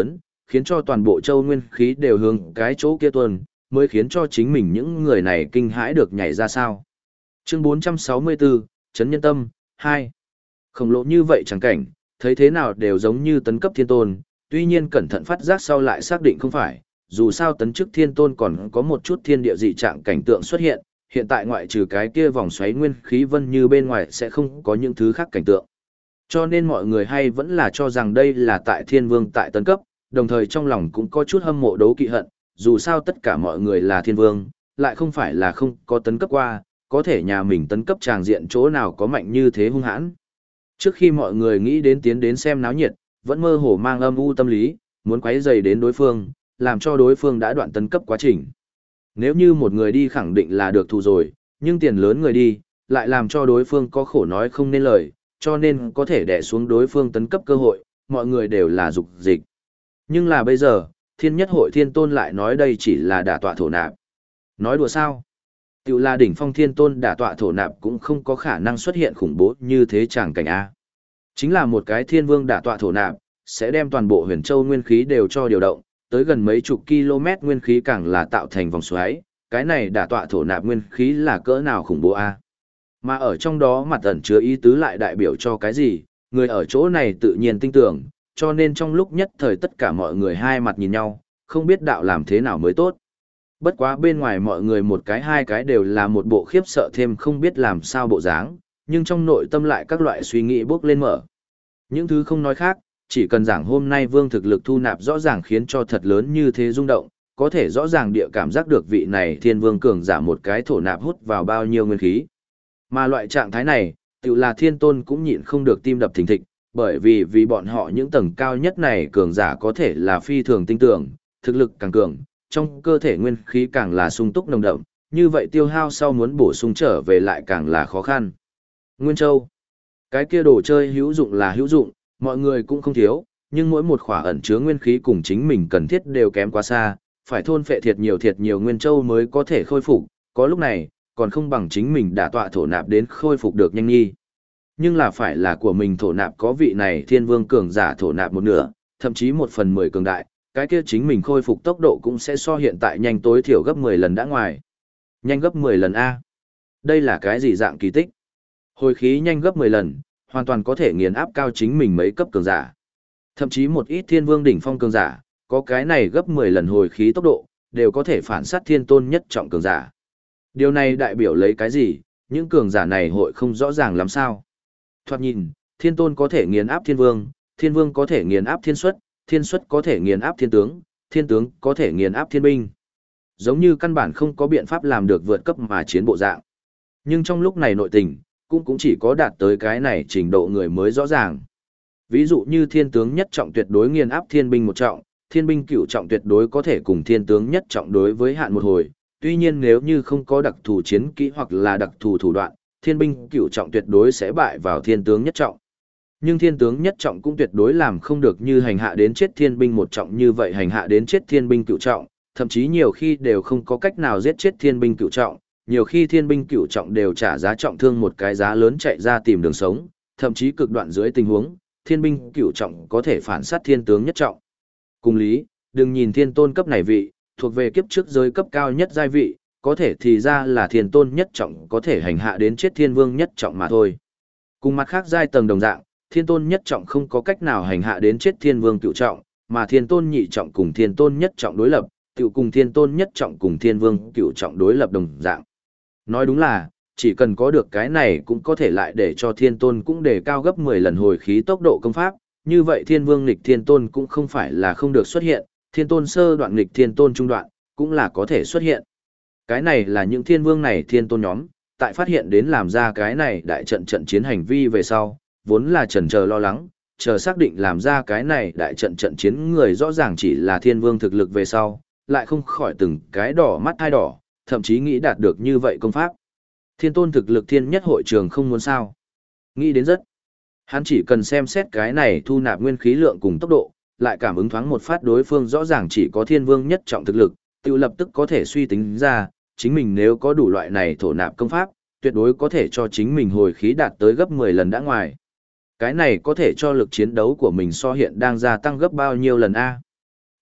khiến cho toàn bộ châu nguyên khí đều hướng cái chỗ kia tuần, mới khiến cho chính mình những người này kinh hãi được nhảy ra sao. Chương 464, Trấn Nhân Tâm, 2. Khổng lồ như vậy chẳng cảnh, thấy thế nào đều giống như tấn cấp thiên tôn, tuy nhiên cẩn thận phát giác sau lại xác định không phải, dù sao tấn chức thiên tôn còn có một chút thiên địa dị trạng cảnh tượng xuất hiện, hiện tại ngoại trừ cái kia vòng xoáy nguyên khí vân như bên ngoài sẽ không có những thứ khác cảnh tượng. Cho nên mọi người hay vẫn là cho rằng đây là tại thiên vương tại tấn cấp, đồng thời trong lòng cũng có chút hâm mộ đấu kỵ hận, dù sao tất cả mọi người là thiên vương, lại không phải là không có tấn cấp qua, có thể nhà mình tấn cấp tràng diện chỗ nào có mạnh như thế hung hãn. Trước khi mọi người nghĩ đến tiến đến xem náo nhiệt, vẫn mơ hồ mang âm u tâm lý, muốn quấy rầy đến đối phương, làm cho đối phương đã đoạn tấn cấp quá trình. Nếu như một người đi khẳng định là được thù rồi, nhưng tiền lớn người đi, lại làm cho đối phương có khổ nói không nên lời, cho nên có thể đè xuống đối phương tấn cấp cơ hội, mọi người đều là dục dịch. Nhưng là bây giờ, thiên nhất hội thiên tôn lại nói đây chỉ là đả tọa thổ nạp. Nói đùa sao? Tiểu là đỉnh phong thiên tôn đả tọa thổ nạp cũng không có khả năng xuất hiện khủng bố như thế chẳng cảnh A. Chính là một cái thiên vương đả tọa thổ nạp, sẽ đem toàn bộ huyền châu nguyên khí đều cho điều động, tới gần mấy chục km nguyên khí càng là tạo thành vòng xoáy, cái này đả tọa thổ nạp nguyên khí là cỡ nào khủng bố A. Mà ở trong đó mặt ẩn chứa ý tứ lại đại biểu cho cái gì, người ở chỗ này tự nhiên tin tưởng, cho nên trong lúc nhất thời tất cả mọi người hai mặt nhìn nhau, không biết đạo làm thế nào mới tốt. Bất quá bên ngoài mọi người một cái hai cái đều là một bộ khiếp sợ thêm không biết làm sao bộ dáng, nhưng trong nội tâm lại các loại suy nghĩ bốc lên mở. Những thứ không nói khác, chỉ cần giảng hôm nay vương thực lực thu nạp rõ ràng khiến cho thật lớn như thế rung động, có thể rõ ràng địa cảm giác được vị này thiên vương cường giả một cái thổ nạp hút vào bao nhiêu nguyên khí. Mà loại trạng thái này, tự là thiên tôn cũng nhịn không được tim đập thình thịch, bởi vì bọn họ những tầng cao nhất này cường giả có thể là phi thường tinh tưởng, thực lực càng cường, trong cơ thể nguyên khí càng là sung túc nồng đậm, như vậy tiêu hao sau muốn bổ sung trở về lại càng là khó khăn. Nguyên Châu, cái kia đồ chơi hữu dụng là hữu dụng, mọi người cũng không thiếu, nhưng mỗi một khỏa ẩn chứa nguyên khí cùng chính mình cần thiết đều kém quá xa, phải thôn phệ thiệt nhiều Nguyên Châu mới có thể khôi phục, có lúc này, còn không bằng chính mình đả tọa thổ nạp đến khôi phục được nhanh nghi. Nhưng là phải là của mình thổ nạp có vị này thiên vương cường giả thổ nạp một nửa, thậm chí 1/10 cường đại, cái kia chính mình khôi phục tốc độ cũng sẽ so hiện tại nhanh tối thiểu gấp 10 lần đã ngoài. Nhanh gấp 10 lần A. Đây là cái gì dạng kỳ tích? Hồi khí nhanh gấp 10 lần, hoàn toàn có thể nghiền áp cao chính mình mấy cấp cường giả. Thậm chí một ít thiên vương đỉnh phong cường giả, có cái này gấp 10 lần hồi khí tốc độ, đều có thể phản sát thiên tôn nhất trọng cường giả. Điều này đại biểu lấy cái gì, những cường giả này hội không rõ ràng làm sao. Thoạt nhìn, thiên tôn có thể nghiền áp thiên vương có thể nghiền áp thiên xuất có thể nghiền áp thiên tướng có thể nghiền áp thiên binh. Giống như căn bản không có biện pháp làm được vượt cấp mà chiến bộ dạng. Nhưng trong lúc này nội tình, cũng chỉ có đạt tới cái này trình độ người mới rõ ràng. Ví dụ như thiên tướng nhất trọng tuyệt đối nghiền áp thiên binh một trọng, thiên binh cửu trọng tuyệt đối có thể cùng thiên tướng nhất trọng đối với hạn một hồi. Tuy nhiên nếu như không có đặc thù chiến kỹ hoặc là đặc thù thủ đoạn, thiên binh cửu trọng tuyệt đối sẽ bại vào thiên tướng nhất trọng. Nhưng thiên tướng nhất trọng cũng tuyệt đối làm không được như hành hạ đến chết thiên binh một trọng như vậy hành hạ đến chết thiên binh cửu trọng, thậm chí nhiều khi đều không có cách nào giết chết thiên binh cửu trọng, nhiều khi thiên binh cửu trọng đều trả giá trọng thương một cái giá lớn chạy ra tìm đường sống, thậm chí cực đoạn dưới tình huống, thiên binh cửu trọng có thể phản sát thiên tướng nhất trọng. Cùng lý, đừng nhìn thiên tôn cấp này vị, thuộc về kiếp trước giới cấp cao nhất giai vị, có thể thì ra là thiên tôn nhất trọng có thể hành hạ đến chết thiên vương nhất trọng mà thôi. Cùng mặt khác giai tầng đồng dạng, thiên tôn nhất trọng không có cách nào hành hạ đến chết thiên vương cửu trọng, mà thiên tôn nhị trọng cùng thiên tôn nhất trọng đối lập, tiểu cùng thiên tôn nhất trọng cùng thiên vương cửu trọng đối lập đồng dạng. Nói đúng là, chỉ cần có được cái này cũng có thể lại để cho thiên tôn cũng đề cao gấp 10 lần hồi khí tốc độ công pháp, như vậy thiên vương nghịch thiên tôn cũng không phải là không được xuất hiện, thiên tôn sơ đoạn nghịch thiên tôn trung đoạn, cũng là có thể xuất hiện. Cái này là những thiên vương này thiên tôn nhóm, tại phát hiện đến làm ra cái này đại trận chiến hành vi về sau, vốn là chần chờ lo lắng, chờ xác định làm ra cái này đại trận chiến người rõ ràng chỉ là thiên vương thực lực về sau, lại không khỏi từng cái đỏ mắt hai đỏ, thậm chí nghĩ đạt được như vậy công pháp. Thiên tôn thực lực thiên nhất hội trường không muốn sao. Nghĩ đến rất. Hắn chỉ cần xem xét cái này thu nạp nguyên khí lượng cùng tốc độ, lại cảm ứng thoáng một phát đối phương rõ ràng chỉ có thiên vương nhất trọng thực lực, tự lập tức có thể suy tính ra, chính mình nếu có đủ loại này thổ nạp công pháp, tuyệt đối có thể cho chính mình hồi khí đạt tới gấp 10 lần đã ngoài. Cái này có thể cho lực chiến đấu của mình so hiện đang gia tăng gấp bao nhiêu lần A.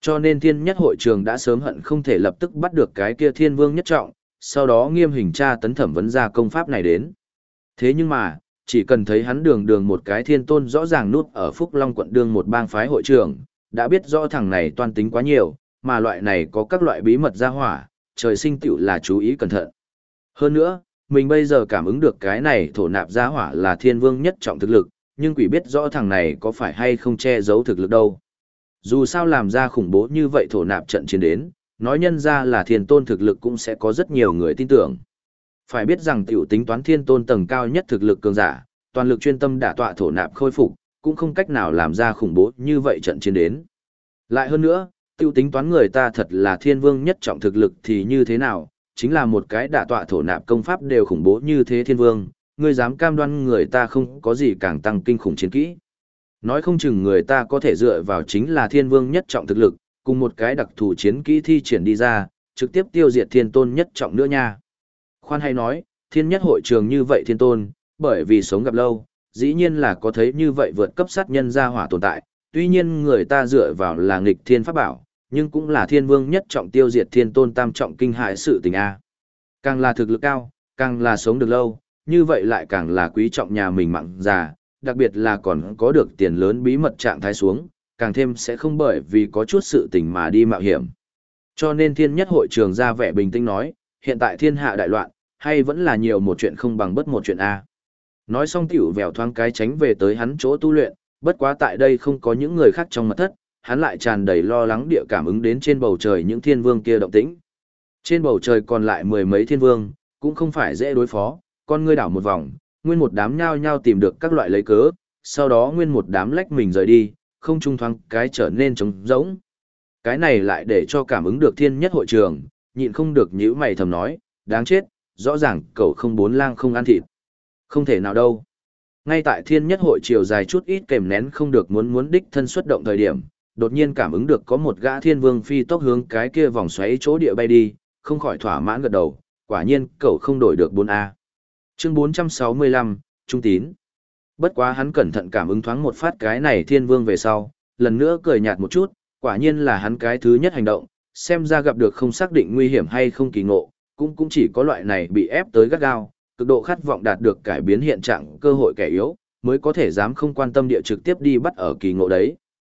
Cho nên thiên nhất hội trường đã sớm hận không thể lập tức bắt được cái kia thiên vương nhất trọng, sau đó nghiêm hình tra tấn thẩm vấn ra công pháp này đến. Thế nhưng mà, chỉ cần thấy hắn đường đường một cái thiên tôn rõ ràng nút ở Phúc Long quận đương một bang phái hội trưởng, đã biết rõ thằng này toan tính quá nhiều, mà loại này có các loại bí mật ra hỏa, trời sinh tựu là chú ý cẩn thận. Hơn nữa, mình bây giờ cảm ứng được cái này thổ nạp ra hỏa là thiên vương nhất trọng thực lực, nhưng quỷ biết rõ thằng này có phải hay không che giấu thực lực đâu. Dù sao làm ra khủng bố như vậy thổ nạp trận chiến đến, nói nhân ra là thiên tôn thực lực cũng sẽ có rất nhiều người tin tưởng. Phải biết rằng tiểu tính toán thiên tôn tầng cao nhất thực lực cường giả, toàn lực chuyên tâm đả tọa thổ nạp khôi phục, cũng không cách nào làm ra khủng bố như vậy trận chiến đến. Lại hơn nữa, tiểu tính toán người ta thật là thiên vương nhất trọng thực lực thì như thế nào, chính là một cái đả tọa thổ nạp công pháp đều khủng bố như thế thiên vương, ngươi dám cam đoan người ta không có gì càng tăng kinh khủng chiến kỹ. Nói không chừng người ta có thể dựa vào chính là thiên vương nhất trọng thực lực, cùng một cái đặc thù chiến kỹ thi triển đi ra, trực tiếp tiêu diệt thiên tôn nhất trọng nữa nha. Khoan hay nói, thiên nhất hội trường như vậy thiên tôn, bởi vì sống gặp lâu, dĩ nhiên là có thấy như vậy vượt cấp sát nhân gia hỏa tồn tại, tuy nhiên người ta dựa vào là nghịch thiên pháp bảo, nhưng cũng là thiên vương nhất trọng tiêu diệt thiên tôn tam trọng kinh hại sự tình a. Càng là thực lực cao, càng là sống được lâu, như vậy lại càng là quý trọng nhà mình mạng già, đặc biệt là còn có được tiền lớn bí mật trạng thái xuống, càng thêm sẽ không bởi vì có chút sự tình mà đi mạo hiểm. Cho nên thiên nhất hội trường ra vẻ bình tĩnh nói, hiện tại thiên hạ đại loạn, hay vẫn là nhiều một chuyện không bằng bất một chuyện A. Nói xong tiểu vèo thoáng cái tránh về tới hắn chỗ tu luyện, bất quá tại đây không có những người khác trong mật thất, hắn lại tràn đầy lo lắng địa cảm ứng đến trên bầu trời những thiên vương kia động tĩnh. Trên bầu trời còn lại mười mấy thiên vương, cũng không phải dễ đối phó, con ngươi đảo một vòng, nguyên một đám nhao nhao tìm được các loại lấy cớ, sau đó nguyên một đám lách mình rời đi, không trung thoáng cái trở nên trống rỗng. Cái này lại để cho cảm ứng được thiên nhất hội trường, nhịn không được nhíu mày thầm nói, đáng chết, rõ ràng cậu không bốn lang không ăn thịt. Không thể nào đâu. Ngay tại thiên nhất hội chiều dài chút ít kèm nén không được muốn đích thân xuất động thời điểm, đột nhiên cảm ứng được có một gã thiên vương phi tốc hướng cái kia vòng xoáy chỗ địa bay đi, không khỏi thỏa mãn gật đầu, quả nhiên cậu không đổi được 4A. Chương 465, Trung Tín. Bất quá hắn cẩn thận cảm ứng thoáng một phát cái này thiên vương về sau, lần nữa cười nhạt một chút, quả nhiên là hắn cái thứ nhất hành động, xem ra gặp được không xác định nguy hiểm hay không kỳ ngộ, cũng chỉ có loại này bị ép tới gắt gao, cực độ khát vọng đạt được cải biến hiện trạng cơ hội kẻ yếu, mới có thể dám không quan tâm địa trực tiếp đi bắt ở kỳ ngộ đấy.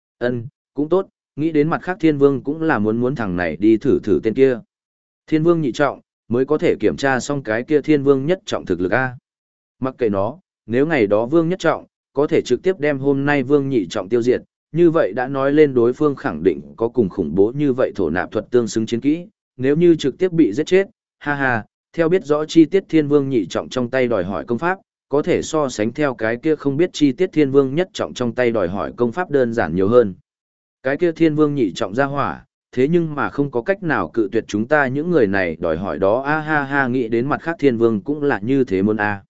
Cũng tốt, nghĩ đến mặt khác thiên vương cũng là muốn thằng này đi thử tên kia. Thiên vương nhị trọng, mới có thể kiểm tra xong cái kia thiên vương nhất trọng thực lực A. Mặc kệ nó, nếu ngày đó vương nhất trọng, có thể trực tiếp đem hôm nay vương nhị trọng tiêu diệt, như vậy đã nói lên đối phương khẳng định có cùng khủng bố như vậy thổ nạp thuật tương xứng chiến kỹ, nếu như trực tiếp bị giết chết, ha ha, theo biết rõ chi tiết thiên vương nhị trọng trong tay đòi hỏi công pháp, có thể so sánh theo cái kia không biết chi tiết thiên vương nhất trọng trong tay đòi hỏi công pháp đơn giản nhiều hơn. Cái kia thiên vương nhị trọng ra hỏa, thế nhưng mà không có cách nào cự tuyệt chúng ta những người này đòi hỏi đó a ha ha, nghĩ đến mặt khác thiên vương cũng là như thế môn a.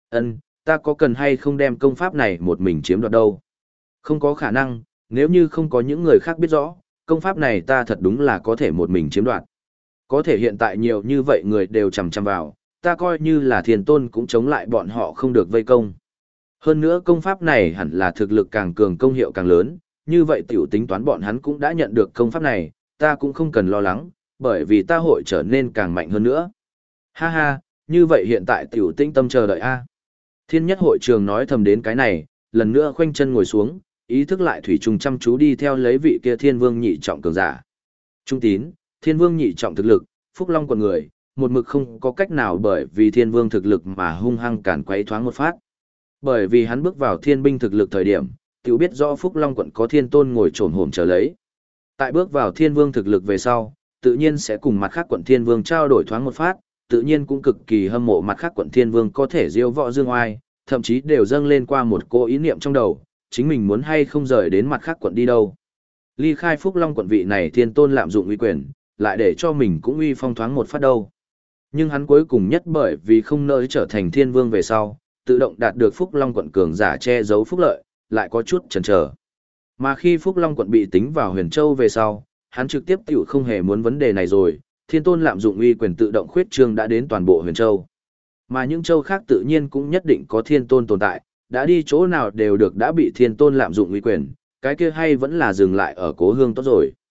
Ta có cần hay không đem công pháp này một mình chiếm đoạt đâu? Không có khả năng, nếu như không có những người khác biết rõ, công pháp này ta thật đúng là có thể một mình chiếm đoạt. Có thể hiện tại nhiều như vậy người đều chằm chằm vào, ta coi như là thiên tôn cũng chống lại bọn họ không được vây công. Hơn nữa công pháp này hẳn là thực lực càng cường công hiệu càng lớn, như vậy tiểu tính toán bọn hắn cũng đã nhận được công pháp này, ta cũng không cần lo lắng, bởi vì ta hội trở nên càng mạnh hơn nữa. Ha ha, như vậy hiện tại tiểu tĩnh tâm chờ đợi a. Thiên nhất hội trường nói thầm đến cái này, lần nữa khoanh chân ngồi xuống, ý thức lại thủy trùng chăm chú đi theo lấy vị kia thiên vương nhị trọng cường giả. Trung Tín, thiên vương nhị trọng thực lực, Phúc Long quận người, một mực không có cách nào bởi vì thiên vương thực lực mà hung hăng cản quấy thoáng một phát. Bởi vì hắn bước vào thiên binh thực lực thời điểm, tiểu biết rõ Phúc Long quận có thiên tôn ngồi trồn hổm chờ lấy. Tại bước vào thiên vương thực lực về sau, tự nhiên sẽ cùng mặt khác quận thiên vương trao đổi thoáng một phát, tự nhiên cũng cực kỳ hâm mộ mặt khác quận thiên vương có thể diêu võ dương oai, thậm chí đều dâng lên qua một cô ý niệm trong đầu, chính mình muốn hay không rời đến mặt khác quận đi đâu. Ly khai Phúc Long quận vị này thiên tôn lạm dụng uy quyền, lại để cho mình cũng uy phong thoáng một phát đâu. Nhưng hắn cuối cùng nhất bởi vì không nỡ trở thành thiên vương về sau, tự động đạt được Phúc Long quận cường giả che giấu phúc lợi, lại có chút chần chờ. Mà khi Phúc Long quận bị tính vào Huyền Châu về sau, hắn trực tiếp tiểu không hề muốn vấn đề này rồi, thiên tôn lạm dụng uy quyền tự động khuyết trương đã đến toàn bộ Huyền Châu. Mà những châu khác tự nhiên cũng nhất định có thiên tôn tồn tại, đã đi chỗ nào đều được đã bị thiên tôn lạm dụng uy quyền, cái kia hay vẫn là dừng lại ở cố hương tốt rồi.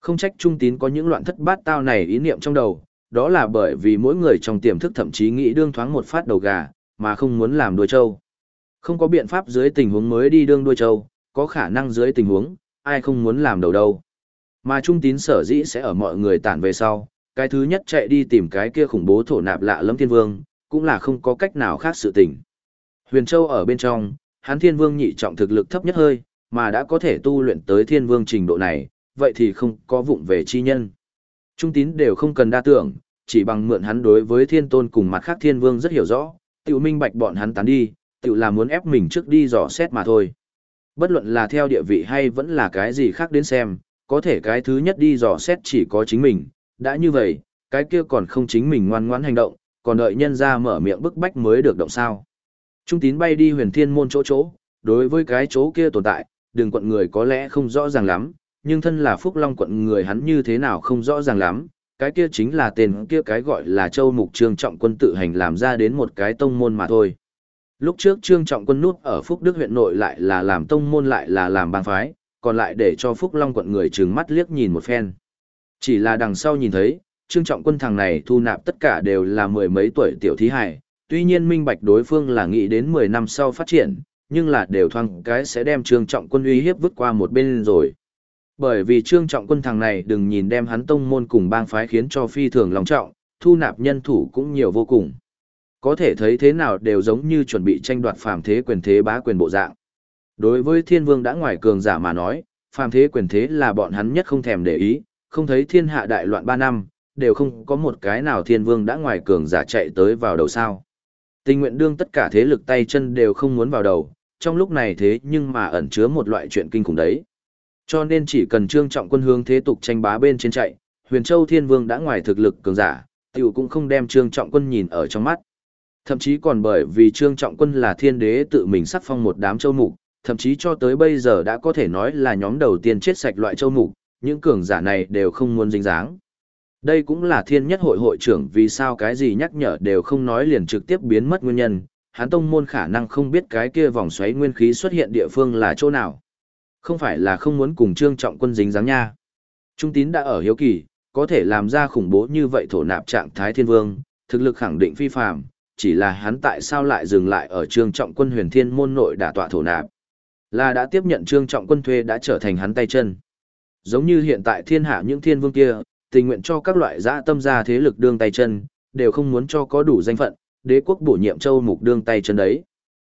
Không trách Trung Tín có những loạn thất bát tao này ý niệm trong đầu, đó là bởi vì mỗi người trong tiềm thức thậm chí nghĩ đương thoáng một phát đầu gà, mà không muốn làm đuôi trâu. Không có biện pháp dưới tình huống mới đi đương đuôi trâu, có khả năng dưới tình huống, ai không muốn làm đầu đâu. Mà Trung Tín sở dĩ sẽ ở mọi người tản về sau, cái thứ nhất chạy đi tìm cái kia khủng bố thổ nạp lạ lẫm thiên vương, cũng là không có cách nào khác sự tình. Huyền Châu ở bên trong, hắn thiên vương nhị trọng thực lực thấp nhất hơi, mà đã có thể tu luyện tới thiên vương trình độ này, vậy thì không có vụng về chi nhân. Trung Tín đều không cần đa tưởng, chỉ bằng mượn hắn đối với thiên tôn cùng mặt khác thiên vương rất hiểu rõ, tiểu minh bạch bọn hắn tán đi, tiểu là muốn ép mình trước đi dò xét mà thôi. Bất luận là theo địa vị hay vẫn là cái gì khác đến xem, có thể cái thứ nhất đi dò xét chỉ có chính mình, đã như vậy, cái kia còn không chính mình ngoan ngoãn hành động, còn đợi nhân ra mở miệng bức bách mới được động sao. Trung Tín bay đi huyền thiên môn chỗ, đối với cái chỗ kia tồn tại, đường quận người có lẽ không rõ ràng lắm, nhưng thân là Phúc Long quận người hắn như thế nào không rõ ràng lắm, cái kia chính là tên kia cái gọi là Châu Mục Trương Trọng Quân tự hành làm ra đến một cái tông môn mà thôi. Lúc trước Trương Trọng Quân núp ở Phúc Đức huyện nội lại là làm tông môn lại là làm bang phái, còn lại để cho Phúc Long quận người trừng mắt liếc nhìn một phen. Chỉ là đằng sau nhìn thấy, Trương Trọng Quân thằng này thu nạp tất cả đều là mười mấy tuổi tiểu thí hài, tuy nhiên minh bạch đối phương là nghĩ đến 10 năm sau phát triển, nhưng là đều thoang cái sẽ đem Trương Trọng Quân uy hiếp vứt qua một bên rồi. Bởi vì Trương Trọng Quân thằng này đừng nhìn đem hắn tông môn cùng bang phái khiến cho phi thường lòng trọng, thu nạp nhân thủ cũng nhiều vô cùng. Có thể thấy thế nào đều giống như chuẩn bị tranh đoạt phàm thế quyền thế bá quyền bộ dạng. Đối với thiên vương đã ngoài cường giả mà nói, phàm thế quyền thế là bọn hắn nhất không thèm để ý, không thấy thiên hạ đại loạn 3 năm, đều không có một cái nào thiên vương đã ngoài cường giả chạy tới vào đầu sao. Tình nguyện đương tất cả thế lực tay chân đều không muốn vào đầu, trong lúc này thế nhưng mà ẩn chứa một loại chuyện kinh khủng đấy. Cho nên chỉ cần Trương Trọng Quân hướng thế tục tranh bá bên trên chạy, Huyền Châu Thiên Vương đã ngoài thực lực cường giả, tiểu cũng không đem Trương Trọng Quân nhìn ở trong mắt. Thậm chí còn bởi vì Trương Trọng Quân là thiên đế tự mình sắc phong một đám châu mục, thậm chí cho tới bây giờ đã có thể nói là nhóm đầu tiên chết sạch loại châu mục, những cường giả này đều không muốn dính dáng. Đây cũng là thiên nhất hội hội trưởng vì sao cái gì nhắc nhở đều không nói liền trực tiếp biến mất nguyên nhân, hắn tông môn khả năng không biết cái kia vòng xoáy nguyên khí xuất hiện địa phương là chỗ nào. Không phải là không muốn cùng Trương Trọng Quân dính dáng nha. Trung Tín đã ở hiếu kỳ, có thể làm ra khủng bố như vậy thổ nạp trạng thái thiên vương, thực lực khẳng định phi phàm, chỉ là hắn tại sao lại dừng lại ở Trương Trọng Quân huyền thiên môn nội đả tọa thổ nạp. Là đã tiếp nhận Trương Trọng Quân thuê đã trở thành hắn tay chân. Giống như hiện tại thiên hạ những thiên vương kia, tình nguyện cho các loại dã tâm gia thế lực đương tay chân, đều không muốn cho có đủ danh phận, đế quốc bổ nhiệm châu mục đương tay chân đấy.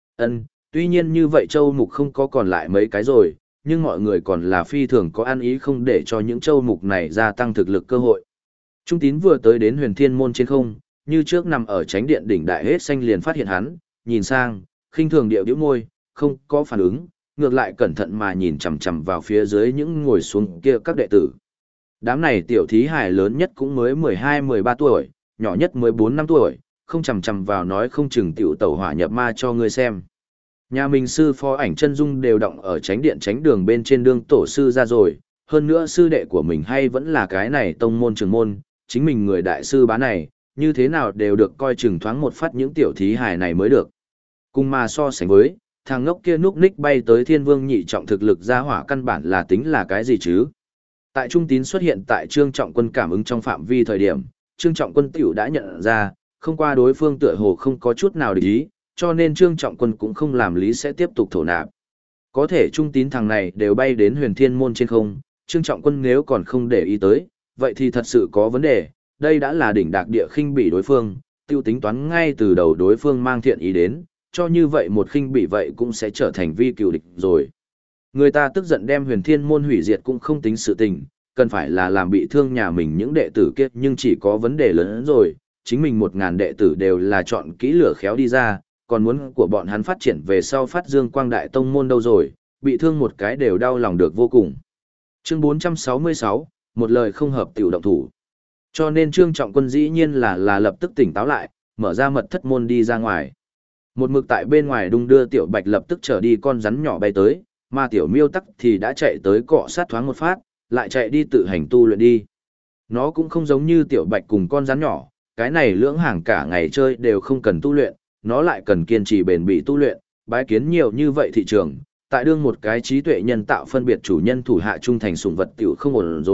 Tuy nhiên như vậy châu mục không có còn lại mấy cái rồi, nhưng mọi người còn là phi thường có ăn ý không để cho những châu mục này gia tăng thực lực cơ hội. Trung Tín vừa tới đến huyền thiên môn trên không, như trước nằm ở chánh điện đỉnh đại hết xanh liền phát hiện hắn, nhìn sang, khinh thường điệu điệu môi, không có phản ứng, ngược lại cẩn thận mà nhìn chằm chằm vào phía dưới những ngồi xuống kia các đệ tử. Đám này tiểu thí hài lớn nhất cũng mới 12-13 tuổi, nhỏ nhất mới 4-5 tuổi, không chằm chằm vào nói không chừng tiểu tẩu hỏa nhập ma cho ngươi xem. Nhà mình sư phó ảnh chân dung đều động ở chánh điện chánh đường bên trên đường tổ sư ra rồi, hơn nữa sư đệ của mình hay vẫn là cái này tông môn trường môn, chính mình người đại sư bá này, như thế nào đều được coi chừng thoáng một phát những tiểu thí hài này mới được. Cùng mà so sánh với, thằng ngốc kia núp ních bay tới thiên vương nhị trọng thực lực ra hỏa căn bản là tính là cái gì chứ. Tại Trung Tín xuất hiện tại Trương Trọng Quân cảm ứng trong phạm vi thời điểm, Trương Trọng Quân tiểu đã nhận ra, không qua đối phương tựa hồ không có chút nào để ý, cho nên Trương Trọng Quân cũng không làm lý sẽ tiếp tục thổ nạp. Có thể Trung Tín thằng này đều bay đến huyền thiên môn trên không, Trương Trọng Quân nếu còn không để ý tới, vậy thì thật sự có vấn đề, đây đã là đỉnh đạc địa khinh bỉ đối phương, tiêu tính toán ngay từ đầu đối phương mang thiện ý đến, cho như vậy một khinh bỉ vậy cũng sẽ trở thành vi cựu địch rồi. Người ta tức giận đem huyền thiên môn hủy diệt cũng không tính sự tình, cần phải là làm bị thương nhà mình những đệ tử kiếp nhưng chỉ có vấn đề lớn hơn rồi, chính mình 1000 đệ tử đều là chọn kỹ lửa khéo đi ra, còn muốn của bọn hắn phát triển về sau phát dương quang đại tông môn đâu rồi, bị thương một cái đều đau lòng được vô cùng. Chương 466, một lời không hợp tiểu động thủ. Cho nên Trương Trọng Quân dĩ nhiên là lập tức tỉnh táo lại, mở ra mật thất môn đi ra ngoài. Một mực tại bên ngoài đung đưa tiểu bạch lập tức trở đi con rắn nhỏ bay tới, mà tiểu miêu tắc thì đã chạy tới cọ sát thoáng một phát, lại chạy đi tự hành tu luyện đi. Nó cũng không giống như tiểu bạch cùng con rắn nhỏ, cái này lưỡng hàng cả ngày chơi đều không cần tu luyện, nó lại cần kiên trì bền bỉ tu luyện, bái kiến nhiều như vậy thị trường, tại đương một cái trí tuệ nhân tạo phân biệt chủ nhân thủ hạ trung thành sủng vật tiểu không ổn rồi,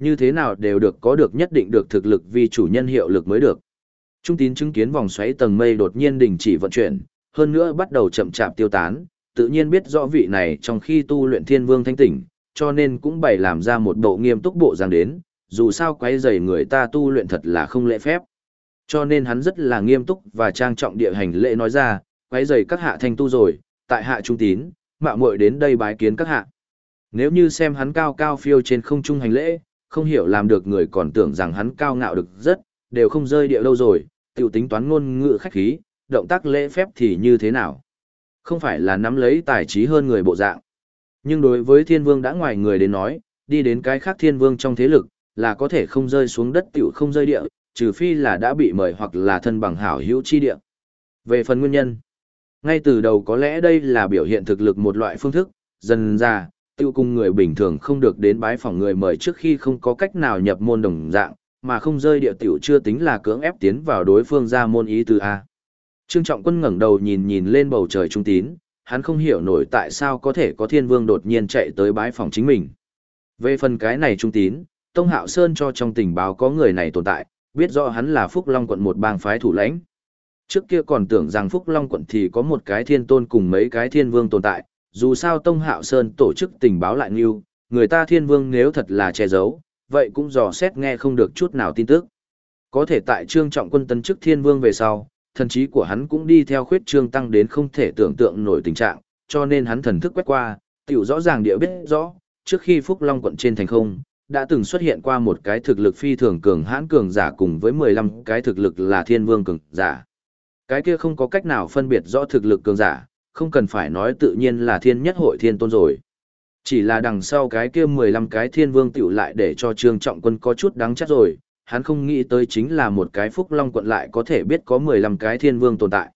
như thế nào đều được có được nhất định được thực lực vì chủ nhân hiệu lực mới được. Trung tín chứng kiến vòng xoáy tầng mây đột nhiên đình chỉ vận chuyển, hơn nữa bắt đầu chậm chạp tiêu tán, tự nhiên biết rõ vị này trong khi tu luyện thiên vương thanh tỉnh, cho nên cũng bày làm ra một bộ nghiêm túc bộ dáng đến, dù sao quấy rầy người ta tu luyện thật là không lễ phép. Cho nên hắn rất là nghiêm túc và trang trọng địa hành lễ nói ra, quấy rầy các hạ thanh tu rồi, tại hạ trung tín, mạo muội đến đây bái kiến các hạ. Nếu như xem hắn cao cao phiêu trên không trung hành lễ, không hiểu làm được người còn tưởng rằng hắn cao ngạo được rất, đều không rơi địa đâu rồi, tiểu tính toán ngôn ngữ khách khí, động tác lễ phép thì như thế nào? Không phải là nắm lấy tài trí hơn người bộ dạng. Nhưng đối với thiên vương đã ngoài người đến nói, đi đến cái khác thiên vương trong thế lực, là có thể không rơi xuống đất tiểu không rơi địa, trừ phi là đã bị mời hoặc là thân bằng hảo hữu chi địa. Về phần nguyên nhân, ngay từ đầu có lẽ đây là biểu hiện thực lực một loại phương thức, dần ra, tiêu cùng người bình thường không được đến bái phỏng người mời trước khi không có cách nào nhập môn đồng dạng, mà không rơi địa tiểu chưa tính là cưỡng ép tiến vào đối phương ra môn ý tứ A. Trương Trọng Quân ngẩng đầu nhìn lên bầu trời trung tín, hắn không hiểu nổi tại sao có thể có thiên vương đột nhiên chạy tới bái phỏng chính mình. Về phần cái này trung tín, Tông Hạo Sơn cho trong tình báo có người này tồn tại, biết rõ hắn là Phúc Long quận một bang phái thủ lãnh. Trước kia còn tưởng rằng Phúc Long quận thì có một cái thiên tôn cùng mấy cái thiên vương tồn tại, dù sao Tông Hạo Sơn tổ chức tình báo lại nghiêu, người ta thiên vương nếu thật là che giấu, vậy cũng dò xét nghe không được chút nào tin tức. Có thể tại Trương Trọng Quân tấn chức thiên vương về sau, thần trí của hắn cũng đi theo khuyết trương tăng đến không thể tưởng tượng nổi tình trạng, cho nên hắn thần thức quét qua, tiểu rõ ràng địa biết rõ, trước khi Phúc Long quận trên thành không, đã từng xuất hiện qua một cái thực lực phi thường cường hãn cường giả cùng với 15 cái thực lực là thiên vương cường giả. Cái kia không có cách nào phân biệt rõ thực lực cường giả, không cần phải nói tự nhiên là thiên nhất hội thiên tôn rồi. Chỉ là đằng sau cái kia 15 cái thiên vương tiểu lại để cho Trương Trọng Quân có chút đáng chắc rồi, hắn không nghĩ tới chính là một cái Phúc Long quận lại có thể biết có 15 cái thiên vương tồn tại.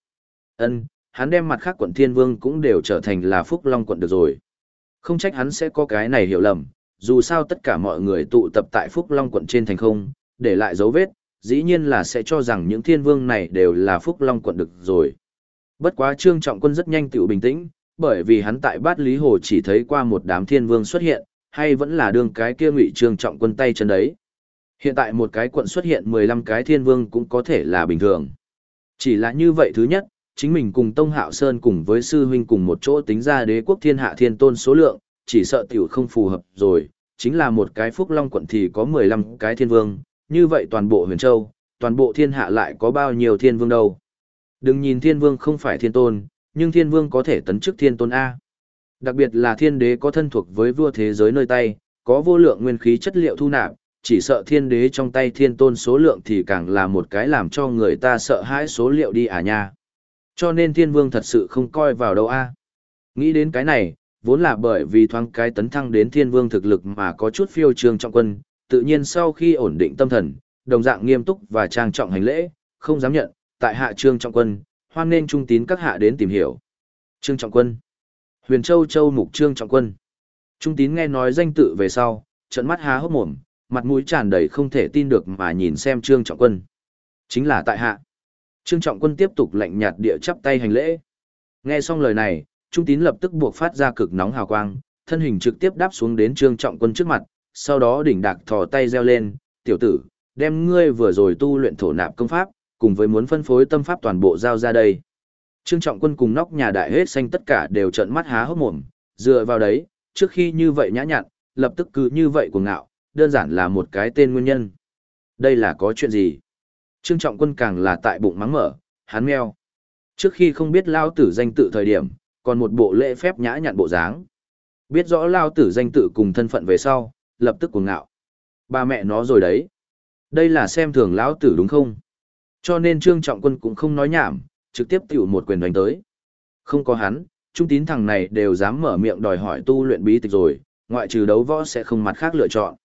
Hắn đem mặt khác quận thiên vương cũng đều trở thành là Phúc Long quận được rồi. Không trách hắn sẽ có cái này hiểu lầm, dù sao tất cả mọi người tụ tập tại Phúc Long quận trên thành không, để lại dấu vết, dĩ nhiên là sẽ cho rằng những thiên vương này đều là Phúc Long quận được rồi. Bất quá Trương Trọng Quân rất nhanh tự bình tĩnh, bởi vì hắn tại Bát Lý Hồ chỉ thấy qua một đám thiên vương xuất hiện, hay vẫn là đương cái kia Ngụy Trương Trọng Quân tay chân đấy. Hiện tại một cái quận xuất hiện 15 cái thiên vương cũng có thể là bình thường. Chỉ là như vậy thứ nhất, chính mình cùng Tông Hạo Sơn cùng với sư huynh cùng một chỗ tính ra đế quốc thiên hạ thiên tôn số lượng, chỉ sợ tiểu không phù hợp rồi, chính là một cái Phúc Long quận thì có 15 cái thiên vương, như vậy toàn bộ Huyền Châu, toàn bộ thiên hạ lại có bao nhiêu thiên vương đâu. Đừng nhìn thiên vương không phải thiên tôn, nhưng thiên vương có thể tấn chức thiên tôn A. Đặc biệt là thiên đế có thân thuộc với vua thế giới nơi tay, có vô lượng nguyên khí chất liệu thu nạp, chỉ sợ thiên đế trong tay thiên tôn số lượng thì càng là một cái làm cho người ta sợ hãi số liệu đi à nha. Cho nên thiên vương thật sự không coi vào đâu A. Nghĩ đến cái này, vốn là bởi vì thoáng cái tấn thăng đến thiên vương thực lực mà có chút phiêu trương Trọng Quân, tự nhiên sau khi ổn định tâm thần, đồng dạng nghiêm túc và trang trọng hành lễ, không dám nhận, tại hạ Trương Trọng Quân, hoan nên trung tín các hạ đến tìm hiểu. Trương Trọng Quân, Huyền Châu Châu mục Trương Trọng Quân. Trung tín nghe nói danh tự về sau, trợn mắt há hốc mồm, mặt mũi tràn đầy không thể tin được mà nhìn xem Trương Trọng Quân. Chính là tại hạ. Trương Trọng Quân tiếp tục lạnh nhạt địa chắp tay hành lễ. Nghe xong lời này, Trung tín lập tức buộc phát ra cực nóng hào quang, thân hình trực tiếp đáp xuống đến Trương Trọng Quân trước mặt, sau đó đỉnh đạc thò tay reo lên, tiểu tử, đem ngươi vừa rồi tu luyện thổ nạp công pháp, cùng với muốn phân phối tâm pháp toàn bộ giao ra đây. Trương Trọng Quân cùng nóc nhà đại hết xanh tất cả đều trợn mắt há hốc mồm, dựa vào đấy, trước khi như vậy nhã nhặn, lập tức cứ như vậy cuồng ngạo, đơn giản là một cái tên nguyên nhân. Đây là có chuyện gì? Trương Trọng Quân càng là tại bụng mắng mở, hắn meo. Trước khi không biết lao tử danh tự thời điểm, còn một bộ lễ phép nhã nhặn bộ dáng. Biết rõ lao tử danh tự cùng thân phận về sau, lập tức cuồng ngạo. Ba mẹ nó rồi đấy. Đây là xem thường lão tử đúng không? Cho nên Trương Trọng Quân cũng không nói nhảm, trực tiếp tiểu một quyền đánh tới. Không có hắn, trung tín thằng này đều dám mở miệng đòi hỏi tu luyện bí tịch rồi, ngoại trừ đấu võ sẽ không mặt khác lựa chọn.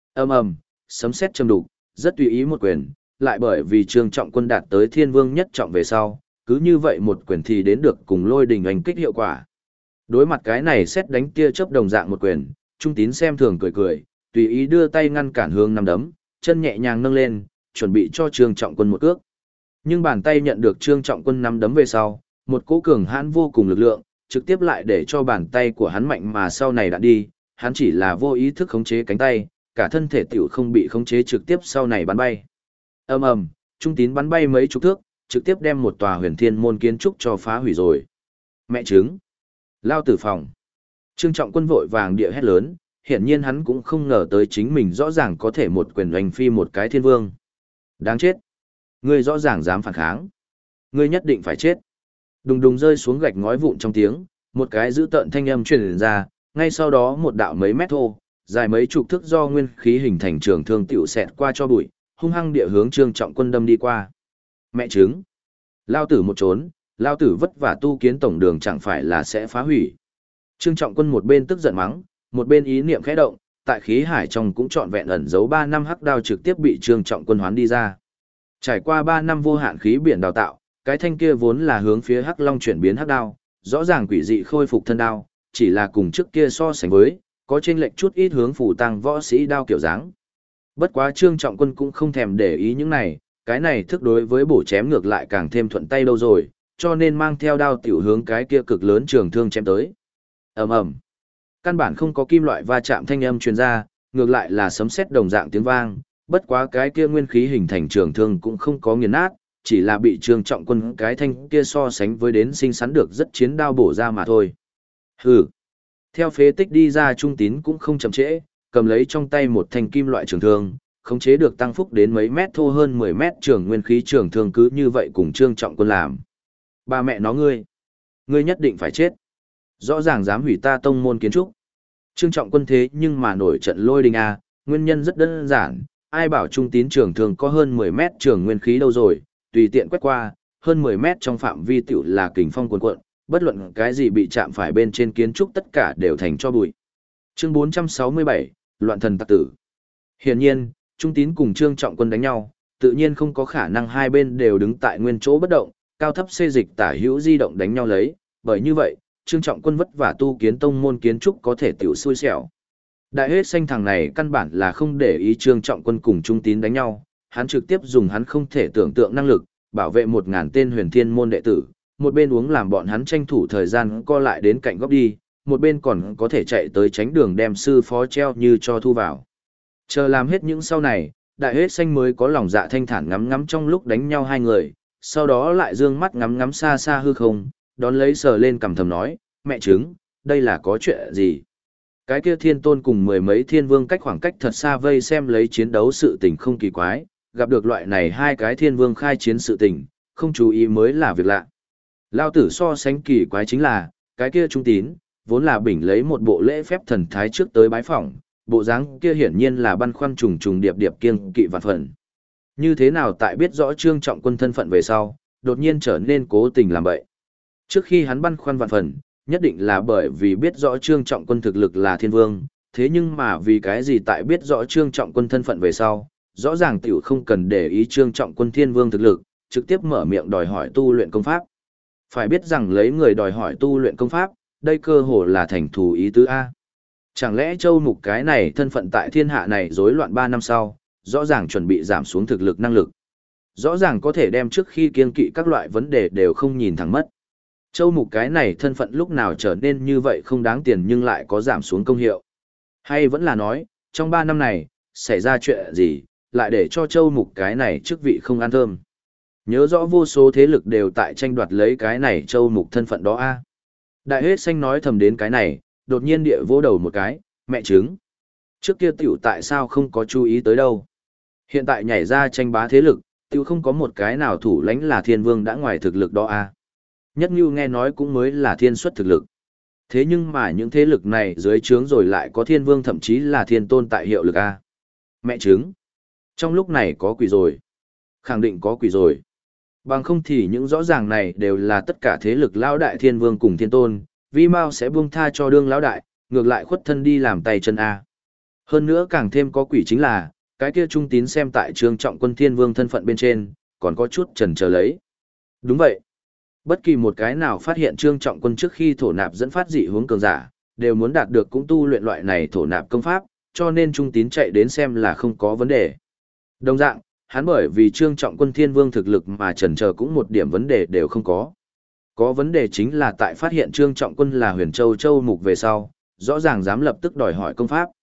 Sấm sét châm đục, rất tùy ý một quyền, lại bởi vì Trương Trọng Quân đạt tới thiên vương nhất trọng về sau, cứ như vậy một quyền thì đến được cùng lôi đình đánh kích hiệu quả. Đối mặt cái này xét đánh tia chớp đồng dạng một quyền, trung tín xem thường cười cười, tùy ý đưa tay ngăn cản hướng nắm đấm, chân nhẹ nhàng nâng lên, chuẩn bị cho Trương Trọng Quân một cước. Nhưng bàn tay nhận được Trương Trọng Quân nắm đấm về sau, một cỗ cường hãn vô cùng lực lượng, trực tiếp lại để cho bàn tay của hắn mạnh mà sau này đã đi, hắn chỉ là vô ý thức khống chế cánh tay, cả thân thể tiểu không bị khống chế trực tiếp sau này bắn bay. Ầm ầm, trung tín bắn bay mấy chục thước, trực tiếp đem một tòa huyền thiên môn kiến trúc cho phá hủy rồi. Mẹ trứng! Lao tử phòng! Trương Trọng Quân vội vàng địa hét lớn, hiển nhiên hắn cũng không ngờ tới chính mình rõ ràng có thể một quyền oanh phi một cái thiên vương. Đáng chết! Ngươi rõ ràng dám phản kháng. Ngươi nhất định phải chết. Đùng đùng rơi xuống gạch ngói vụn trong tiếng, một cái dữ tợn thanh âm truyền ra, ngay sau đó một đạo mấy mét thô, dài mấy chục thước do nguyên khí hình thành trường thương tiểu xẹt qua cho bụi, hung hăng địa hướng Trương Trọng Quân đâm đi qua. Mẹ trứng! Lao tử một trốn, lao tử vất vả tu kiến tổng đường chẳng phải là sẽ phá hủy. Trương Trọng Quân một bên tức giận mắng, một bên ý niệm khẽ động, tại khí hải trong cũng trọn vẹn ẩn giấu 3 năm hắc đao trực tiếp bị Trương Trọng Quân hoán đi ra. Trải qua 3 năm vô hạn khí biển đào tạo, cái thanh kia vốn là hướng phía hắc long chuyển biến hắc đao, rõ ràng quỷ dị khôi phục thân đao, chỉ là cùng trước kia so sánh với, có chênh lệch chút ít hướng phủ tăng võ sĩ đao kiểu dáng. Bất quá Trương Trọng Quân cũng không thèm để ý những này, cái này thức đối với bổ chém ngược lại càng thêm thuận tay đâu rồi, cho nên mang theo đao tiểu hướng cái kia cực lớn trường thương chém tới. Ầm ầm. Căn bản không có kim loại va chạm thanh âm truyền ra, ngược lại là sấm sét đồng dạng tiếng vang, bất quá cái kia nguyên khí hình thành trường thương cũng không có nghiền nát, chỉ là bị Trương Trọng Quân cái thanh kia so sánh với đến sinh sắn được rất chiến đao bổ ra mà thôi. Hừ. Theo phế tích đi ra Trung Tín cũng không chậm trễ, cầm lấy trong tay một thanh kim loại trường thương, khống chế được tăng phúc đến mấy mét thô hơn 10 mét trường nguyên khí trường thương cứ như vậy cùng Trương Trọng Quân làm. Ba mẹ nó ngươi nhất định phải chết. Rõ ràng dám hủy ta tông môn kiến trúc. Trương Trọng Quân thế nhưng mà nổi trận lôi đình a, nguyên nhân rất đơn giản, ai bảo Trung Tín trường thương có hơn 10 mét trường nguyên khí đâu rồi, tùy tiện quét qua, hơn 10 mét trong phạm vi tiểu là kình phong cuồn cuộn, bất luận cái gì bị chạm phải bên trên kiến trúc tất cả đều thành cho bụi. Chương 467, Loạn thần tặc tử. Hiển nhiên, Trung Tín cùng Trương Trọng Quân đánh nhau, tự nhiên không có khả năng hai bên đều đứng tại nguyên chỗ bất động, cao thấp xê dịch tả hữu di động đánh nhau lấy, bởi như vậy, Trương Trọng Quân vất vả tu kiến tông môn kiến trúc có thể tiểu xui xẻo. Đại hết xanh thằng này căn bản là không để ý Trương Trọng Quân cùng Trung Tín đánh nhau, hắn trực tiếp dùng hắn không thể tưởng tượng năng lực, bảo vệ 1000 tên huyền thiên môn đệ tử, một bên uống làm bọn hắn tranh thủ thời gian co lại đến cạnh góc đi, một bên còn có thể chạy tới tránh đường đem sư phó treo như cho thu vào. Chờ làm hết những sau này, đại hết xanh mới có lòng dạ thanh thản ngắm ngắm trong lúc đánh nhau hai người, sau đó lại dương mắt ngắm ngắm xa xa hư không, đón lấy sờ lên cằm thầm nói, mẹ trứng, đây là có chuyện gì? Cái kia thiên tôn cùng 10 mấy thiên vương cách khoảng cách thật xa vây xem lấy chiến đấu sự tình không kỳ quái, gặp được loại này hai cái thiên vương khai chiến sự tình, không chú ý mới là việc lạ. Lao tử so sánh kỳ quái chính là, cái kia Trung Tín, vốn là bỉnh lấy một bộ lễ phép thần thái trước tới bái phỏng, bộ dáng kia hiển nhiên là băn khoăn trùng trùng điệp điệp kiêng kỵ vạn phần. Như thế nào tại biết rõ Trương Trọng Quân thân phận về sau, đột nhiên trở nên cố tình làm bậy. Trước khi hắn băn khoăn vạn phần, nhất định là bởi vì biết rõ Trương Trọng Quân thực lực là thiên vương, thế nhưng mà vì cái gì tại biết rõ Trương Trọng Quân thân phận về sau, rõ ràng tiểu không cần để ý Trương Trọng Quân thiên vương thực lực, trực tiếp mở miệng đòi hỏi tu luyện công pháp. Phải biết rằng lấy người đòi hỏi tu luyện công pháp, đây cơ hồ là thành thù ý tứ A. Chẳng lẽ Châu Mục cái này thân phận tại thiên hạ này rối loạn 3 năm sau, rõ ràng chuẩn bị giảm xuống thực lực năng lực. Rõ ràng có thể đem trước khi kiên kỵ các loại vấn đề đều không nhìn thẳng mất. Châu Mục cái này thân phận lúc nào trở nên như vậy không đáng tiền nhưng lại có giảm xuống công hiệu. Hay vẫn là nói, trong 3 năm này, xảy ra chuyện gì, lại để cho Châu Mục cái này chức vị không ăn thơm. Nhớ rõ vô số thế lực đều tại tranh đoạt lấy cái này Châu Mục thân phận đó a. Đại hết xanh nói thầm đến cái này, đột nhiên địa vỗ đầu một cái, mẹ trứng. Trước kia tiểu tại sao không có chú ý tới đâu. Hiện tại nhảy ra tranh bá thế lực, tiểu không có một cái nào thủ lãnh là thiên vương đã ngoài thực lực đó a. Nhất như nghe nói cũng mới là thiên xuất thực lực. Thế nhưng mà những thế lực này dưới trướng rồi lại có thiên vương thậm chí là thiên tôn tại hiệu lực a. Mẹ trứng. Trong lúc này có quỷ rồi. Khẳng định có quỷ rồi. Bằng không thì những rõ ràng này đều là tất cả thế lực lão đại thiên vương cùng thiên tôn, vi mao sẽ buông tha cho đương lão đại, ngược lại khuất thân đi làm tay chân A. Hơn nữa càng thêm có quỷ chính là, cái kia Trung Tín xem tại Trương Trọng Quân thiên vương thân phận bên trên, còn có chút chần chờ lấy. Đúng vậy. Bất kỳ một cái nào phát hiện Trương Trọng Quân trước khi thổ nạp dẫn phát dị hướng cường giả, đều muốn đạt được cũng tu luyện loại này thổ nạp công pháp, cho nên Trung Tín chạy đến xem là không có vấn đề. Đồng dạng, hắn bởi vì Trương Trọng Quân thiên vương thực lực mà chần chờ cũng một điểm vấn đề đều không có. Có vấn đề chính là tại phát hiện Trương Trọng Quân là Huyền Châu Châu Mục về sau, rõ ràng dám lập tức đòi hỏi công pháp.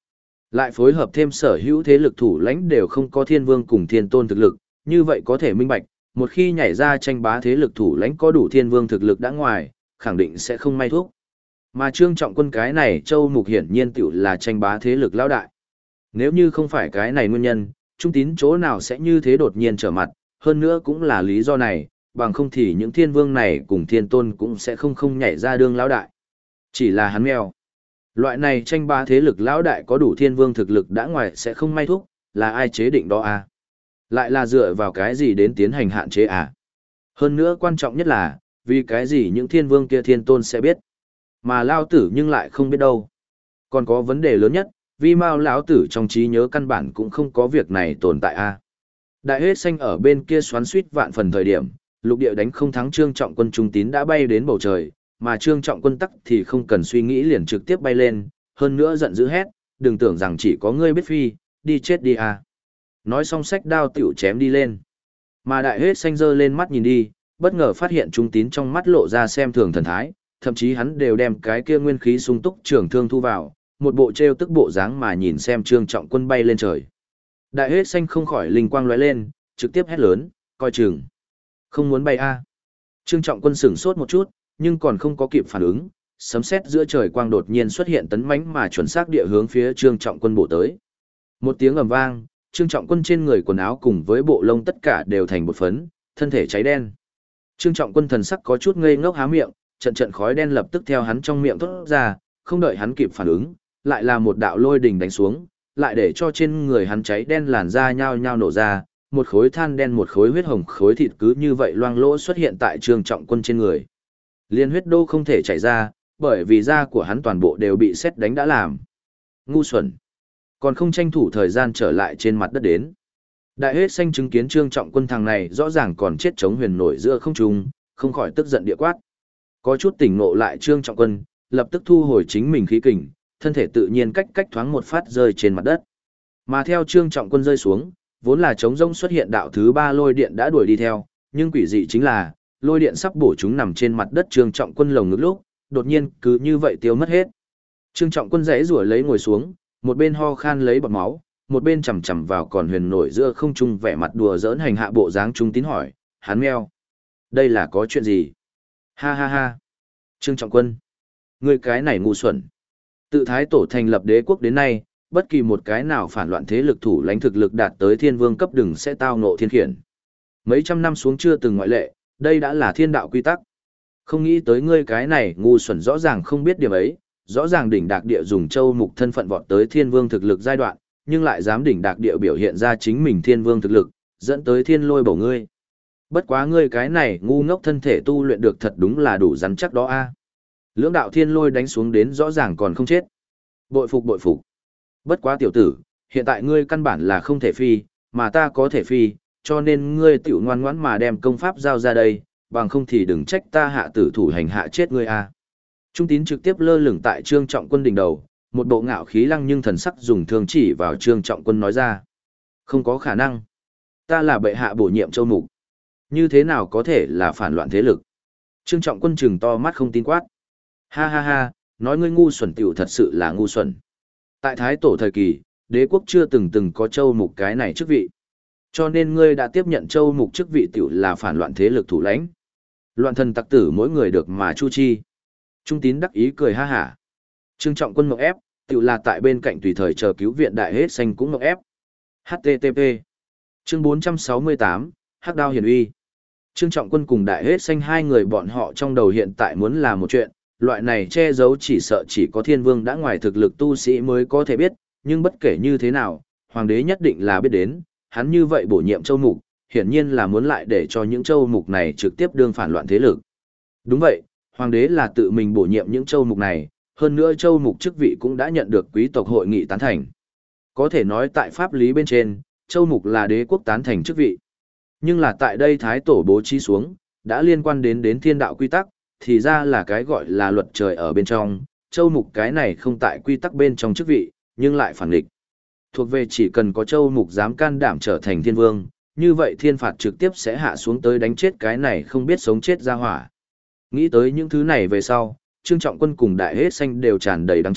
Lại phối hợp thêm sở hữu thế lực thủ lãnh đều không có thiên vương cùng thiên tôn thực lực, như vậy có thể minh bạch, một khi nhảy ra tranh bá thế lực thủ lãnh có đủ thiên vương thực lực đã ngoài, khẳng định sẽ không may thuốc. Mà Trương Trọng Quân cái này Châu Mục hiển nhiên tiểu là tranh bá thế lực lão đại. Nếu như không phải cái này nguyên nhân, Trung Tín chỗ nào sẽ như thế đột nhiên trở mặt, hơn nữa cũng là lý do này, bằng không thì những thiên vương này cùng thiên tôn cũng sẽ không nhảy ra đương lão đại. Chỉ là hắn mèo. Loại này tranh bá thế lực lão đại có đủ thiên vương thực lực đã ngoài sẽ không may thuốc, là ai chế định đó à? Lại là dựa vào cái gì đến tiến hành hạn chế à? Hơn nữa quan trọng nhất là, vì cái gì những thiên vương kia thiên tôn sẽ biết, mà lao tử nhưng lại không biết đâu. Còn có vấn đề lớn nhất, vì mao lão tử trong trí nhớ căn bản cũng không có việc này tồn tại a. Đại hết xanh ở bên kia xoắn suýt vạn phần thời điểm, lục địa đánh không thắng Trương Trọng Quân Trung Tín đã bay đến bầu trời, mà Trương Trọng Quân tắc thì không cần suy nghĩ liền trực tiếp bay lên, hơn nữa giận dữ hét, đừng tưởng rằng chỉ có ngươi biết phi, đi chết đi a. Nói xong xách đao tiểu chém đi lên. Mà đại hết xanh giơ lên mắt nhìn đi, bất ngờ phát hiện Trung Tín trong mắt lộ ra xem thường thần thái, thậm chí hắn đều đem cái kia nguyên khí sung túc trường thương thu vào, một bộ treo tức bộ dáng mà nhìn xem Trương Trọng Quân bay lên trời. Đại hết xanh không khỏi linh quang lóe lên, trực tiếp hét lớn, coi chừng. Không muốn bay a. Trương Trọng Quân sửng sốt một chút, nhưng còn không có kịp phản ứng, sấm sét giữa trời quang đột nhiên xuất hiện tấn mãnh mà chuẩn xác địa hướng phía Trương Trọng Quân bổ tới. Một tiếng ầm vang, Trương Trọng Quân trên người quần áo cùng với bộ lông tất cả đều thành bột phấn, thân thể cháy đen. Trương Trọng Quân thần sắc có chút ngây ngốc há miệng, trận trận khói đen lập tức theo hắn trong miệng thoát ra, không đợi hắn kịp phản ứng, lại là một đạo lôi đình đánh xuống, lại để cho trên người hắn cháy đen làn da nhao nhao nổ ra, một khối than đen một khối huyết hồng khối thịt cứ như vậy loang lỗ xuất hiện tại Trương Trọng Quân trên người. Liên huyết đô không thể chảy ra, bởi vì da của hắn toàn bộ đều bị sét đánh đã làm. Ngu xuẩn. Còn không tranh thủ thời gian trở lại trên mặt đất đến. Đại hết xanh chứng kiến Trương Trọng Quân thằng này rõ ràng còn chết chống huyền nổi giữa không trung, không khỏi tức giận địa quát. Có chút tỉnh ngộ lại Trương Trọng Quân, lập tức thu hồi chính mình khí kình, thân thể tự nhiên cách thoáng một phát rơi trên mặt đất. Mà theo Trương Trọng Quân rơi xuống, vốn là trống rông xuất hiện đạo thứ 3 lôi điện đã đuổi đi theo, nhưng quỷ dị chính là, lôi điện sắp bổ chúng nằm trên mặt đất Trương Trọng Quân lồng ngực lúc, đột nhiên cứ như vậy tiêu mất hết. Trương Trọng Quân giãy giụa lấy ngồi xuống, một bên ho khan lấy bọt máu, một bên chằm chằm vào còn huyền nổi giữa không trung vẻ mặt đùa giỡn hành hạ bộ dáng Trung Tín hỏi, hắn meo. Đây là có chuyện gì? Ha ha ha. Trương Trọng Quân. Người cái này ngu xuẩn. Tự Thái Tổ thành lập đế quốc đến nay, bất kỳ một cái nào phản loạn thế lực thủ lãnh thực lực đạt tới thiên vương cấp đừng sẽ tao ngộ thiên khiển. Mấy trăm năm xuống chưa từng ngoại lệ, đây đã là thiên đạo quy tắc. Không nghĩ tới ngươi cái này ngu xuẩn rõ ràng không biết điểm ấy, rõ ràng đỉnh đạc địa dùng châu mục thân phận vọt tới thiên vương thực lực giai đoạn, nhưng lại dám đỉnh đạc địa biểu hiện ra chính mình thiên vương thực lực, dẫn tới thiên lôi bổ ngươi. Bất quá ngươi cái này ngu ngốc thân thể tu luyện được thật đúng là đủ rắn chắc đó a. Lưỡng đạo thiên lôi đánh xuống đến rõ ràng còn không chết. Bội phục bội phục. Bất quá tiểu tử, hiện tại ngươi căn bản là không thể phi, mà ta có thể phi, cho nên ngươi tiểu ngoan ngoãn mà đem công pháp giao ra đây, bằng không thì đừng trách ta hạ tử thủ hành hạ chết ngươi a. Trung Tín trực tiếp lơ lửng tại Trương Trọng Quân đỉnh đầu, một bộ ngạo khí lăng nhưng thần sắc dùng thương chỉ vào Trương Trọng Quân nói ra. Không có khả năng. Ta là bệ hạ bổ nhiệm châu mục. Như thế nào có thể là phản loạn thế lực? Trương Trọng Quân trừng to mắt không tin quát. Ha ha ha, nói ngươi ngu xuẩn tiểu thật sự là ngu xuẩn. Tại Thái Tổ thời kỳ, đế quốc chưa từng có châu mục cái này chức vị. Cho nên ngươi đã tiếp nhận châu mục chức vị tiểu là phản loạn thế lực thủ lãnh. Loạn thần tặc tử mỗi người được mà chu chi. Trung Tín đắc ý cười ha hả. Trương Trọng Quân mộng ép, tiểu là tại bên cạnh tùy thời chờ cứu viện đại hết xanh cũng mộng ép. HTTP. Chương 468, Hắc Đao Hiển Uy. Trương Trọng Quân cùng đại hết xanh hai người bọn họ trong đầu hiện tại muốn làm một chuyện, loại này che giấu chỉ sợ chỉ có thiên vương đã ngoài thực lực tu sĩ mới có thể biết, nhưng bất kể như thế nào, hoàng đế nhất định là biết đến, hắn như vậy bổ nhiệm châu mục, hiển nhiên là muốn lại để cho những châu mục này trực tiếp đương phản loạn thế lực. Đúng vậy, hoàng đế là tự mình bổ nhiệm những châu mục này, hơn nữa châu mục chức vị cũng đã nhận được quý tộc hội nghị tán thành. Có thể nói tại pháp lý bên trên, châu mục là đế quốc tán thành chức vị. Nhưng là tại đây Thái Tổ bố trí xuống, đã liên quan đến thiên đạo quy tắc, thì ra là cái gọi là luật trời ở bên trong, châu mục cái này không tại quy tắc bên trong chức vị, nhưng lại phản nghịch. Thuộc về chỉ cần có châu mục dám can đảm trở thành thiên vương, như vậy thiên phạt trực tiếp sẽ hạ xuống tới đánh chết cái này không biết sống chết ra hỏa. Nghĩ tới những thứ này về sau, Trương Trọng Quân cùng đại hết xanh đều tràn đầy đắng chát,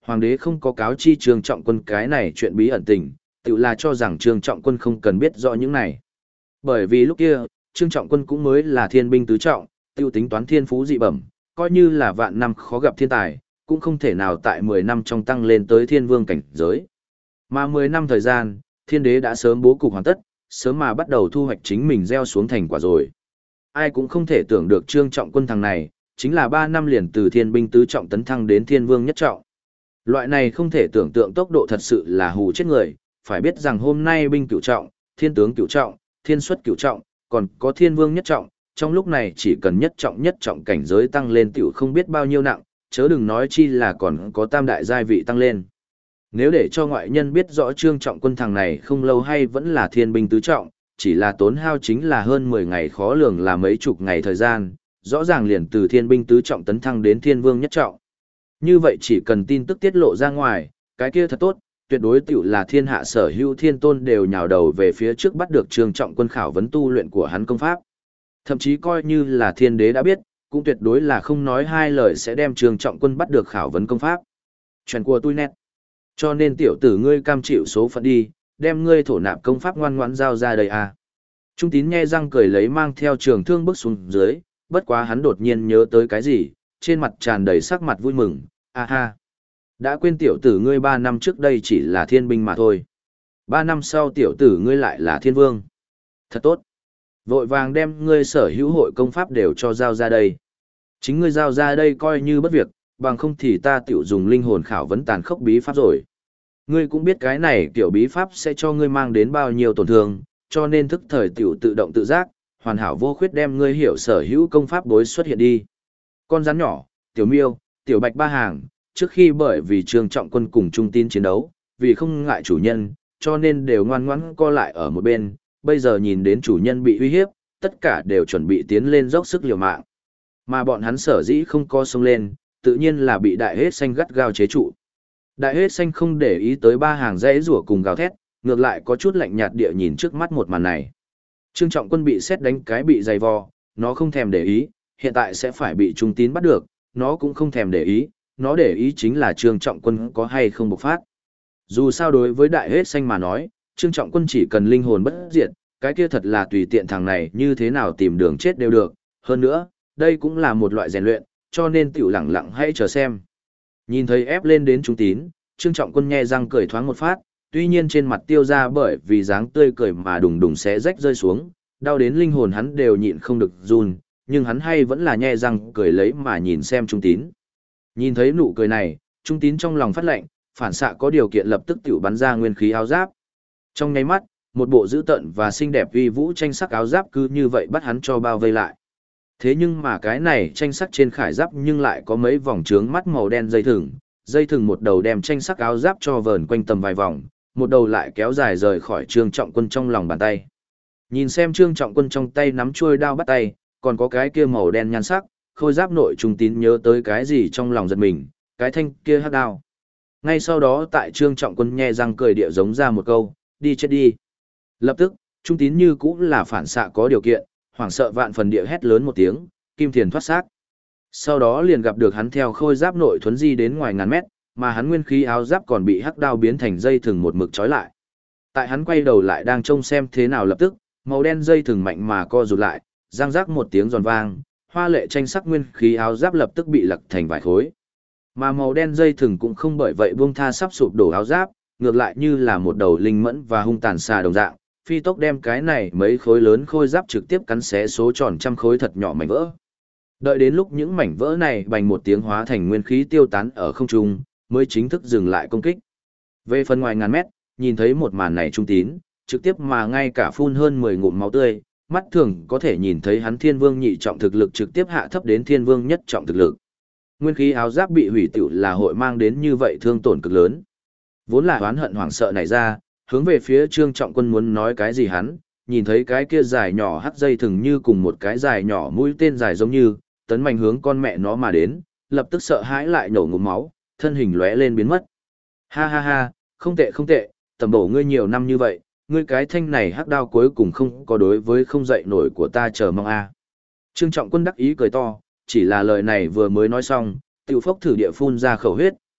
hoàng đế không có cáo chi Trương Trọng Quân cái này chuyện bí ẩn tình, tự là cho rằng Trương Trọng Quân không cần biết rõ những này. Bởi vì lúc kia, Trương Trọng Quân cũng mới là thiên binh tứ trọng, tiêu tính toán thiên phú dị bẩm, coi như là vạn năm khó gặp thiên tài, cũng không thể nào tại 10 năm trong tăng lên tới thiên vương cảnh giới. Mà 10 năm thời gian, thiên đế đã sớm bố cục hoàn tất, sớm mà bắt đầu thu hoạch chính mình gieo xuống thành quả rồi. Ai cũng không thể tưởng được Trương Trọng Quân thằng này, chính là 3 năm liền từ thiên binh tứ trọng tấn thăng đến thiên vương nhất trọng. Loại này không thể tưởng tượng tốc độ thật sự là hù chết người, phải biết rằng hôm nay binh cửu trọng, thiên tướng cửu trọng, thiên xuất cửu trọng, còn có thiên vương nhất trọng, trong lúc này chỉ cần nhất trọng cảnh giới tăng lên tiểu không biết bao nhiêu nặng, chớ đừng nói chi là còn có tam đại giai vị tăng lên. Nếu để cho ngoại nhân biết rõ Trương Trọng Quân thằng này không lâu hay vẫn là thiên binh tứ trọng, chỉ là tốn hao chính là hơn 10 ngày khó lường là mấy chục ngày thời gian, rõ ràng liền từ thiên binh tứ trọng tấn thăng đến thiên vương nhất trọng. Như vậy chỉ cần tin tức tiết lộ ra ngoài, cái kia thật tốt, tuyệt đối tiểu là thiên hạ sở hữu thiên tôn đều nhào đầu về phía trước bắt được Trương Trọng Quân khảo vấn tu luyện của hắn công pháp. Thậm chí coi như là thiên đế đã biết, cũng tuyệt đối là không nói hai lời sẽ đem Trương Trọng Quân bắt được khảo vấn công pháp. Chuyện của tôi nét. Cho nên tiểu tử ngươi cam chịu số phận đi, đem ngươi thổ nạp công pháp ngoan ngoãn giao ra đây à. Trung tín nhe răng cười lấy mang theo trường thương bước xuống dưới, bất quá hắn đột nhiên nhớ tới cái gì, trên mặt tràn đầy sắc mặt vui mừng, a ha. Đã quên tiểu tử ngươi 3 năm trước đây chỉ là thiên binh mà thôi. 3 năm sau tiểu tử ngươi lại là thiên vương. Thật tốt. Vội vàng đem ngươi sở hữu hội công pháp đều cho giao ra đây. Chính ngươi giao ra đây coi như bất việc, bằng không thì ta tiểu dùng linh hồn khảo vấn tàn khốc bí pháp rồi. Ngươi cũng biết cái này tiểu bí pháp sẽ cho ngươi mang đến bao nhiêu tổn thương, cho nên thức thời tiểu tự động tự giác, hoàn hảo vô khuyết đem ngươi hiểu sở hữu công pháp bối xuất hiện đi. Con rắn nhỏ, tiểu miêu, tiểu bạch ba hàng, trước khi bởi vì Trương Trọng Quân cùng Trung Tín chiến đấu, vì không ngại chủ nhân, cho nên đều ngoan ngoãn co lại ở một bên, bây giờ nhìn đến chủ nhân bị uy hiếp, tất cả đều chuẩn bị tiến lên dốc sức liều mạng. Mà bọn hắn sở dĩ không co xông lên, tự nhiên là bị đại hết xanh gắt gao chế trụ. Đại hết xanh không để ý tới ba hàng rẽ rủa cùng gào thét, ngược lại có chút lạnh nhạt địa nhìn trước mắt một màn này. Trương Trọng Quân bị xét đánh cái bị dày vò, nó không thèm để ý, hiện tại sẽ phải bị Trung Tín bắt được, nó cũng không thèm để ý, nó để ý chính là Trương Trọng Quân có hay không bộc phát. Dù sao đối với đại hết xanh mà nói, Trương Trọng Quân chỉ cần linh hồn bất diệt, cái kia thật là tùy tiện thằng này như thế nào tìm đường chết đều được, hơn nữa, đây cũng là một loại rèn luyện, cho nên tiểu lặng lặng hãy chờ xem. Nhìn thấy ép lên đến Trung Tín, Trương Trọng Quân nhe răng cười thoáng một phát, tuy nhiên trên mặt tiêu ra bởi vì dáng tươi cười mà đùng đùng xé rách rơi xuống, đau đến linh hồn hắn đều nhịn không được run, nhưng hắn hay vẫn là nhe răng cười lấy mà nhìn xem Trung Tín. Nhìn thấy nụ cười này, Trung Tín trong lòng phát lệnh, phản xạ có điều kiện lập tức tiểu bắn ra nguyên khí áo giáp. Trong nháy mắt, một bộ dữ tợn và xinh đẹp uy vũ tranh sắc áo giáp cứ như vậy bắt hắn cho bao vây lại. Thế nhưng mà cái này tranh sắc trên khải giáp nhưng lại có mấy vòng trướng mắt màu đen dây thừng một đầu đem tranh sắc áo giáp cho vờn quanh tầm vài vòng, một đầu lại kéo dài rời khỏi Trương Trọng Quân trong lòng bàn tay. Nhìn xem Trương Trọng Quân trong tay nắm chuôi đao bắt tay, còn có cái kia màu đen nhan sắc, khôi giáp nội Trung Tín nhớ tới cái gì trong lòng giật mình, cái thanh kia hắc đao. Ngay sau đó tại Trương Trọng Quân nhe răng cười địa giống ra một câu, đi chết đi. Lập tức, Trung Tín như cũng là phản xạ có điều kiện, hoảng sợ vạn phần địa hét lớn một tiếng, kim thiền thoát xác. Sau đó liền gặp được hắn theo khôi giáp nội thuấn di đến ngoài ngàn mét, mà hắn nguyên khí áo giáp còn bị hắc đao biến thành dây thừng một mực trói lại. Tại hắn quay đầu lại đang trông xem thế nào lập tức, màu đen dây thừng mạnh mà co rụt lại, răng rắc một tiếng giòn vang, hoa lệ tranh sắc nguyên khí áo giáp lập tức bị lật thành vài khối. Mà màu đen dây thừng cũng không bởi vậy buông tha sắp sụp đổ áo giáp, ngược lại như là một đầu linh mẫn và hung tàn xà đồng dạng, phi tốc đem cái này mấy khối lớn khôi giáp trực tiếp cắn xé số tròn trăm khối thật nhỏ mảnh vỡ. Đợi đến lúc những mảnh vỡ này bành một tiếng hóa thành nguyên khí tiêu tán ở không trung, mới chính thức dừng lại công kích. Về phần ngoài ngàn mét, nhìn thấy một màn này Trung Tín, trực tiếp mà ngay cả phun hơn 10 ngụm máu tươi, mắt thường có thể nhìn thấy hắn thiên vương nhị trọng thực lực trực tiếp hạ thấp đến thiên vương nhất trọng thực lực. Nguyên khí áo giáp bị hủy tiểu là hội mang đến như vậy thương tổn cực lớn. Vốn là oán hận hoảng sợ này ra, hướng về phía Trương Trọng Quân muốn nói cái gì hắn, nhìn thấy cái kia dài nhỏ hắc dây thừng như cùng một cái dài nhỏ mũi tên dài giống như, tấn mạnh hướng con mẹ nó mà đến, lập tức sợ hãi lại nổ ngụm máu, thân hình lóe lên biến mất. Ha ha ha, không tệ không tệ, tầm bổ ngươi nhiều năm như vậy, ngươi cái thanh này hắc đao cuối cùng không có đối với không dậy nổi của ta chờ mong a. Trương Trọng Quân đắc ý cười to, chỉ là lời này vừa mới nói xong, tiểu phốc thử địa phun ra khẩu huyết,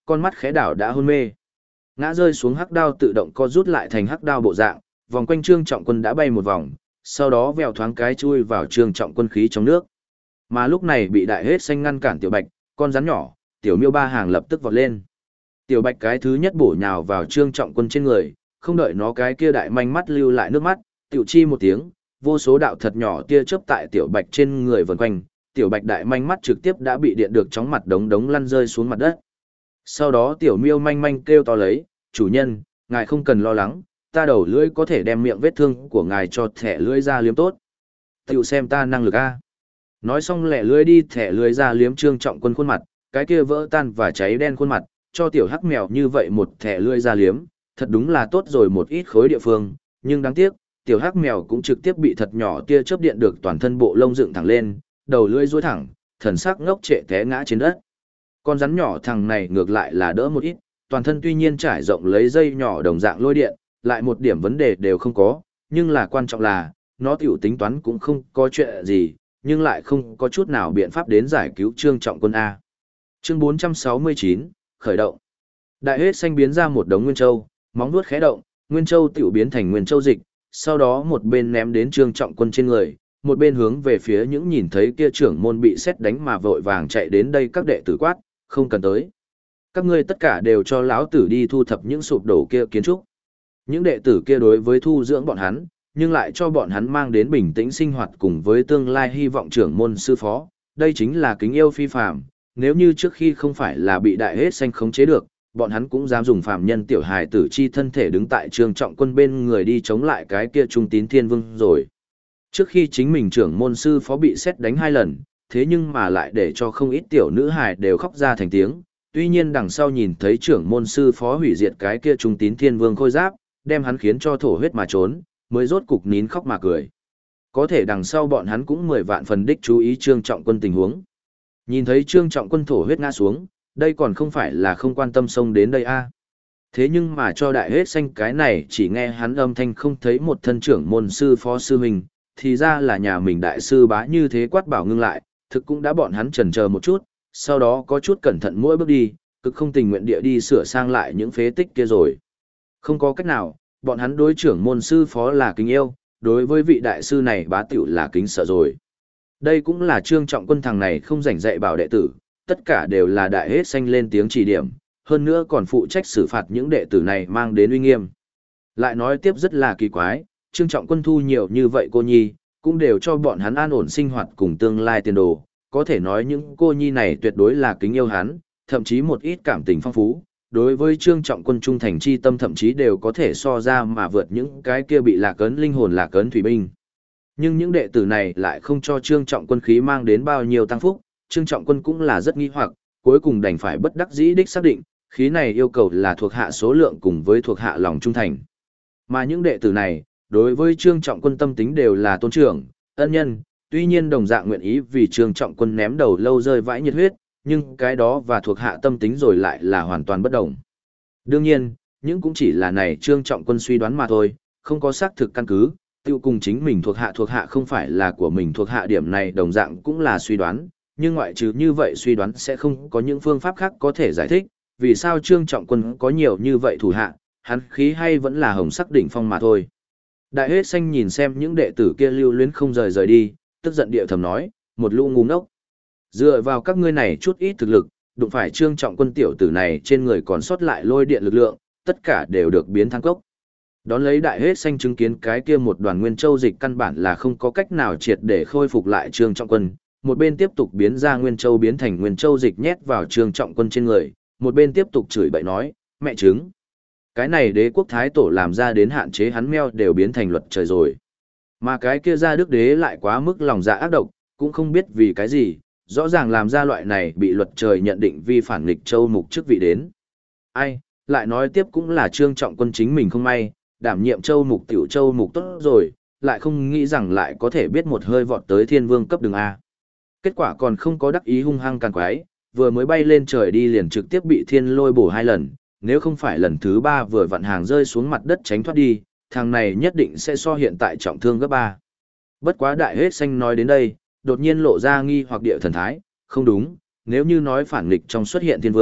con mắt khẽ đảo đã hôn mê. Ngã rơi xuống hắc đao tự động co rút lại thành hắc đao bộ dạng, vòng quanh Trương Trọng Quân đã bay một vòng, sau đó vèo thoáng cái chui vào Trương Trọng Quân khí trong nước. Mà lúc này bị đại hết xanh ngăn cản Tiểu Bạch, con rắn nhỏ, Tiểu Miêu ba hàng lập tức vọt lên. Tiểu Bạch cái thứ nhất bổ nhào vào Trương Trọng Quân trên người, không đợi nó cái kia đại manh mắt lưu lại nước mắt, tiểu chi một tiếng, vô số đạo thật nhỏ tia chớp tại Tiểu Bạch trên người vần quanh, Tiểu Bạch đại manh mắt trực tiếp đã bị điện được chóng mặt đống đống lăn rơi xuống mặt đất. Sau đó Tiểu Miêu manh manh kêu to lấy, chủ nhân, ngài không cần lo lắng, ta đầu lưỡi có thể đem miệng vết thương của ngài cho thẻ lưỡi ra liếm tốt. Tiểu xem ta năng lực a. Nói xong lẹ lưỡi đi thẻ lưỡi ra liếm Trương Trọng Quân khuôn mặt, cái kia vỡ tan và cháy đen khuôn mặt, cho tiểu hắc mèo như vậy một thẻ lưỡi ra liếm, thật đúng là tốt rồi một ít khối địa phương, nhưng đáng tiếc, tiểu hắc mèo cũng trực tiếp bị thật nhỏ tia chớp điện được toàn thân bộ lông dựng thẳng lên, đầu lưỡi duỗi thẳng, thần sắc ngốc trệ té ngã trên đất. Con rắn nhỏ thằng này ngược lại là đỡ một ít, toàn thân tuy nhiên trải rộng lấy dây nhỏ đồng dạng lôi điện, lại một điểm vấn đề đều không có, nhưng là quan trọng là, nó tiểu tính toán cũng không có chuyện gì, nhưng lại không có chút nào biện pháp đến giải cứu Trương Trọng Quân A. Chương 469, khởi động. Đại hết xanh biến ra một đống nguyên châu, móng vuốt khẽ động, nguyên châu tiểu biến thành nguyên châu dịch, sau đó một bên ném đến Trương Trọng Quân trên người, một bên hướng về phía những nhìn thấy kia trưởng môn bị sét đánh mà vội vàng chạy đến đây các đệ tử quát, không cần tới. Các ngươi tất cả đều cho lão tử đi thu thập những sụp đổ kia kiến trúc. Những đệ tử kia đối với thu dưỡng bọn hắn, nhưng lại cho bọn hắn mang đến bình tĩnh sinh hoạt cùng với tương lai hy vọng trưởng môn sư phó, đây chính là kính yêu phi phàm. Nếu như trước khi không phải là bị đại hết xanh khống chế được, bọn hắn cũng dám dùng phàm nhân tiểu hài tử chi thân thể đứng tại Trương Trọng Quân bên người đi chống lại cái kia trung tín thiên vương rồi. Trước khi chính mình trưởng môn sư phó bị xét đánh 2 lần, thế nhưng mà lại để cho không ít tiểu nữ hài đều khóc ra thành tiếng, tuy nhiên đằng sau nhìn thấy trưởng môn sư phó hủy diệt cái kia trung tín thiên vương khôi giáp, đem hắn khiến cho thổ huyết mà trốn, mới rốt cục nín khóc mà cười. Có thể đằng sau bọn hắn cũng 10 vạn phần đích chú ý Trương Trọng Quân tình huống. Nhìn thấy Trương Trọng Quân thổ huyết ngã xuống, đây còn không phải là không quan tâm xông đến đây a. Thế nhưng mà cho đại hết xanh cái này chỉ nghe hắn âm thanh không thấy một thân trưởng môn sư phó sư mình, thì ra là nhà mình đại sư bá như thế quát bảo ngưng lại, thực cũng đã bọn hắn chần chờ một chút, sau đó có chút cẩn thận mỗi bước đi, cực không tình nguyện địa đi sửa sang lại những phế tích kia rồi. Không có cách nào, bọn hắn đối trưởng môn sư phó là kính yêu, đối với vị đại sư này bá tiểu là kính sợ rồi. Đây cũng là Trương Trọng Quân thằng này không rảnh dạy bảo đệ tử, tất cả đều là đại hết xanh lên tiếng chỉ điểm, hơn nữa còn phụ trách xử phạt những đệ tử này mang đến uy nghiêm. Lại nói tiếp rất là kỳ quái, Trương Trọng Quân thu nhiều như vậy cô nhi, cũng đều cho bọn hắn an ổn sinh hoạt cùng tương lai tiền đồ, có thể nói những cô nhi này tuyệt đối là kính yêu hắn, thậm chí một ít cảm tình phong phú, đối với Trương Trọng Quân trung thành chi tâm thậm chí đều có thể so ra mà vượt những cái kia bị lạc ấn linh hồn lạc ấn thủy binh. Nhưng những đệ tử này lại không cho Trương Trọng Quân khí mang đến bao nhiêu tăng phúc, Trương Trọng Quân cũng là rất nghi hoặc, cuối cùng đành phải bất đắc dĩ đích xác định, khí này yêu cầu là thuộc hạ số lượng cùng với thuộc hạ lòng trung thành. Mà những đệ tử này, đối với Trương Trọng Quân tâm tính đều là tôn trưởng, ân nhân, tuy nhiên đồng dạng nguyện ý vì Trương Trọng Quân ném đầu lâu rơi vãi nhiệt huyết, nhưng cái đó và thuộc hạ tâm tính rồi lại là hoàn toàn bất đồng. Đương nhiên, những cũng chỉ là này Trương Trọng Quân suy đoán mà thôi, không có xác thực căn cứ, tiêu cùng chính mình thuộc hạ không phải là của mình thuộc hạ điểm này đồng dạng cũng là suy đoán, nhưng ngoại trừ như vậy suy đoán sẽ không có những phương pháp khác có thể giải thích, vì sao Trương Trọng Quân có nhiều như vậy thủ hạ, hắn khí hay vẫn là hồng sắc đỉnh phong mà thôi. Đại hết xanh nhìn xem những đệ tử kia lưu luyến không rời đi, tức giận địa thầm nói, một lũ ngu ngốc. Dựa vào các ngươi này chút ít thực lực, đụng phải Trương Trọng Quân tiểu tử này trên người còn sót lại lôi điện lực lượng, tất cả đều được biến thăng cốc. Đón lấy đại hết xanh chứng kiến cái kia một đoàn nguyên châu dịch căn bản là không có cách nào triệt để khôi phục lại Trương Trọng Quân, một bên tiếp tục biến ra nguyên châu biến thành nguyên châu dịch nhét vào Trương Trọng Quân trên người, một bên tiếp tục chửi bậy nói, mẹ chứng. Cái này đế quốc thái tổ làm ra đến hạn chế hắn meo đều biến thành luật trời rồi. Mà cái kia ra đức đế lại quá mức lòng dạ ác độc, cũng không biết vì cái gì, rõ ràng làm ra loại này bị luật trời nhận định vi phản nghịch châu mục chức vị đến. Ai, lại nói tiếp cũng là Trương Trọng Quân chính mình không may, đảm nhiệm châu mục tiểu châu mục tốt rồi, lại không nghĩ rằng lại có thể biết một hơi vọt tới thiên vương cấp đường A. Kết quả còn không có đắc ý hung hăng càng quái, vừa mới bay lên trời đi liền trực tiếp bị thiên lôi bổ 2 lần, nếu không phải lần thứ 3 vừa vặn hàng rơi xuống mặt đất tránh thoát đi, thằng này nhất định sẽ so hiện tại trọng thương gấp 3. Bất quá đại hết xanh nói đến đây, đột nhiên lộ ra nghi hoặc địa thần thái, không đúng, nếu như nói phản nghịch trong xuất hiện thiên vương,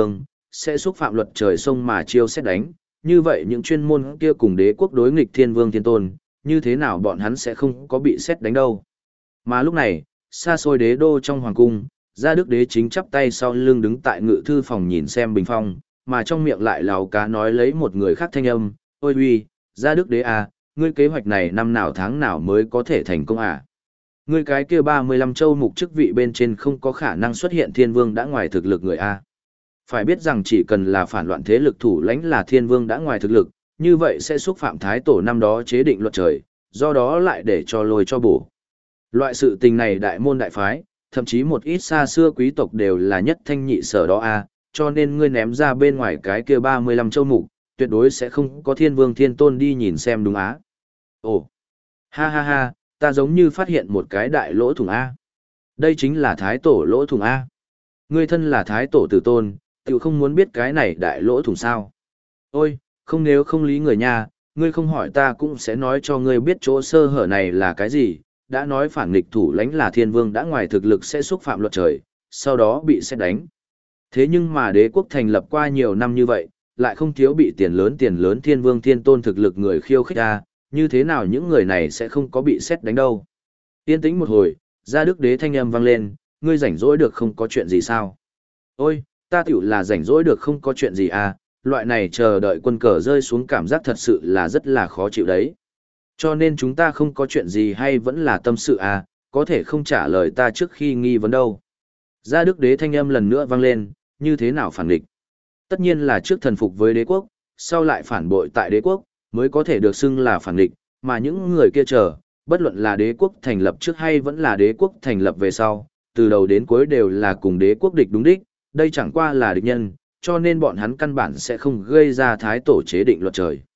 sẽ xúc phạm luật trời sông mà chiêu xét đánh, như vậy những chuyên môn kia cùng đế quốc đối nghịch thiên vương thiên tôn, như thế nào bọn hắn sẽ không có bị xét đánh đâu. Mà lúc này, xa xôi đế đô trong hoàng cung, Gia Đức Đế chính chắp tay sau lưng đứng tại ngự thư phòng nhìn xem bình phong, mà trong miệng lại láo cá nói lấy một người khác thanh âm, ôi uy, Gia Đức Đế à, ngươi kế hoạch này năm nào tháng nào mới có thể thành công à? Ngươi cái kia 35 châu mục chức vị bên trên không có khả năng xuất hiện thiên vương đã ngoài thực lực người a. Phải biết rằng chỉ cần là phản loạn thế lực thủ lãnh là thiên vương đã ngoài thực lực, như vậy sẽ xúc phạm thái tổ năm đó chế định luật trời, do đó lại để cho lôi cho bổ. Loại sự tình này đại môn đại phái, thậm chí một ít xa xưa quý tộc đều là nhất thanh nhị sở đó a, cho nên ngươi ném ra bên ngoài cái kia 35 châu mục, tuyệt đối sẽ không có thiên vương thiên tôn đi nhìn xem đúng á. Ồ, ha ha ha, ta giống như phát hiện một cái đại lỗ thủng A. Đây chính là thái tổ lỗ thủng A. Ngươi thân là thái tổ tử tôn, tự không muốn biết cái này đại lỗ thủng sao. Ôi, không nếu không lý người nha, ngươi không hỏi ta cũng sẽ nói cho ngươi biết chỗ sơ hở này là cái gì, đã nói phản nghịch thủ lãnh là thiên vương đã ngoài thực lực sẽ xúc phạm luật trời, sau đó bị xét đánh. Thế nhưng mà đế quốc thành lập qua nhiều năm như vậy, lại không thiếu bị tiền lớn thiên vương thiên tôn thực lực người khiêu khích ra, như thế nào những người này sẽ không có bị xét đánh đâu. Yên tĩnh một hồi, Gia Đức Đế thanh âm vang lên, ngươi rảnh rỗi được không có chuyện gì sao? Ôi, ta tiểu là rảnh rỗi được không có chuyện gì à, loại này chờ đợi quân cờ rơi xuống cảm giác thật sự là rất là khó chịu đấy. Cho nên chúng ta không có chuyện gì hay vẫn là tâm sự à, có thể không trả lời ta trước khi nghi vấn đâu. Gia Đức Đế thanh âm lần nữa vang lên, như thế nào phản địch? Tất nhiên là trước thần phục với đế quốc, sau lại phản bội tại đế quốc, mới có thể được xưng là phản địch, mà những người kia chờ, bất luận là đế quốc thành lập trước hay vẫn là đế quốc thành lập về sau, từ đầu đến cuối đều là cùng đế quốc địch đúng đích, đây chẳng qua là địch nhân, cho nên bọn hắn căn bản sẽ không gây ra thái tổ chế định luật trời.